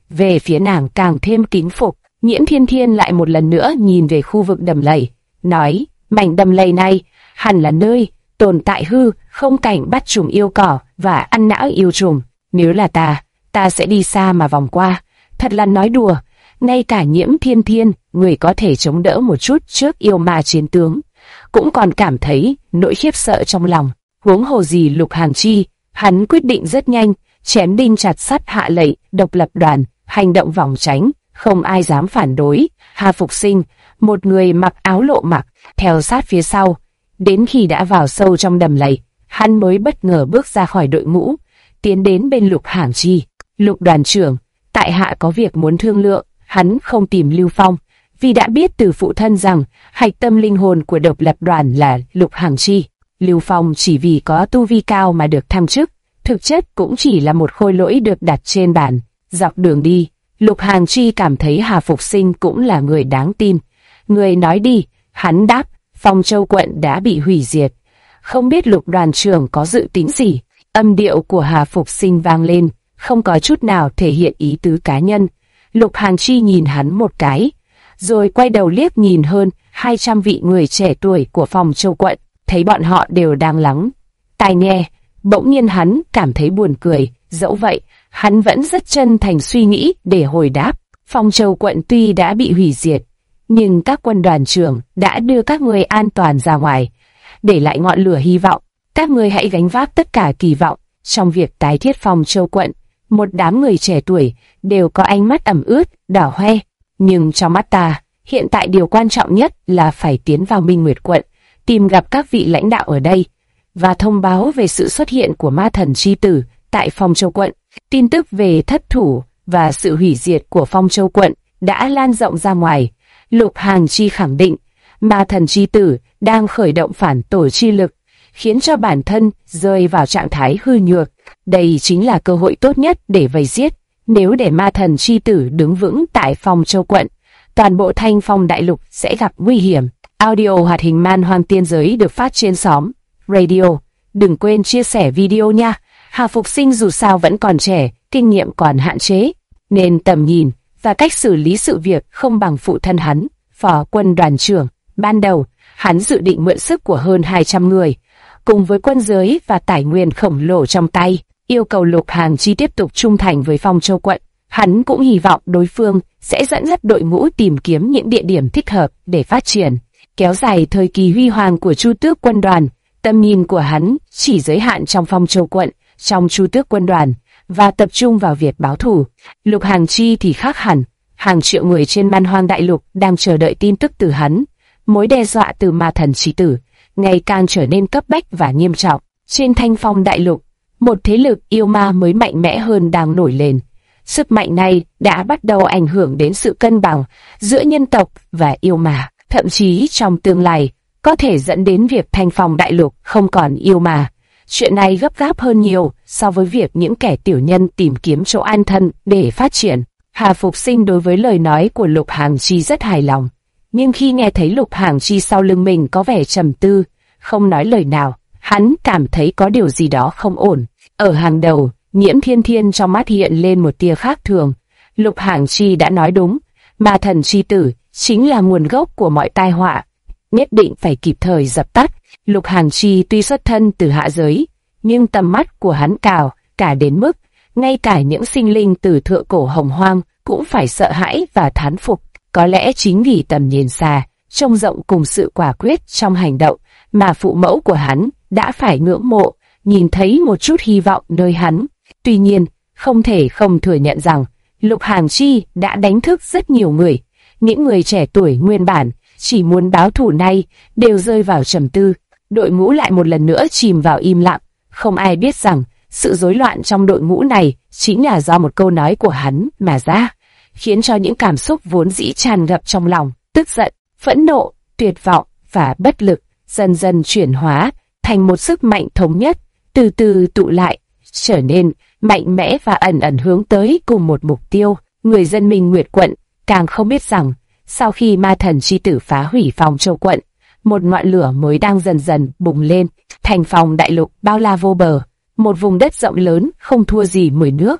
S1: về phía nàng càng thêm kính phục. Nhiễm Thiên Thiên lại một lần nữa nhìn về khu vực đầm lầy, nói, mảnh đầm lầy này hẳn là nơi tồn tại hư không cảnh bắt trùng yêu cỏ và ăn não yêu trùng. Nếu là ta sẽ đi xa mà vòng qua. Thật là nói đùa, ngay cả Nhiễm Thiên Thiên, người có thể chống đỡ một chút trước yêu ma chiến tướng, cũng còn cảm thấy nỗi khiếp sợ trong lòng. Huống hồ gì Lục Hàn Chi, hắn quyết định rất nhanh, chém đinh chặt sắt hạ lệnh độc lập đoàn, hành động vòng tránh, không ai dám phản đối. Hà Phục Sinh, một người mặc áo lộ mặc, theo sát phía sau. Đến khi đã vào sâu trong đầm lầy, hắn mới bất ngờ bước ra khỏi đội ngũ, tiến đến bên Lục Hàn Chi. Lục đoàn trưởng, tại hạ có việc muốn thương lượng. Hắn không tìm Lưu Phong, vì đã biết từ phụ thân rằng hạch tâm linh hồn của độc lập đoàn là Lục Hàn Chi. Lưu Phong chỉ vì có tu vi cao mà được thăng chức, thực chất cũng chỉ là một khôi lỗi được đặt trên bàn. Dọc đường đi, Lục Hàn Chi cảm thấy Hà Phục Sinh cũng là người đáng tin. Người nói đi, hắn đáp, Phong Châu quận đã bị hủy diệt. Không biết Lục đoàn trưởng có dự tính gì? Âm điệu của Hà Phục Sinh vang lên, không có chút nào thể hiện ý tứ cá nhân. Lục Hàn Chi nhìn hắn một cái, rồi quay đầu liếc nhìn hơn 200 vị người trẻ tuổi của Phong Châu quận, thấy bọn họ đều đang lắng tai nghe. Bỗng nhiên hắn cảm thấy buồn cười, dẫu vậy, hắn vẫn rất chân thành suy nghĩ để hồi đáp. Phong Châu quận tuy đã bị hủy diệt, nhưng các quân đoàn trưởng đã đưa các ngươi an toàn ra ngoài, để lại ngọn lửa hy vọng. Các ngươi hãy gánh vác tất cả kỳ vọng trong việc tái thiết Phong Châu quận. Một đám người trẻ tuổi đều có ánh mắt ẩm ướt, đỏ hoe. Nhưng trong mắt ta, hiện tại điều quan trọng nhất là phải tiến vào Minh Nguyệt quận, tìm gặp các vị lãnh đạo ở đây, và thông báo về sự xuất hiện của ma thần chi tử tại Phong Châu quận. Tin tức về thất thủ và sự hủy diệt của Phong Châu quận đã lan rộng ra ngoài. Lục Hàn Chi khẳng định, ma thần chi tử đang khởi động phản tổ chi lực, khiến cho bản thân rơi vào trạng thái hư nhược. Đây chính là cơ hội tốt nhất để vây giết. Nếu để ma thần chi tử đứng vững tại Phong Châu quận, toàn bộ Thanh Phong đại lục sẽ gặp nguy hiểm. Audio hoạt hình Man Hoang Tiên Giới được phát trên xóm Radio. Đừng quên chia sẻ video nha. Hà Phục Sinh dù sao vẫn còn trẻ, kinh nghiệm còn hạn chế, nên tầm nhìn và cách xử lý sự việc không bằng phụ thân hắn, Phó quân đoàn trưởng. Ban đầu, hắn dự định mượn sức của hơn 200 người, cùng với quân giới và tài nguyên khổng lồ trong tay, yêu cầu Lục Hàn Chi tiếp tục trung thành với Phong Châu quận. Hắn cũng hy vọng đối phương sẽ dẫn dắt đội ngũ tìm kiếm những địa điểm thích hợp để phát triển, kéo dài thời kỳ huy hoàng của Chu Tước quân đoàn. Tầm nhìn của hắn chỉ giới hạn trong Phong Châu quận, trong Chu Tước quân đoàn, và tập trung vào việc báo thù. Lục Hàn Chi thì khác hẳn, hàng triệu người trên Man Hoang đại lục đang chờ đợi tin tức từ hắn. Mối đe dọa từ ma thần chi tử ngày càng trở nên cấp bách và nghiêm trọng. Trên Thanh Phong đại lục, một thế lực yêu ma mới mạnh mẽ hơn đang nổi lên. Sức mạnh này đã bắt đầu ảnh hưởng đến sự cân bằng giữa nhân tộc và yêu ma, thậm chí trong tương lai có thể dẫn đến việc Thanh Phong đại lục không còn yêu ma. Chuyện này gấp gáp hơn nhiều so với việc những kẻ tiểu nhân tìm kiếm chỗ an thân để phát triển. Hà Phục Sinh đối với lời nói của Lục Hàn Chi rất hài lòng, nhưng khi nghe thấy Lục Hàn Chi sau lưng mình có vẻ trầm tư, không nói lời nào, hắn cảm thấy có điều gì đó không ổn. Ở hàng đầu, Nhiễm Thiên Thiên trong mắt hiện lên một tia khác thường. Lục Hàn Chi đã nói đúng, ma thần chi tử chính là nguồn gốc của mọi tai họa, nhất định phải kịp thời dập tắt. Lục Hàn Chi tuy xuất thân từ hạ giới, nhưng tầm mắt của hắn cao cả đến mức ngay cả những sinh linh từ thượng cổ hồng hoang cũng phải sợ hãi và thán phục. Có lẽ chính vì tầm nhìn xa, trông rộng cùng sự quả quyết trong hành động mà phụ mẫu của hắn đã phải ngưỡng mộ, nhìn thấy một chút hy vọng nơi hắn. Tuy nhiên, không thể không thừa nhận rằng Lục Hàn Chi đã đánh thức rất nhiều người. Những người trẻ tuổi nguyên bản chỉ muốn báo thù này đều rơi vào trầm tư. Đội ngũ lại một lần nữa chìm vào im lặng. Không ai biết rằng sự rối loạn trong đội ngũ này chính là do một câu nói của hắn mà ra, khiến cho những cảm xúc vốn dĩ tràn ngập trong lòng, tức giận, phẫn nộ, tuyệt vọng và bất lực, dần dần chuyển hóa thành một sức mạnh thống nhất, từ từ tụ lại, trở nên mạnh mẽ và ẩn ẩn hướng tới cùng một mục tiêu. Người dân Minh Nguyệt quận càng không biết rằng, sau khi ma thần chi tử phá hủy Phong Châu quận, một ngọn lửa mới đang dần dần bùng lên. Thành Phong đại lục bao la vô bờ, một vùng đất rộng lớn không thua gì 10 nước.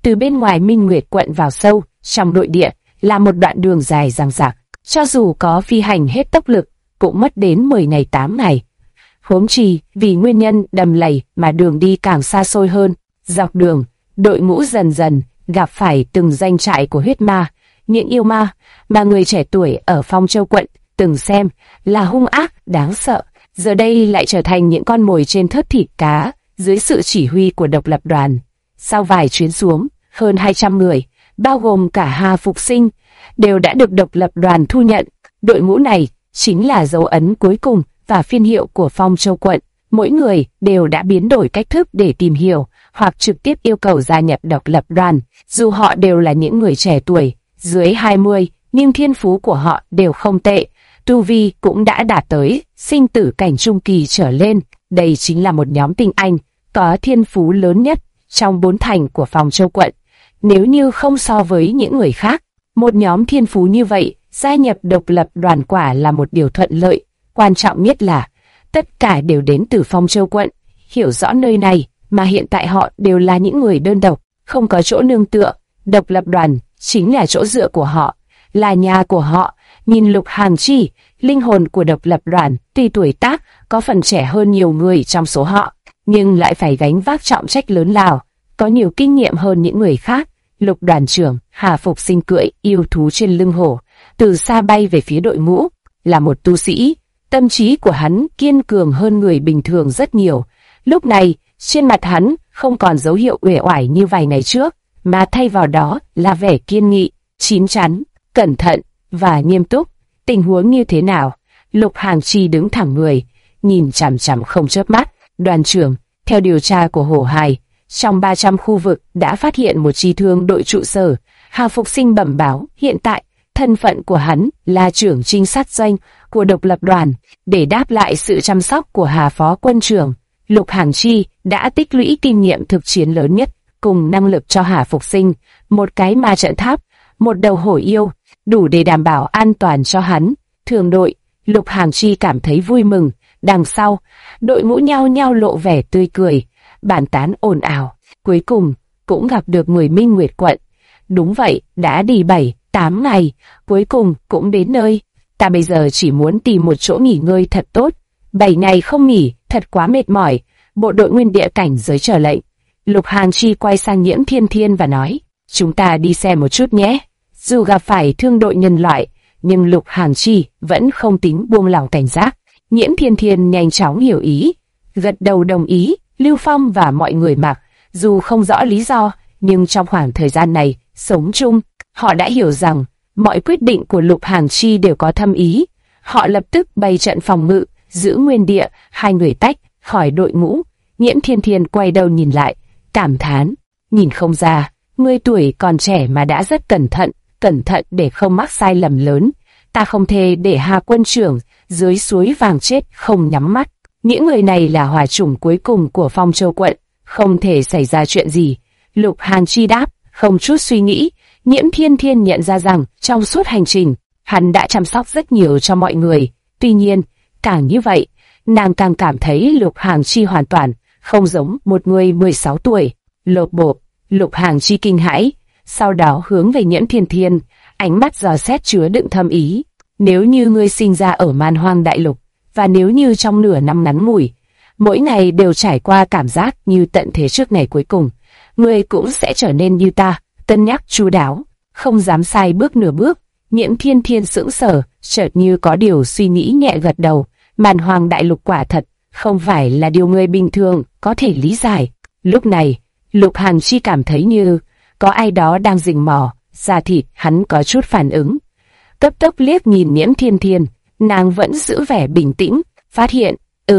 S1: Từ bên ngoài Minh Nguyệt quận vào sâu trong nội địa là một đoạn đường dài dằng dặc, cho dù có phi hành hết tốc lực cũng mất đến 10 ngày 8 ngày. Huống chi vì nguyên nhân đầm lầy mà đường đi càng xa xôi hơn. Dọc đường, đội ngũ dần dần gặp phải từng danh trại của huyết ma, những yêu ma mà người trẻ tuổi ở Phong Châu quận từng xem là hung ác, đáng sợ, giờ đây lại trở thành những con mồi trên thớt thịt cá dưới sự chỉ huy của độc lập đoàn. Sau vài chuyến xuống, hơn 200 người, bao gồm cả Hà Phục Sinh, đều đã được độc lập đoàn thu nhận. Đội ngũ này chính là dấu ấn cuối cùng và phiên hiệu của Phong Châu quận. Mỗi người đều đã biến đổi cách thức để tìm hiểu hoặc trực tiếp yêu cầu gia nhập độc lập đoàn. Dù họ đều là những người trẻ tuổi, dưới 20, nhưng thiên phú của họ đều không tệ. Tu vi cũng đã đạt tới sinh tử cảnh trung kỳ trở lên. Đây chính là một nhóm tinh anh có thiên phú lớn nhất trong 4 thành của Phong Châu quận. Nếu như không so với những người khác, một nhóm thiên phú như vậy gia nhập độc lập đoàn quả là một điều thuận lợi. Quan trọng nhất là tất cả đều đến từ Phong Châu quận, hiểu rõ nơi này mà hiện tại họ đều là những người đơn độc, không có chỗ nương tựa. Độc lập đoàn chính là chỗ dựa của họ, là nhà của họ. Nhìn Lục Hàn Chi, linh hồn của độc lập đoàn, tuy tuổi tác có phần trẻ hơn nhiều người trong số họ, nhưng lại phải gánh vác trọng trách lớn lao, có nhiều kinh nghiệm hơn những người khác. Lục đoàn trưởng Hà Phục Sinh cưỡi yêu thú trên lưng hổ, từ xa bay về phía đội ngũ. Là một tu sĩ, tâm trí của hắn kiên cường hơn người bình thường rất nhiều. Lúc này, trên mặt hắn không còn dấu hiệu uể oải như vài ngày trước, mà thay vào đó là vẻ kiên nghị, chín chắn, cẩn thận và nghiêm túc. Tình huống như thế nào? Lục Hàn Chi đứng thẳng người, nhìn chằm chằm không chớp mắt. Đoàn trưởng, theo điều tra của Hổ Hải, trong 300 khu vực đã phát hiện một chi thương đội trụ sở. Hà Phục Sinh bẩm báo, hiện tại thân phận của hắn là trưởng trinh sát doanh của độc lập đoàn. Để đáp lại sự chăm sóc của Hà Phó Quân trưởng, Lục Hàn Chi đã tích lũy kinh nghiệm thực chiến lớn nhất, cùng năng lực cho Hà Phục Sinh một cái ma trận tháp, một đầu hổ yêu, đủ để đảm bảo an toàn cho hắn. Thường đội, Lục Hàn Chi cảm thấy vui mừng. Đằng sau, đội ngũ nhao nhao lộ vẻ tươi cười, bàn tán ồn ào. Cuối cùng cũng gặp được người Minh Nguyệt quận. Đúng vậy, đã đi 7-8 ngày, cuối cùng cũng đến nơi. Ta bây giờ chỉ muốn tìm một chỗ nghỉ ngơi thật tốt. 7 ngày không nghỉ, thật quá mệt mỏi. Bộ đội nguyên địa cảnh giới trở lệnh. Lục Hàn Chi quay sang Nhiễm Thiên Thiên và nói, chúng ta đi xem một chút nhé. Dù gặp phải thương đội nhân loại, nhưng Lục Hàn Chi vẫn không tính buông lỏng cảnh giác. Nhiễm Thiên Thiên nhanh chóng hiểu ý, gật đầu đồng ý. Lưu Phong và mọi người mặc, dù không rõ lý do, nhưng trong khoảng thời gian này, sống chung, họ đã hiểu rằng mọi quyết định của Lục Hàn Chi đều có thâm ý. Họ lập tức bày trận phòng ngự, giữ nguyên địa. Hai người tách khỏi đội ngũ. Nhiễm Thiên Thiên quay đầu nhìn lại, cảm thán, nhìn không ra, 10 tuổi còn trẻ mà đã rất cẩn thận để không mắc sai lầm lớn. Ta không thể để Hà quân trưởng dưới suối vàng chết không nhắm mắt. Những người này là hòa chủng cuối cùng của Phong Châu quận, không thể xảy ra chuyện gì. Lục Hàn Chi đáp, không chút suy nghĩ. Nhiễm Thiên Thiên nhận ra rằng trong suốt hành trình, hắn đã chăm sóc rất nhiều cho mọi người. Tuy nhiên, càng như vậy, nàng càng cảm thấy Lục Hàn Chi hoàn toàn không giống một người 16 tuổi. Lột bộp, Lục Hàn Chi kinh hãi, sau đó hướng về Nhiễm Thiên Thiên, ánh mắt dò xét chứa đựng thâm ý. Nếu như ngươi sinh ra ở Man Hoang Đại Lục, và nếu như trong nửa năm ngắn ngủi, mỗi ngày đều trải qua cảm giác như tận thế trước ngày cuối cùng, ngươi cũng sẽ trở nên như ta, cân nhắc chu đáo, không dám sai bước nửa bước. Nhiễm Thiên Thiên sững sờ, chợt như có điều suy nghĩ nhẹ gật đầu. Man Hoang Đại Lục quả thật không phải là điều người bình thường có thể lý giải. Lúc này, Lục Hàn Chi cảm thấy như có ai đó đang rình mò, da thịt hắn có chút phản ứng. Cấp tốc liếc nhìn Nhiễm Thiên Thiên, nàng vẫn giữ vẻ bình tĩnh, phát hiện,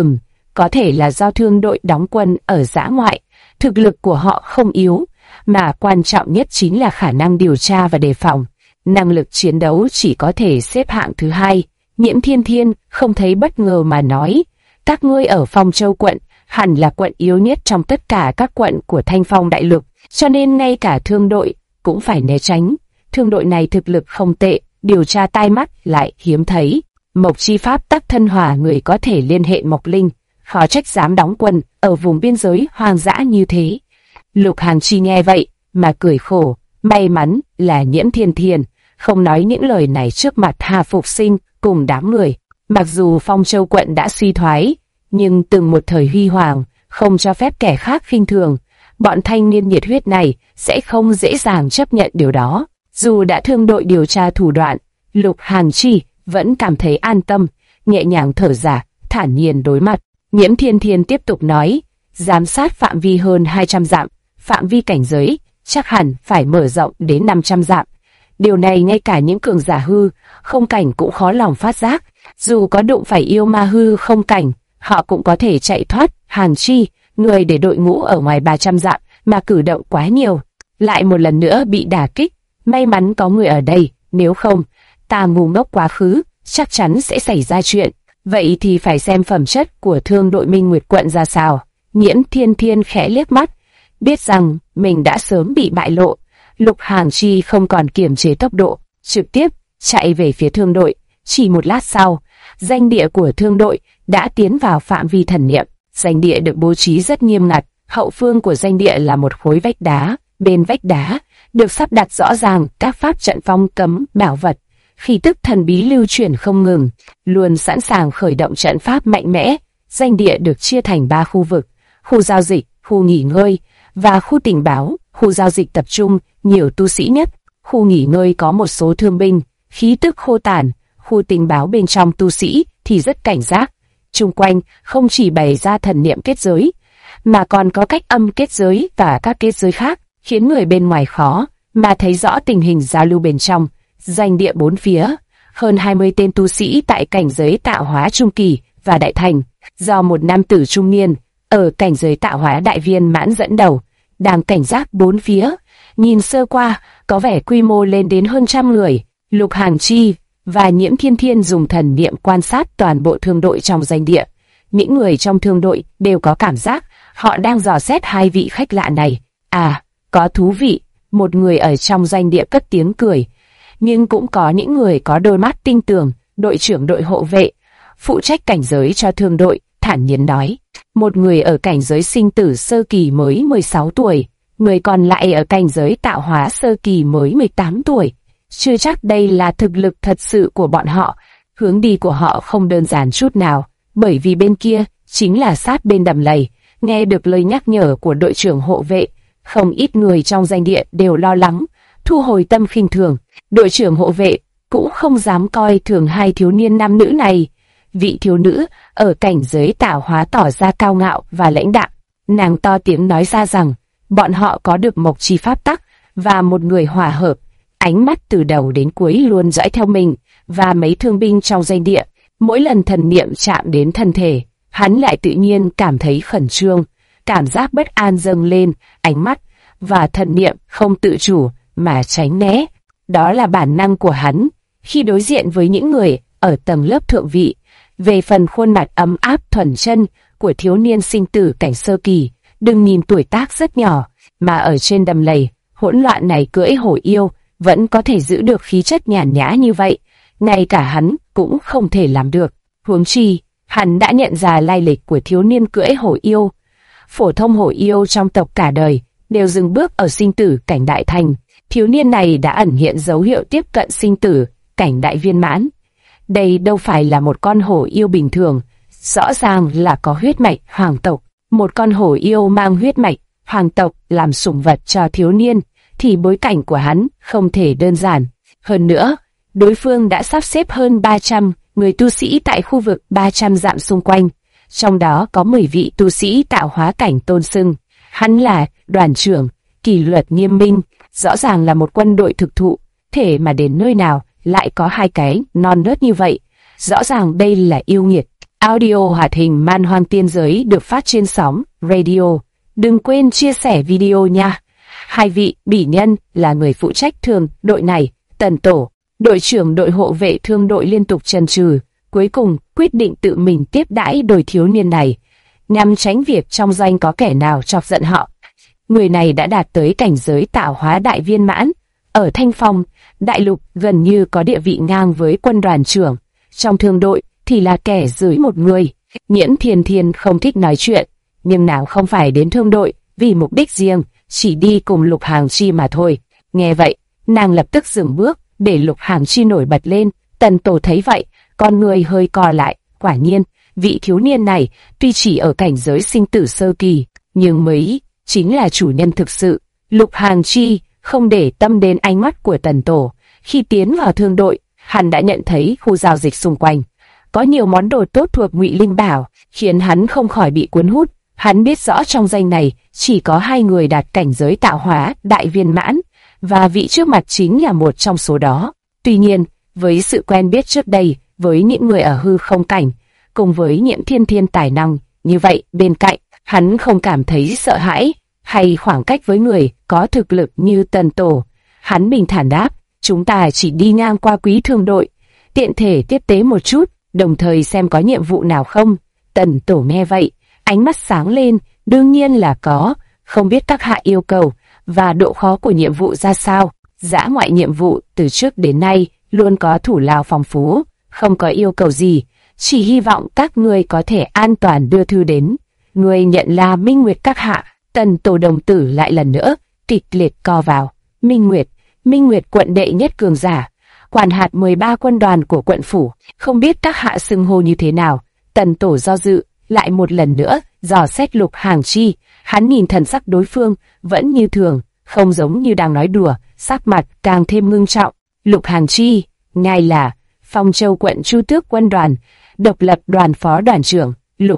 S1: có thể là do thương đội đóng quân ở dã ngoại, thực lực của họ không yếu, mà quan trọng nhất chính là khả năng điều tra và đề phòng. Năng lực chiến đấu chỉ có thể xếp hạng thứ 2. Nhiễm Thiên Thiên không thấy bất ngờ mà nói, các ngươi ở Phong Châu quận hẳn là quận yếu nhất trong tất cả các quận của Thanh Phong Đại Lục, cho nên ngay cả thương đội cũng phải né tránh. Thương đội này thực lực không tệ, điều tra tai mắt lại hiếm thấy. Mộc chi pháp tắc thân hòa người có thể liên hệ Mộc Linh, khó trách dám đóng quân ở vùng biên giới hoang dã như thế. Lục Hàn Chi nghe vậy, mà cười khổ. May mắn là Nhiễm Thiên Thiên không nói những lời này trước mặt Hà Phục Sinh cùng đám người. Mặc dù Phong Châu quận đã suy thoái, nhưng từng một thời huy hoàng, không cho phép kẻ khác khinh thường. Bọn thanh niên nhiệt huyết này sẽ không dễ dàng chấp nhận điều đó. Dù đã thương đội điều tra thủ đoạn, Lục Hàn Chi vẫn cảm thấy an tâm, nhẹ nhàng thở ra, thản nhiên đối mặt. Nhiễm Thiên Thiên tiếp tục nói, giám sát phạm vi hơn 200 dặm, phạm vi cảnh giới chắc hẳn phải mở rộng đến 500 dặm. Điều này ngay cả những cường giả hư không cảnh cũng khó lòng phát giác. Dù có đụng phải yêu ma hư không cảnh, họ cũng có thể chạy thoát. Hàn Chi, người để đội ngũ ở ngoài 300 dặm mà cử động quá nhiều, lại một lần nữa bị đả kích. May mắn có người ở đây, nếu không, ta ngu ngốc quá khứ, chắc chắn sẽ xảy ra chuyện. Vậy thì phải xem phẩm chất của thương đội Minh Nguyệt quận ra sao. Nhiễm Thiên Thiên khẽ liếc mắt, biết rằng mình đã sớm bị bại lộ. Lục Hàn Chi không còn kiềm chế tốc độ, trực tiếp chạy về phía thương đội. Chỉ một lát sau, danh địa của thương đội đã tiến vào phạm vi thần niệm. Danh địa được bố trí rất nghiêm ngặt, hậu phương của danh địa là một khối vách đá. Bên vách đá được sắp đặt rõ ràng các pháp trận phong cấm bảo vật. Khí tức thần bí lưu chuyển không ngừng, luôn sẵn sàng khởi động trận pháp mạnh mẽ. Danh địa được chia thành 3 khu vực: khu giao dịch, khu nghỉ ngơi và khu tình báo. Khu giao dịch tập trung nhiều tu sĩ nhất, khu nghỉ ngơi có một số thương binh, khí tức khô tàn. Khu tình báo bên trong tu sĩ thì rất cảnh giác. Chung quanh không chỉ bày ra thần niệm kết giới, mà còn có cách âm kết giới và các kết giới khác, khiến người bên ngoài khó mà thấy rõ tình hình giao lưu bên trong. Danh địa 4 phía, hơn 20 tên tu sĩ tại cảnh giới tạo hóa trung kỳ và đại thành, do một nam tử trung niên ở cảnh giới tạo hóa đại viên mãn dẫn đầu, đang cảnh giác 4 phía. Nhìn sơ qua, có vẻ quy mô lên đến hơn 100 người. Lục Hàn Chi và Nhiễm Thiên Thiên dùng thần niệm quan sát toàn bộ thương đội trong danh địa. Những người trong thương đội đều có cảm giác họ đang dò xét 2 vị khách lạ này. À, có thú vị, một người ở trong danh địa cất tiếng cười. Nhưng cũng có những người có đôi mắt tinh tường. Đội trưởng đội hộ vệ, phụ trách cảnh giới cho thương đội, thản nhiên nói. Một người ở cảnh giới sinh tử sơ kỳ mới 16 tuổi, người còn lại ở cảnh giới tạo hóa sơ kỳ mới 18 tuổi. Chưa chắc đây là thực lực thật sự của bọn họ. Hướng đi của họ không đơn giản chút nào, bởi vì bên kia chính là sát bên đầm lầy. Nghe được lời nhắc nhở của đội trưởng hộ vệ, không ít người trong danh địa đều lo lắng, thu hồi tâm khinh thường. Đội trưởng hộ vệ cũng không dám coi thường 2 thiếu niên nam nữ này. Vị thiếu nữ ở cảnh giới tạo hóa tỏ ra cao ngạo và lãnh đạm. Nàng to tiếng nói ra rằng bọn họ có được mộc chi pháp tắc và một người hòa hợp. Ánh mắt từ đầu đến cuối luôn dõi theo mình và mấy thương binh trong danh địa. Mỗi lần thần niệm chạm đến thân thể, hắn lại tự nhiên cảm thấy khẩn trương, cảm giác bất an dâng lên, ánh mắt và thần niệm không tự chủ mà tránh né. Đó là bản năng của hắn khi đối diện với những người ở tầng lớp thượng vị. Về phần khuôn mặt ấm áp thuần chân của thiếu niên sinh tử cảnh sơ kỳ, đừng nhìn tuổi tác rất nhỏ, mà ở trên đầm lầy hỗn loạn này cưỡi hổ yêu vẫn có thể giữ được khí chất nhàn nhã như vậy, ngay cả hắn cũng không thể làm được. Huống chi, hắn đã nhận ra lai lịch của thiếu niên cưỡi hổ yêu. Phổ thông hổ yêu trong tộc cả đời đều dừng bước ở sinh tử cảnh đại thành. Thiếu niên này đã ẩn hiện dấu hiệu tiếp cận sinh tử cảnh đại viên mãn. Đây đâu phải là một con hổ yêu bình thường, rõ ràng là có huyết mạch hoàng tộc. Một con hổ yêu mang huyết mạch hoàng tộc làm sủng vật cho thiếu niên, thì bối cảnh của hắn không thể đơn giản. Hơn nữa, đối phương đã sắp xếp hơn 300 người tu sĩ tại khu vực 300 dặm xung quanh, trong đó có 10 vị tu sĩ tạo hóa cảnh tôn xưng. Hắn là đoàn trưởng, kỷ luật nghiêm minh, rõ ràng là một quân đội thực thụ, thể mà đến nơi nào lại có 2 cái non nớt như vậy. Rõ ràng đây là yêu nghiệt. Audio hoạt hình Man Hoang Tiên Giới được phát trên sóng radio. Đừng quên chia sẻ video nha. 2 vị bỉ nhân là người phụ trách thương đội này. Tần Tổ, đội trưởng đội hộ vệ thương đội liên tục chần chừ, cuối cùng quyết định tự mình tiếp đãi đôi thiếu niên này, nhằm tránh việc trong doanh có kẻ nào chọc giận họ. Người này đã đạt tới cảnh giới tạo hóa đại viên mãn, ở Thanh Phong đại lục gần như có địa vị ngang với quân đoàn trưởng, trong thương đội thì là kẻ dưới một người. Nhiễm Thiên Thiên không thích nói chuyện, nhưng nào không phải đến thương đội vì mục đích riêng, chỉ đi cùng Lục Hàng Chi mà thôi. Nghe vậy, nàng lập tức dừng bước, để Lục Hàng Chi nổi bật lên. Tần Tổ thấy vậy, con người hơi co lại. Quả nhiên, vị thiếu niên này tuy chỉ ở cảnh giới sinh tử sơ kỳ, nhưng mới chính là chủ nhân thực sự. Lục Hàng Chi không để tâm đến ánh mắt của Tần Tổ. Khi tiến vào thương đội, hắn đã nhận thấy khu giao dịch xung quanh có nhiều món đồ tốt thuộc Ngụy Linh Bảo, khiến hắn không khỏi bị cuốn hút. Hắn biết rõ trong danh này chỉ có 2 người đạt cảnh giới tạo hóa đại viên mãn, và vị trước mặt chính là một trong số đó. Tuy nhiên, với sự quen biết trước đây với những người ở hư không cảnh, cùng với Nhiễm Thiên tài năng như vậy bên cạnh, hắn không cảm thấy sợ hãi hay khoảng cách với người có thực lực như Tần Tổ. Hắn bình thản đáp, chúng ta chỉ đi ngang qua Quý thương đội, tiện thể tiếp tế một chút, đồng thời xem có nhiệm vụ nào không. Tần Tổ nghe vậy, ánh mắt sáng lên, đương nhiên là có, không biết các hạ yêu cầu và độ khó của nhiệm vụ ra sao. Dã ngoại nhiệm vụ từ trước đến nay luôn có thủ lao phong phú, không có yêu cầu gì, chỉ hy vọng các ngươi có thể an toàn đưa thư đến. Ngươi nhận là Minh Nguyệt các hạ. Tần Tổ đồng tử lại lần nữa kịch liệt co vào. Minh Nguyệt quận đệ nhất cường giả, quản hạt 13 quân đoàn của quận phủ, không biết các hạ xưng hô như thế nào. Tần Tổ do dự, lại một lần nữa dò xét Lục Hàng Chi. Hắn nhìn thần sắc đối phương vẫn như thường, không giống như đang nói đùa, sắc mặt càng thêm ngưng trọng. Lục Hàng Chi, ngài là Phong Châu quận Chu Tước quân đoàn, độc lập đoàn phó đoàn trưởng. Lục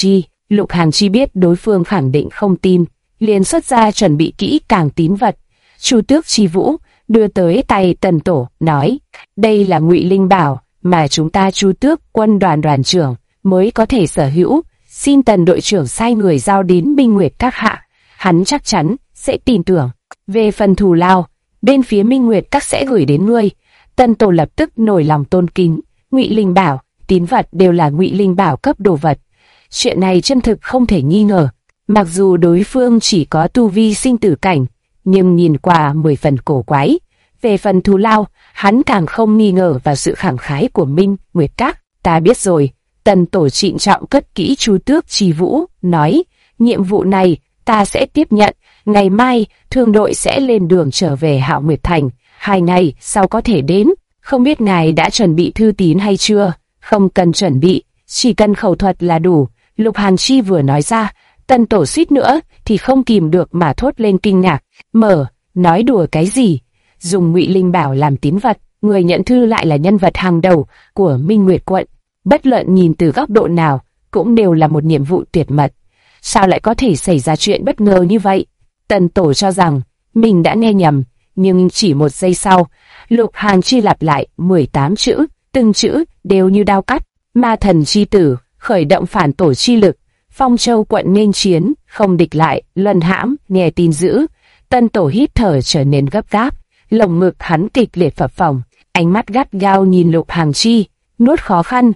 S1: Hàng Chi biết đối phương khẳng định không tin, liền xuất ra chuẩn bị kỹ càng tín vật. Chu Tước Chi Vũ đưa tới tay Tần Tổ, nói: đây là Ngụy Linh Bảo mà chúng ta Chu Tước quân đoàn đoàn trưởng mới có thể sở hữu, xin Tần đội trưởng sai người giao đến Minh Nguyệt các hạ, hắn chắc chắn sẽ tin tưởng. Về phần thù lao, bên phía Minh Nguyệt các sẽ gửi đến ngươi. Tần Tổ lập tức nổi lòng tôn kính. Ngụy Linh Bảo, tín vật đều là Ngụy Linh Bảo cấp đồ vật. Chuyện này chân thực không thể nghi ngờ. Mặc dù đối phương chỉ có tu vi sinh tử cảnh, nhưng nhìn qua 10 phần cổ quái. Về phần thù lao, hắn càng không nghi ngờ vào sự khẳng khái của Minh Nguyệt các. Ta biết rồi. Tần Tổ trịnh trọng cất kỹ Chu Tước Chi Vũ, nói: nhiệm vụ này ta sẽ tiếp nhận. Ngày mai thương đội sẽ lên đường trở về Hạo Nguyệt Thành, 2 ngày sau có thể đến. Không biết ngài đã chuẩn bị thư tín hay chưa? Không cần chuẩn bị, chỉ cần khẩu thuật là đủ. Lục Hàng Chi vừa nói ra, Tần Tổ suýt nữa thì không kìm được mà thốt lên kinh ngạc. Nói đùa cái gì? Dùng Ngụy Linh Bảo làm tín vật, người nhận thư lại là nhân vật hàng đầu của Minh Nguyệt quận. Bất luận nhìn từ góc độ nào, cũng đều là một nhiệm vụ tuyệt mật. Sao lại có thể xảy ra chuyện bất ngờ như vậy? Tần Tổ cho rằng mình đã nghe nhầm, nhưng chỉ một giây sau, Lục Hàng Chi lặp lại 18 chữ, từng chữ đều như đao cắt. Ma thần chi tử, khởi động phản tổ chi lực, Phong Châu quận nghênh chiến, không địch lại, luân hãm. Nghe tin dữ, Tần Tổ hít thở trở nên gấp gáp, lồng ngực hắn kịch liệt phập phồng, ánh mắt gắt gao nhìn Lục Hàng Chi, nuốt khó khăn.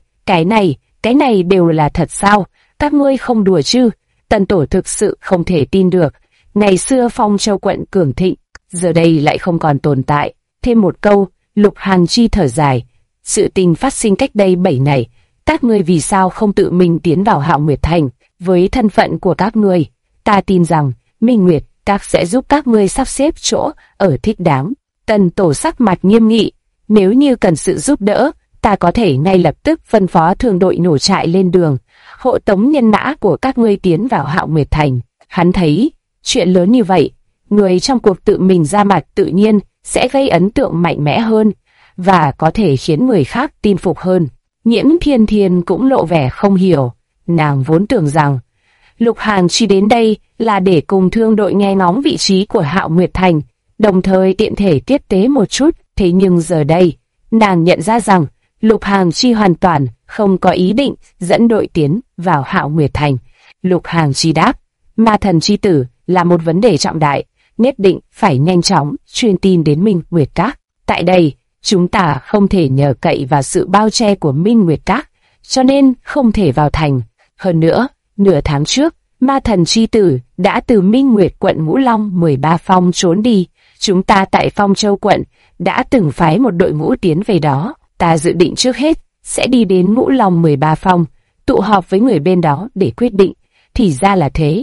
S1: Cái này đều là thật sao? Các ngươi không đùa chứ? Tần Tổ thực sự không thể tin được. Ngày xưa Phong Châu quận cường thịnh, giờ đây lại không còn tồn tại. Thêm một câu, Lục Hàng Chi thở dài. Sự tình phát sinh cách đây 7 ngày, các ngươi vì sao không tự mình tiến vào Hạo Nguyệt Thành? Với thân phận của các ngươi, ta tin rằng Minh Nguyệt các sẽ giúp các ngươi sắp xếp chỗ ở thích đáng. Tần Tổ sắc mặt nghiêm nghị. Nếu như cần sự giúp đỡ, ta có thể ngay lập tức phân phó thương đội nổ trại lên đường, hộ tống nhân mã của các ngươi tiến vào Hạo Nguyệt Thành. Hắn thấy chuyện lớn như vậy, người trong cuộc tự mình ra mặt tự nhiên sẽ gây ấn tượng mạnh mẽ hơn và có thể khiến người khác tin phục hơn. Nhiễm Thiên cũng lộ vẻ không hiểu, nàng vốn tưởng rằng Lục Hàng Chi đến đây là để cùng thương đội nghe ngóng vị trí của Hạo Nguyệt Thành, đồng thời tiện thể tiếp tế một chút. Thế nhưng giờ đây, nàng nhận ra rằng Lục Hàng Chi hoàn toàn không có ý định dẫn đội tiến vào Hạo Nguyệt Thành. Lục Hàng Chi đáp: ma thần chi tử là một vấn đề trọng đại, nhất định phải nhanh chóng truyền tin đến Minh Nguyệt các. Tại đây, chúng ta không thể nhờ cậy vào sự bao che của Minh Nguyệt các, cho nên không thể vào thành. Hơn nữa, nửa tháng trước, ma thần chi tử đã từ Minh Nguyệt quận Ngũ Long 13 Phong trốn đi. Chúng ta tại Phong Châu quận đã từng phái một đội ngũ tiến về đó. Ta dự định trước hết sẽ đi đến Ngũ Long 13 Phong, tụ họp với người bên đó để quyết định. Thì ra là thế.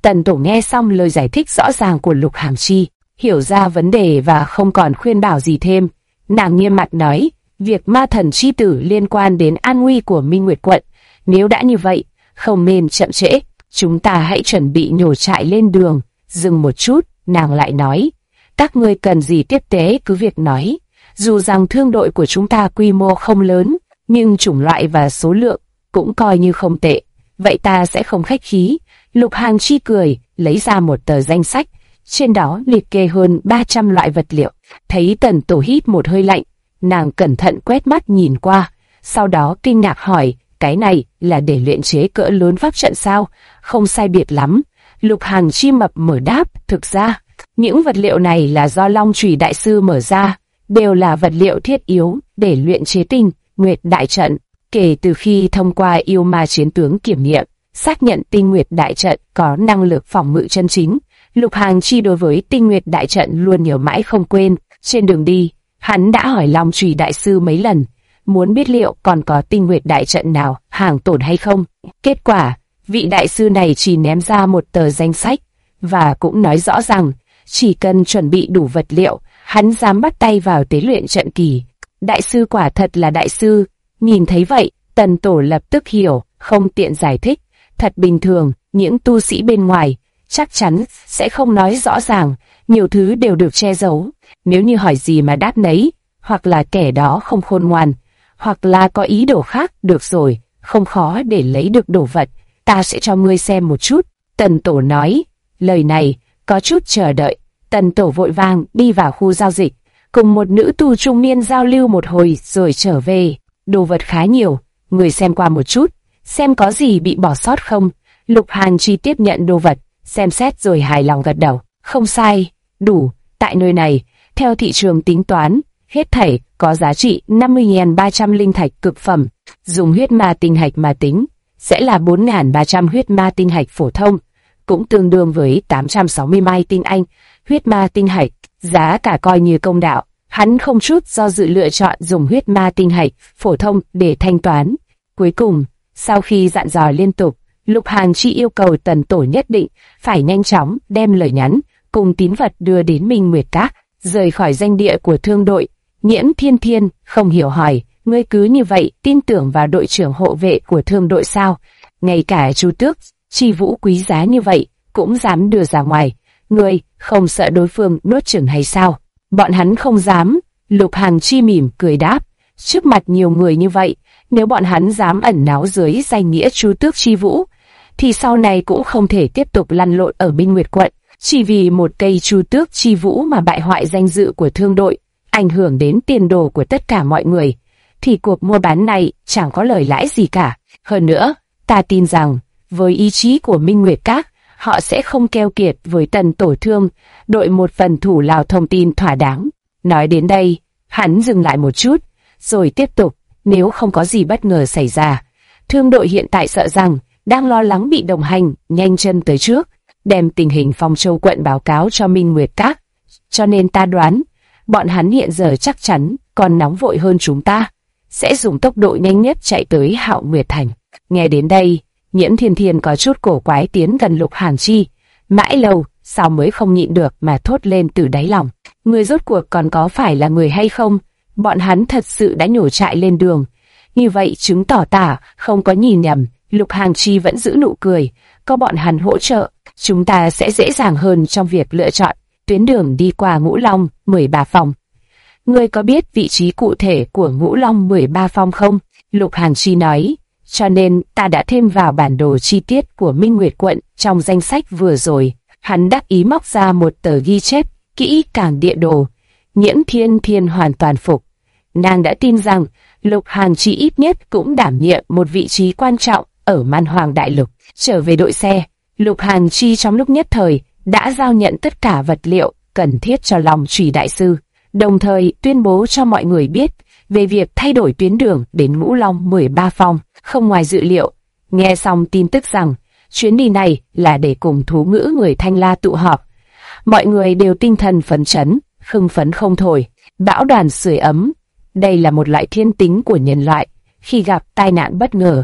S1: Tần Tổ nghe xong lời giải thích rõ ràng của Lục Hàm Chi, hiểu ra vấn đề và không còn khuyên bảo gì thêm. Nàng nghiêm mặt nói, việc ma thần chi tử liên quan đến an nguy của Minh Nguyệt quận. Nếu đã như vậy, không nên chậm trễ, chúng ta hãy chuẩn bị nhổ trại lên đường. Dừng một chút, nàng lại nói, các ngươi cần gì tiếp tế cứ việc nói. Dù rằng thương đội của chúng ta quy mô không lớn, nhưng chủng loại và số lượng cũng coi như không tệ. Vậy ta sẽ không khách khí. Lục Hàm Chi cười, lấy ra một tờ danh sách, trên đó liệt kê hơn 300 loại vật liệu. Thấy Tần Tổ hít một hơi lạnh, nàng cẩn thận quét mắt nhìn qua, sau đó kinh ngạc hỏi, cái này là để luyện chế cỡ lớn pháp trận sao? Không sai biệt lắm. Lục Hàm Chi mập mờ đáp, thực ra, những vật liệu này là do Long Chùy Đại Sư mở ra, đều là vật liệu thiết yếu để luyện chế Tinh Nguyệt Đại Trận. Kể từ khi thông qua yêu ma chiến tướng kiểm nghiệm, xác nhận Tinh Nguyệt Đại Trận có năng lực phòng ngự chân chính, Lục Hàm Chi đối với Tinh Nguyệt Đại Trận luôn nhớ mãi không quên. Trên đường đi, hắn đã hỏi Long Chùy Đại Sư mấy lần, muốn biết liệu còn có Tinh Nguyệt Đại Trận nào hàng tổn hay không. Kết quả, vị đại sư này chỉ ném ra một tờ danh sách, và cũng nói rõ rằng, chỉ cần chuẩn bị đủ vật liệu, hắn dám bắt tay vào tế luyện trận kỳ. Đại sư quả thật là đại sư. Nhìn thấy vậy, Tần Tổ lập tức hiểu, không tiện giải thích. Thật bình thường, những tu sĩ bên ngoài chắc chắn sẽ không nói rõ ràng, nhiều thứ đều được che giấu. Nếu như hỏi gì mà đáp nấy, hoặc là kẻ đó không khôn ngoan, hoặc là có ý đồ khác. Được rồi, không khó để lấy được đồ vật, ta sẽ cho ngươi xem một chút. Tần Tổ nói, lời này có chút chờ đợi. Tần Tổ vội vàng đi vào khu giao dịch, cùng một nữ tu trung niên giao lưu một hồi rồi trở về. Đồ vật khá nhiều, người xem qua một chút, xem có gì bị bỏ sót không. Lục Hàm Chi tiếp nhận đồ vật, xem xét rồi hài lòng gật đầu. Không sai, đủ. Tại nơi này, theo thị trường tính toán, hết thảy có giá trị 50.300 linh thạch cực phẩm. Dùng huyết ma tinh hạch mà tính, sẽ là 4.300 huyết ma tinh hạch phổ thông, cũng tương đương với 860 mai tinh anh. Huyết ma tinh hạch, giá cả coi như công đạo. Hắn không chút do dự lựa chọn dùng huyết ma tinh hạch phổ thông để thanh toán. Cuối cùng, sau khi dặn dò liên tục, Lục Hàm Chi yêu cầu Tần Tổ nhất định phải nhanh chóng đem lời nhắn cùng tín vật đưa đến Minh Nguyệt Các. Rời khỏi danh địa của thương đội, Nhiễm Thiên Thiên không hiểu hỏi, ngươi cứ như vậy tin tưởng vào đội trưởng hộ vệ của thương đội sao? Ngay cả Chu Tước chi vũ quý giá như vậy cũng dám đưa ra ngoài, ngươi không sợ đối phương nuốt chửng hay sao? Bọn hắn không dám. Lục Hàm Chi mỉm cười đáp, trước mặt nhiều người như vậy, nếu bọn hắn dám ẩn náu dưới danh nghĩa Chu Tước chi vũ, thì sau này cũng không thể tiếp tục lăn lộn ở Minh Nguyệt quận. Chỉ vì một cây Chu Tước chi vũ mà bại hoại danh dự của thương đội, ảnh hưởng đến tiền đồ của tất cả mọi người, thì cuộc mua bán này chẳng có lời lãi gì cả. Hơn nữa, ta tin rằng, với ý chí của Minh Nguyệt Các, họ sẽ không keo kiệt với Tần Tổ thương đội một phần thủ lao thông tin thỏa đáng. Nói đến đây, hắn dừng lại một chút, rồi tiếp tục, nếu không có gì bất ngờ xảy ra, thương đội hiện tại sợ rằng đang lo lắng bị đồng hành nhanh chân tới trước, đem tình hình Phong Châu quận báo cáo cho Minh Nguyệt Các. Cho nên ta đoán, bọn hắn hiện giờ chắc chắn còn nóng vội hơn chúng ta, sẽ dùng tốc độ nhanh nhất chạy tới Hạo Nguyệt Thành. Nghe đến đây, Nhiễm Thiên Thiên có chút cổ quái tiến gần Lục Hàm Chi, mãi lâu sao mới không nhịn được mà thốt lên từ đáy lòng, người rốt cuộc còn có phải là người hay không? Bọn hắn thật sự đã nhổ trại lên đường. Như vậy chứng tỏ ta không có nhìn nhầm. Lục Hàm Chi vẫn giữ nụ cười, có bọn hắn hỗ trợ, chúng ta sẽ dễ dàng hơn trong việc lựa chọn tuyến đường đi qua Ngũ Long 13 phòng. Ngươi có biết vị trí cụ thể của Ngũ Long 13 phòng không? Lục Hàm Chi nói, cho nên ta đã thêm vào bản đồ chi tiết của Minh Nguyệt quận trong danh sách vừa rồi. Hắn đắc ý móc ra một tờ ghi chép kỹ càng địa đồ. Nhiễm Thiên Thiên hoàn toàn phục. Nàng đã tin rằng Lục Hàm Chi ít nhất cũng đảm nhiệm một vị trí quan trọng ở Man Hoàng Đại Lục. Trở về đội xe, Lục Hàm Chi trong lúc nhất thời đã giao nhận tất cả vật liệu cần thiết cho Long Chùy Đại Sư, đồng thời tuyên bố cho mọi người biết về việc thay đổi tuyến đường đến Ngũ Long 13 phòng. Không ngoài dự liệu, nghe xong tin tức rằng chuyến đi này là để cùng thú ngữ người Thanh La tụ họp, mọi người đều tinh thần phấn chấn, hưng phấn không thôi. Bão đoàn sưởi ấm, đây là một loại thiên tính của nhân loại. Khi gặp tai nạn bất ngờ,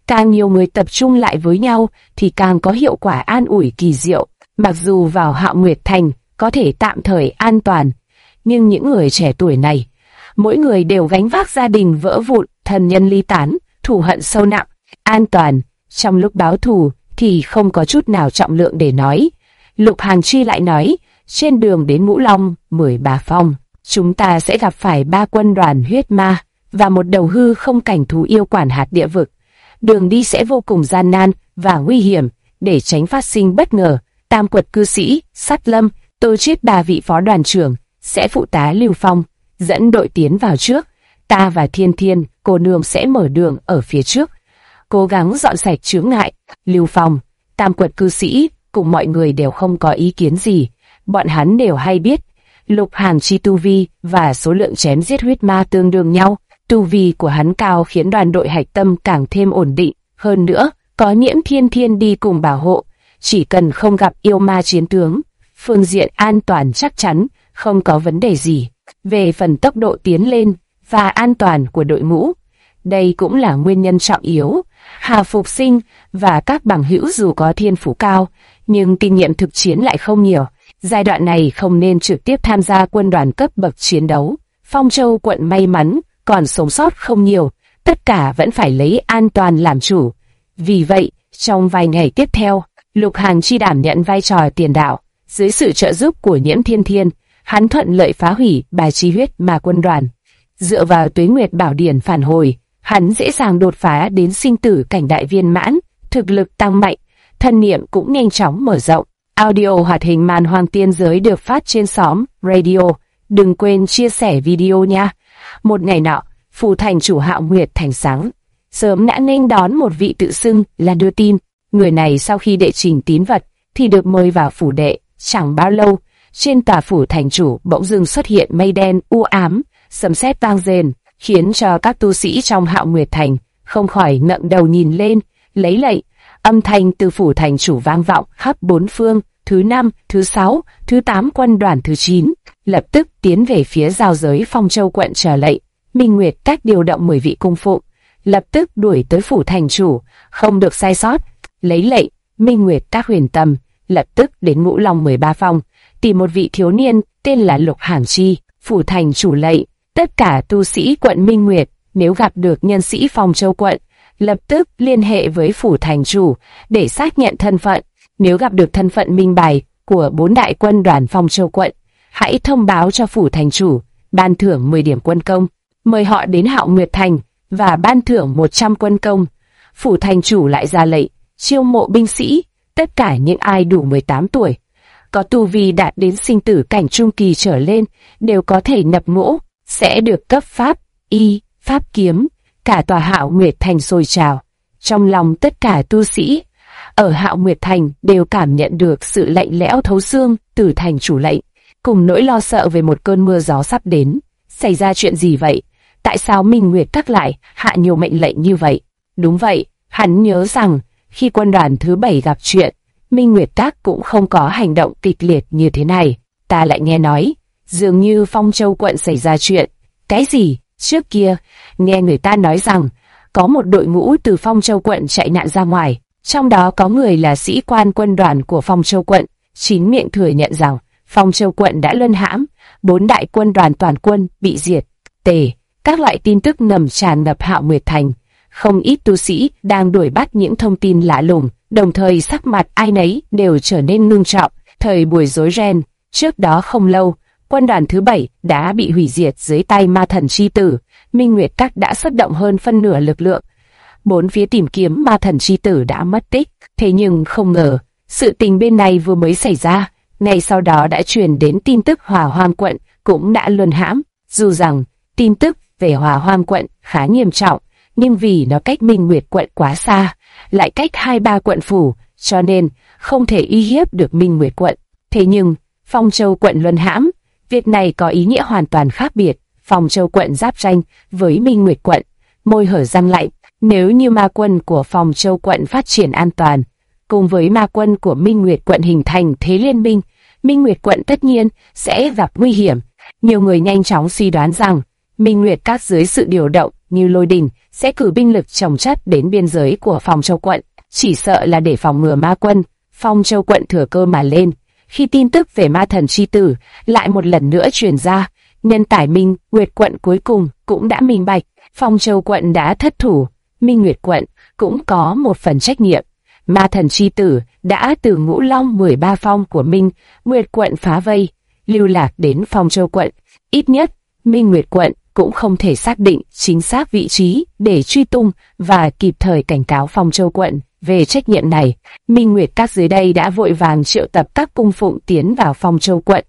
S1: Càng nhiều người tập trung lại với nhau thì càng có hiệu quả an ủi kỳ diệu. Mặc dù vào Hạo Nguyệt Thành có thể tạm thời an toàn, nhưng những người trẻ tuổi này, mỗi người đều gánh vác gia đình vỡ vụn, thân nhân ly tán, thù hận sâu nặng. An toàn, trong lúc báo thù thì không có chút nào trọng lượng để nói. Lục Hàn Chi lại nói, trên đường đến Ngũ Long, 13 phong, chúng ta sẽ gặp phải 3 quân đoàn huyết ma và một đầu hư không cảnh thú yêu quản hạt địa vực. Đường đi sẽ vô cùng gian nan và nguy hiểm, để tránh phát sinh bất ngờ. Tam Quật cư sĩ, Sát Lâm, Tô Chiết 3 vị phó đoàn trưởng sẽ phụ tá Lưu Phong, dẫn đội tiến vào trước. Ta và Thiên Thiên, cô nương sẽ mở đường ở phía trước, cố gắng dọn sạch chướng ngại. Lưu Phong, Tam Quật cư sĩ cùng mọi người đều không có ý kiến gì. Bọn hắn đều hay biết Lục Hàn Chi tu vi và số lượng chém giết huyết ma tương đương nhau. Tu vi của hắn cao khiến đoàn đội hạch tâm càng thêm ổn định. Hơn nữa, có Nhiễm Thiên Thiên đi cùng bảo hộ, chỉ cần không gặp yêu ma chiến tướng, phương diện an toàn chắc chắn không có vấn đề gì. Về phần tốc độ tiến lên và an toàn của đội ngũ, đây cũng là nguyên nhân trọng yếu. Hà Phục Sinh và các bằng hữu dù có thiên phú cao, nhưng kinh nghiệm thực chiến lại không nhiều. Giai đoạn này không nên trực tiếp tham gia quân đoàn cấp bậc chiến đấu. Phong Châu quận may mắn còn sống sót không nhiều, tất cả vẫn phải lấy an toàn làm chủ. Vì vậy, trong vài ngày tiếp theo, Lục Hàn Chi đảm nhận vai trò tiền đạo. Dưới sự trợ giúp của Nhiễm Thiên Thiên, hắn thuận lợi phá hủy Bài Chi huyết ma quân đoàn. Dựa vào Tuế Nguyệt Bảo Điển phản hồi, hắn dễ dàng đột phá đến sinh tử cảnh đại viên mãn, thực lực tăng mạnh, thân niệm cũng nhanh chóng mở rộng. Audio hoạt hình Man Hoang Tiên Giới được phát trên xóm Radio. Đừng quên chia sẻ video nha. Một ngày nọ, phủ thành chủ Hạo Nguyệt Thành sáng sớm đã nghênh đón một vị tự xưng là đưa tin. Người này sau khi đệ trình tín vật thì được mời vào phủ đệ. Chẳng bao lâu, trên tòa phủ thành chủ bỗng dưng xuất hiện mây đen u ám, sấm sét vang rền, khiến cho các tu sĩ trong Hạo Nguyệt Thành không khỏi ngẩng đầu nhìn lên, lấy lạy. Âm thanh từ phủ thành chủ vang vọng khắp bốn phương. Thứ 5, thứ 6, thứ 8 quân đoàn thứ 9 lập tức tiến về phía giao giới Phong Châu quận chờ lệnh. Minh Nguyệt Các điều động 10 vị cung phụng, lập tức đuổi tới phủ thành chủ, không được sai sót. Lấy lệnh, Minh Nguyệt Các huyền tâm lập tức đến Ngũ Long 13 phong, tìm một vị thiếu niên tên là Lục Hàn Chi. Phủ thành chủ lệnh, tất cả tu sĩ quận Minh Nguyệt nếu gặp được nhân sĩ Phong Châu quận, lập tức liên hệ với phủ thành chủ để xác nhận thân phận. Nếu gặp được thân phận minh bài của 4 đại quân đoàn Phong Châu quận, hãy thông báo cho phủ thành chủ, ban thưởng 10 điểm quân công, mời họ đến Hạo Nguyệt Thành và ban thưởng 100 quân công. Phủ thành chủ lại ra lệnh chiêu mộ binh sĩ, tất cả những ai đủ 18 tuổi, có tu vi đạt đến sinh tử cảnh trung kỳ trở lên đều có thể nhập ngũ, sẽ được cấp pháp y, pháp kiếm. Cả tòa Hạo Nguyệt Thành sôi trào. Trong lòng tất cả tu sĩ ở Hạo Nguyệt Thành đều cảm nhận được sự lạnh lẽo thấu xương từ thành chủ lệnh, cùng nỗi lo sợ về một cơn mưa gió sắp đến. Xảy ra chuyện gì vậy? Tại sao Minh Nguyệt Các lại hạ nhiều mệnh lệnh như vậy? Đúng vậy, hắn nhớ rằng khi quân đoàn thứ 7 gặp chuyện, Minh Nguyệt Các cũng không có hành động kịch liệt như thế này. Ta lại nghe nói, dường như Phong Châu quận xảy ra chuyện. Cái gì? Trước kia, nghe người ta nói rằng, có một đội ngũ từ Phong Châu quận chạy nạn ra ngoài, trong đó có người là sĩ quan quân đoàn của Phong Châu quận, chính miệng thừa nhận rằng Phong Châu quận đã luân hãm, 4 đại quân đoàn toàn quân bị diệt. Các loại tin tức ngầm tràn ngập Hạo Nguyệt Thành, không ít tu sĩ đang đuổi bắt những thông tin lạ lùng, đồng thời sắc mặt ai nấy đều trở nên ngưng trọng. Thời buổi rối ren, trước đó không lâu, quân đoàn thứ 7 đã bị hủy diệt dưới tay ma thần chi tử. Minh Nguyệt Các đã xuất động hơn phân nửa lực lượng, 4 phía tìm kiếm ma thần chi tử đã mất tích. Thế nhưng không ngờ, sự tình bên này vừa mới xảy ra, ngay sau đó đã truyền đến tin tức Hỏa Hoang quận cũng đã luân hãm. Dù rằng tin tức về Hỏa Hoang quận khá nghiêm trọng, nhưng vì nó cách Minh Nguyệt quận quá xa, lại cách 2-3 quận phủ, cho nên không thể uy hiếp được Minh Nguyệt quận. Thế nhưng Phong Châu quận luân hãm, việc này có ý nghĩa hoàn toàn khác biệt. Phong Châu quận giáp ranh với Minh Nguyệt quận, môi hở răng lạnh. Nếu như ma quân của Phong Châu quận phát triển an toàn, cùng với ma quân của Minh Nguyệt quận hình thành thế liên minh, Minh Nguyệt quận tất nhiên sẽ gặp nguy hiểm. Nhiều người nhanh chóng suy đoán rằng Minh Nguyệt Các dưới sự điều động như lôi đình, sẽ cử binh lực chồng chất đến biên giới của Phong Châu quận, chỉ sợ là để phòng ngừa ma quân. Phong Châu quận thừa cơ mà lên. Khi tin tức về ma thần chi tử lại một lần nữa truyền ra, nhân tải Minh Nguyệt quận cuối cùng cũng đã minh bạch, Phong Châu quận đã thất thủ, Minh Nguyệt quận cũng có một phần trách nhiệm. Ma thần chi tử đã từ Ngũ Long 13 phong của Minh Nguyệt quận phá vây, lưu lạc đến Phong Châu quận. Ít nhất, Minh Nguyệt quận cũng không thể xác định chính xác vị trí để truy tung và kịp thời cảnh cáo Phong Châu quận về trách nhiệm này. Minh Nguyệt các dưới đây đã vội vàng triệu tập các cung phụng tiến vào Phong Châu quận.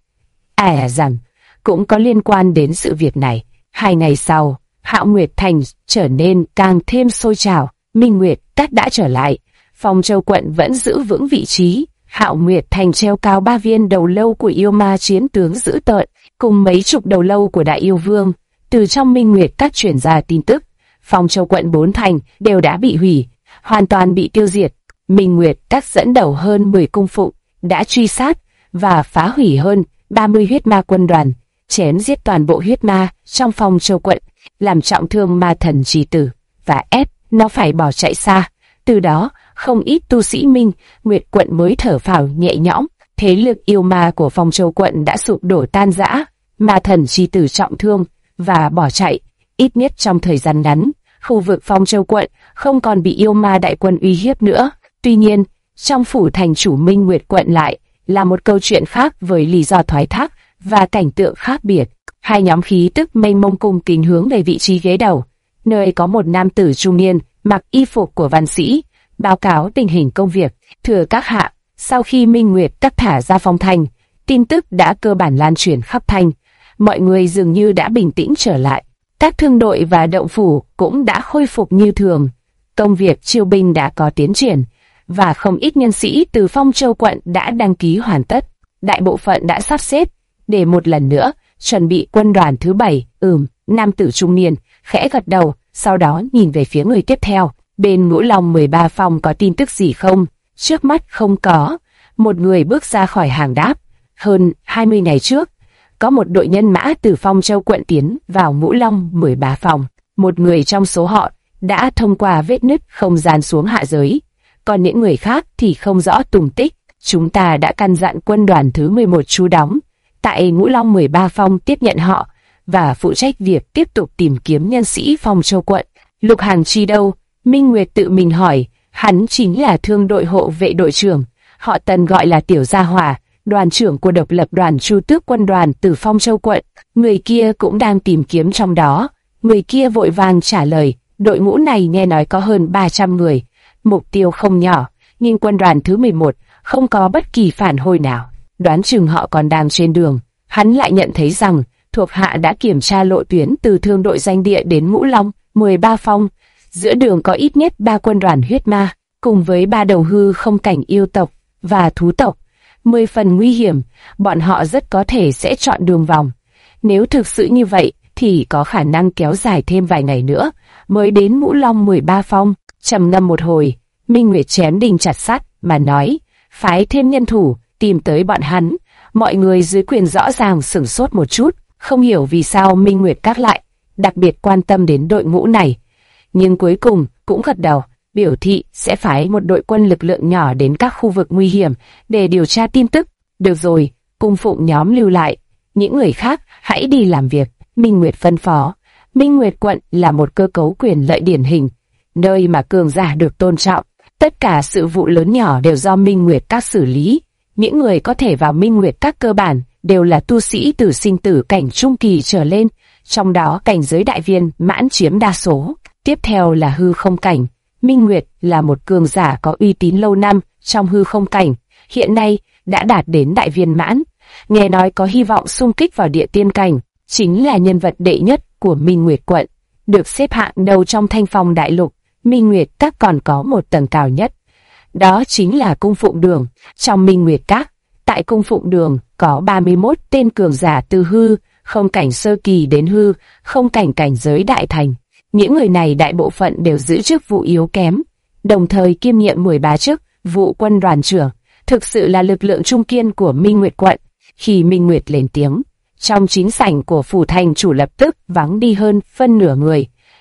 S1: Rằng cũng có liên quan đến sự việc này. 2 ngày sau, Hạo Nguyệt Thành trở nên càng thêm sôi trào. Minh Nguyệt các đã trở lại. Phong Châu quận vẫn giữ vững vị trí. Hạo Nguyệt Thành treo cao 3 viên đầu lâu của yêu ma chiến tướng dữ tợn, cùng mấy chục đầu lâu của đại yêu vương. Từ trong Minh Nguyệt các truyền ra tin tức, Phong Châu quận 4 thành đều đã bị hủy, hoàn toàn bị tiêu diệt. Minh Nguyệt các dẫn đầu hơn 10 cung phụng đã truy sát và phá hủy hơn 30 huyết ma quân đoàn, chém giết toàn bộ huyết ma trong Phong Châu quận, làm trọng thương ma thần chi tử và ép nó phải bỏ chạy xa. Từ đó, không ít tu sĩ Minh Nguyệt quận mới thở phào nhẹ nhõm. Thế lực yêu ma của Phong Châu quận đã sụp đổ tan rã, ma thần chi tử trọng thương và bỏ chạy. Ít nhất trong thời gian ngắn, khu vực Phong Châu quận không còn bị yêu ma đại quân uy hiếp nữa. Tuy nhiên, trong phủ thành chủ Minh Nguyệt quận lại là một câu chuyện khác với lý do thoái thác và cảnh tượng khác biệt. 2 nhóm khí tức mênh mông cung kính hướng về vị trí ghế đầu, nơi có một nam tử trung niên mặc y phục của văn sĩ, báo cáo tình hình công việc. Thưa các hạ, sau khi Minh Nguyệt các thả ra phong thành, tin tức đã cơ bản lan truyền khắp thành, mọi người dường như đã bình tĩnh trở lại. Các thương đội và động phủ cũng đã khôi phục như thường. Công việc chiêu binh đã có tiến triển, và không ít nhân sĩ từ Phong Châu quận đã đăng ký hoàn tất. Đại bộ phận đã sắp xếp để một lần nữa chuẩn bị quân đoàn thứ 7. Nam tử trung niên khẽ gật đầu, sau đó nhìn về phía người tiếp theo. Bên Ngũ Long 13 phong có tin tức gì không? Trước mắt không có. Một người bước ra khỏi hàng đáp. Hơn 20 ngày trước, có một đội nhân mã từ Phong Châu quận tiến vào Ngũ Long 13 phòng. Một người trong số họ đã thông qua vết nứt không gian xuống hạ giới, còn những người khác thì không rõ tung tích. Chúng ta đã căn dặn quân đoàn thứ 11 trú đóng tại Ngũ Long 13 phong tiếp nhận họ và phụ trách việc tiếp tục tìm kiếm nhân sĩ Phong Châu quận. Lục Hàng Chi đâu? Minh Nguyệt tự mình hỏi. Hắn chính là thương đội hộ vệ đội trưởng, họ Tần gọi là Tiểu Gia Hỏa, đoàn trưởng của độc lập đoàn Chu Tước quân đoàn từ Phong Châu quận. Người kia cũng đang tìm kiếm trong đó. Người kia vội vàng trả lời, đội ngũ này nghe nói có hơn 300 người, mục tiêu không nhỏ, nhưng quân đoàn thứ 11 không có bất kỳ phản hồi nào. Đoán chừng họ còn đang trên đường. Hắn lại nhận thấy rằng thuộc hạ đã kiểm tra lộ tuyến từ thương đội danh địa đến Ngũ Long 13 phong. Giữa đường có ít nhất 3 quân đoàn huyết ma, cùng với 3 đầu hư không cảnh yêu tộc và thú tộc. 10 phần nguy hiểm, bọn họ rất có thể sẽ chọn đường vòng. Nếu thực sự như vậy, thì có khả năng kéo dài thêm vài ngày nữa, mới đến Ngũ Long 13 phong. Trầm ngâm một hồi, Minh Nguyệt chém đinh chặt sắt mà nói, phái thêm nhân thủ, tìm tới bọn hắn. Mọi người dưới quyền rõ ràng sửng sốt một chút, không hiểu vì sao Minh Nguyệt các lại đặc biệt quan tâm đến đội ngũ này. Nhưng cuối cùng cũng gật đầu, biểu thị sẽ phái một đội quân lực lượng nhỏ đến các khu vực nguy hiểm để điều tra tin tức. Được rồi, cung phụng nhóm lưu lại, những người khác hãy đi làm việc. Minh Nguyệt phân phó. Minh Nguyệt quận là một cơ cấu quyền lợi điển hình, nơi mà cường giả được tôn trọng. Tất cả sự vụ lớn nhỏ đều do Minh Nguyệt các xử lý. Những người có thể vào Minh Nguyệt các cơ bản đều là tu sĩ từ sinh tử cảnh trung kỳ trở lên, trong đó cảnh giới đại viên mãn chiếm đa số. Tiếp theo là hư không cảnh. Minh Nguyệt là một cường giả có uy tín lâu năm trong hư không cảnh, hiện nay đã đạt đến đại viên mãn. Nghe nói có hy vọng xung kích vào địa tiên cảnh, chính là nhân vật đệ nhất của Minh Nguyệt quận, được xếp hạng đầu trong Thanh Phong đại lục. Minh Nguyệt các còn có một tầng cao nhất, đó chính là cung phụng đường. Trong Minh Nguyệt các, tại cung phụng đường có 31 tên cường giả từ hư không cảnh sơ kỳ đến hư không cảnh cảnh giới đại thành. Những người này đại bộ phận đều giữ chức vụ yếu kém, đồng thời kiêm nhiệm 13 chức vụ quân đoàn trưởng, thực sự là lực lượng trung kiên của Minh Nguyệt quận. Khi Minh Nguyệt lên tiếng, trong chính sảnh của phủ thành chủ lập tức vắng đi hơn phân nửa người.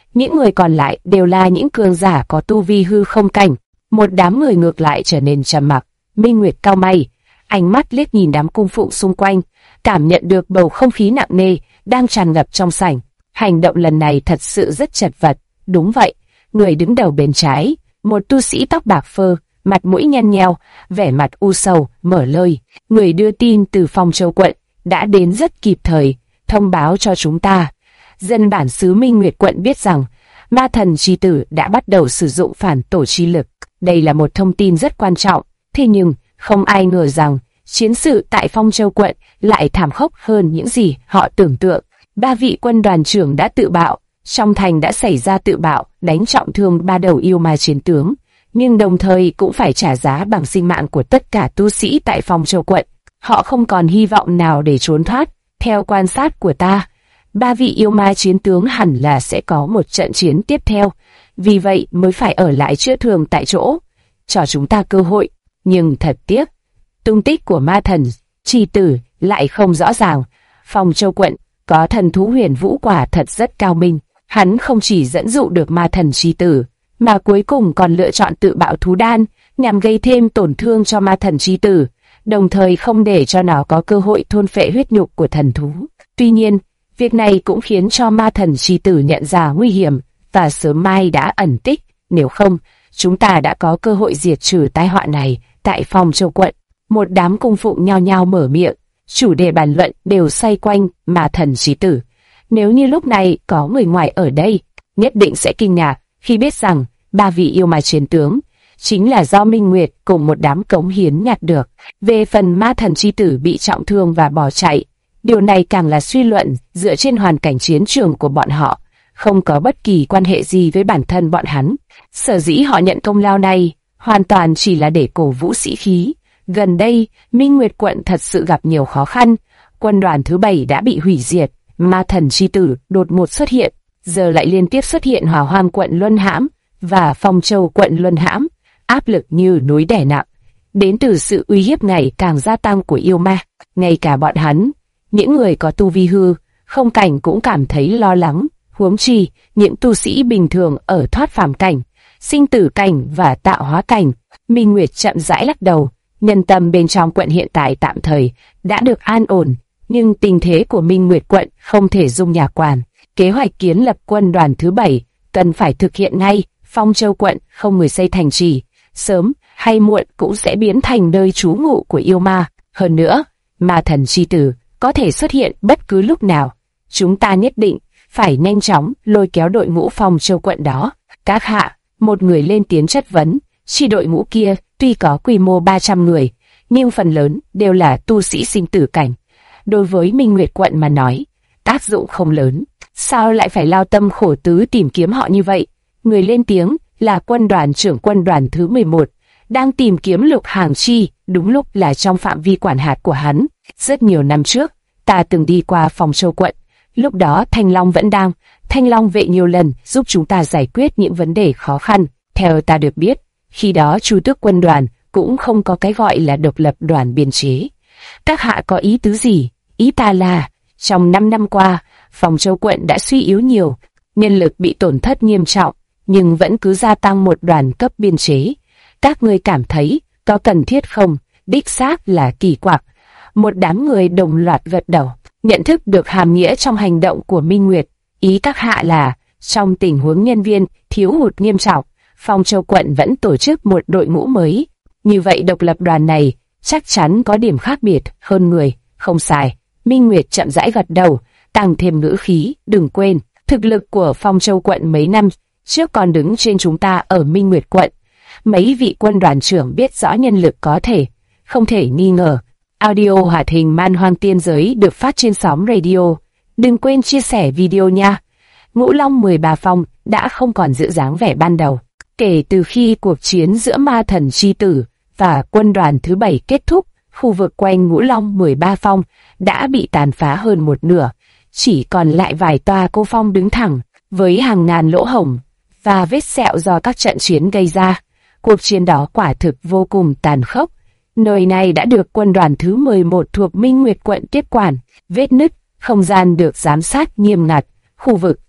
S1: những người còn lại đều là những cường giả có tu vi hư không cảnh. Một đám người ngược lại trở nên trầm mặc. Minh Nguyệt cau mày, ánh mắt liếc nhìn đám cung phụng xung quanh, cảm nhận được bầu không khí nặng nề đang tràn ngập trong sảnh. Hành động lần này thật sự rất chật vật. Đúng vậy, người đứng đầu bên trái, một tu sĩ tóc bạc phơ, mặt mũi nhăn nheo, vẻ mặt u sầu, mở lời. Người đưa tin từ Phong Châu quận đã đến rất kịp thời, thông báo cho chúng ta. Dân bản xứ Minh Nguyệt quận biết rằng ma thần chi tử đã bắt đầu sử dụng phản tổ chi lực. Đây là một thông tin rất quan trọng, thế nhưng không ai ngờ rằng chiến sự tại Phong Châu quận lại thảm khốc hơn những gì họ tưởng tượng. 3 vị quân đoàn trưởng đã tự bạo, trong thành đã xảy ra tự bạo, đánh trọng thương 3 đầu yêu ma chiến tướng, nhưng đồng thời cũng phải trả giá bằng sinh mạng của tất cả tu sĩ tại Phong Châu quận. Họ không còn hy vọng nào để trốn thoát. Theo quan sát của ta, 3 vị yêu ma chiến tướng hẳn là sẽ có một trận chiến tiếp theo, vì vậy mới phải ở lại chữa thương tại chỗ, cho chúng ta cơ hội. Nhưng thật tiếc, tung tích của ma thần chi tử lại không rõ ràng. Phong Châu quận có thần thú huyền vũ quả thật rất cao minh, hắn không chỉ dẫn dụ được ma thần chi tử, mà cuối cùng còn lựa chọn tự bạo thú đan nhằm gây thêm tổn thương cho ma thần chi tử, đồng thời không để cho nó có cơ hội thôn phệ huyết nhục của thần thú. Tuy nhiên, việc này cũng khiến cho ma thần chi tử nhận ra nguy hiểm và sớm mai đã ẩn tích, nếu không, chúng ta đã có cơ hội diệt trừ tai họa này tại Phong Châu quận. Một đám cung phụng nhao nhao mở miệng, chủ đề bàn luận đều xoay quanh ma thần chi tử. Nếu như lúc này có người ngoài ở đây, nhất định sẽ kinh ngạc khi biết rằng 3 vị yêu ma chiến tướng chính là do Minh Nguyệt cùng một đám cống hiến nhặt được. Về phần ma thần chi tử bị trọng thương và bỏ chạy, điều này càng là suy luận dựa trên hoàn cảnh chiến trường của bọn họ, không có bất kỳ quan hệ gì với bản thân bọn hắn. Sở dĩ họ nhận công lao này hoàn toàn chỉ là để cổ vũ sĩ khí. Gần đây, Minh Nguyệt quận thật sự gặp nhiều khó khăn, quân đoàn thứ 7 đã bị hủy diệt, ma thần chi tử đột ngột xuất hiện, giờ lại liên tiếp xuất hiện Hỏa Hoang quận Luân Hãm và Phong Châu quận Luân Hãm, áp lực như núi đè nặng, đến từ sự uy hiếp ngày càng gia tăng của yêu ma. Ngay cả bọn hắn, những người có tu vi hư không cảnh cũng cảm thấy lo lắng, huống chi những tu sĩ bình thường ở thoát phàm cảnh, sinh tử cảnh và tạo hóa cảnh. Minh Nguyệt chậm rãi lắc đầu, nhân tâm bên trong quận hiện tại tạm thời đã được an ổn, nhưng tình thế của Minh Nguyệt quận không thể dung nhà quản. Kế hoạch kiến lập quân đoàn thứ 7 cần phải thực hiện ngay. Phong Châu quận không người xây thành trì, sớm hay muộn cũng sẽ biến thành nơi trú ngụ của yêu ma. Hơn nữa, ma thần chi tử có thể xuất hiện bất cứ lúc nào. Chúng ta nhất định phải nhanh chóng lôi kéo đội ngũ Phong Châu quận đó. Các hạ, một người lên tiếng chất vấn. Chi đội ngũ kia tuy có quy mô 300 người, nhưng phần lớn đều là tu sĩ sinh tử cảnh. Đối với Minh Nguyệt quận mà nói, tác dụng không lớn. Sao lại phải lao tâm khổ tứ tìm kiếm họ như vậy? Người lên tiếng là quân đoàn trưởng quân đoàn thứ 11, đang tìm kiếm Lục Hàng Chi, đúng lúc là trong phạm vi quản hạt của hắn. Rất nhiều năm trước, ta từng đi qua Phong Châu quận, lúc đó Thanh Long vẫn đang, Thanh Long vệ nhiều lần giúp chúng ta giải quyết những vấn đề khó khăn. Theo ta được biết, khi đó Chu Tước quân đoàn cũng không có cái gọi là độc lập đoàn biên chế. Các hạ có ý tứ gì? Ý ta là, trong 5 năm qua, Phong Châu quận đã suy yếu nhiều, nhân lực bị tổn thất nghiêm trọng, nhưng vẫn cứ gia tăng một đoàn cấp biên chế. Các ngươi cảm thấy có cần thiết không? Đích xác là kỳ quặc. Một đám người đồng loạt gật đầu, nhận thức được hàm nghĩa trong hành động của Minh Nguyệt. Ý các hạ là, trong tình huống nhân viên thiếu hụt nghiêm trọng, Phong Châu quận vẫn tổ chức một đội ngũ mới. Như vậy độc lập đoàn này chắc chắn có điểm khác biệt hơn người. Không sai. Minh Nguyệt chậm rãi gật đầu, tăng thêm ngữ khí. Đừng quên, thực lực của Phong Châu quận mấy năm trước còn đứng trên chúng ta ở Minh Nguyệt quận. Mấy vị quân đoàn trưởng biết rõ nhân lực có thể, không thể nghi ngờ. Audio hoạt hình Man Hoang Tiên Giới được phát trên xóm radio. Đừng quên chia sẻ video nha. Ngũ Long 13 Phong đã không còn giữ dáng vẻ ban đầu. Kể từ khi cuộc chiến giữa ma thần chi tử và quân đoàn thứ 7 kết thúc, khu vực quanh Ngũ Long 13 Phong đã bị tàn phá hơn một nửa. Chỉ còn lại vài tòa cô phong đứng thẳng, với hàng ngàn lỗ hổng và vết sẹo do các trận chiến gây ra. Cuộc chiến đó quả thực vô cùng tàn khốc. Nơi này đã được quân đoàn thứ 11 thuộc Minh Nguyệt quận tiếp quản. Vết nứt, không gian được giám sát nghiêm ngặt. Khu vực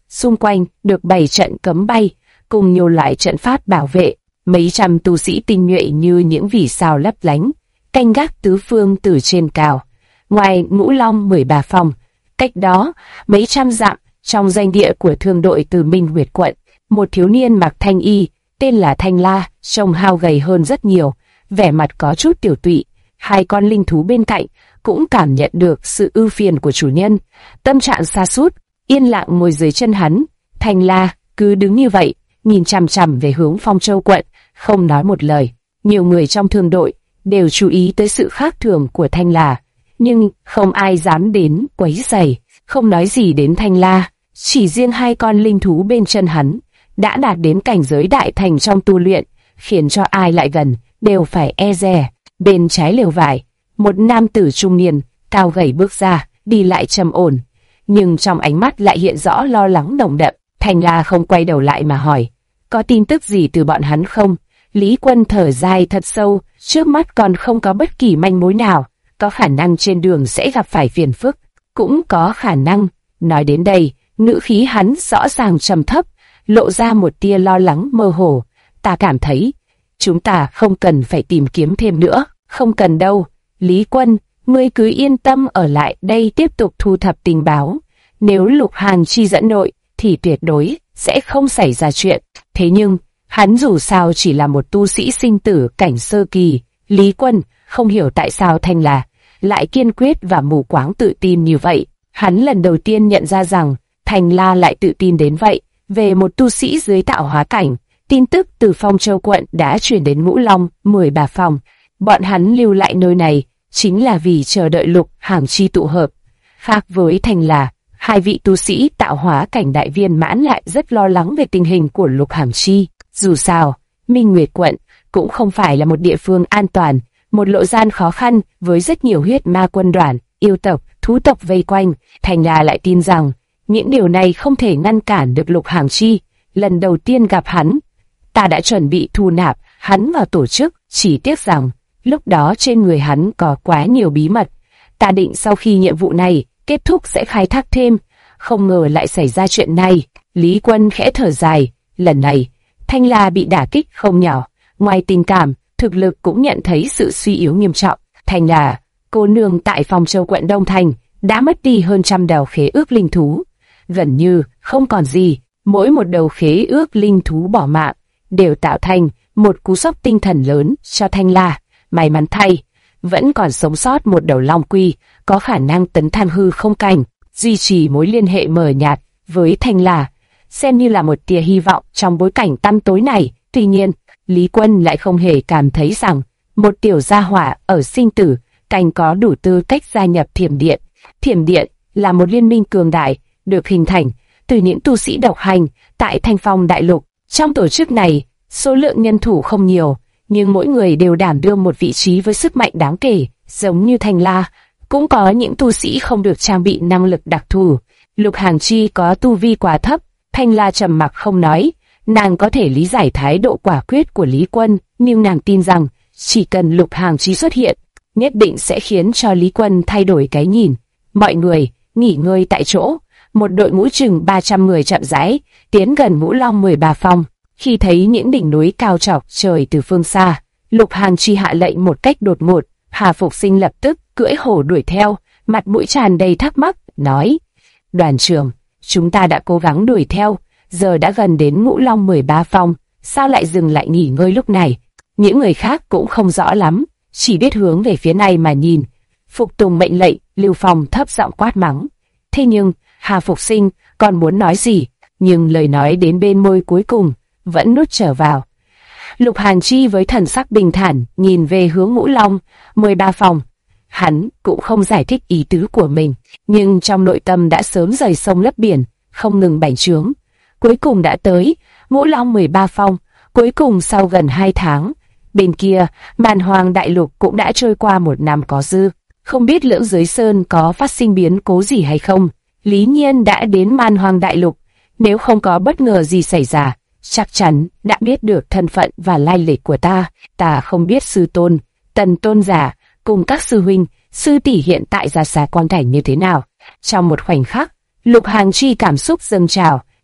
S1: xung quanh được bày trận cấm bay, cùng nhiều loại trận pháp bảo vệ, mấy trăm tu sĩ tinh nhuệ như những vì sao lấp lánh, canh gác tứ phương từ trên cao. Ngoài Ngũ Long 13 phòng, cách đó mấy trăm dặm, trong danh địa của thương đội từ Minh Nguyệt quận, một thiếu niên mặc thanh y, tên là Thanh La, trông hao gầy hơn rất nhiều, vẻ mặt có chút tiểu tụy. Hai con linh thú bên cạnh cũng cảm nhận được sự ưu phiền của chủ nhân, tâm trạng sa sút, yên lặng ngồi dưới chân hắn. Thanh La cứ đứng như vậy, nhìn chằm chằm về hướng Phong Châu quận, không nói một lời. Nhiều người trong thương đội đều chú ý tới sự khác thường của Thanh La, nhưng không ai dám đến quấy rầy, không nói gì đến Thanh La. Chỉ riêng hai con linh thú bên chân hắn đã đạt đến cảnh giới đại thành trong tu luyện, khiến cho ai lại gần đều phải e dè. Bên trái lều vải, một nam tử trung niên, cao gầy bước ra, đi lại trầm ổn, nhưng trong ánh mắt lại hiện rõ lo lắng nồng đậm. Thanh La không quay đầu lại mà hỏi, có tin tức gì từ bọn hắn không? Lý Quân thở dài thật sâu, trước mắt còn không có bất kỳ manh mối nào, có khả năng trên đường sẽ gặp phải phiền phức, cũng có khả năng. Nói đến đây, ngữ khí hắn rõ ràng trầm thấp, lộ ra một tia lo lắng mơ hồ. Ta cảm thấy, chúng ta không cần phải tìm kiếm thêm nữa. Không cần đâu, Lý Quân, ngươi cứ yên tâm ở lại đây tiếp tục thu thập tình báo. Nếu Lục Hàn Chi dẫn đội, thì tuyệt đối sẽ không xảy ra chuyện. Thế nhưng, hắn dù sao chỉ là một tu sĩ sinh tử cảnh sơ kỳ. Lý Quân không hiểu tại sao Thanh La lại kiên quyết và mù quáng tự tin như vậy. Hắn lần đầu tiên nhận ra rằng Thanh La lại tự tin đến vậy về một tu sĩ dưới tạo hóa cảnh. Tin tức từ Phong Châu quận đã chuyển đến Ngũ Long 13 phòng. Bọn hắn lưu lại nơi này chính là vì chờ đợi Lục Hàn Chi tụ hợp. Khác với Thanh La, hai vị tu sĩ tạo hóa cảnh đại viên mãn lại rất lo lắng về tình hình của Lục Hàn Chi. Dù sao, Minh Nguyệt quận cũng không phải là một địa phương an toàn, một lộ gian khó khăn với rất nhiều huyết ma quân đoàn, yêu tộc, thú tộc vây quanh. Thanh La lại tin rằng những điều này không thể ngăn cản được Lục Hàn Chi. Lần đầu tiên gặp hắn, ta đã chuẩn bị thu nạp hắn vào tổ chức, chỉ tiếc rằng lúc đó trên người hắn có quá nhiều bí mật. Ta định sau khi nhiệm vụ này kết thúc sẽ khai thác thêm, không ngờ lại xảy ra chuyện này. Lý Quân khẽ thở dài, lần này Thanh La bị đả kích không nhỏ, ngoài tình cảm, thực lực cũng nhận thấy sự suy yếu nghiêm trọng. Thanh La, cô nương tại Phong Châu quận Đông Thành, đã mất đi hơn 100 đầu khế ước linh thú, gần như không còn gì. Mỗi một đầu khế ước linh thú bỏ mạng đều tạo thành một cú sốc tinh thần lớn cho Thanh La. May mắn thay, vẫn còn sống sót một đầu long quy có khả năng tấn thăng hư không cảnh, duy trì mối liên hệ mờ nhạt với Thanh La, xem như là một tia hy vọng trong bối cảnh tăm tối này. Tuy nhiên, Lý Quân lại không hề cảm thấy rằng một tiểu gia hỏa ở sinh tử cảnh có đủ tư cách gia nhập Thiểm Điện. Thiểm Điện là một liên minh cường đại được hình thành từ những tu sĩ độc hành tại Thanh Phong Đại Lục. Trong tổ chức này, số lượng nhân thủ không nhiều, nhưng mỗi người đều đảm đương một vị trí với sức mạnh đáng kể. Giống như Thanh La, cũng có những tu sĩ không được trang bị năng lực đặc thù. Lục Hàn Chi có tu vi quá thấp, Thanh La trầm mặc không nói. Nàng có thể lý giải thái độ quả quyết của Lý Quân, nhưng nàng tin rằng chỉ cần Lục Hàn Chi xuất hiện, nhất định sẽ khiến cho Lý Quân thay đổi cái nhìn. Mọi người nghỉ ngơi tại chỗ, một đội ngũ chừng 300 người chậm rãi tiến gần Ngũ Long 13 phòng. Khi thấy những đỉnh núi cao chọc trời từ phương xa, Lục Hàn Chi hạ lệnh một cách đột ngột. Hà Phục Sinh lập tức cưỡi hổ đuổi theo, mặt mũi tràn đầy thắc mắc, nói: Đoàn trưởng, chúng ta đã cố gắng đuổi theo, giờ đã gần đến Ngũ Long 13 phòng, sao lại dừng lại nghỉ ngơi lúc này? Những người khác cũng không rõ lắm, chỉ biết hướng về phía này mà nhìn. Phục tùng mệnh lệnh, Lưu Phong thấp giọng quát mắng. Thế nhưng Hà Phục Sinh còn muốn nói gì, nhưng lời nói đến bên môi cuối cùng vẫn nuốt trở vào. Lục Hàn Chi với thần sắc bình thản nhìn về hướng Ngũ Long 13 phòng. Hắn cũng không giải thích ý tứ của mình, nhưng trong nội tâm đã sớm rời sông lấp biển, không ngừng bành trướng. Cuối cùng đã tới Ngũ Long 13 phòng. Cuối cùng sau gần 2 tháng, bên kia Man Hoang Đại Lục cũng đã trôi qua 1 năm có dư. Không biết Lưỡng Giới Sơn có phát sinh biến cố gì hay không. Lý Nhiên đã đến Man Hoang Đại Lục, nếu không có bất ngờ gì xảy ra, chắc chắn đã biết được thân phận và lai lịch của ta. Ta không biết sư tôn, Tần tôn giả cùng các sư huynh, sư tỷ hiện tại ra xa quan cảnh như thế nào. Trong một khoảnh khắc, Lục Hàn Chi cảm xúc dâng trào,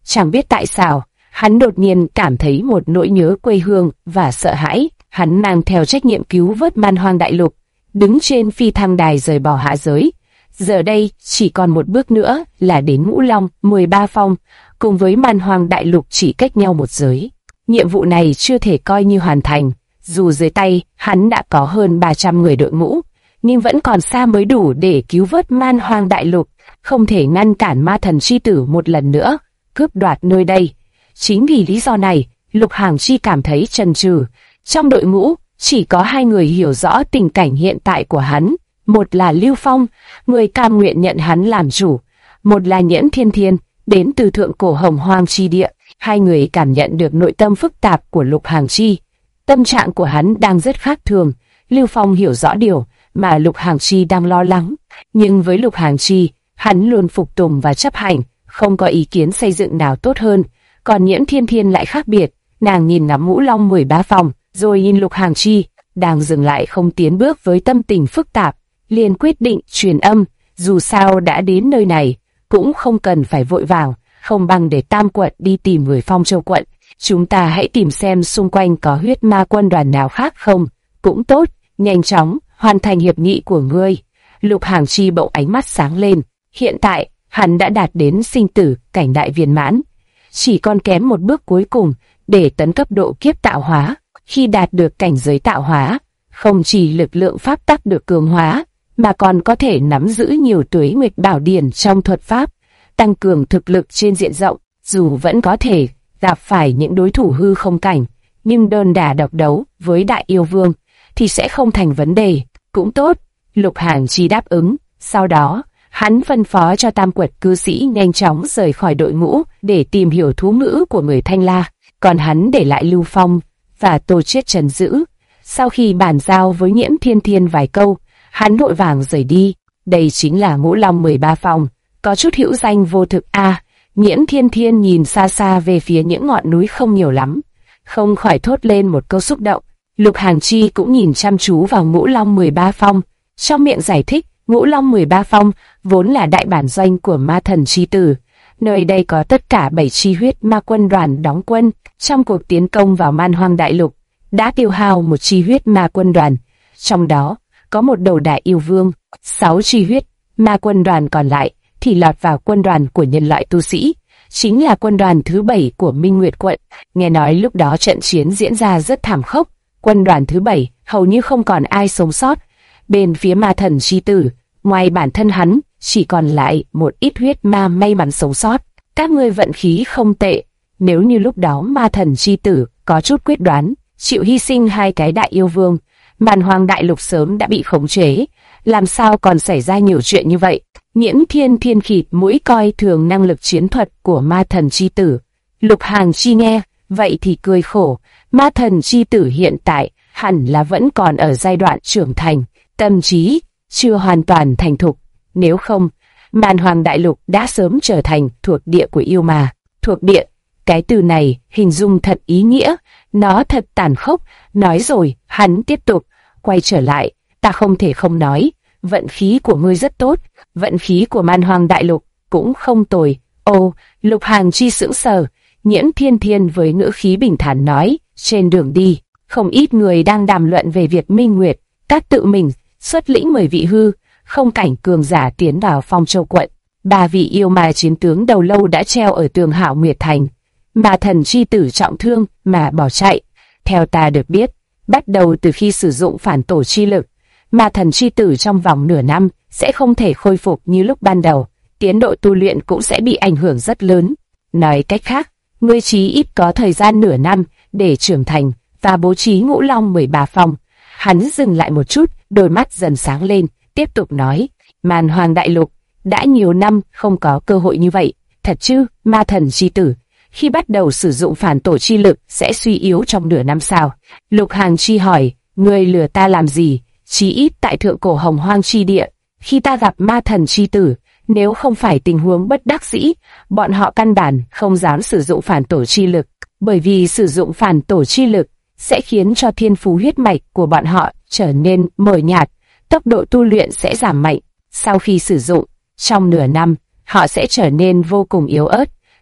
S1: Chẳng biết tại sao, hắn đột nhiên cảm thấy một nỗi nhớ quê hương và sợ hãi. Hắn mang theo trách nhiệm cứu vớt Man Hoang đại lục, đứng trên phi thăng đài rời bỏ hạ giới. Giờ đây, chỉ còn một bước nữa là đến Ngũ Long 13 Phong, cùng với Man Hoang đại lục chỉ cách nhau một giới. Nhiệm vụ này chưa thể coi như hoàn thành, dù dưới tay hắn đã có hơn 300 người đội ngũ, nhưng vẫn còn xa mới đủ để cứu vớt Man Hoang đại lục, không thể ngăn cản ma thần chi tử một lần nữa cướp đoạt nơi đây. Chính vì lý do này, Lục Hàng Chi cảm thấy chần chừ. Trong đội ngũ, chỉ có 2 người hiểu rõ tình cảnh hiện tại của hắn. Một là Lưu Phong, người cam nguyện nhận hắn làm chủ. Một là Nhiễm Thiên Thiên, đến từ thượng cổ Hồng Hoang chi địa. 2 người cảm nhận được nội tâm phức tạp của Lục Hàng Chi. Tâm trạng của hắn đang rất khác thường. Lưu Phong hiểu rõ điều mà Lục Hàng Chi đang lo lắng. Nhưng với Lục Hàng Chi, hắn luôn phục tùng và chấp hành, không có ý kiến xây dựng nào tốt hơn. Còn Nhiễm Thiên Thiên lại khác biệt, nàng nhìn ngắm Ngũ Long 13 Phòng, rồi nhìn Lục Hàng Chi, đang dừng lại không tiến bước với tâm tình phức tạp, liền quyết định truyền âm, dù sao đã đến nơi này, cũng không cần phải vội vàng, không bằng để Tam quận đi tìm người Phong Châu quận, chúng ta hãy tìm xem xung quanh có huyết ma quân đoàn nào khác không, cũng tốt, nhanh chóng, hoàn thành hiệp nghị của ngươi. Lục Hàng Chi bỗng ánh mắt sáng lên, hiện tại, hắn đã đạt đến sinh tử cảnh đại viên mãn, chỉ còn kém một bước cuối cùng để tấn cấp độ kiếp tạo hóa. Khi đạt được cảnh giới tạo hóa, không chỉ lực lượng pháp tắc được cường hóa, mà còn có thể nắm giữ nhiều tuế nguyệt bảo điển trong thuật pháp, tăng cường thực lực trên diện rộng. Dù vẫn có thể gặp phải những đối thủ hư không cảnh, nhưng đơn đả độc đấu với Đại Yêu Vương thì sẽ không thành vấn đề. Cũng tốt, Lục Hàng Chi đáp ứng. Sau đó, hắn phân phó cho Tam quật cư sĩ nhanh chóng rời khỏi đội ngũ để tìm hiểu thú ngữ của người Thanh La, còn hắn để lại Lưu Phong và Tô Chiết trấn giữ. Sau khi bàn giao với Nhiễm Thiên Thiên vài câu, hắn vội vàng rời đi. Đây chính là Ngũ Long 13 Phòng, có chút hữu danh vô thực a. Nhiễm Thiên Thiên nhìn xa xa về phía những ngọn núi không nhiều lắm, không khỏi thốt lên một câu xúc động. Lục Hàng Chi cũng nhìn chăm chú vào Ngũ Long 13 Phong, trong miệng giải thích, Ngũ Long 13 Phong vốn là đại bản doanh của ma thần chi tử. Nơi đây có tất cả 7 chi huyết ma quân đoàn đóng quân. Trong cuộc tiến công vào Man Hoang đại lục, đã tiêu hao một chi huyết ma quân đoàn, trong đó có một đầu Đại Yêu Vương. 6 chi huyết ma quân đoàn còn lại thì lọt vào quân đoàn của nhân loại tu sĩ, chính là quân đoàn thứ 7 của Minh Nguyệt quận. Nghe nói lúc đó trận chiến diễn ra rất thảm khốc, quân đoàn thứ 7 hầu như không còn ai sống sót. Bên phía ma thần chi tử, ngoài bản thân hắn, chỉ còn lại một ít huyết ma may mắn sống sót. Các ngươi vận khí không tệ, nếu như lúc đó ma thần chi tử có chút quyết đoán, chịu hy sinh 2 cái Đại Yêu Vương, Man Hoang đại lục sớm đã bị khống chế, làm sao còn xảy ra nhiều chuyện như vậy. Nhiễm Thiên Thiên khịt mũi coi thường năng lực chiến thuật của ma thần chi tử. Lục Hàng Chi nghe, vậy thì cười khổ, ma thần chi tử hiện tại hẳn là vẫn còn ở giai đoạn trưởng thành, tâm trí chưa hoàn toàn thành thục, nếu không, Man Hoang đại lục đã sớm trở thành thuộc địa của yêu ma. Thuộc địa, cái từ này hình dung thật ý nghĩa, nó thật tàn khốc. Nói rồi, hắn tiếp tục, quay trở lại, ta không thể không nói, vận khí của ngươi rất tốt, vận khí của Man Hoang đại lục cũng không tồi. Ồ, Lục Hàng Chi sững sờ. Nhiễm Thiên Thiên với ngữ khí bình thản nói, trên đường đi, không ít người đang đàm luận về việc Minh Nguyệt các tự mình xuất lĩnh 10 vị hư không cảnh cường giả tiến vào Phong Châu quận. 3 vị yêu ma chiến tướng đầu lâu đã treo ở tường Hạo Nguyệt thành, mà thần chi tử trọng thương mà bỏ chạy. Theo ta được biết, bắt đầu từ khi sử dụng phản tổ chi lực, mà thần chi tử trong vòng nửa năm sẽ không thể khôi phục như lúc ban đầu, tiến độ tu luyện cũng sẽ bị ảnh hưởng rất lớn. Nói cách khác, ngươi chí ít có thời gian nửa năm để trưởng thành và bố trí Ngũ Long 13 Phòng. Hắn dừng lại một chút, đôi mắt dần sáng lên, tiếp tục nói, Man Hoang đại lục đã nhiều năm không có cơ hội như vậy, thật chứ? Ma thần chi tử khi bắt đầu sử dụng phản tổ chi lực sẽ suy yếu trong nửa năm sao? Lục Hàng Chi hỏi, ngươi lừa ta làm gì? Chí ít tại thượng cổ Hồng Hoang chi địa, khi ta gặp ma thần chi tử, nếu không phải tình huống bất đắc dĩ, bọn họ căn bản không dám sử dụng phản tổ chi lực, bởi vì sử dụng phản tổ chi lực sẽ khiến cho thiên phú huyết mạch của bọn họ trở nên mờ nhạt, tốc độ tu luyện sẽ giảm mạnh. Sau khi sử dụng, trong nửa năm, họ sẽ trở nên vô cùng yếu ớt,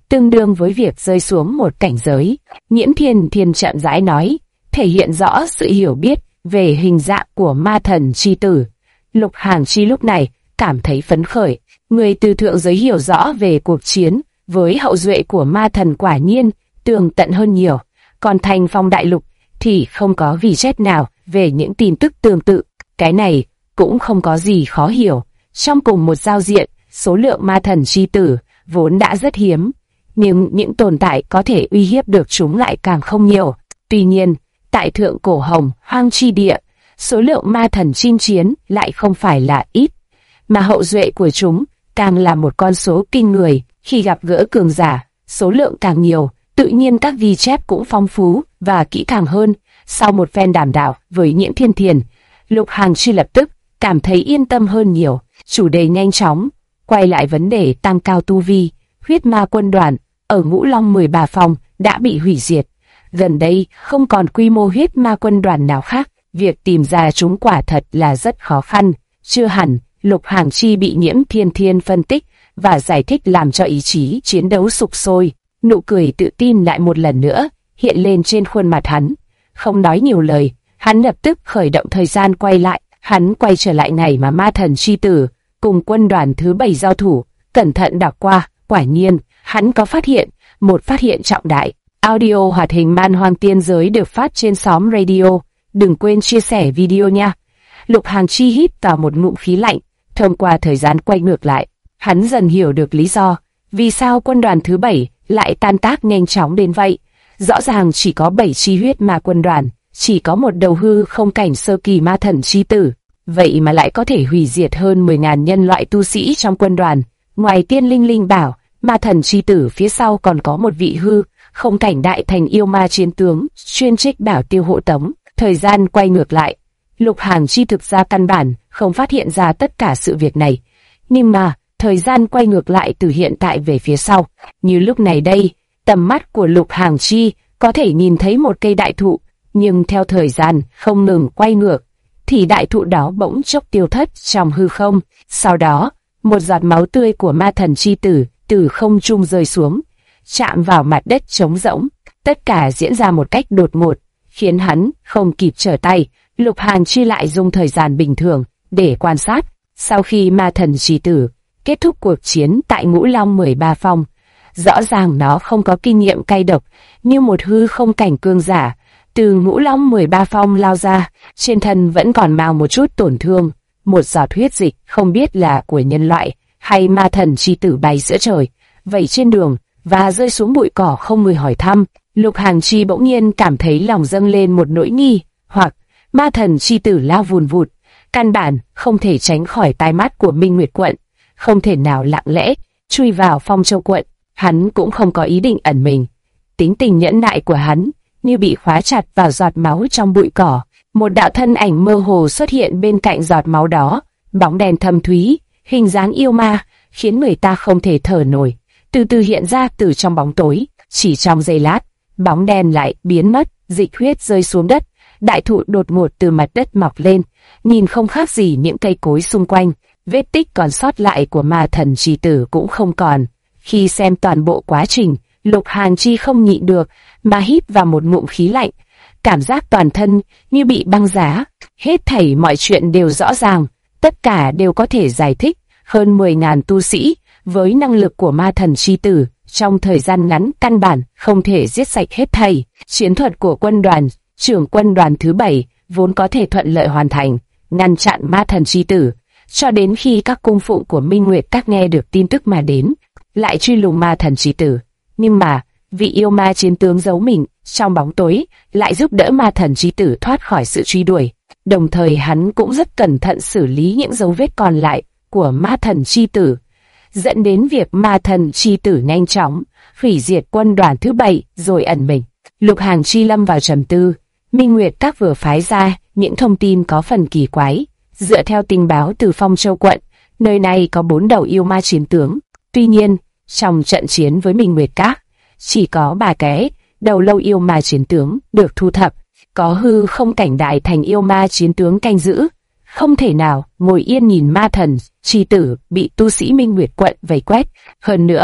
S1: tương đương với việc rơi xuống một cảnh giới. Nhiễm Thiên Thiên chậm rãi nói, thể hiện rõ sự hiểu biết về hình dạng của ma thần chi tử. Lục Hàng Chi lúc này cảm thấy phấn khởi, người từ thượng giới hiểu rõ về cuộc chiến với hậu duệ của ma thần quả nhiên tường tận hơn nhiều, còn Thành Phong đại lục thì không có ghi chép nào về những tin tức tương tự. Cái này cũng không có gì khó hiểu. Trong cùng một giao diện, số lượng ma thần chi tử vốn đã rất hiếm, nhưng những tồn tại có thể uy hiếp được chúng lại càng không nhiều. Tuy nhiên, tại Thượng Cổ Hồng Hoang chi địa, số lượng ma thần chinh chiến lại không phải là ít, mà hậu duệ của chúng càng là một con số kinh người. Khi gặp gỡ cường giả, số lượng càng nhiều, tự nhiên các ghi chép cũng phong phú và kỹ càng hơn. Sau một phen đàm đạo với Nhiễm Thiên Thiền, Lục Hàng Chi lập tức cảm thấy yên tâm hơn nhiều. Chủ đề nhanh chóng quay lại vấn đề tăng cao tu vi. Huyết ma quân đoàn ở Ngũ Long 13 phòng đã bị hủy diệt. Gần đây không còn quy mô huyết ma quân đoàn nào khác, việc tìm ra chúng quả thật là rất khó khăn. Chưa hẳn. Lục Hàng Chi bị Nhiễm Thiên Thiên phân tích và giải thích làm cho ý chí chiến đấu sục sôi. Nụ cười tự tin lại một lần nữa hiện lên trên khuôn mặt hắn. Không nói nhiều lời, hắn lập tức khởi động thời gian quay lại. Hắn quay trở lại ngày mà ma thần chi tử cùng quân đoàn thứ 7 giao thủ, cẩn thận đọc qua. Quả nhiên, hắn có phát hiện một phát hiện trọng đại. Audio hoạt hình Man Hoang Tiên Giới được phát trên xóm radio. Đừng quên chia sẻ video nha. Lục Hàng Chi hít vào một ngụm khí lạnh. Thông qua thời gian quay ngược lại, hắn dần hiểu được lý do vì sao quân đoàn thứ 7 lại tan tác nhanh chóng đến vậy. Rõ ràng chỉ có 7 chi huyết ma quân đoàn, chỉ có một đầu hư không cảnh sơ kỳ ma thần chi tử, vậy mà lại có thể hủy diệt hơn 10.000 nhân loại tu sĩ trong quân đoàn. Ngoài Tiên Linh Linh bảo, ma thần chi tử phía sau còn có một vị hư không cảnh đại thành yêu ma chiến tướng, chuyên trách bảo tiêu hộ tống. Thời gian quay ngược lại, Lục Hàng Chi thực ra căn bản không phát hiện ra tất cả sự việc này, nhưng mà thời gian quay ngược lại từ hiện tại về phía sau. Như lúc này đây, tầm mắt của Lục Hàng Chi có thể nhìn thấy một cây đại thụ, nhưng theo thời gian không ngừng quay ngược, thì đại thụ đó bỗng chốc tiêu thất trong hư không. Sau đó, một giọt máu tươi của ma thần chi tử từ không trung rơi xuống, chạm vào mặt đất trống rỗng. Tất cả diễn ra một cách đột ngột, khiến hắn không kịp trở tay. Lục Hàng Chi lại dùng thời gian bình thường để quan sát. Sau khi ma thần chi tử kết thúc cuộc chiến tại Ngũ Long 13 phòng, rõ ràng nó không có kinh nghiệm cay độc như một hư không cảnh cương giả. Từ Ngũ Long 13 phong lao ra, trên thân vẫn còn mang một chút tổn thương. Một giọt huyết dịch không biết là của nhân loại hay ma thần chi tử bay giữa trời, vẩy trên đường và rơi xuống bụi cỏ không người hỏi thăm. Lục Hàng Chi bỗng nhiên cảm thấy lòng dâng lên một nỗi nghi hoặc. Ma thần chi tử lao vùn vụt, căn bản không thể tránh khỏi tai mắt của Minh Nguyệt quận, không thể nào lặng lẽ chui vào Phong Châu quận. Hắn cũng không có ý định ẩn mình. Tính tình nhẫn nại của hắn như bị khóa chặt vào giọt máu trong bụi cỏ. Một đạo thân ảnh mơ hồ xuất hiện bên cạnh giọt máu đó, bóng đèn thâm thúy, hình dáng yêu ma, khiến người ta không thể thở nổi. Từ từ hiện ra từ trong bóng tối, chỉ trong giây lát, bóng đèn lại biến mất, dịch huyết rơi xuống đất. Đại thụ đột ngột từ mặt đất mọc lên, nhìn không khác gì những cây cối xung quanh. Vết tích còn sót lại của ma thần chi tử cũng không còn. Khi xem toàn bộ quá trình, Lục Hàng Chi không nhịn được mà hít vào một ngụm khí lạnh, cảm giác toàn thân như bị băng giá. Hết thảy mọi chuyện đều rõ ràng, tất cả đều có thể giải thích. Hơn 10.000 tu sĩ với năng lực của ma thần chi tử trong thời gian ngắn căn bản không thể giết sạch hết thảy. Chiến thuật của quân đoàn trưởng quân đoàn thứ 7 vốn có thể thuận lợi hoàn thành, ngăn chặn ma thần chi tử, cho đến khi các cung phụng của Minh Nguyệt các nghe được tin tức mà đến, lại truy lùng ma thần chi tử. Nhưng mà, vị yêu ma chiến tướng giấu mình trong bóng tối lại giúp đỡ ma thần chi tử thoát khỏi sự truy đuổi. Đồng thời hắn cũng rất cẩn thận xử lý những dấu vết còn lại của ma thần chi tử, dẫn đến việc ma thần chi tử nhanh chóng hủy diệt quân đoàn thứ 7 rồi ẩn mình. Lục Hàng Chi lâm vào trầm tư. Minh Nguyệt các vừa phái ra những thông tin có phần kỳ quái. Dựa theo tình báo từ Phong Châu quận, nơi này có 4 đầu yêu ma chiến tướng. Tuy nhiên, trong trận chiến với Minh Nguyệt các, chỉ có 3 cái đầu lâu yêu ma chiến tướng được thu thập. Có hư không cảnh đại thành yêu ma chiến tướng canh giữ. Không thể nào ngồi yên nhìn ma thần chi tử bị tu sĩ Minh Nguyệt quận vây quét. Hơn nữa,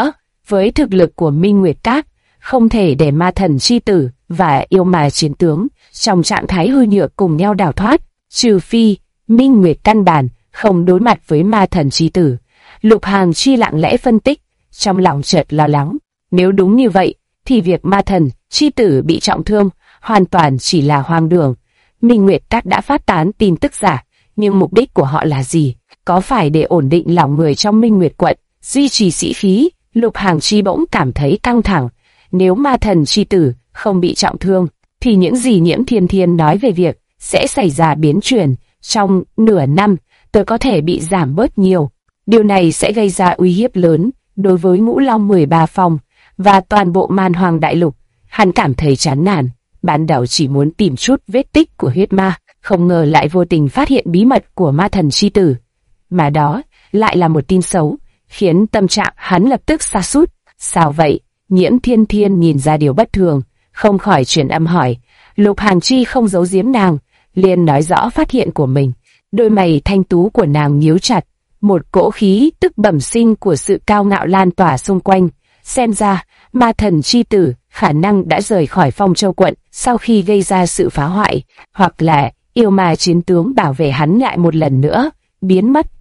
S1: Với thực lực của Minh Nguyệt Các, không thể để ma thần chi tử và yêu ma chiến tướng trong trạng thái hư nhược cùng nhau đào thoát, trừ phi Minh Nguyệt căn bản không đối mặt với ma thần chi tử. Lục Hàng Chi lặng lẽ phân tích, trong lòng chợt lo lắng. Nếu đúng như vậy, thì việc ma thần chi tử bị trọng thương hoàn toàn chỉ là hoang đường. Minh Nguyệt Các đã phát tán tin tức giả, nhưng mục đích của họ là gì? Có phải để ổn định lòng người trong Minh Nguyệt quận, duy trì sĩ khí? Lục Hàng Chi bỗng cảm thấy căng thẳng. Nếu ma thần chi tử không bị trọng thương, thì những gì Nhiễm Thiên Thiên nói về việc sẽ xảy ra biến chuyển trong nửa năm, tôi có thể bị giảm bớt nhiều. Điều này sẽ gây ra uy hiếp lớn đối với Ngũ Long 13 phòng và toàn bộ Man Hoang Đại Lục. Hắn cảm thấy chán nản, ban đầu chỉ muốn tìm chút vết tích của huyết ma, không ngờ lại vô tình phát hiện bí mật của ma thần chi tử. Mà đó lại là một tin xấu, khiến tâm trạng hắn lập tức sa sút. Sao vậy? Nhiễm Thiên Thiên nhìn ra điều bất thường, không khỏi truyền âm hỏi. Lục Hàng Chi không giấu giếm nàng, liền nói rõ phát hiện của mình. Đôi mày thanh tú của nàng nhíu chặt, một cỗ khí tức bẩm sinh của sự cao ngạo lan tỏa xung quanh. Xem ra, ma thần chi tử khả năng đã rời khỏi Phong Châu quận sau khi gây ra sự phá hoại, hoặc là yêu ma chiến tướng bảo vệ hắn lại một lần nữa, biến mất.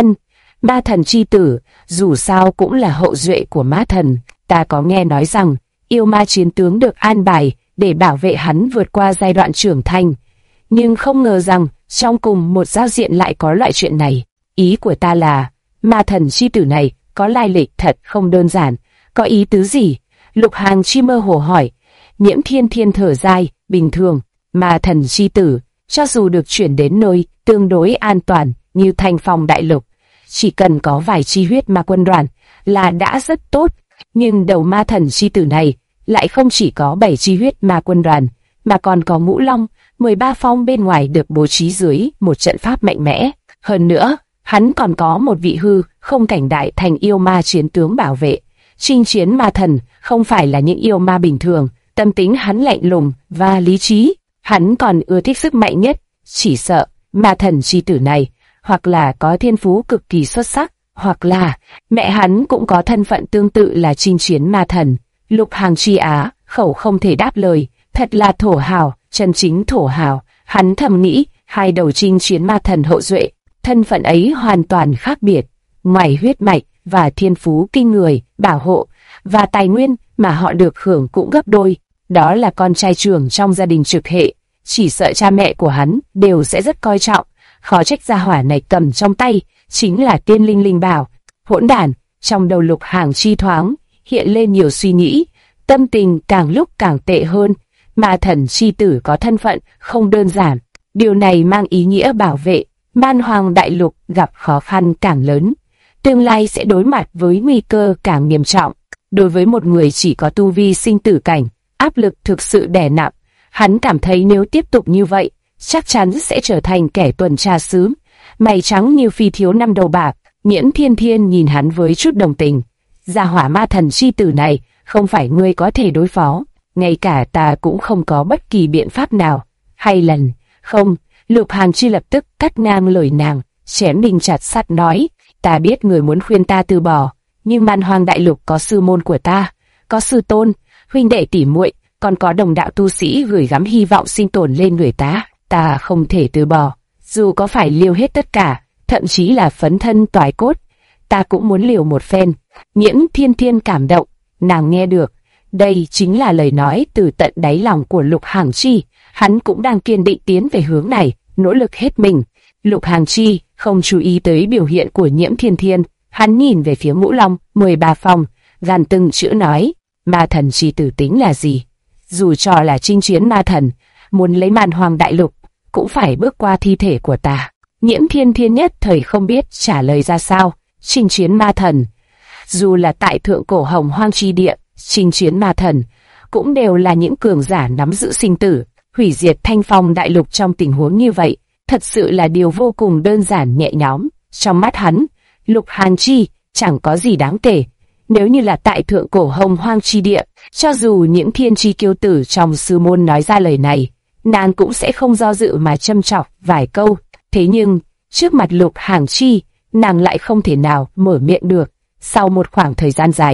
S1: Ma thần chi tử, dù sao cũng là hậu duệ của ma thần. Ta có nghe nói rằng, yêu ma chiến tướng được an bài để bảo vệ hắn vượt qua giai đoạn trưởng thành. Nhưng không ngờ rằng, trong cùng một giao diện lại có loại chuyện này. Ý của ta là, ma thần chi tử này có lai lịch thật không đơn giản. Có ý tứ gì? Lục Hàng Chi mơ hồ hỏi. Nhiễm Thiên Thiên thở dài, bình thường, ma thần chi tử, cho dù được chuyển đến nơi tương đối an toàn như Thanh Phong Đại Lục, chỉ cần có vài chi huyết ma quân đoàn là đã rất tốt. Nhưng đầu ma thần chi tử này lại không chỉ có 7 chi huyết ma quân đoàn, mà còn có Ngũ Long 13 phong bên ngoài được bố trí dưới một trận pháp mạnh mẽ. Hơn nữa, hắn còn có một vị hư không cảnh đại thành yêu ma chiến tướng bảo vệ. Chinh chiến ma thần không phải là những yêu ma bình thường, tâm tính hắn lạnh lùng và lý trí. Hắn còn ưa thích sức mạnh nhất, chỉ sợ ma thần chi tử này hoặc là có thiên phú cực kỳ xuất sắc, hoặc là mẹ hắn cũng có thân phận tương tự là chinh chiến ma thần. Lục Hàng Chi á khẩu không thể đáp lời, thật là thổ hào, chân chính thổ hào. Hắn thầm nghĩ, hai đầu chinh chiến ma thần hậu duệ, thân phận ấy hoàn toàn khác biệt. Ngoài huyết mạch và thiên phú kinh người, bảo hộ và tài nguyên mà họ được hưởng cũng gấp đôi. Đó là con trai trưởng trong gia đình trực hệ, chỉ sợ cha mẹ của hắn đều sẽ rất coi trọng. Khó trách gia hỏa này cầm trong tay chính là tiên linh linh bảo. Hỗn đản, trong đầu Lục Hàng Chi thoáng hiện lên nhiều suy nghĩ, tâm tình càng lúc càng tệ hơn. Ma thần chi tử có thân phận không đơn giản, điều này mang ý nghĩa bảo vệ Man Hoang Đại Lục gặp khó khăn càng lớn, tương lai sẽ đối mặt với nguy cơ càng nghiêm trọng. Đối với một người chỉ có tu vi sinh tử cảnh, áp lực thực sự đè nặng. Hắn cảm thấy nếu tiếp tục như vậy, chắc chắn sẽ trở thành kẻ tuần tra xứ, mày trắng như phi thiếu năm đầu bạc. Nhiễm Thiên Thiên nhìn hắn với chút đồng tình. Gia hỏa ma thần chi tử này không phải ngươi có thể đối phó, ngay cả ta cũng không có bất kỳ biện pháp nào. Hay lần, không, Lục Hàng Chi lập tức cắt ngang lời nàng, chém đinh chặt sắt nói, ta biết người muốn khuyên ta từ bỏ, nhưng Man Hoang Đại Lục có sư môn của ta, có sư tôn, huynh đệ tỷ muội, còn có đồng đạo tu sĩ gửi gắm hy vọng sinh tồn lên người ta không thể từ bỏ, dù có phải liều hết tất cả, thậm chí là phấn thân toái cốt, ta cũng muốn liều một phen. Nhiễm Thiên Thiên cảm động, nàng nghe được, đây chính là lời nói từ tận đáy lòng của Lục Hàng Chi, hắn cũng đang kiên định tiến về hướng này, nỗ lực hết mình. Lục Hàng Chi không chú ý tới biểu hiện của Nhiễm Thiên Thiên, hắn nhìn về phía Ngũ Long 13 phòng, gàn từng chữ nói, ma thần chi tử tính là gì? Dù cho là chinh chiến ma thần, muốn lấy Man Hoang Đại Lục, cũng phải bước qua thi thể của ta. Nhiễm Thiên Thiên nhất thời không biết trả lời ra sao. Chinh chiến ma thần, dù là tại thượng cổ Hồng Hoang chi địa, chinh chiến ma thần cũng đều là những cường giả nắm giữ sinh tử, hủy diệt Thanh Phong Đại Lục trong tình huống như vậy, thật sự là điều vô cùng đơn giản nhẹ nhõm. Trong mắt hắn, Lục Hàng Chi chẳng có gì đáng kể. Nếu như là tại thượng cổ Hồng Hoang chi địa, cho dù những thiên chi kiêu tử trong sư môn nói ra lời này, nàng cũng sẽ không do dự mà châm chọc vài câu. Thế nhưng, trước mặt Lục Hàng Chi, nàng lại không thể nào mở miệng được. Sau một khoảng thời gian dài,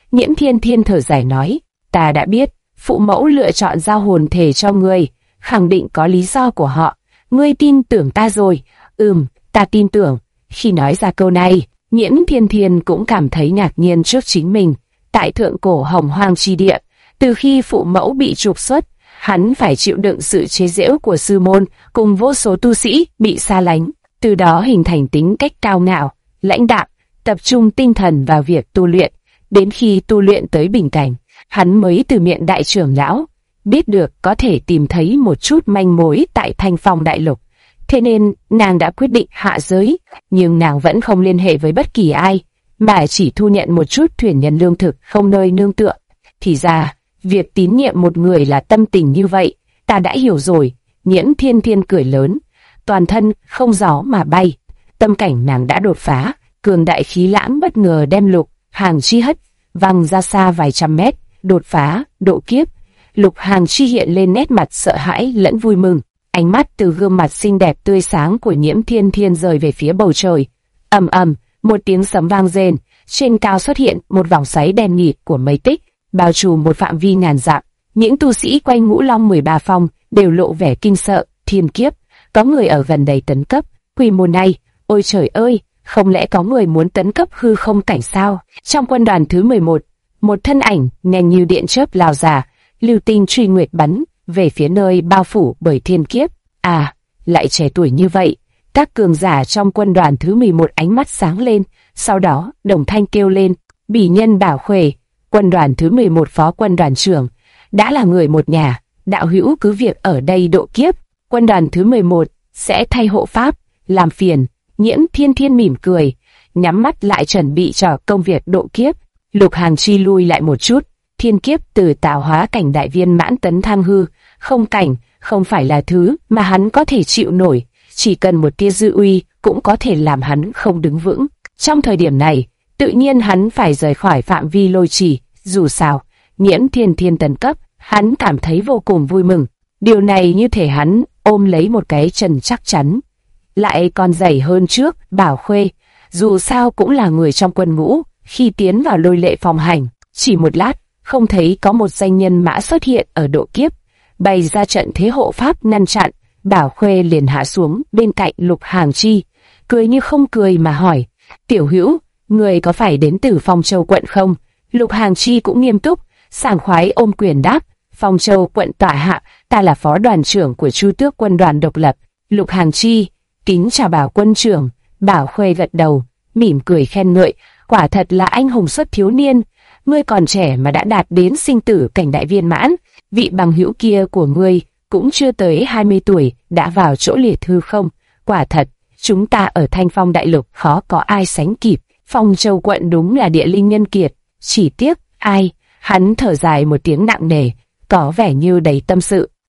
S1: Nhiễm Thiên Thiên thở dài nói, ta đã biết, phụ mẫu lựa chọn giao hồn thể cho ngươi, khẳng định có lý do của họ. Ngươi tin tưởng ta rồi? Ta tin tưởng. Khi nói ra câu này, Nhiễm Thiên Thiên cũng cảm thấy ngạc nhiên trước chính mình. Tại thượng cổ Hồng Hoang chi địa, từ khi phụ mẫu bị trục xuất, hắn phải chịu đựng sự chế giễu của sư môn, cùng vô số tu sĩ bị xa lánh, từ đó hình thành tính cách cao ngạo, lãnh đạm, tập trung tinh thần vào việc tu luyện. Đến khi tu luyện tới bình cảnh, hắn mới từ miệng đại trưởng lão biết được có thể tìm thấy một chút manh mối tại Thanh Phong Đại Lục. Thế nên nàng đã quyết định hạ giới, nhưng nàng vẫn không liên hệ với bất kỳ ai, mà chỉ thu nhận một chút thuyền nhân lương thực không nơi nương tựa. Thì ra, việc tín nhiệm một người là tâm tình như vậy, ta đã hiểu rồi. Nhiễm Thiên Thiên cười lớn, toàn thân không gió mà bay. Tâm cảnh nàng đã đột phá, cường đại khí lãng bất ngờ đem Lục Hàng Chi hất văng ra xa vài trăm mét. Đột phá, độ kiếp. Lục Hàng Chi hiện lên nét mặt sợ hãi lẫn vui mừng. Ánh mắt từ gương mặt xinh đẹp tươi sáng của Nhiễm Thiên Thiên rời về phía bầu trời. Ầm ầm, một tiếng sấm vang rền, trên cao xuất hiện một vòng xoáy đen nghịt của mây tích, bao trùm một phạm vi ngàn dặm. Những tu sĩ quanh Ngũ Long 13 phong đều lộ vẻ kinh sợ. Thiên kiếp, có người ở gần đây tấn cấp. Quy mô này, ôi trời ơi, không lẽ có người muốn tấn cấp hư không cảnh sao? Trong quân đoàn thứ 11, một thân ảnh nhanh như điện chớp lao ra, lưu tinh truy nguyệt bắn về phía nơi bao phủ bởi thiên kiếp. À, lại trẻ tuổi như vậy. Các cường giả trong quân đoàn thứ 11 ánh mắt sáng lên, sau đó đồng thanh kêu lên, bỉ nhân Bảo Khuê, quân đoàn thứ 11 phó quân đoàn trưởng, đã là người một nhà, đạo hữu cứ việc ở đây độ kiếp, quân đoàn thứ 11 sẽ thay hộ pháp, làm phiền. Nhiễm Thiên Thiên mỉm cười, nhắm mắt lại chuẩn bị cho công việc độ kiếp. Lục Hàng Chi lui lại một chút, thiên kiếp từ tạo hóa cảnh đại viên mãn tấn thăng hư không cảnh, không phải là thứ mà hắn có thể chịu nổi, chỉ cần một tia dư uy cũng có thể làm hắn không đứng vững. Trong thời điểm này, tự nhiên hắn phải rời khỏi phạm vi lôi trì. Dù sao, Nhiễm Thiên Thiên tấn cấp, hắn cảm thấy vô cùng vui mừng. Điều này như thể hắn ôm lấy một cái chân chắc chắn, lại còn dày hơn trước. Bảo Khuê, dù sao cũng là người trong quân ngũ, khi tiến vào lôi lệ phòng hành, chỉ một lát, không thấy có một danh nhân mã xuất hiện ở độ kiếp, bày ra trận thế hộ pháp ngăn chặn. Bảo Khuê liền hạ xuống bên cạnh Lục Hàng Chi, cười như không cười mà hỏi, tiểu hữu, người có phải đến từ Phong Châu quận không? Lục Hàng Chi cũng nghiêm túc, sảng khoái ôm quyền đáp, Phong Châu quận tọa hạ, ta là phó đoàn trưởng của Chu Tước quân đoàn độc lập. Lục Hàng Chi, kính chào Bảo quân trưởng. Bảo Khuê gật đầu, mỉm cười khen ngợi, quả thật là anh hùng xuất thiếu niên, ngươi còn trẻ mà đã đạt đến sinh tử cảnh đại viên mãn. Vị bằng hữu kia của ngươi cũng chưa tới 20 tuổi đã vào chỗ liệt hư không. Quả thật, chúng ta ở Thanh Phong Đại Lục khó có ai sánh kịp. Phong Châu quận đúng là địa linh nhân kiệt, chỉ tiếc, ai? Hắn thở dài một tiếng nặng nề, có vẻ như đầy tâm sự.